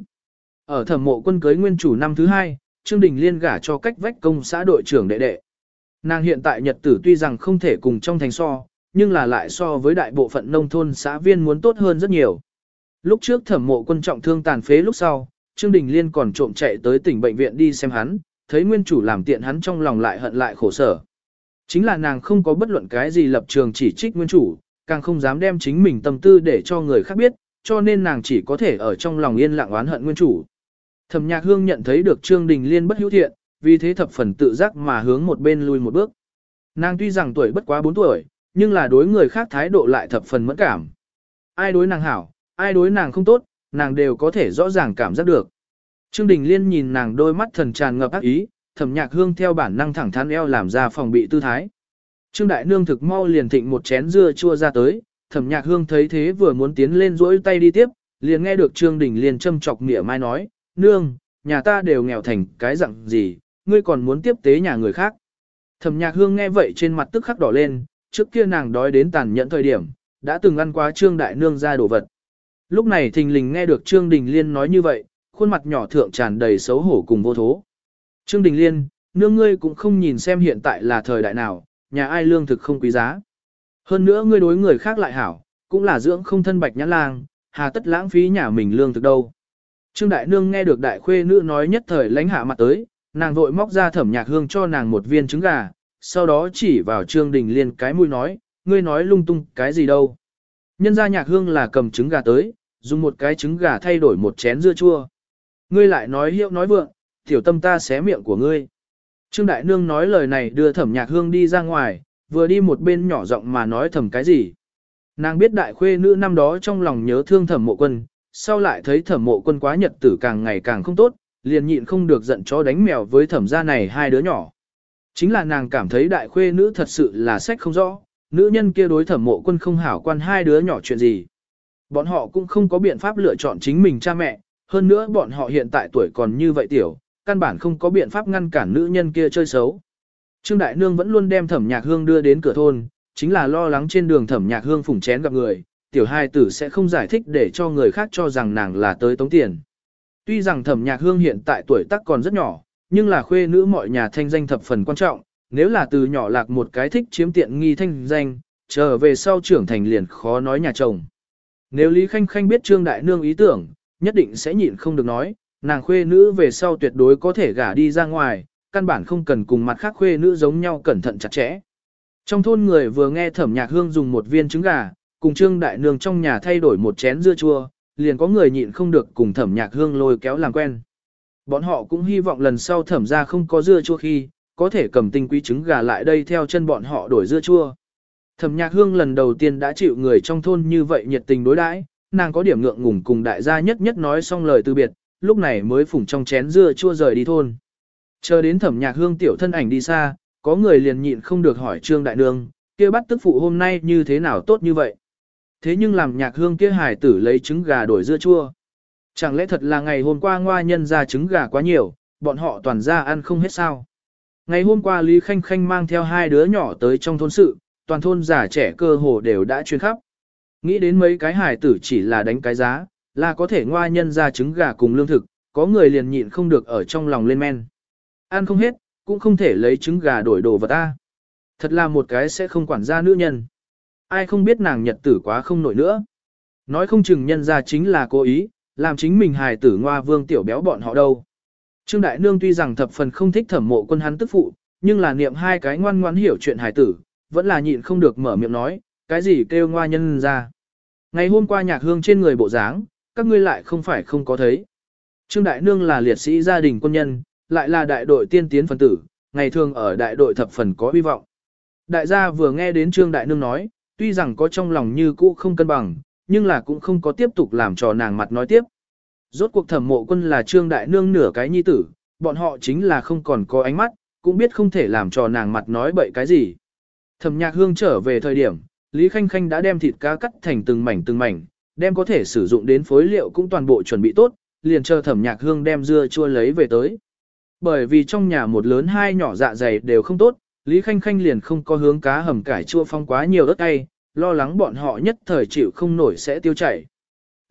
Ở Thẩm Mộ Quân cưới nguyên chủ năm thứ 2, Trương Đình Liên gả cho cách vách công xã đội trưởng đệ đệ. Nàng hiện tại nhật tử tuy rằng không thể cùng trong thành so, nhưng là lại so với đại bộ phận nông thôn xã viên muốn tốt hơn rất nhiều. Lúc trước Thẩm Mộ Quân trọng thương tàn phế lúc sau, Trương Đình Liên còn trộm chạy tới tỉnh bệnh viện đi xem hắn, thấy nguyên chủ làm tiện hắn trong lòng lại hận lại khổ sở. Chính là nàng không có bất luận cái gì lập trường chỉ trích nguyên chủ, càng không dám đem chính mình tâm tư để cho người khác biết, cho nên nàng chỉ có thể ở trong lòng yên lặng oán hận nguyên chủ. Thẩm Nhạc Hương nhận thấy được Trương Đình Liên bất hữu thiện, vì thế thập phần tự giác mà hướng một bên lui một bước. Nàng tuy rằng tuổi bất quá 4 tuổi, nhưng là đối người khác thái độ lại thập phần mẫn cảm. Ai đối nàng hảo, ai đối nàng không tốt, nàng đều có thể rõ ràng cảm giác được. Trương Đình Liên nhìn nàng đôi mắt thần tràn ngập ác ý, Thẩm Nhạc Hương theo bản năng thẳng thắn eo làm ra phòng bị tư thái. Trương Đại Nương thực mau liền thịnh một chén dưa chua ra tới, Thẩm Nhạc Hương thấy thế vừa muốn tiến lên duỗi tay đi tiếp, liền nghe được Trương Đình Liên châm chọc mỉa mai nói, nương, nhà ta đều nghèo thành cái dạng gì, ngươi còn muốn tiếp tế nhà người khác. Thẩm Nhạc Hương nghe vậy trên mặt tức khắc đỏ lên, trước kia nàng đói đến tàn nhẫn thời điểm, đã từng ăn quá Trương Đại Nương ra đồ vật. Lúc này thình lình nghe được Trương Đình Liên nói như vậy, khuôn mặt nhỏ thượng tràn đầy xấu hổ cùng vô thố. Trương Đình Liên, nương ngươi cũng không nhìn xem hiện tại là thời đại nào, nhà ai lương thực không quý giá. Hơn nữa ngươi đối người khác lại hảo, cũng là dưỡng không thân bạch nhãn lang, hà tất lãng phí nhà mình lương thực đâu. Trương Đại Nương nghe được đại khuê nữ nói nhất thời lánh hạ mặt tới, nàng vội móc ra Thẩm Nhạc Hương cho nàng một viên trứng gà, sau đó chỉ vào Trương Đình Liên cái mũi nói, ngươi nói lung tung cái gì đâu. Nhân ra Nhạc Hương là cầm trứng gà tới, dùng một cái trứng gà thay đổi một chén dưa chua. Ngươi lại nói hiệu nói vượng, tiểu tâm ta xé miệng của ngươi. Trương Đại Nương nói lời này đưa Thẩm Nhạc Hương đi ra ngoài, vừa đi một bên nhỏ giọng mà nói thầm cái gì. Nàng biết đại khuê nữ năm đó trong lòng nhớ thương Thẩm Mộ Quân, sau lại thấy Thẩm Mộ Quân quá nhật tử càng ngày càng không tốt, liền nhịn không được giận chó đánh mèo với Thẩm gia này hai đứa nhỏ. Chính là nàng cảm thấy đại khuê nữ thật sự là sách không rõ, nữ nhân kia đối Thẩm Mộ Quân không hảo quan hai đứa nhỏ chuyện gì. Bọn họ cũng không có biện pháp lựa chọn chính mình cha mẹ, hơn nữa bọn họ hiện tại tuổi còn như vậy tiểu, căn bản không có biện pháp ngăn cản nữ nhân kia chơi xấu. Trương Đại Nương vẫn luôn đem Thẩm Nhạc Hương đưa đến cửa thôn, chính là lo lắng trên đường Thẩm Nhạc Hương phủng chén gặp người, tiểu hai tử sẽ không giải thích để cho người khác cho rằng nàng là tới tống tiền. Tuy rằng Thẩm Nhạc Hương hiện tại tuổi tác còn rất nhỏ, nhưng là khuê nữ mọi nhà thanh danh thập phần quan trọng, nếu là từ nhỏ lạc một cái thích chiếm tiện nghi thanh danh, trở về sau trưởng thành liền khó nói nhà chồng. Nếu Lý Khanh Khanh biết Trương Đại Nương ý tưởng, nhất định sẽ nhịn không được nói, nàng khuê nữ về sau tuyệt đối có thể gả đi ra ngoài, căn bản không cần cùng mặt khác khuê nữ giống nhau cẩn thận chặt chẽ. Trong thôn người vừa nghe Thẩm Nhạc Hương dùng một viên trứng gà, cùng Trương Đại Nương trong nhà thay đổi một chén dưa chua, liền có người nhịn không được cùng Thẩm Nhạc Hương lôi kéo làm quen. Bọn họ cũng hy vọng lần sau Thẩm ra không có dưa chua khi, có thể cầm tinh quý trứng gà lại đây theo chân bọn họ đổi dưa chua. Thẩm Nhạc Hương lần đầu tiên đã chịu người trong thôn như vậy nhiệt tình đối đãi, nàng có điểm ngượng ngùng cùng đại gia nhất nhất nói xong lời từ biệt, lúc này mới phủng trong chén dưa chua rời đi thôn. Chờ đến Thẩm Nhạc Hương tiểu thân ảnh đi xa, có người liền nhịn không được hỏi Trương Đại Nương, kia bắt tức phụ hôm nay như thế nào tốt như vậy. Thế nhưng làm Nhạc Hương kia hài tử lấy trứng gà đổi dưa chua. Chẳng lẽ thật là ngày hôm qua ngoa nhân ra trứng gà quá nhiều, bọn họ toàn ra ăn không hết sao. Ngày hôm qua Lý Khanh Khanh mang theo hai đứa nhỏ tới trong thôn sự, toàn thôn già trẻ cơ hồ đều đã chuyên khắp. Nghĩ đến mấy cái hài tử chỉ là đánh cái giá, là có thể ngoa nhân ra trứng gà cùng lương thực, có người liền nhịn không được ở trong lòng lên men. Ăn không hết, cũng không thể lấy trứng gà đổi đồ vật ta. Thật là một cái sẽ không quản gia nữ nhân. Ai không biết nàng nhật tử quá không nổi nữa. Nói không chừng nhân ra chính là cố ý, làm chính mình hài tử ngoa vương tiểu béo bọn họ đâu. Trương Đại Nương tuy rằng thập phần không thích Thẩm Mộ Quân hắn tức phụ, nhưng là niệm hai cái ngoan ngoãn hiểu chuyện hài tử, vẫn là nhịn không được mở miệng nói, cái gì kêu ngoa nhân ra. Ngày hôm qua Nhạc Hương trên người bộ dáng, các ngươi lại không phải không có thấy. Trương Đại Nương là liệt sĩ gia đình quân nhân, lại là đại đội tiên tiến phần tử, ngày thường ở đại đội thập phần có hy vọng. Đại gia vừa nghe đến Trương Đại Nương nói, tuy rằng có trong lòng như cũ không cân bằng, nhưng là cũng không có tiếp tục làm trò nàng mặt nói tiếp. Rốt cuộc Thẩm Mộ Quân là Trương Đại Nương nửa cái nhi tử, bọn họ chính là không còn có ánh mắt, cũng biết không thể làm trò nàng mặt nói bậy cái gì. Thẩm Nhạc Hương trở về thời điểm, Lý Khanh Khanh đã đem thịt cá cắt thành từng mảnh, đem có thể sử dụng đến phối liệu cũng toàn bộ chuẩn bị tốt, liền chờ Thẩm Nhạc Hương đem dưa chua lấy về tới. Bởi vì trong nhà một lớn hai nhỏ dạ dày đều không tốt, Lý Khanh Khanh liền không có hướng cá hầm cải chua phong quá nhiều ớt cay, lo lắng bọn họ nhất thời chịu không nổi sẽ tiêu chảy.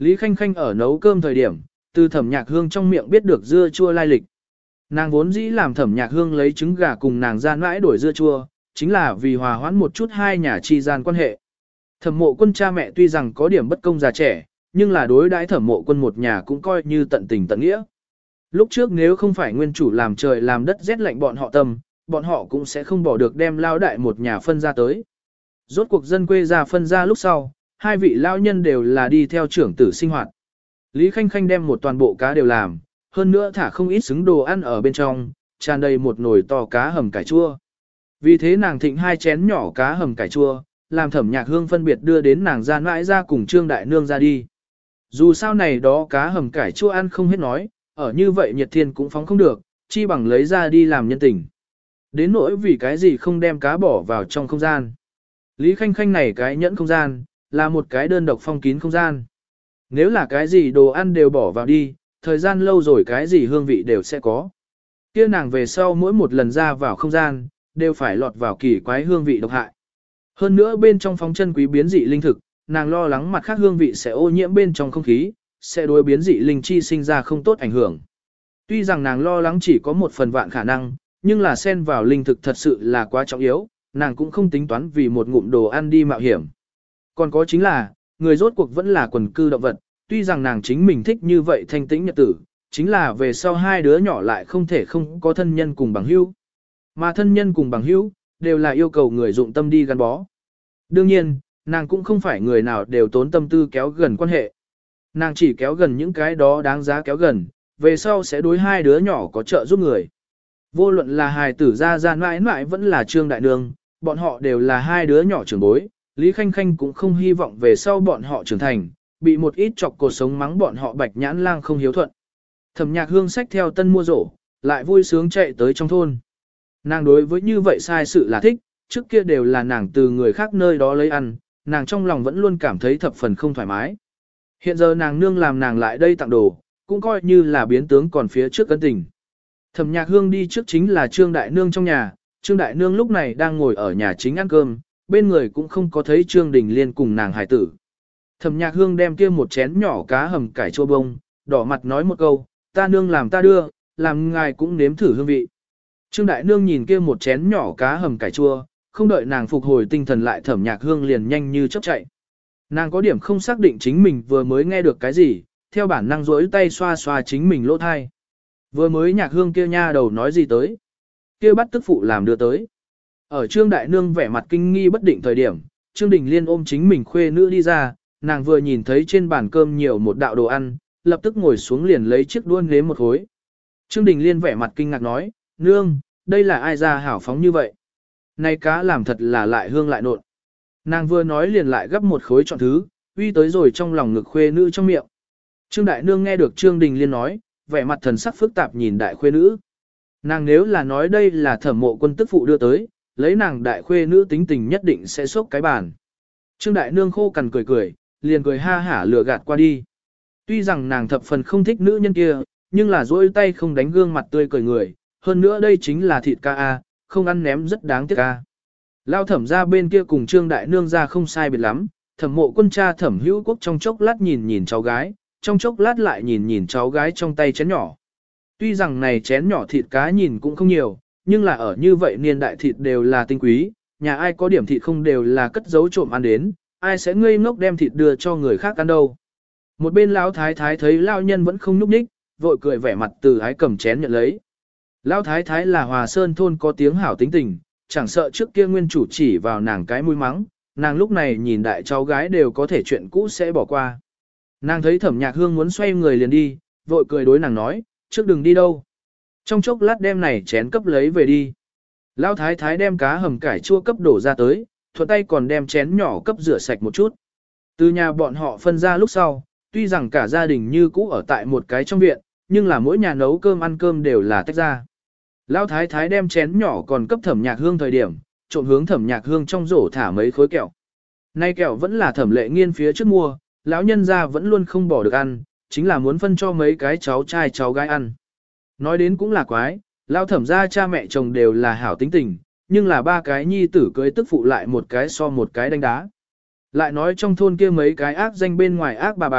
Lý Khanh Khanh ở nấu cơm thời điểm, từ Thẩm Nhạc Hương trong miệng biết được dưa chua lai lịch. Nàng vốn dĩ làm Thẩm Nhạc Hương lấy trứng gà cùng nàng gian mãi đổi dưa chua, chính là vì hòa hoãn một chút hai nhà chi gian quan hệ. Thẩm Mộ Quân cha mẹ tuy rằng có điểm bất công già trẻ, nhưng là đối đãi Thẩm Mộ Quân một nhà cũng coi như tận tình tận nghĩa. Lúc trước nếu không phải nguyên chủ làm trời làm đất rét lạnh bọn họ tâm, bọn họ cũng sẽ không bỏ được đem lao đại một nhà phân ra tới. Rốt cuộc dân quê ra phân ra lúc sau, hai vị lao nhân đều là đi theo trưởng tử sinh hoạt. Lý Khanh Khanh đem một toàn bộ cá đều làm, hơn nữa thả không ít xứng đồ ăn ở bên trong, tràn đầy một nồi to cá hầm cải chua. Vì thế nàng thịnh 2 chén nhỏ cá hầm cải chua, làm Thẩm Nhạc Hương phân biệt đưa đến nàng ra mãi ra cùng Trương Đại Nương ra đi. Dù sao này đó cá hầm cải chua ăn không hết nói, ở như vậy nhiệt thiên cũng phóng không được, chi bằng lấy ra đi làm nhân tình. Đến nỗi vì cái gì không đem cá bỏ vào trong không gian. Lý Khanh Khanh này cái nhẫn không gian, là một cái đơn độc phong kín không gian. Nếu là cái gì đồ ăn đều bỏ vào đi, thời gian lâu rồi cái gì hương vị đều sẽ có. Kia nàng về sau mỗi một lần ra vào không gian, đều phải lọt vào kỳ quái hương vị độc hại. Hơn nữa bên trong phóng chân quý biến dị linh thực, nàng lo lắng mặt khác hương vị sẽ ô nhiễm bên trong không khí, sẽ đối biến dị linh chi sinh ra không tốt ảnh hưởng. Tuy rằng nàng lo lắng chỉ có 1/1000 khả năng, nhưng là xen vào linh thực thật sự là quá trọng yếu, nàng cũng không tính toán vì một ngụm đồ ăn đi mạo hiểm. Còn có chính là, người rốt cuộc vẫn là quần cư động vật, tuy rằng nàng chính mình thích như vậy thanh tĩnh nhật tử, chính là về sau hai đứa nhỏ lại không thể không có thân nhân cùng bằng hữu. Mà thân nhân cùng bằng hữu, đều là yêu cầu người dụng tâm đi gắn bó. Đương nhiên, nàng cũng không phải người nào đều tốn tâm tư kéo gần quan hệ. Nàng chỉ kéo gần những cái đó đáng giá kéo gần, về sau sẽ đối hai đứa nhỏ có trợ giúp người. Vô luận là hài tử ra mãi mãi vẫn là Trương Đại Nương, bọn họ đều là hai đứa nhỏ trưởng bối, Lý Khanh Khanh cũng không hy vọng về sau bọn họ trưởng thành, bị một ít chọc cột sống mắng bọn họ bạch nhãn lang không hiếu thuận. Thẩm Nhạc Hương xách theo tân mua rổ, lại vui sướng chạy tới trong thôn. Nàng đối với như vậy sai sự là thích, trước kia đều là nàng từ người khác nơi đó lấy ăn, nàng trong lòng vẫn luôn cảm thấy thập phần không thoải mái. Hiện giờ nàng nương làm nàng lại đây tặng đồ, cũng coi như là biến tướng còn phía trước cân tình. Thẩm Nhạc Hương đi trước chính là Trương Đại Nương trong nhà, Trương Đại Nương lúc này đang ngồi ở nhà chính ăn cơm, bên người cũng không có thấy Trương Đình Liên cùng nàng hài tử. Thẩm Nhạc Hương đem kia một chén nhỏ cá hầm cải chua bông, đỏ mặt nói một câu, ta nương làm ta đưa, làm ngài cũng nếm thử hương vị. Trương Đại Nương nhìn kia một chén nhỏ cá hầm cải chua, không đợi nàng phục hồi tinh thần lại Thẩm Nhạc Hương liền nhanh như chớp chạy. Nàng có điểm không xác định chính mình vừa mới nghe được cái gì, theo bản năng rỗi tay xoa xoa chính mình lỗ thai. Vừa mới Nhạc Hương kia nha đầu nói gì tới. Kia bắt tức phụ làm đưa tới. Ở Trương Đại Nương vẻ mặt kinh nghi bất định thời điểm, Trương Đình Liên ôm chính mình khuê nữ đi ra, nàng vừa nhìn thấy trên bàn cơm nhiều một đạo đồ ăn, lập tức ngồi xuống liền lấy chiếc đũa nếm một khối. Trương Đình Liên vẻ mặt kinh ngạc nói, nương, đây là ai ra hảo phóng như vậy? Này cá làm thật là lại hương lại nộn. Nàng vừa nói liền lại gấp một khối chọn thứ, uy tới rồi trong lòng ngực khuê nữ trong miệng. Trương Đại Nương nghe được Trương Đình Liên nói, vẻ mặt thần sắc phức tạp nhìn đại khuê nữ. Nàng nếu là nói đây là Thẩm Mộ Quân tức phụ đưa tới, lấy nàng đại khuê nữ tính tình nhất định sẽ xốc cái bàn. Trương Đại Nương khô cằn cười cười, liền cười ha hả lừa gạt qua đi. Tuy rằng nàng thập phần không thích nữ nhân kia, nhưng là dỗi tay không đánh gương mặt tươi cười người, hơn nữa đây chính là thịt ca a, không ăn ném rất đáng tiếc ca. Lao Thẩm ra bên kia cùng Trương Đại Nương ra không sai biệt lắm, Thẩm Mộ Quân cha Thẩm Hữu Quốc trong chốc lát nhìn nhìn cháu gái, trong chốc lát lại nhìn nhìn cháu gái trong tay chén nhỏ. Tuy rằng này chén nhỏ thịt cá nhìn cũng không nhiều, nhưng là ở như vậy niên đại thịt đều là tinh quý, nhà ai có điểm thịt không đều là cất giấu trộm ăn đến, ai sẽ ngây ngốc đem thịt đưa cho người khác ăn đâu. Một bên lão thái thái thấy lão nhân vẫn không nhúc nhích, vội cười vẻ mặt từ ái cầm chén nhận lấy. Lão thái thái là Hòa Sơn thôn có tiếng hảo tính tình, chẳng sợ trước kia nguyên chủ chỉ vào nàng cái mũi mắng, nàng lúc này nhìn đại cháu gái đều có thể chuyện cũ sẽ bỏ qua. Nàng thấy Thẩm Nhạc Hương muốn xoay người liền đi, vội cười đối nàng nói, trước đừng đi đâu. Trong chốc lát đem này chén cấp lấy về đi. Lão thái thái đem cá hầm cải chua cấp đổ ra tới, thuận tay còn đem chén nhỏ cấp rửa sạch một chút. Từ nhà bọn họ phân ra lúc sau, tuy rằng cả gia đình như cũ ở tại một cái trong viện, nhưng là mỗi nhà nấu cơm ăn cơm đều là tách ra. Lão thái thái đem chén nhỏ còn cấp Thẩm Nhạc Hương thời điểm, trộn hướng Thẩm Nhạc Hương trong rổ thả mấy khối kẹo. Nay kẹo vẫn là Thẩm Lệ Nghiên phía trước mua, lão nhân gia vẫn luôn không bỏ được ăn, chính là muốn phân cho mấy cái cháu trai cháu gái ăn. Nói đến cũng là quái, lão Thẩm gia cha mẹ chồng đều là hảo tính tình, nhưng là ba cái nhi tử cưới tức phụ lại một cái so một cái đánh đá. Lại nói trong thôn kia mấy cái ác danh bên ngoài ác bà,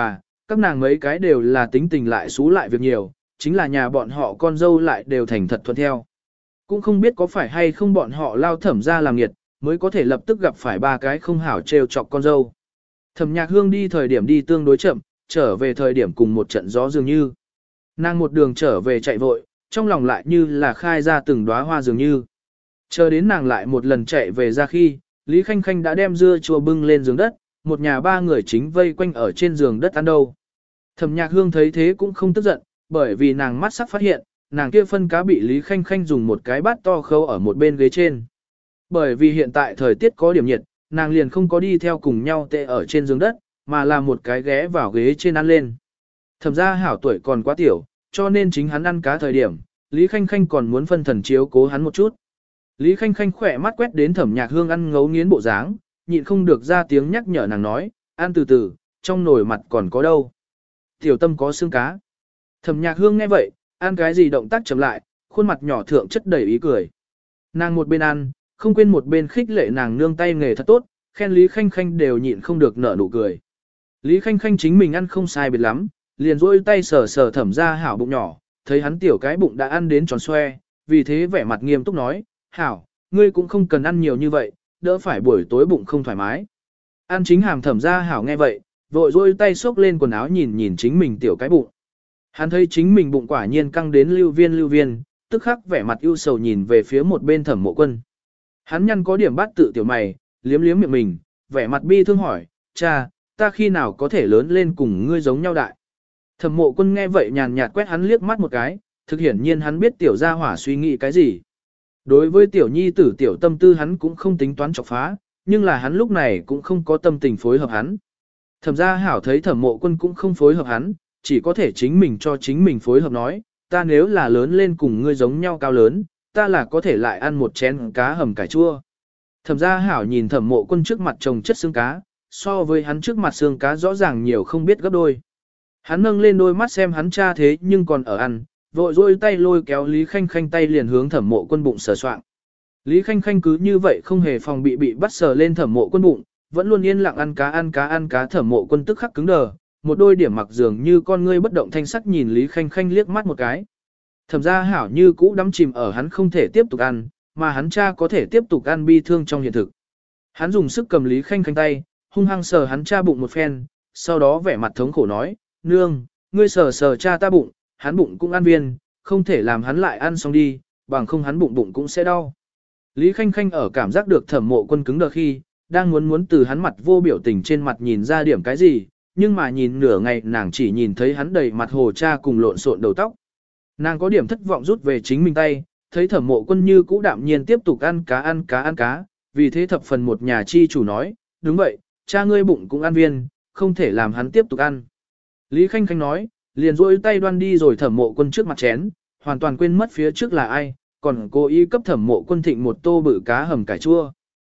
các nàng mấy cái đều là tính tình lại xú lại việc nhiều, chính là nhà bọn họ con dâu lại đều thành thật thuận theo. Cũng không biết có phải hay không bọn họ lao Thẩm ra làm nghiệt, mới có thể lập tức gặp phải ba cái không hảo trêu chọc con dâu. Thẩm Nhạc Hương đi thời điểm đi tương đối chậm, trở về thời điểm cùng một trận gió dường như. Nàng một đường trở về chạy vội, trong lòng lại như là khai ra từng đóa hoa dường như. Chờ đến nàng lại một lần chạy về ra khi, Lý Khanh Khanh đã đem dưa chua bưng lên giường đất, một nhà ba người chính vây quanh ở trên giường đất ăn đâu. Thẩm Nhạc Hương thấy thế cũng không tức giận, bởi vì nàng mắt sắc phát hiện, nàng kia phân cá bị Lý Khanh Khanh dùng một cái bát to khâu ở một bên ghế trên. Bởi vì hiện tại thời tiết có điểm nhiệt, nàng liền không có đi theo cùng nhau tệ ở trên giường đất, mà là một cái ghé vào ghế trên ăn lên. Thẩm gia hảo tuổi còn quá tiểu, cho nên chính hắn ăn cá thời điểm, Lý Khanh Khanh còn muốn phân thần chiếu cố hắn một chút. Lý Khanh Khanh khỏe mắt quét đến Thẩm Nhạc Hương ăn ngấu nghiến bộ dáng, nhịn không được ra tiếng nhắc nhở nàng nói, ăn từ từ, trong nồi mặt còn có đâu. Tiểu Tâm có xương cá. Thẩm Nhạc Hương nghe vậy, ăn cái gì động tác chậm lại, khuôn mặt nhỏ thượng chất đầy ý cười. Nàng một bên ăn, không quên một bên khích lệ nàng nương tay nghề thật tốt, khen Lý Khanh Khanh đều nhịn không được nở nụ cười. Lý Khanh Khanh chính mình ăn không sai biệt lắm, liền rôi tay sờ sờ Thẩm ra hảo bụng nhỏ, thấy hắn tiểu cái bụng đã ăn đến tròn xoe, vì thế vẻ mặt nghiêm túc nói, hảo, ngươi cũng không cần ăn nhiều như vậy, đỡ phải buổi tối bụng không thoải mái. Ăn chính hàm Thẩm ra hảo nghe vậy, vội rôi tay xốc lên quần áo nhìn nhìn chính mình tiểu cái bụng. Hắn thấy chính mình bụng quả nhiên căng đến lưu viên, tức khắc vẻ mặt ưu sầu nhìn về phía một bên Thẩm Mộ Quân. Hắn nhăn có điểm bắt tự tiểu mày, liếm liếm miệng mình, vẻ mặt bi thương hỏi, cha, ta khi nào có thể lớn lên cùng ngươi giống nhau đại. Thẩm Mộ Quân nghe vậy nhàn nhạt quét hắn liếc mắt một cái, thực hiển nhiên hắn biết tiểu gia hỏa suy nghĩ cái gì. Đối với tiểu nhi tử tiểu tâm tư hắn cũng không tính toán chọc phá, nhưng là hắn lúc này cũng không có tâm tình phối hợp hắn. Thẩm gia hảo thấy Thẩm Mộ Quân cũng không phối hợp hắn, chỉ có thể chính mình cho chính mình phối hợp nói, ta nếu là lớn lên cùng ngươi giống nhau cao lớn, ta là có thể lại ăn một chén cá hầm cải chua. Thẩm gia hảo nhìn Thẩm Mộ Quân trước mặt trồng chất xương cá, so với hắn trước mặt xương cá rõ ràng nhiều không biết gấp đôi. Hắn nâng lên đôi mắt xem hắn cha thế nhưng còn ở ăn, vội rôi tay lôi kéo Lý Khanh Khanh tay liền hướng Thẩm Mộ Quân bụng sờ soạng. Lý Khanh Khanh cứ như vậy không hề phòng bị bắt sờ lên Thẩm Mộ Quân bụng, vẫn luôn yên lặng ăn cá. Thẩm Mộ Quân tức khắc cứng đờ, một đôi điểm mặc dường như con ngươi bất động thanh sắc nhìn Lý Khanh Khanh liếc mắt một cái. Thẩm gia hảo như cũ đắm chìm ở hắn không thể tiếp tục ăn, mà hắn cha có thể tiếp tục ăn bi thương trong hiện thực. Hắn dùng sức cầm Lý Khanh Khanh tay, hung hăng sờ hắn cha bụng một phen, sau đó vẻ mặt thống khổ nói, nương, ngươi sờ cha ta bụng, hắn bụng cũng ăn viên, không thể làm hắn lại ăn xong đi, bằng không hắn bụng cũng sẽ đau. Lý Khanh Khanh ở cảm giác được Thẩm Mộ Quân cứng đờ khi, đang muốn từ hắn mặt vô biểu tình trên mặt nhìn ra điểm cái gì, nhưng mà nhìn nửa ngày nàng chỉ nhìn thấy hắn đầy mặt hồ cha cùng lộn xộn đầu tóc. Nàng có điểm thất vọng rút về chính mình tay, thấy Thẩm Mộ Quân như cũ đạm nhiên tiếp tục ăn cá, vì thế thập phần một nhà chi chủ nói, đúng vậy, cha ngươi bụng cũng ăn viên, không thể làm hắn tiếp tục ăn. Lý Khanh Khanh nói, liền duỗi tay đoan đi rồi Thẩm Mộ Quân trước mặt chén, hoàn toàn quên mất phía trước là ai, còn cố ý cấp Thẩm Mộ Quân thịnh một tô bự cá hầm cải chua.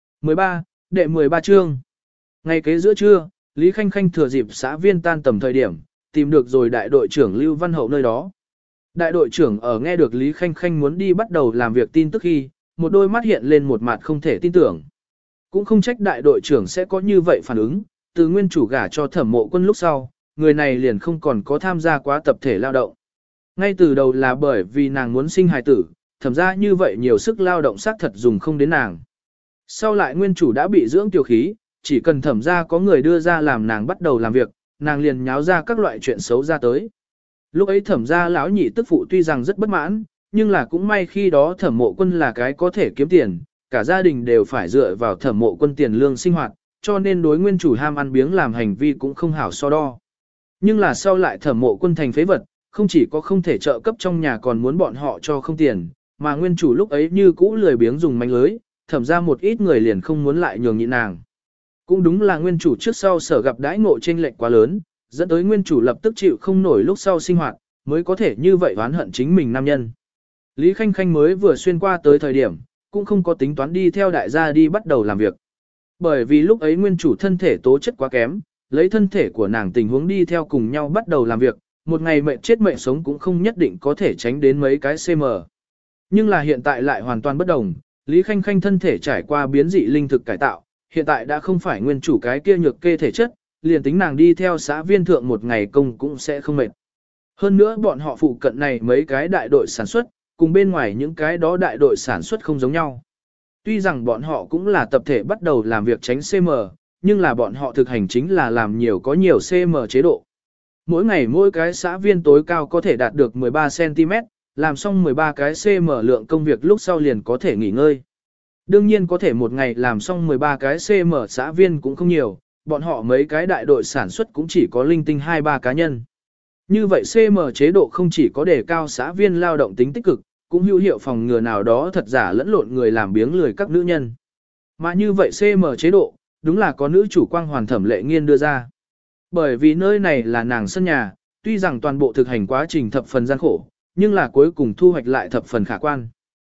13, đệ 13 chương. Ngay kế giữa trưa, Lý Khanh Khanh thừa dịp xã viên tan tầm thời điểm, tìm được rồi đại đội trưởng Lưu Văn Hậu nơi đó. Đại đội trưởng ở nghe được Lý Khanh Khanh muốn đi bắt đầu làm việc tin tức khi, một đôi mắt hiện lên một mặt không thể tin tưởng. Cũng không trách đại đội trưởng sẽ có như vậy phản ứng, từ nguyên chủ gả cho Thẩm Mộ Quân lúc sau, người này liền không còn có tham gia quá tập thể lao động. Ngay từ đầu là bởi vì nàng muốn sinh hài tử, thẩm ra như vậy nhiều sức lao động xác thật dùng không đến nàng. Sau lại nguyên chủ đã bị dưỡng tiểu khí, chỉ cần thẩm ra có người đưa ra làm nàng bắt đầu làm việc, nàng liền nháo ra các loại chuyện xấu ra tới. Lúc ấy thẩm ra lão nhị tức phụ tuy rằng rất bất mãn, nhưng là cũng may khi đó Thẩm Mộ Quân là cái có thể kiếm tiền, cả gia đình đều phải dựa vào Thẩm Mộ Quân tiền lương sinh hoạt, cho nên đối nguyên chủ ham ăn biếng làm hành vi cũng không hảo so đo. Nhưng là sau lại Thẩm Mộ Quân thành phế vật, không chỉ có không thể trợ cấp trong nhà còn muốn bọn họ cho không tiền, mà nguyên chủ lúc ấy như cũ lười biếng dùng manh lưới, thẩm ra một ít người liền không muốn lại nhường nhịn nàng. Cũng đúng là nguyên chủ trước sau sở gặp đãi ngộ chênh lệch quá lớn, dẫn tới nguyên chủ lập tức chịu không nổi lúc sau sinh hoạt, mới có thể như vậy oán hận chính mình nam nhân. Lý Khanh Khanh mới vừa xuyên qua tới thời điểm, cũng không có tính toán đi theo đại gia đi bắt đầu làm việc. Bởi vì lúc ấy nguyên chủ thân thể tố chất quá kém, lấy thân thể của nàng tình huống đi theo cùng nhau bắt đầu làm việc, một ngày mệnh chết mệnh sống cũng không nhất định có thể tránh đến mấy cái cm. Nhưng là hiện tại lại hoàn toàn bất đồng, Lý Khanh Khanh thân thể trải qua biến dị linh thực cải tạo, hiện tại đã không phải nguyên chủ cái kia nhược kê thể chất, liền tính nàng đi theo xã viên thượng một ngày công cũng sẽ không mệt. Hơn nữa bọn họ phụ cận này mấy cái đại đội sản xuất, cùng bên ngoài những cái đó đại đội sản xuất không giống nhau. Tuy rằng bọn họ cũng là tập thể bắt đầu làm việc tránh CM, nhưng là bọn họ thực hành chính là làm nhiều có nhiều CM chế độ. Mỗi ngày mỗi cái xã viên tối cao có thể đạt được 13cm, làm xong 13 cái CM lượng công việc lúc sau liền có thể nghỉ ngơi. Đương nhiên có thể một ngày làm xong 13 cái CM xã viên cũng không nhiều, bọn họ mấy cái đại đội sản xuất cũng chỉ có linh tinh 2-3 cá nhân. Như vậy CM chế độ không chỉ có đề cao xã viên lao động tính tích cực, cũng hữu hiệu phòng ngừa nào đó thật giả lẫn lộn người làm biếng lười các nữ nhân. Mà như vậy CM chế độ, đúng là có nữ chủ quang hoàn Thẩm Lệ Nghiên đưa ra. Bởi vì nơi này là nàng sân nhà, tuy rằng toàn bộ thực hành quá trình thập phần gian khổ, nhưng là cuối cùng thu hoạch lại thập phần khả quan.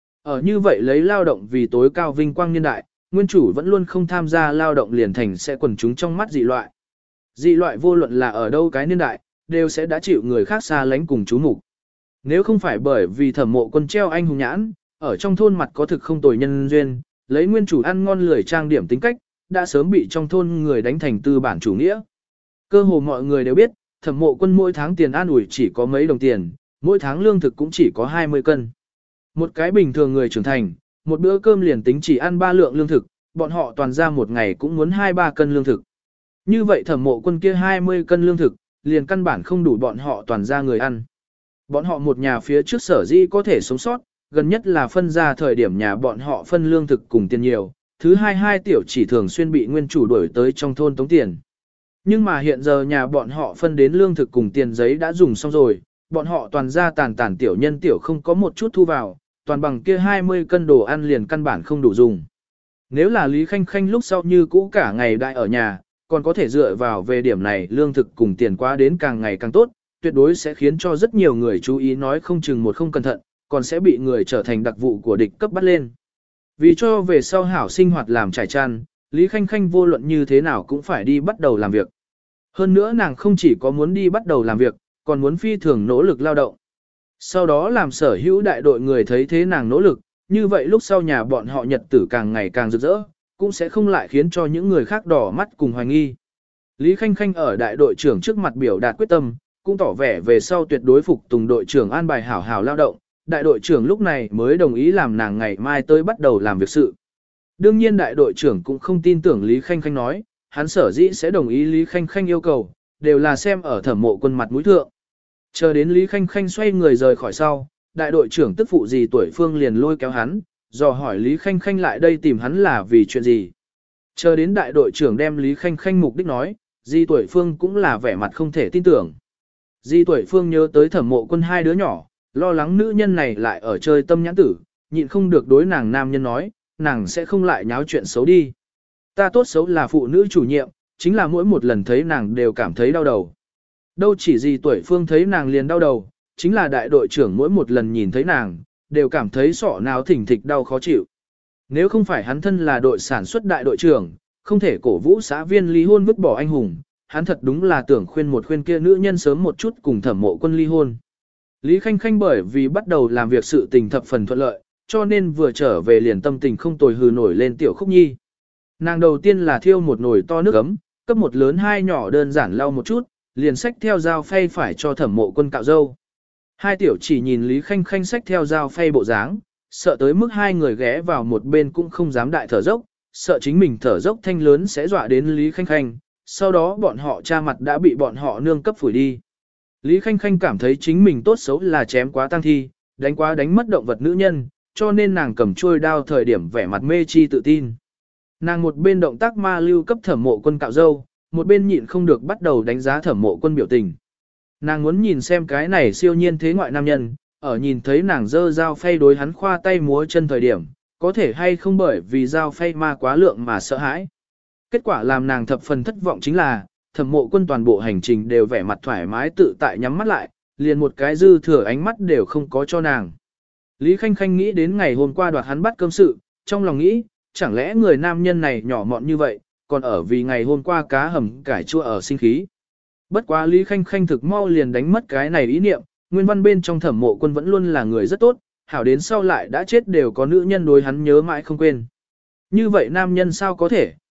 Ở như vậy lấy lao động vì tối cao vinh quang niên đại, nguyên chủ vẫn luôn không tham gia lao động liền thành sẽ quần chúng trong mắt dị loại. Dị loại vô luận là ở đâu cái niên đại, đều sẽ đã chịu người khác xa lánh cùng chú mục. Nếu không phải bởi vì Thẩm Mộ Quân treo anh hùng nhãn, ở trong thôn mặt có thực không tồi nhân duyên, lấy nguyên chủ ăn ngon lười trang điểm tính cách, đã sớm bị trong thôn người đánh thành tư bản chủ nghĩa. Cơ hồ mọi người đều biết, Thẩm Mộ Quân mỗi tháng tiền an ủi chỉ có mấy đồng tiền, mỗi tháng lương thực cũng chỉ có 20 cân. Một cái bình thường người trưởng thành, một bữa cơm liền tính chỉ ăn 3 lượng lương thực, bọn họ toàn ra một ngày cũng muốn 2-3 cân lương thực. Như vậy Thẩm Mộ Quân kia 20 cân lương thực, liền căn bản không đủ bọn họ toàn ra người ăn. Bọn họ một nhà phía trước sở dĩ có thể sống sót, gần nhất là phân ra thời điểm nhà bọn họ phân lương thực cùng tiền nhiều, thứ hai tiểu chỉ thường xuyên bị nguyên chủ đuổi tới trong thôn tống tiền. Nhưng mà hiện giờ nhà bọn họ phân đến lương thực cùng tiền giấy đã dùng xong rồi, bọn họ toàn ra tàn tiểu nhân tiểu không có một chút thu vào, toàn bằng kia 20 cân đồ ăn liền căn bản không đủ dùng. Nếu là Lý Khanh Khanh lúc sau như cũ cả ngày đại ở nhà, còn có thể dựa vào về điểm này lương thực cùng tiền quá đến càng ngày càng tốt, tuyệt đối sẽ khiến cho rất nhiều người chú ý nói không chừng một không cẩn thận, còn sẽ bị người trở thành đặc vụ của địch cấp bắt lên. Vì cho về sau hảo sinh hoạt làm trải chăn, Lý Khanh Khanh vô luận như thế nào cũng phải đi bắt đầu làm việc. Hơn nữa nàng không chỉ có muốn đi bắt đầu làm việc, còn muốn phi thường nỗ lực lao động. Sau đó làm sở hữu đại đội người thấy thế nàng nỗ lực, như vậy lúc sau nhà bọn họ nhật tử càng ngày càng rực rỡ, cũng sẽ không lại khiến cho những người khác đỏ mắt cùng hoài nghi. Lý Khanh Khanh ở đại đội trưởng trước mặt biểu đạt quyết tâm, cũng tỏ vẻ về sau tuyệt đối phục tùng đội trưởng an bài hảo hảo lao động, đại đội trưởng lúc này mới đồng ý làm nàng ngày mai tới bắt đầu làm việc sự. Đương nhiên đại đội trưởng cũng không tin tưởng Lý Khanh Khanh nói, hắn sở dĩ sẽ đồng ý Lý Khanh Khanh yêu cầu, đều là xem ở Thẩm Mộ Quân mặt mũi thượng. Chờ đến Lý Khanh Khanh xoay người rời khỏi sau, đại đội trưởng tức phụ gì tuổi Phương liền lôi kéo hắn, dò hỏi Lý Khanh Khanh lại đây tìm hắn là vì chuyện gì. Chờ đến đại đội trưởng đem Lý Khanh Khanh mục đích nói, di tuổi Phương cũng là vẻ mặt không thể tin tưởng. Di tuổi Phương nhớ tới Thẩm Mộ Quân hai đứa nhỏ, lo lắng nữ nhân này lại ở chơi tâm nhãn tử, nhịn không được đối nàng nam nhân nói, nàng sẽ không lại nháo chuyện xấu đi. Ta tốt xấu là phụ nữ chủ nhiệm, chính là mỗi một lần thấy nàng đều cảm thấy đau đầu. Đâu chỉ gì tuổi Phương thấy nàng liền đau đầu, chính là đại đội trưởng mỗi một lần nhìn thấy nàng, đều cảm thấy sọ nào thỉnh thịch đau khó chịu. Nếu không phải hắn thân là đội sản xuất đại đội trưởng, không thể cổ vũ xã viên ly hôn vứt bỏ anh hùng, hắn thật đúng là tưởng khuyên kia nữ nhân sớm một chút cùng Thẩm Mộ Quân ly hôn. Lý Khanh Khanh bởi vì bắt đầu làm việc sự tình thập phần thuận lợi, cho nên vừa trở về liền tâm tình không tồi hừ nổi lên tiểu Khúc Nhi. Nàng đầu tiên là thiêu một nồi to nước ấm, cấp một lớn hai nhỏ đơn giản lau một chút, liền xách theo dao phay phải cho Thẩm Mộ Quân cạo râu. Hai tiểu chỉ nhìn Lý Khanh Khanh xách theo dao phay bộ dáng, sợ tới mức hai người ghé vào một bên cũng không dám đại thở dốc, sợ chính mình thở dốc thanh lớn sẽ dọa đến Lý Khanh Khanh, sau đó bọn họ cha mặt đã bị bọn họ nương cấp phủi đi. Lý Khanh Khanh cảm thấy chính mình tốt xấu là chém quá tang thi, đánh quá đánh mất động vật nữ nhân, cho nên nàng cầm chuôi đao thời điểm vẻ mặt mê chi tự tin. Nàng một bên động tác ma lưu cấp Thẩm Mộ Quân cạo râu, một bên nhịn không được bắt đầu đánh giá Thẩm Mộ Quân biểu tình. Nàng muốn nhìn xem cái này siêu nhiên thế ngoại nam nhân, ở nhìn thấy nàng dơ dao phay đối hắn khoa tay múa chân thời điểm, có thể hay không bởi vì dao phay ma quá lượng mà sợ hãi. Kết quả làm nàng thập phần thất vọng chính là, Thẩm Mộ Quân toàn bộ hành trình đều vẻ mặt thoải mái tự tại nhắm mắt lại, liền một cái dư thừa ánh mắt đều không có cho nàng. Lý Khanh Khanh nghĩ đến ngày hôm qua đoạt hắn bắt cơm sự, trong lòng nghĩ, chẳng lẽ người nam nhân này nhỏ mọn như vậy, còn ở vì ngày hôm qua cá hầm cải chua ở sinh khí. Bất quá Lý Khanh Khanh thực mau liền đánh mất cái này ý niệm, nguyên văn bên trong Thẩm Mộ Quân vẫn luôn là người rất tốt, hảo đến sau lại đã chết đều có nữ nhân đối hắn nhớ mãi không quên. Như vậy nam nhân sao có thể,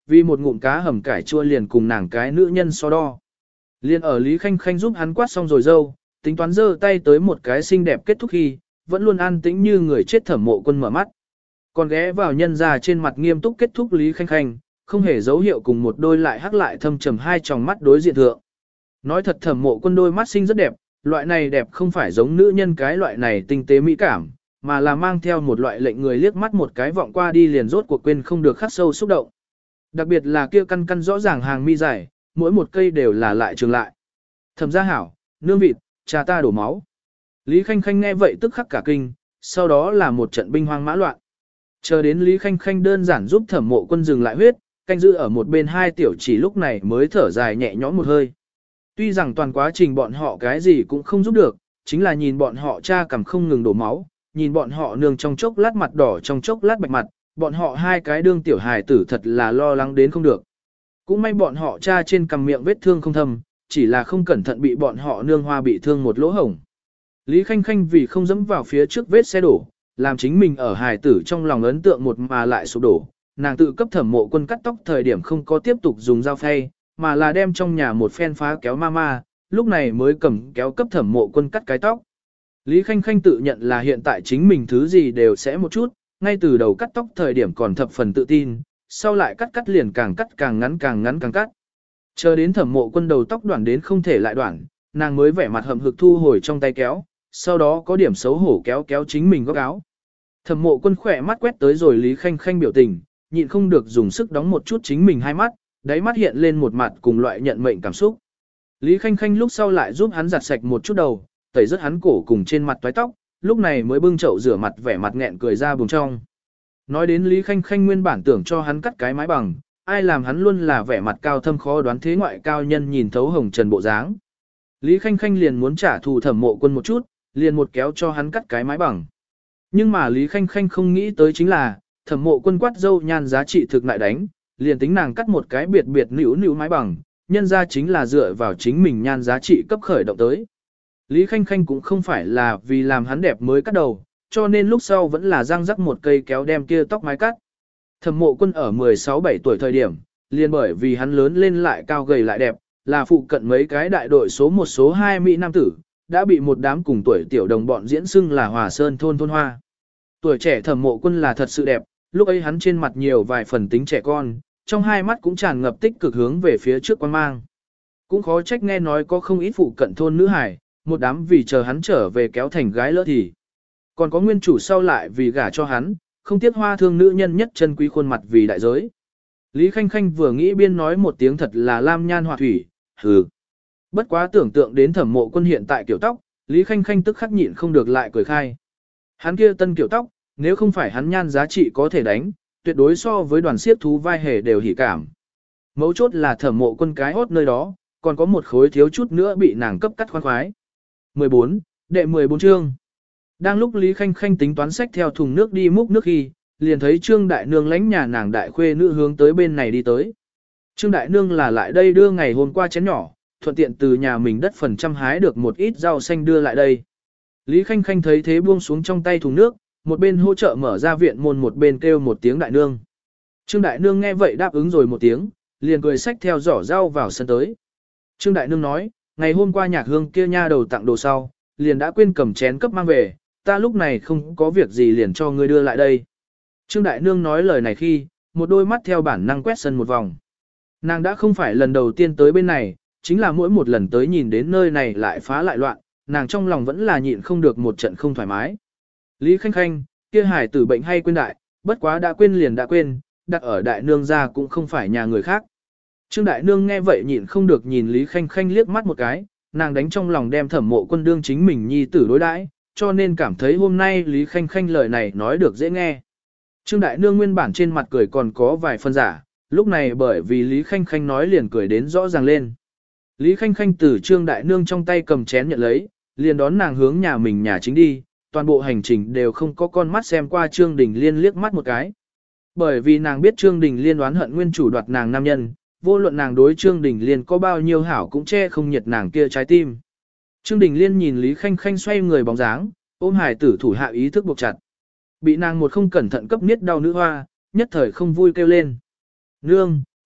vì một ngụm cá hầm cải chua liền cùng nàng cái nữ nhân so đo. Liên ở Lý Khanh Khanh giúp hắn quát xong rồi dâu, tính toán giơ tay tới một cái xinh đẹp kết thúc khi, vẫn luôn an tĩnh như người chết Thẩm Mộ Quân mở mắt. Còn ghé vào nhân ra trên mặt nghiêm túc kết thúc Lý Khanh Khanh, không hề dấu hiệu cùng một đôi lại hắc lại thâm trầm hai tròng mắt đối diện thượng. Nói thật Thẩm Mộ Quân đôi mắt xinh rất đẹp, loại này đẹp không phải giống nữ nhân cái loại này tinh tế mỹ cảm, mà là mang theo một loại lệnh người liếc mắt một cái vọng qua đi liền rốt cuộc quên không được khắc sâu xúc động. Đặc biệt là kia căn căn rõ ràng hàng mi dài, mỗi một cây đều là lại trường lại. Thẩm gia hảo, nương vịt, cha ta đổ máu. Lý Khanh Khanh nghe vậy tức khắc cả kinh, sau đó là một trận binh hoang mã loạn. Chờ đến Lý Khanh Khanh đơn giản giúp Thẩm Mộ Quân dừng lại huyết, canh giữ ở một bên hai tiểu chỉ lúc này mới thở dài nhẹ nhõm một hơi. Tuy rằng toàn quá trình bọn họ cái gì cũng không giúp được, chính là nhìn bọn họ cha cầm không ngừng đổ máu, nhìn bọn họ nương trong chốc lát mặt đỏ trong chốc lát bạch mặt, bọn họ hai cái đương tiểu hài tử thật là lo lắng đến không được. Cũng may bọn họ cha trên cằm miệng vết thương không thâm, chỉ là không cẩn thận bị bọn họ nương hoa bị thương một lỗ hổng. Lý Khanh Khanh vì không dẫm vào phía trước vết xe đổ, làm chính mình ở hài tử trong lòng ấn tượng một mà lại sụp đổ, nàng tự cấp Thẩm Mộ Quân cắt tóc thời điểm không có tiếp tục dùng dao phay, mà là đem trong nhà một phen phá kéo mama, lúc này mới cầm kéo cấp Thẩm Mộ Quân cắt cái tóc. Lý Khanh Khanh tự nhận là hiện tại chính mình thứ gì đều sẽ một chút, ngay từ đầu cắt tóc thời điểm còn thập phần tự tin, sau lại cắt liền càng cắt càng ngắn càng cắt. Chờ đến Thẩm Mộ Quân đầu tóc đoạn đến không thể lại đoạn, nàng mới vẻ mặt hậm hực thu hồi trong tay kéo, sau đó có điểm xấu hổ kéo kéo chính mình góc áo. Thẩm Mộ Quân khỏe mắt quét tới rồi Lý Khanh Khanh biểu tình, nhịn không được dùng sức đóng một chút chính mình hai mắt, đáy mắt hiện lên một mặt cùng loại nhận mệnh cảm xúc. Lý Khanh Khanh lúc sau lại giúp hắn giặt sạch một chút đầu, tẩy rất hắn cổ cùng trên mặt toái tóc, lúc này mới bưng chậu rửa mặt vẻ mặt nghẹn cười ra buồng trong. Nói đến Lý Khanh Khanh nguyên bản tưởng cho hắn cắt cái mái bằng, ai làm hắn luôn là vẻ mặt cao thâm khó đoán thế ngoại cao nhân nhìn thấu hồng trần bộ dáng. Lý Khanh Khanh liền muốn trả thù Thẩm Mộ Quân một chút, liền một kéo cho hắn cắt cái mái bằng. Nhưng mà Lý Khanh Khanh không nghĩ tới chính là, Thẩm Mộ Quân quát dâu nhan giá trị thực lại đánh, liền tính nàng cắt một cái biệt biệt nữu mái bằng, nhân ra chính là dựa vào chính mình nhan giá trị cấp khởi động tới. Lý Khanh Khanh cũng không phải là vì làm hắn đẹp mới cắt đầu, cho nên lúc sau vẫn là răng rắc một cây kéo đem kia tóc mái cắt. Thẩm Mộ Quân ở 16-17 tuổi thời điểm, liền bởi vì hắn lớn lên lại cao gầy lại đẹp, là phụ cận mấy cái đại đội số 1 số 2 Mỹ Nam tử, đã bị một đám cùng tuổi tiểu đồng bọn diễn xưng là Hòa Sơn thôn hoa. Tuổi trẻ Thẩm Mộ Quân là thật sự đẹp, lúc ấy hắn trên mặt nhiều vài phần tính trẻ con, trong hai mắt cũng tràn ngập tích cực hướng về phía trước quan mang. Cũng khó trách nghe nói có không ít phụ cận thôn nữ hải, một đám vì chờ hắn trở về kéo thành gái lỡ thì. Còn có nguyên chủ sau lại vì gả cho hắn, không tiếc hoa thương nữ nhân nhất chân quý khuôn mặt vì đại giới. Lý Khanh Khanh vừa nghĩ biên nói một tiếng thật là lam nhan họa thủy, hừ. Bất quá tưởng tượng đến Thẩm Mộ Quân hiện tại kiểu tóc, Lý Khanh Khanh tức khắc nhịn không được lại cười khai. Hắn kia tân kiểu tóc, nếu không phải hắn nhan giá trị có thể đánh, tuyệt đối so với đoàn siết thú vai hề đều hỉ cảm. Mấu chốt là Thẩm Mộ Quân cái hốt nơi đó, còn có một khối thiếu chút nữa bị nàng cấp cắt khoan khoái. 14, đệ 14 chương. Đang lúc Lý Khanh Khanh tính toán sách theo thùng nước đi múc nước khi, liền thấy Trương Đại Nương lánh nhà nàng đại khuê nữ hướng tới bên này đi tới. Trương Đại Nương là lại đây đưa ngày hôm qua chén nhỏ, thuận tiện từ nhà mình đất phần trăm hái được một ít rau xanh đưa lại đây. Lý Khanh Khanh thấy thế buông xuống trong tay thùng nước, một bên hỗ trợ mở ra viện môn một bên kêu một tiếng Đại Nương. Trương Đại Nương nghe vậy đáp ứng rồi một tiếng, liền cười xách theo giỏ rau vào sân tới. Trương Đại Nương nói, ngày hôm qua Nhạc Hương kia nha đầu tặng đồ sau, liền đã quên cầm chén cấp mang về, ta lúc này không có việc gì liền cho ngươi đưa lại đây. Trương Đại Nương nói lời này khi, một đôi mắt theo bản năng quét sân một vòng. Nàng đã không phải lần đầu tiên tới bên này, chính là mỗi một lần tới nhìn đến nơi này lại phá lại loạn, nàng trong lòng vẫn là nhịn không được một trận không thoải mái. Lý Khanh Khanh, kia hải tử bệnh hay quên đại, bất quá đã quên liền đã quên, đặt ở Đại Nương ra cũng không phải nhà người khác. Trương Đại Nương nghe vậy nhịn không được nhìn Lý Khanh Khanh liếc mắt một cái, nàng đánh trong lòng đem Thẩm Mộ Quân đương chính mình nhi tử đối đãi, cho nên cảm thấy hôm nay Lý Khanh Khanh lời này nói được dễ nghe. Trương Đại Nương nguyên bản trên mặt cười còn có vài phân giả, lúc này bởi vì Lý Khanh Khanh nói liền cười đến rõ ràng lên. Lý Khanh Khanh từ Trương Đại Nương trong tay cầm chén nhận lấy, liền đón nàng hướng nhà mình nhà chính đi, toàn bộ hành trình đều không có con mắt xem qua Trương Đình Liên liếc mắt một cái. Bởi vì nàng biết Trương Đình Liên oán hận nguyên chủ đoạt nàng nam nhân, vô luận nàng đối Trương Đình Liên có bao nhiêu hảo cũng che không nhiệt nàng kia trái tim. Trương Đình Liên nhìn Lý Khanh Khanh xoay người bóng dáng, ôm hài tử thủ hạ ý thức buộc chặt. Bị nàng một không cẩn thận cấp niết đau nữ hoa, nhất thời không vui kêu lên. Nương,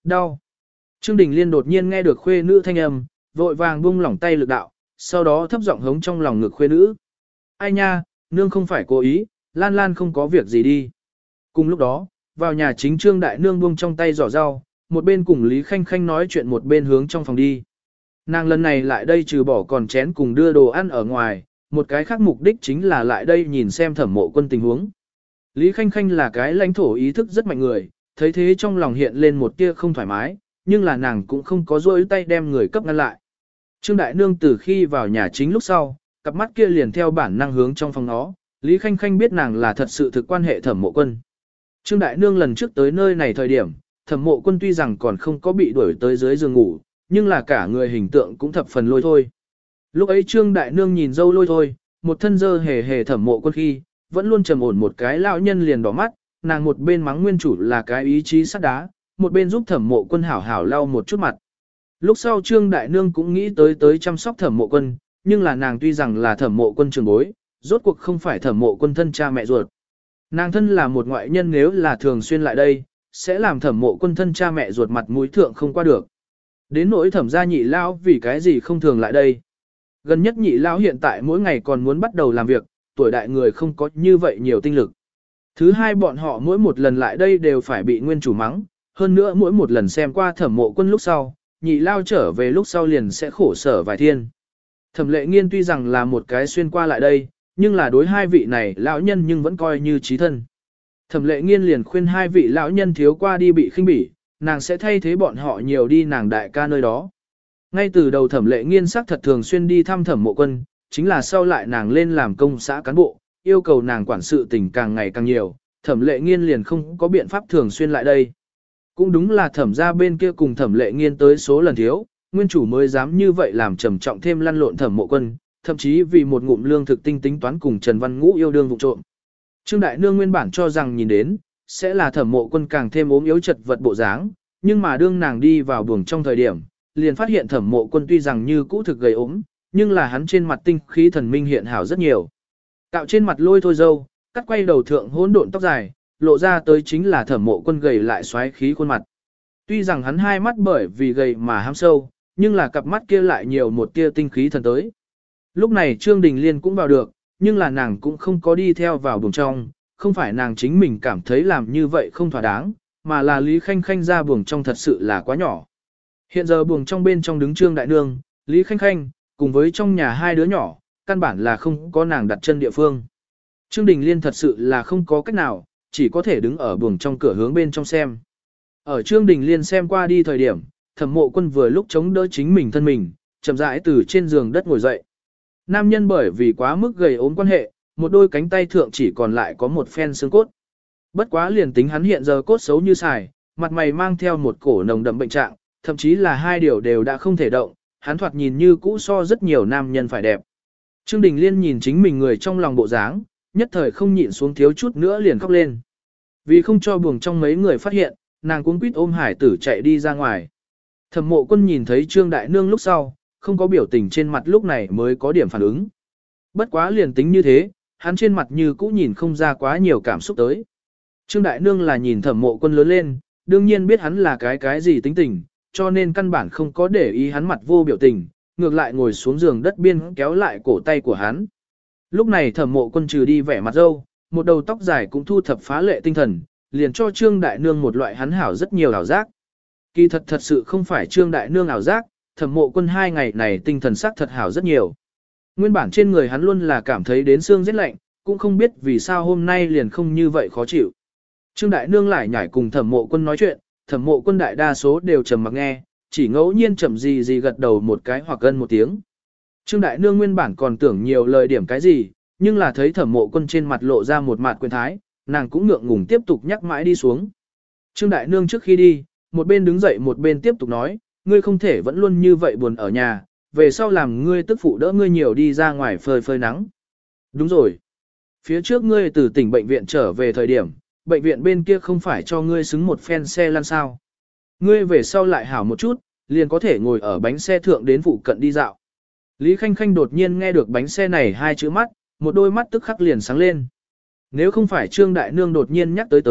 Đau. Trương Đình Liên đột nhiên nghe được khuê nữ thanh âm, vội vàng buông lỏng tay lực đạo, sau đó thấp giọng hống trong lòng ngực khuê nữ. Ai nha, nương không phải cố ý, Lan Lan không có việc gì đi. Cùng lúc đó, vào nhà chính Trương Đại Nương buông trong tay giỏ rau, một bên cùng Lý Khanh Khanh nói chuyện một bên hướng trong phòng đi. Nàng lần này lại đây trừ bỏ còn chén cùng đưa đồ ăn ở ngoài, một cái khác mục đích chính là lại đây nhìn xem Thẩm Mộ Quân tình huống. Lý Khanh Khanh là cái lãnh thổ ý thức rất mạnh người, thấy thế trong lòng hiện lên một tia không thoải mái, nhưng là nàng cũng không có rỗi tay đem người cấp ngăn lại. Trương Đại Nương từ khi vào nhà chính lúc sau, cặp mắt kia liền theo bản năng hướng trong phòng nó, Lý Khanh Khanh biết nàng là thật sự thực quan hệ Thẩm Mộ Quân. Trương Đại Nương lần trước tới nơi này thời điểm, Thẩm Mộ Quân tuy rằng còn không có bị đuổi tới dưới giường ngủ, nhưng là cả người hình tượng cũng thập phần lôi thôi. Lúc ấy Trương Đại Nương nhìn dâu lôi thôi, một thân dơ hề hề Thẩm Mộ Quân khi, vẫn luôn trầm ổn một cái lão nhân liền đỏ mắt, nàng một bên mắng nguyên chủ là cái ý chí sắt đá, một bên giúp Thẩm Mộ Quân hảo hảo lau một chút mặt. Lúc sau Trương Đại Nương cũng nghĩ tới chăm sóc Thẩm Mộ Quân, nhưng là nàng tuy rằng là Thẩm Mộ Quân trường bối, rốt cuộc không phải Thẩm Mộ Quân thân cha mẹ ruột. Nàng thân là một ngoại nhân, nếu là thường xuyên lại đây, sẽ làm Thẩm Mộ Quân thân cha mẹ ruột mặt mũi thượng không qua được. Đến nỗi Thẩm gia nhị lão vì cái gì không thường lại đây. Gần nhất nhị lão hiện tại mỗi ngày còn muốn bắt đầu làm việc, tuổi đại người không có như vậy nhiều tinh lực. Thứ hai, bọn họ mỗi một lần lại đây đều phải bị nguyên chủ mắng, hơn nữa mỗi một lần xem qua Thẩm Mộ Quân lúc sau, nhị lao trở về lúc sau liền sẽ khổ sở vài thiên. Thẩm Lệ Nghiên tuy rằng là một cái xuyên qua lại đây, nhưng là đối hai vị này lão nhân nhưng vẫn coi như chí thân. Thẩm Lệ Nghiên liền khuyên hai vị lão nhân thiếu qua đi bị khinh bỉ, nàng sẽ thay thế bọn họ nhiều đi nàng đại ca nơi đó. Ngay từ đầu Thẩm Lệ Nghiên xác thật thường xuyên đi thăm Thẩm Mộ Quân, chính là sau lại nàng lên làm công xã cán bộ, yêu cầu nàng quản sự tình càng ngày càng nhiều, Thẩm Lệ Nghiên liền không có biện pháp thường xuyên lại đây. Cũng đúng là Thẩm gia bên kia cùng Thẩm Lệ Nghiên tới số lần thiếu, nguyên chủ mới dám như vậy làm trầm trọng thêm lăn lộn Thẩm Mộ Quân, thậm chí vì một ngụm lương thực tinh tính toán cùng Trần Văn Ngũ yêu đương vụ trộm. Trương Đại Nương nguyên bản cho rằng nhìn đến, sẽ là Thẩm Mộ Quân càng thêm ốm yếu chật vật bộ dáng, nhưng mà đương nàng đi vào buồng trong thời điểm, liền phát hiện Thẩm Mộ Quân tuy rằng như cũ thực gầy ốm, nhưng là hắn trên mặt tinh khí thần minh hiện hảo rất nhiều. Cạo trên mặt lôi thôi dâu, cắt quay đầu thượng hỗn độn tóc dài, lộ ra tới chính là Thẩm Mộ Quân gầy lại xoáy khí khuôn mặt. Tuy rằng hắn hai mắt bởi vì gầy mà hám sâu, nhưng là cặp mắt kia lại nhiều một tia tinh khí thần tới. Lúc này Trương Đình Liên cũng vào được, nhưng là nàng cũng không có đi theo vào buồng trong, không phải nàng chính mình cảm thấy làm như vậy không thỏa đáng, mà là Lý Khanh Khanh ra buồng trong thật sự là quá nhỏ. Hiện giờ buồng trong bên trong đứng Trương Đại Nương, Lý Khanh Khanh, cùng với trong nhà hai đứa nhỏ, căn bản là không có nàng đặt chân địa phương. Trương Đình Liên thật sự là không có cách nào, chỉ có thể đứng ở buồng trong cửa hướng bên trong xem. Ở Trương Đình Liên xem qua đi thời điểm, Thẩm Mộ Quân vừa lúc chống đỡ chính mình thân mình, chậm rãi từ trên giường đất ngồi dậy. Nam nhân bởi vì quá mức gầy ốm quan hệ, một đôi cánh tay thượng chỉ còn lại có một phen xương cốt. Bất quá liền tính hắn hiện giờ cốt xấu như xài, mặt mày mang theo một cổ nồng đậm bệnh trạng, thậm chí là hai điều đều đã không thể động, hắn thoạt nhìn như cũ so rất nhiều nam nhân phải đẹp. Trương Đình Liên nhìn chính mình người trong lòng bộ dáng, nhất thời không nhịn xuống thiếu chút nữa liền khóc lên. Vì không cho buồng trong mấy người phát hiện, nàng cuống quýt ôm hải tử chạy đi ra ngoài. Thẩm Mộ Quân nhìn thấy Trương Đại Nương lúc sau, không có biểu tình trên mặt lúc này mới có điểm phản ứng. Bất quá liền tính như thế, hắn trên mặt như cũ nhìn không ra quá nhiều cảm xúc tới. Trương Đại Nương là nhìn Thẩm Mộ Quân lớn lên, đương nhiên biết hắn là cái gì tính tình, cho nên căn bản không có để ý hắn mặt vô biểu tình, ngược lại ngồi xuống giường đất biên kéo lại cổ tay của hắn. Lúc này Thẩm Mộ Quân trừ đi vẻ mặt dâu, một đầu tóc dài cũng thu thập phá lệ tinh thần, liền cho Trương Đại Nương một loại hắn hảo rất nhiều ảo giác. Kỳ thật sự không phải Trương Đại Nương ảo giác, Thẩm Mộ Quân hai ngày này tinh thần sắc thật hảo rất nhiều. Nguyên bản trên người hắn luôn là cảm thấy đến xương rét lạnh, cũng không biết vì sao hôm nay liền không như vậy khó chịu. Trương Đại Nương lại nhảy cùng Thẩm Mộ Quân nói chuyện, Thẩm Mộ Quân đại đa số đều trầm mặc nghe, chỉ ngẫu nhiên chậm gì gật đầu một cái hoặc gân một tiếng. Trương Đại Nương nguyên bản còn tưởng nhiều lời điểm cái gì, nhưng là thấy Thẩm Mộ Quân trên mặt lộ ra một mặt quyền thái, nàng cũng ngượng ngùng tiếp tục nhắc mãi đi xuống. Trương Đại Nương trước khi đi, một bên đứng dậy một bên tiếp tục nói, ngươi không thể vẫn luôn như vậy buồn ở nhà, về sau làm ngươi tức phụ đỡ ngươi nhiều đi ra ngoài phơi phơi nắng. Đúng rồi. Phía trước ngươi từ tỉnh bệnh viện trở về thời điểm, bệnh viện bên kia không phải cho ngươi xứng một phen xe lăn sao. Ngươi về sau lại hảo một chút, liền có thể ngồi ở bánh xe thượng đến phụ cận đi dạo. Lý Khanh Khanh đột nhiên nghe được bánh xe này hai chữ mắt, một đôi mắt tức khắc liền sáng lên. Nếu không phải Trương Đại Nương đột nhiên nhắc tới,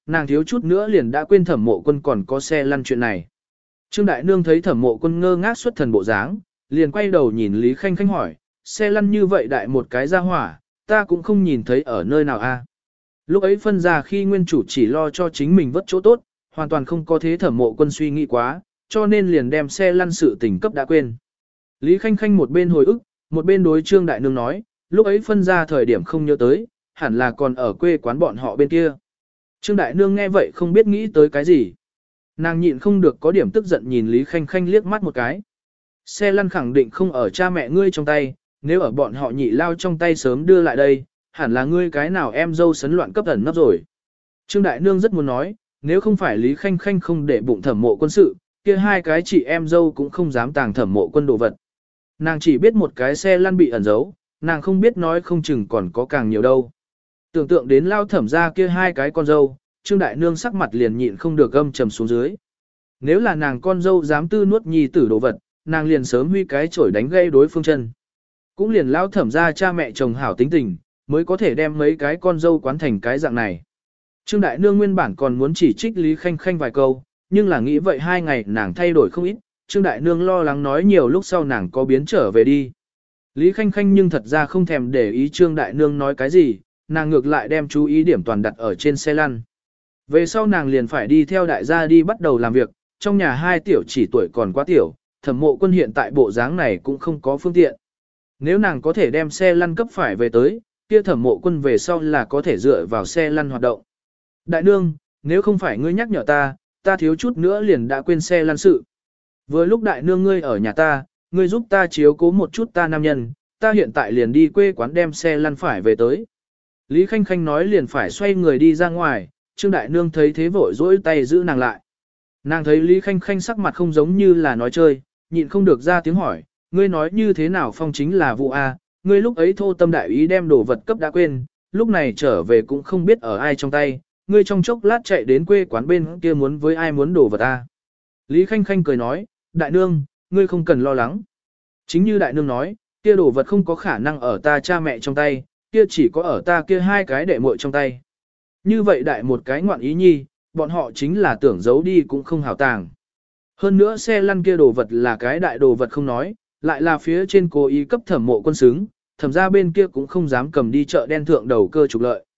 nàng thiếu chút nữa liền đã quên Thẩm Mộ Quân còn có xe lăn chuyện này. Trương Đại Nương thấy Thẩm Mộ Quân ngơ ngác xuất thần bộ dáng, liền quay đầu nhìn Lý Khanh Khanh hỏi, xe lăn như vậy đại một cái ra hỏa, ta cũng không nhìn thấy ở nơi nào a. Lúc ấy phân ra khi nguyên chủ chỉ lo cho chính mình vất chỗ tốt, hoàn toàn không có thế Thẩm Mộ Quân suy nghĩ quá, cho nên liền đem xe lăn sự tình cấp đã quên. Lý Khanh Khanh một bên hồi ức, một bên đối Trương Đại Nương nói, lúc ấy phân ra thời điểm không nhớ tới, hẳn là còn ở quê quán bọn họ bên kia. Trương Đại Nương nghe vậy không biết nghĩ tới cái gì. Nàng nhịn không được có điểm tức giận nhìn Lý Khanh Khanh liếc mắt một cái. Xe lăn khẳng định không ở cha mẹ ngươi trong tay, nếu ở bọn họ nhị lao trong tay sớm đưa lại đây, hẳn là ngươi cái nào em dâu sấn loạn cấp ẩn nấp rồi. Trương Đại Nương rất muốn nói, nếu không phải Lý Khanh Khanh không để bụng Thẩm Mộ Quân sự, kia hai cái chị em dâu cũng không dám tàng Thẩm Mộ Quân đồ vật. Nàng chỉ biết một cái xe lăn bị ẩn giấu, nàng không biết nói không chừng còn có càng nhiều đâu. Tưởng tượng đến lao Thẩm ra kia hai cái con dâu, Trương Đại Nương sắc mặt liền nhịn không được gâm trầm xuống dưới. Nếu là nàng con dâu dám tư nuốt nhi tử đồ vật, nàng liền sớm huy cái chổi đánh gây đối phương chân. Cũng liền lao Thẩm ra cha mẹ chồng hảo tính tình, mới có thể đem mấy cái con dâu quán thành cái dạng này. Trương Đại Nương nguyên bản còn muốn chỉ trích Lý Khanh Khanh vài câu, nhưng là nghĩ vậy 2 ngày nàng thay đổi không ít, Trương Đại Nương lo lắng nói nhiều lúc sau nàng có biến trở về đi. Lý Khanh Khanh nhưng thật ra không thèm để ý Trương Đại Nương nói cái gì, nàng ngược lại đem chú ý điểm toàn đặt ở trên xe lăn. Về sau nàng liền phải đi theo đại gia đi bắt đầu làm việc, trong nhà hai tiểu chỉ tuổi còn quá tiểu, Thẩm Mộ Quân hiện tại bộ dáng này cũng không có phương tiện. Nếu nàng có thể đem xe lăn cấp phải về tới, kia Thẩm Mộ Quân về sau là có thể dựa vào xe lăn hoạt động. Đại nương, nếu không phải ngươi nhắc nhở ta, ta thiếu chút nữa liền đã quên xe lăn sự. Vừa lúc đại nương ngươi ở nhà ta, ngươi giúp ta chiếu cố một chút ta nam nhân, ta hiện tại liền đi quê quán đem xe lăn phải về tới. Lý Khanh Khanh nói liền phải xoay người đi ra ngoài, Trương Đại Nương thấy thế vội dỗi tay giữ nàng lại. Nàng thấy Lý Khanh Khanh sắc mặt không giống như là nói chơi, nhịn không được ra tiếng hỏi, ngươi nói như thế nào phong chính là vụ A, ngươi lúc ấy thô tâm đại ý đem đồ vật cấp đã quên, lúc này trở về cũng không biết ở ai trong tay, ngươi trong chốc lát chạy đến quê quán bên kia muốn với ai muốn đồ vật A. Lý Khanh Khanh cười nói, Đại Nương, ngươi không cần lo lắng. Chính như Đại Nương nói, kia đồ vật không có khả năng ở ta cha mẹ trong tay, kia chỉ có ở ta kia hai cái đệ muội trong tay. Như vậy đại một cái ngoạn ý nhi, bọn họ chính là tưởng giấu đi cũng không hảo tàng. Hơn nữa xe lăn kia đồ vật là cái đại đồ vật không nói, lại là phía trên cố ý cấp Thẩm Mộ Quân xứng, thẩm ra bên kia cũng không dám cầm đi chợ đen thượng đầu cơ trục lợi.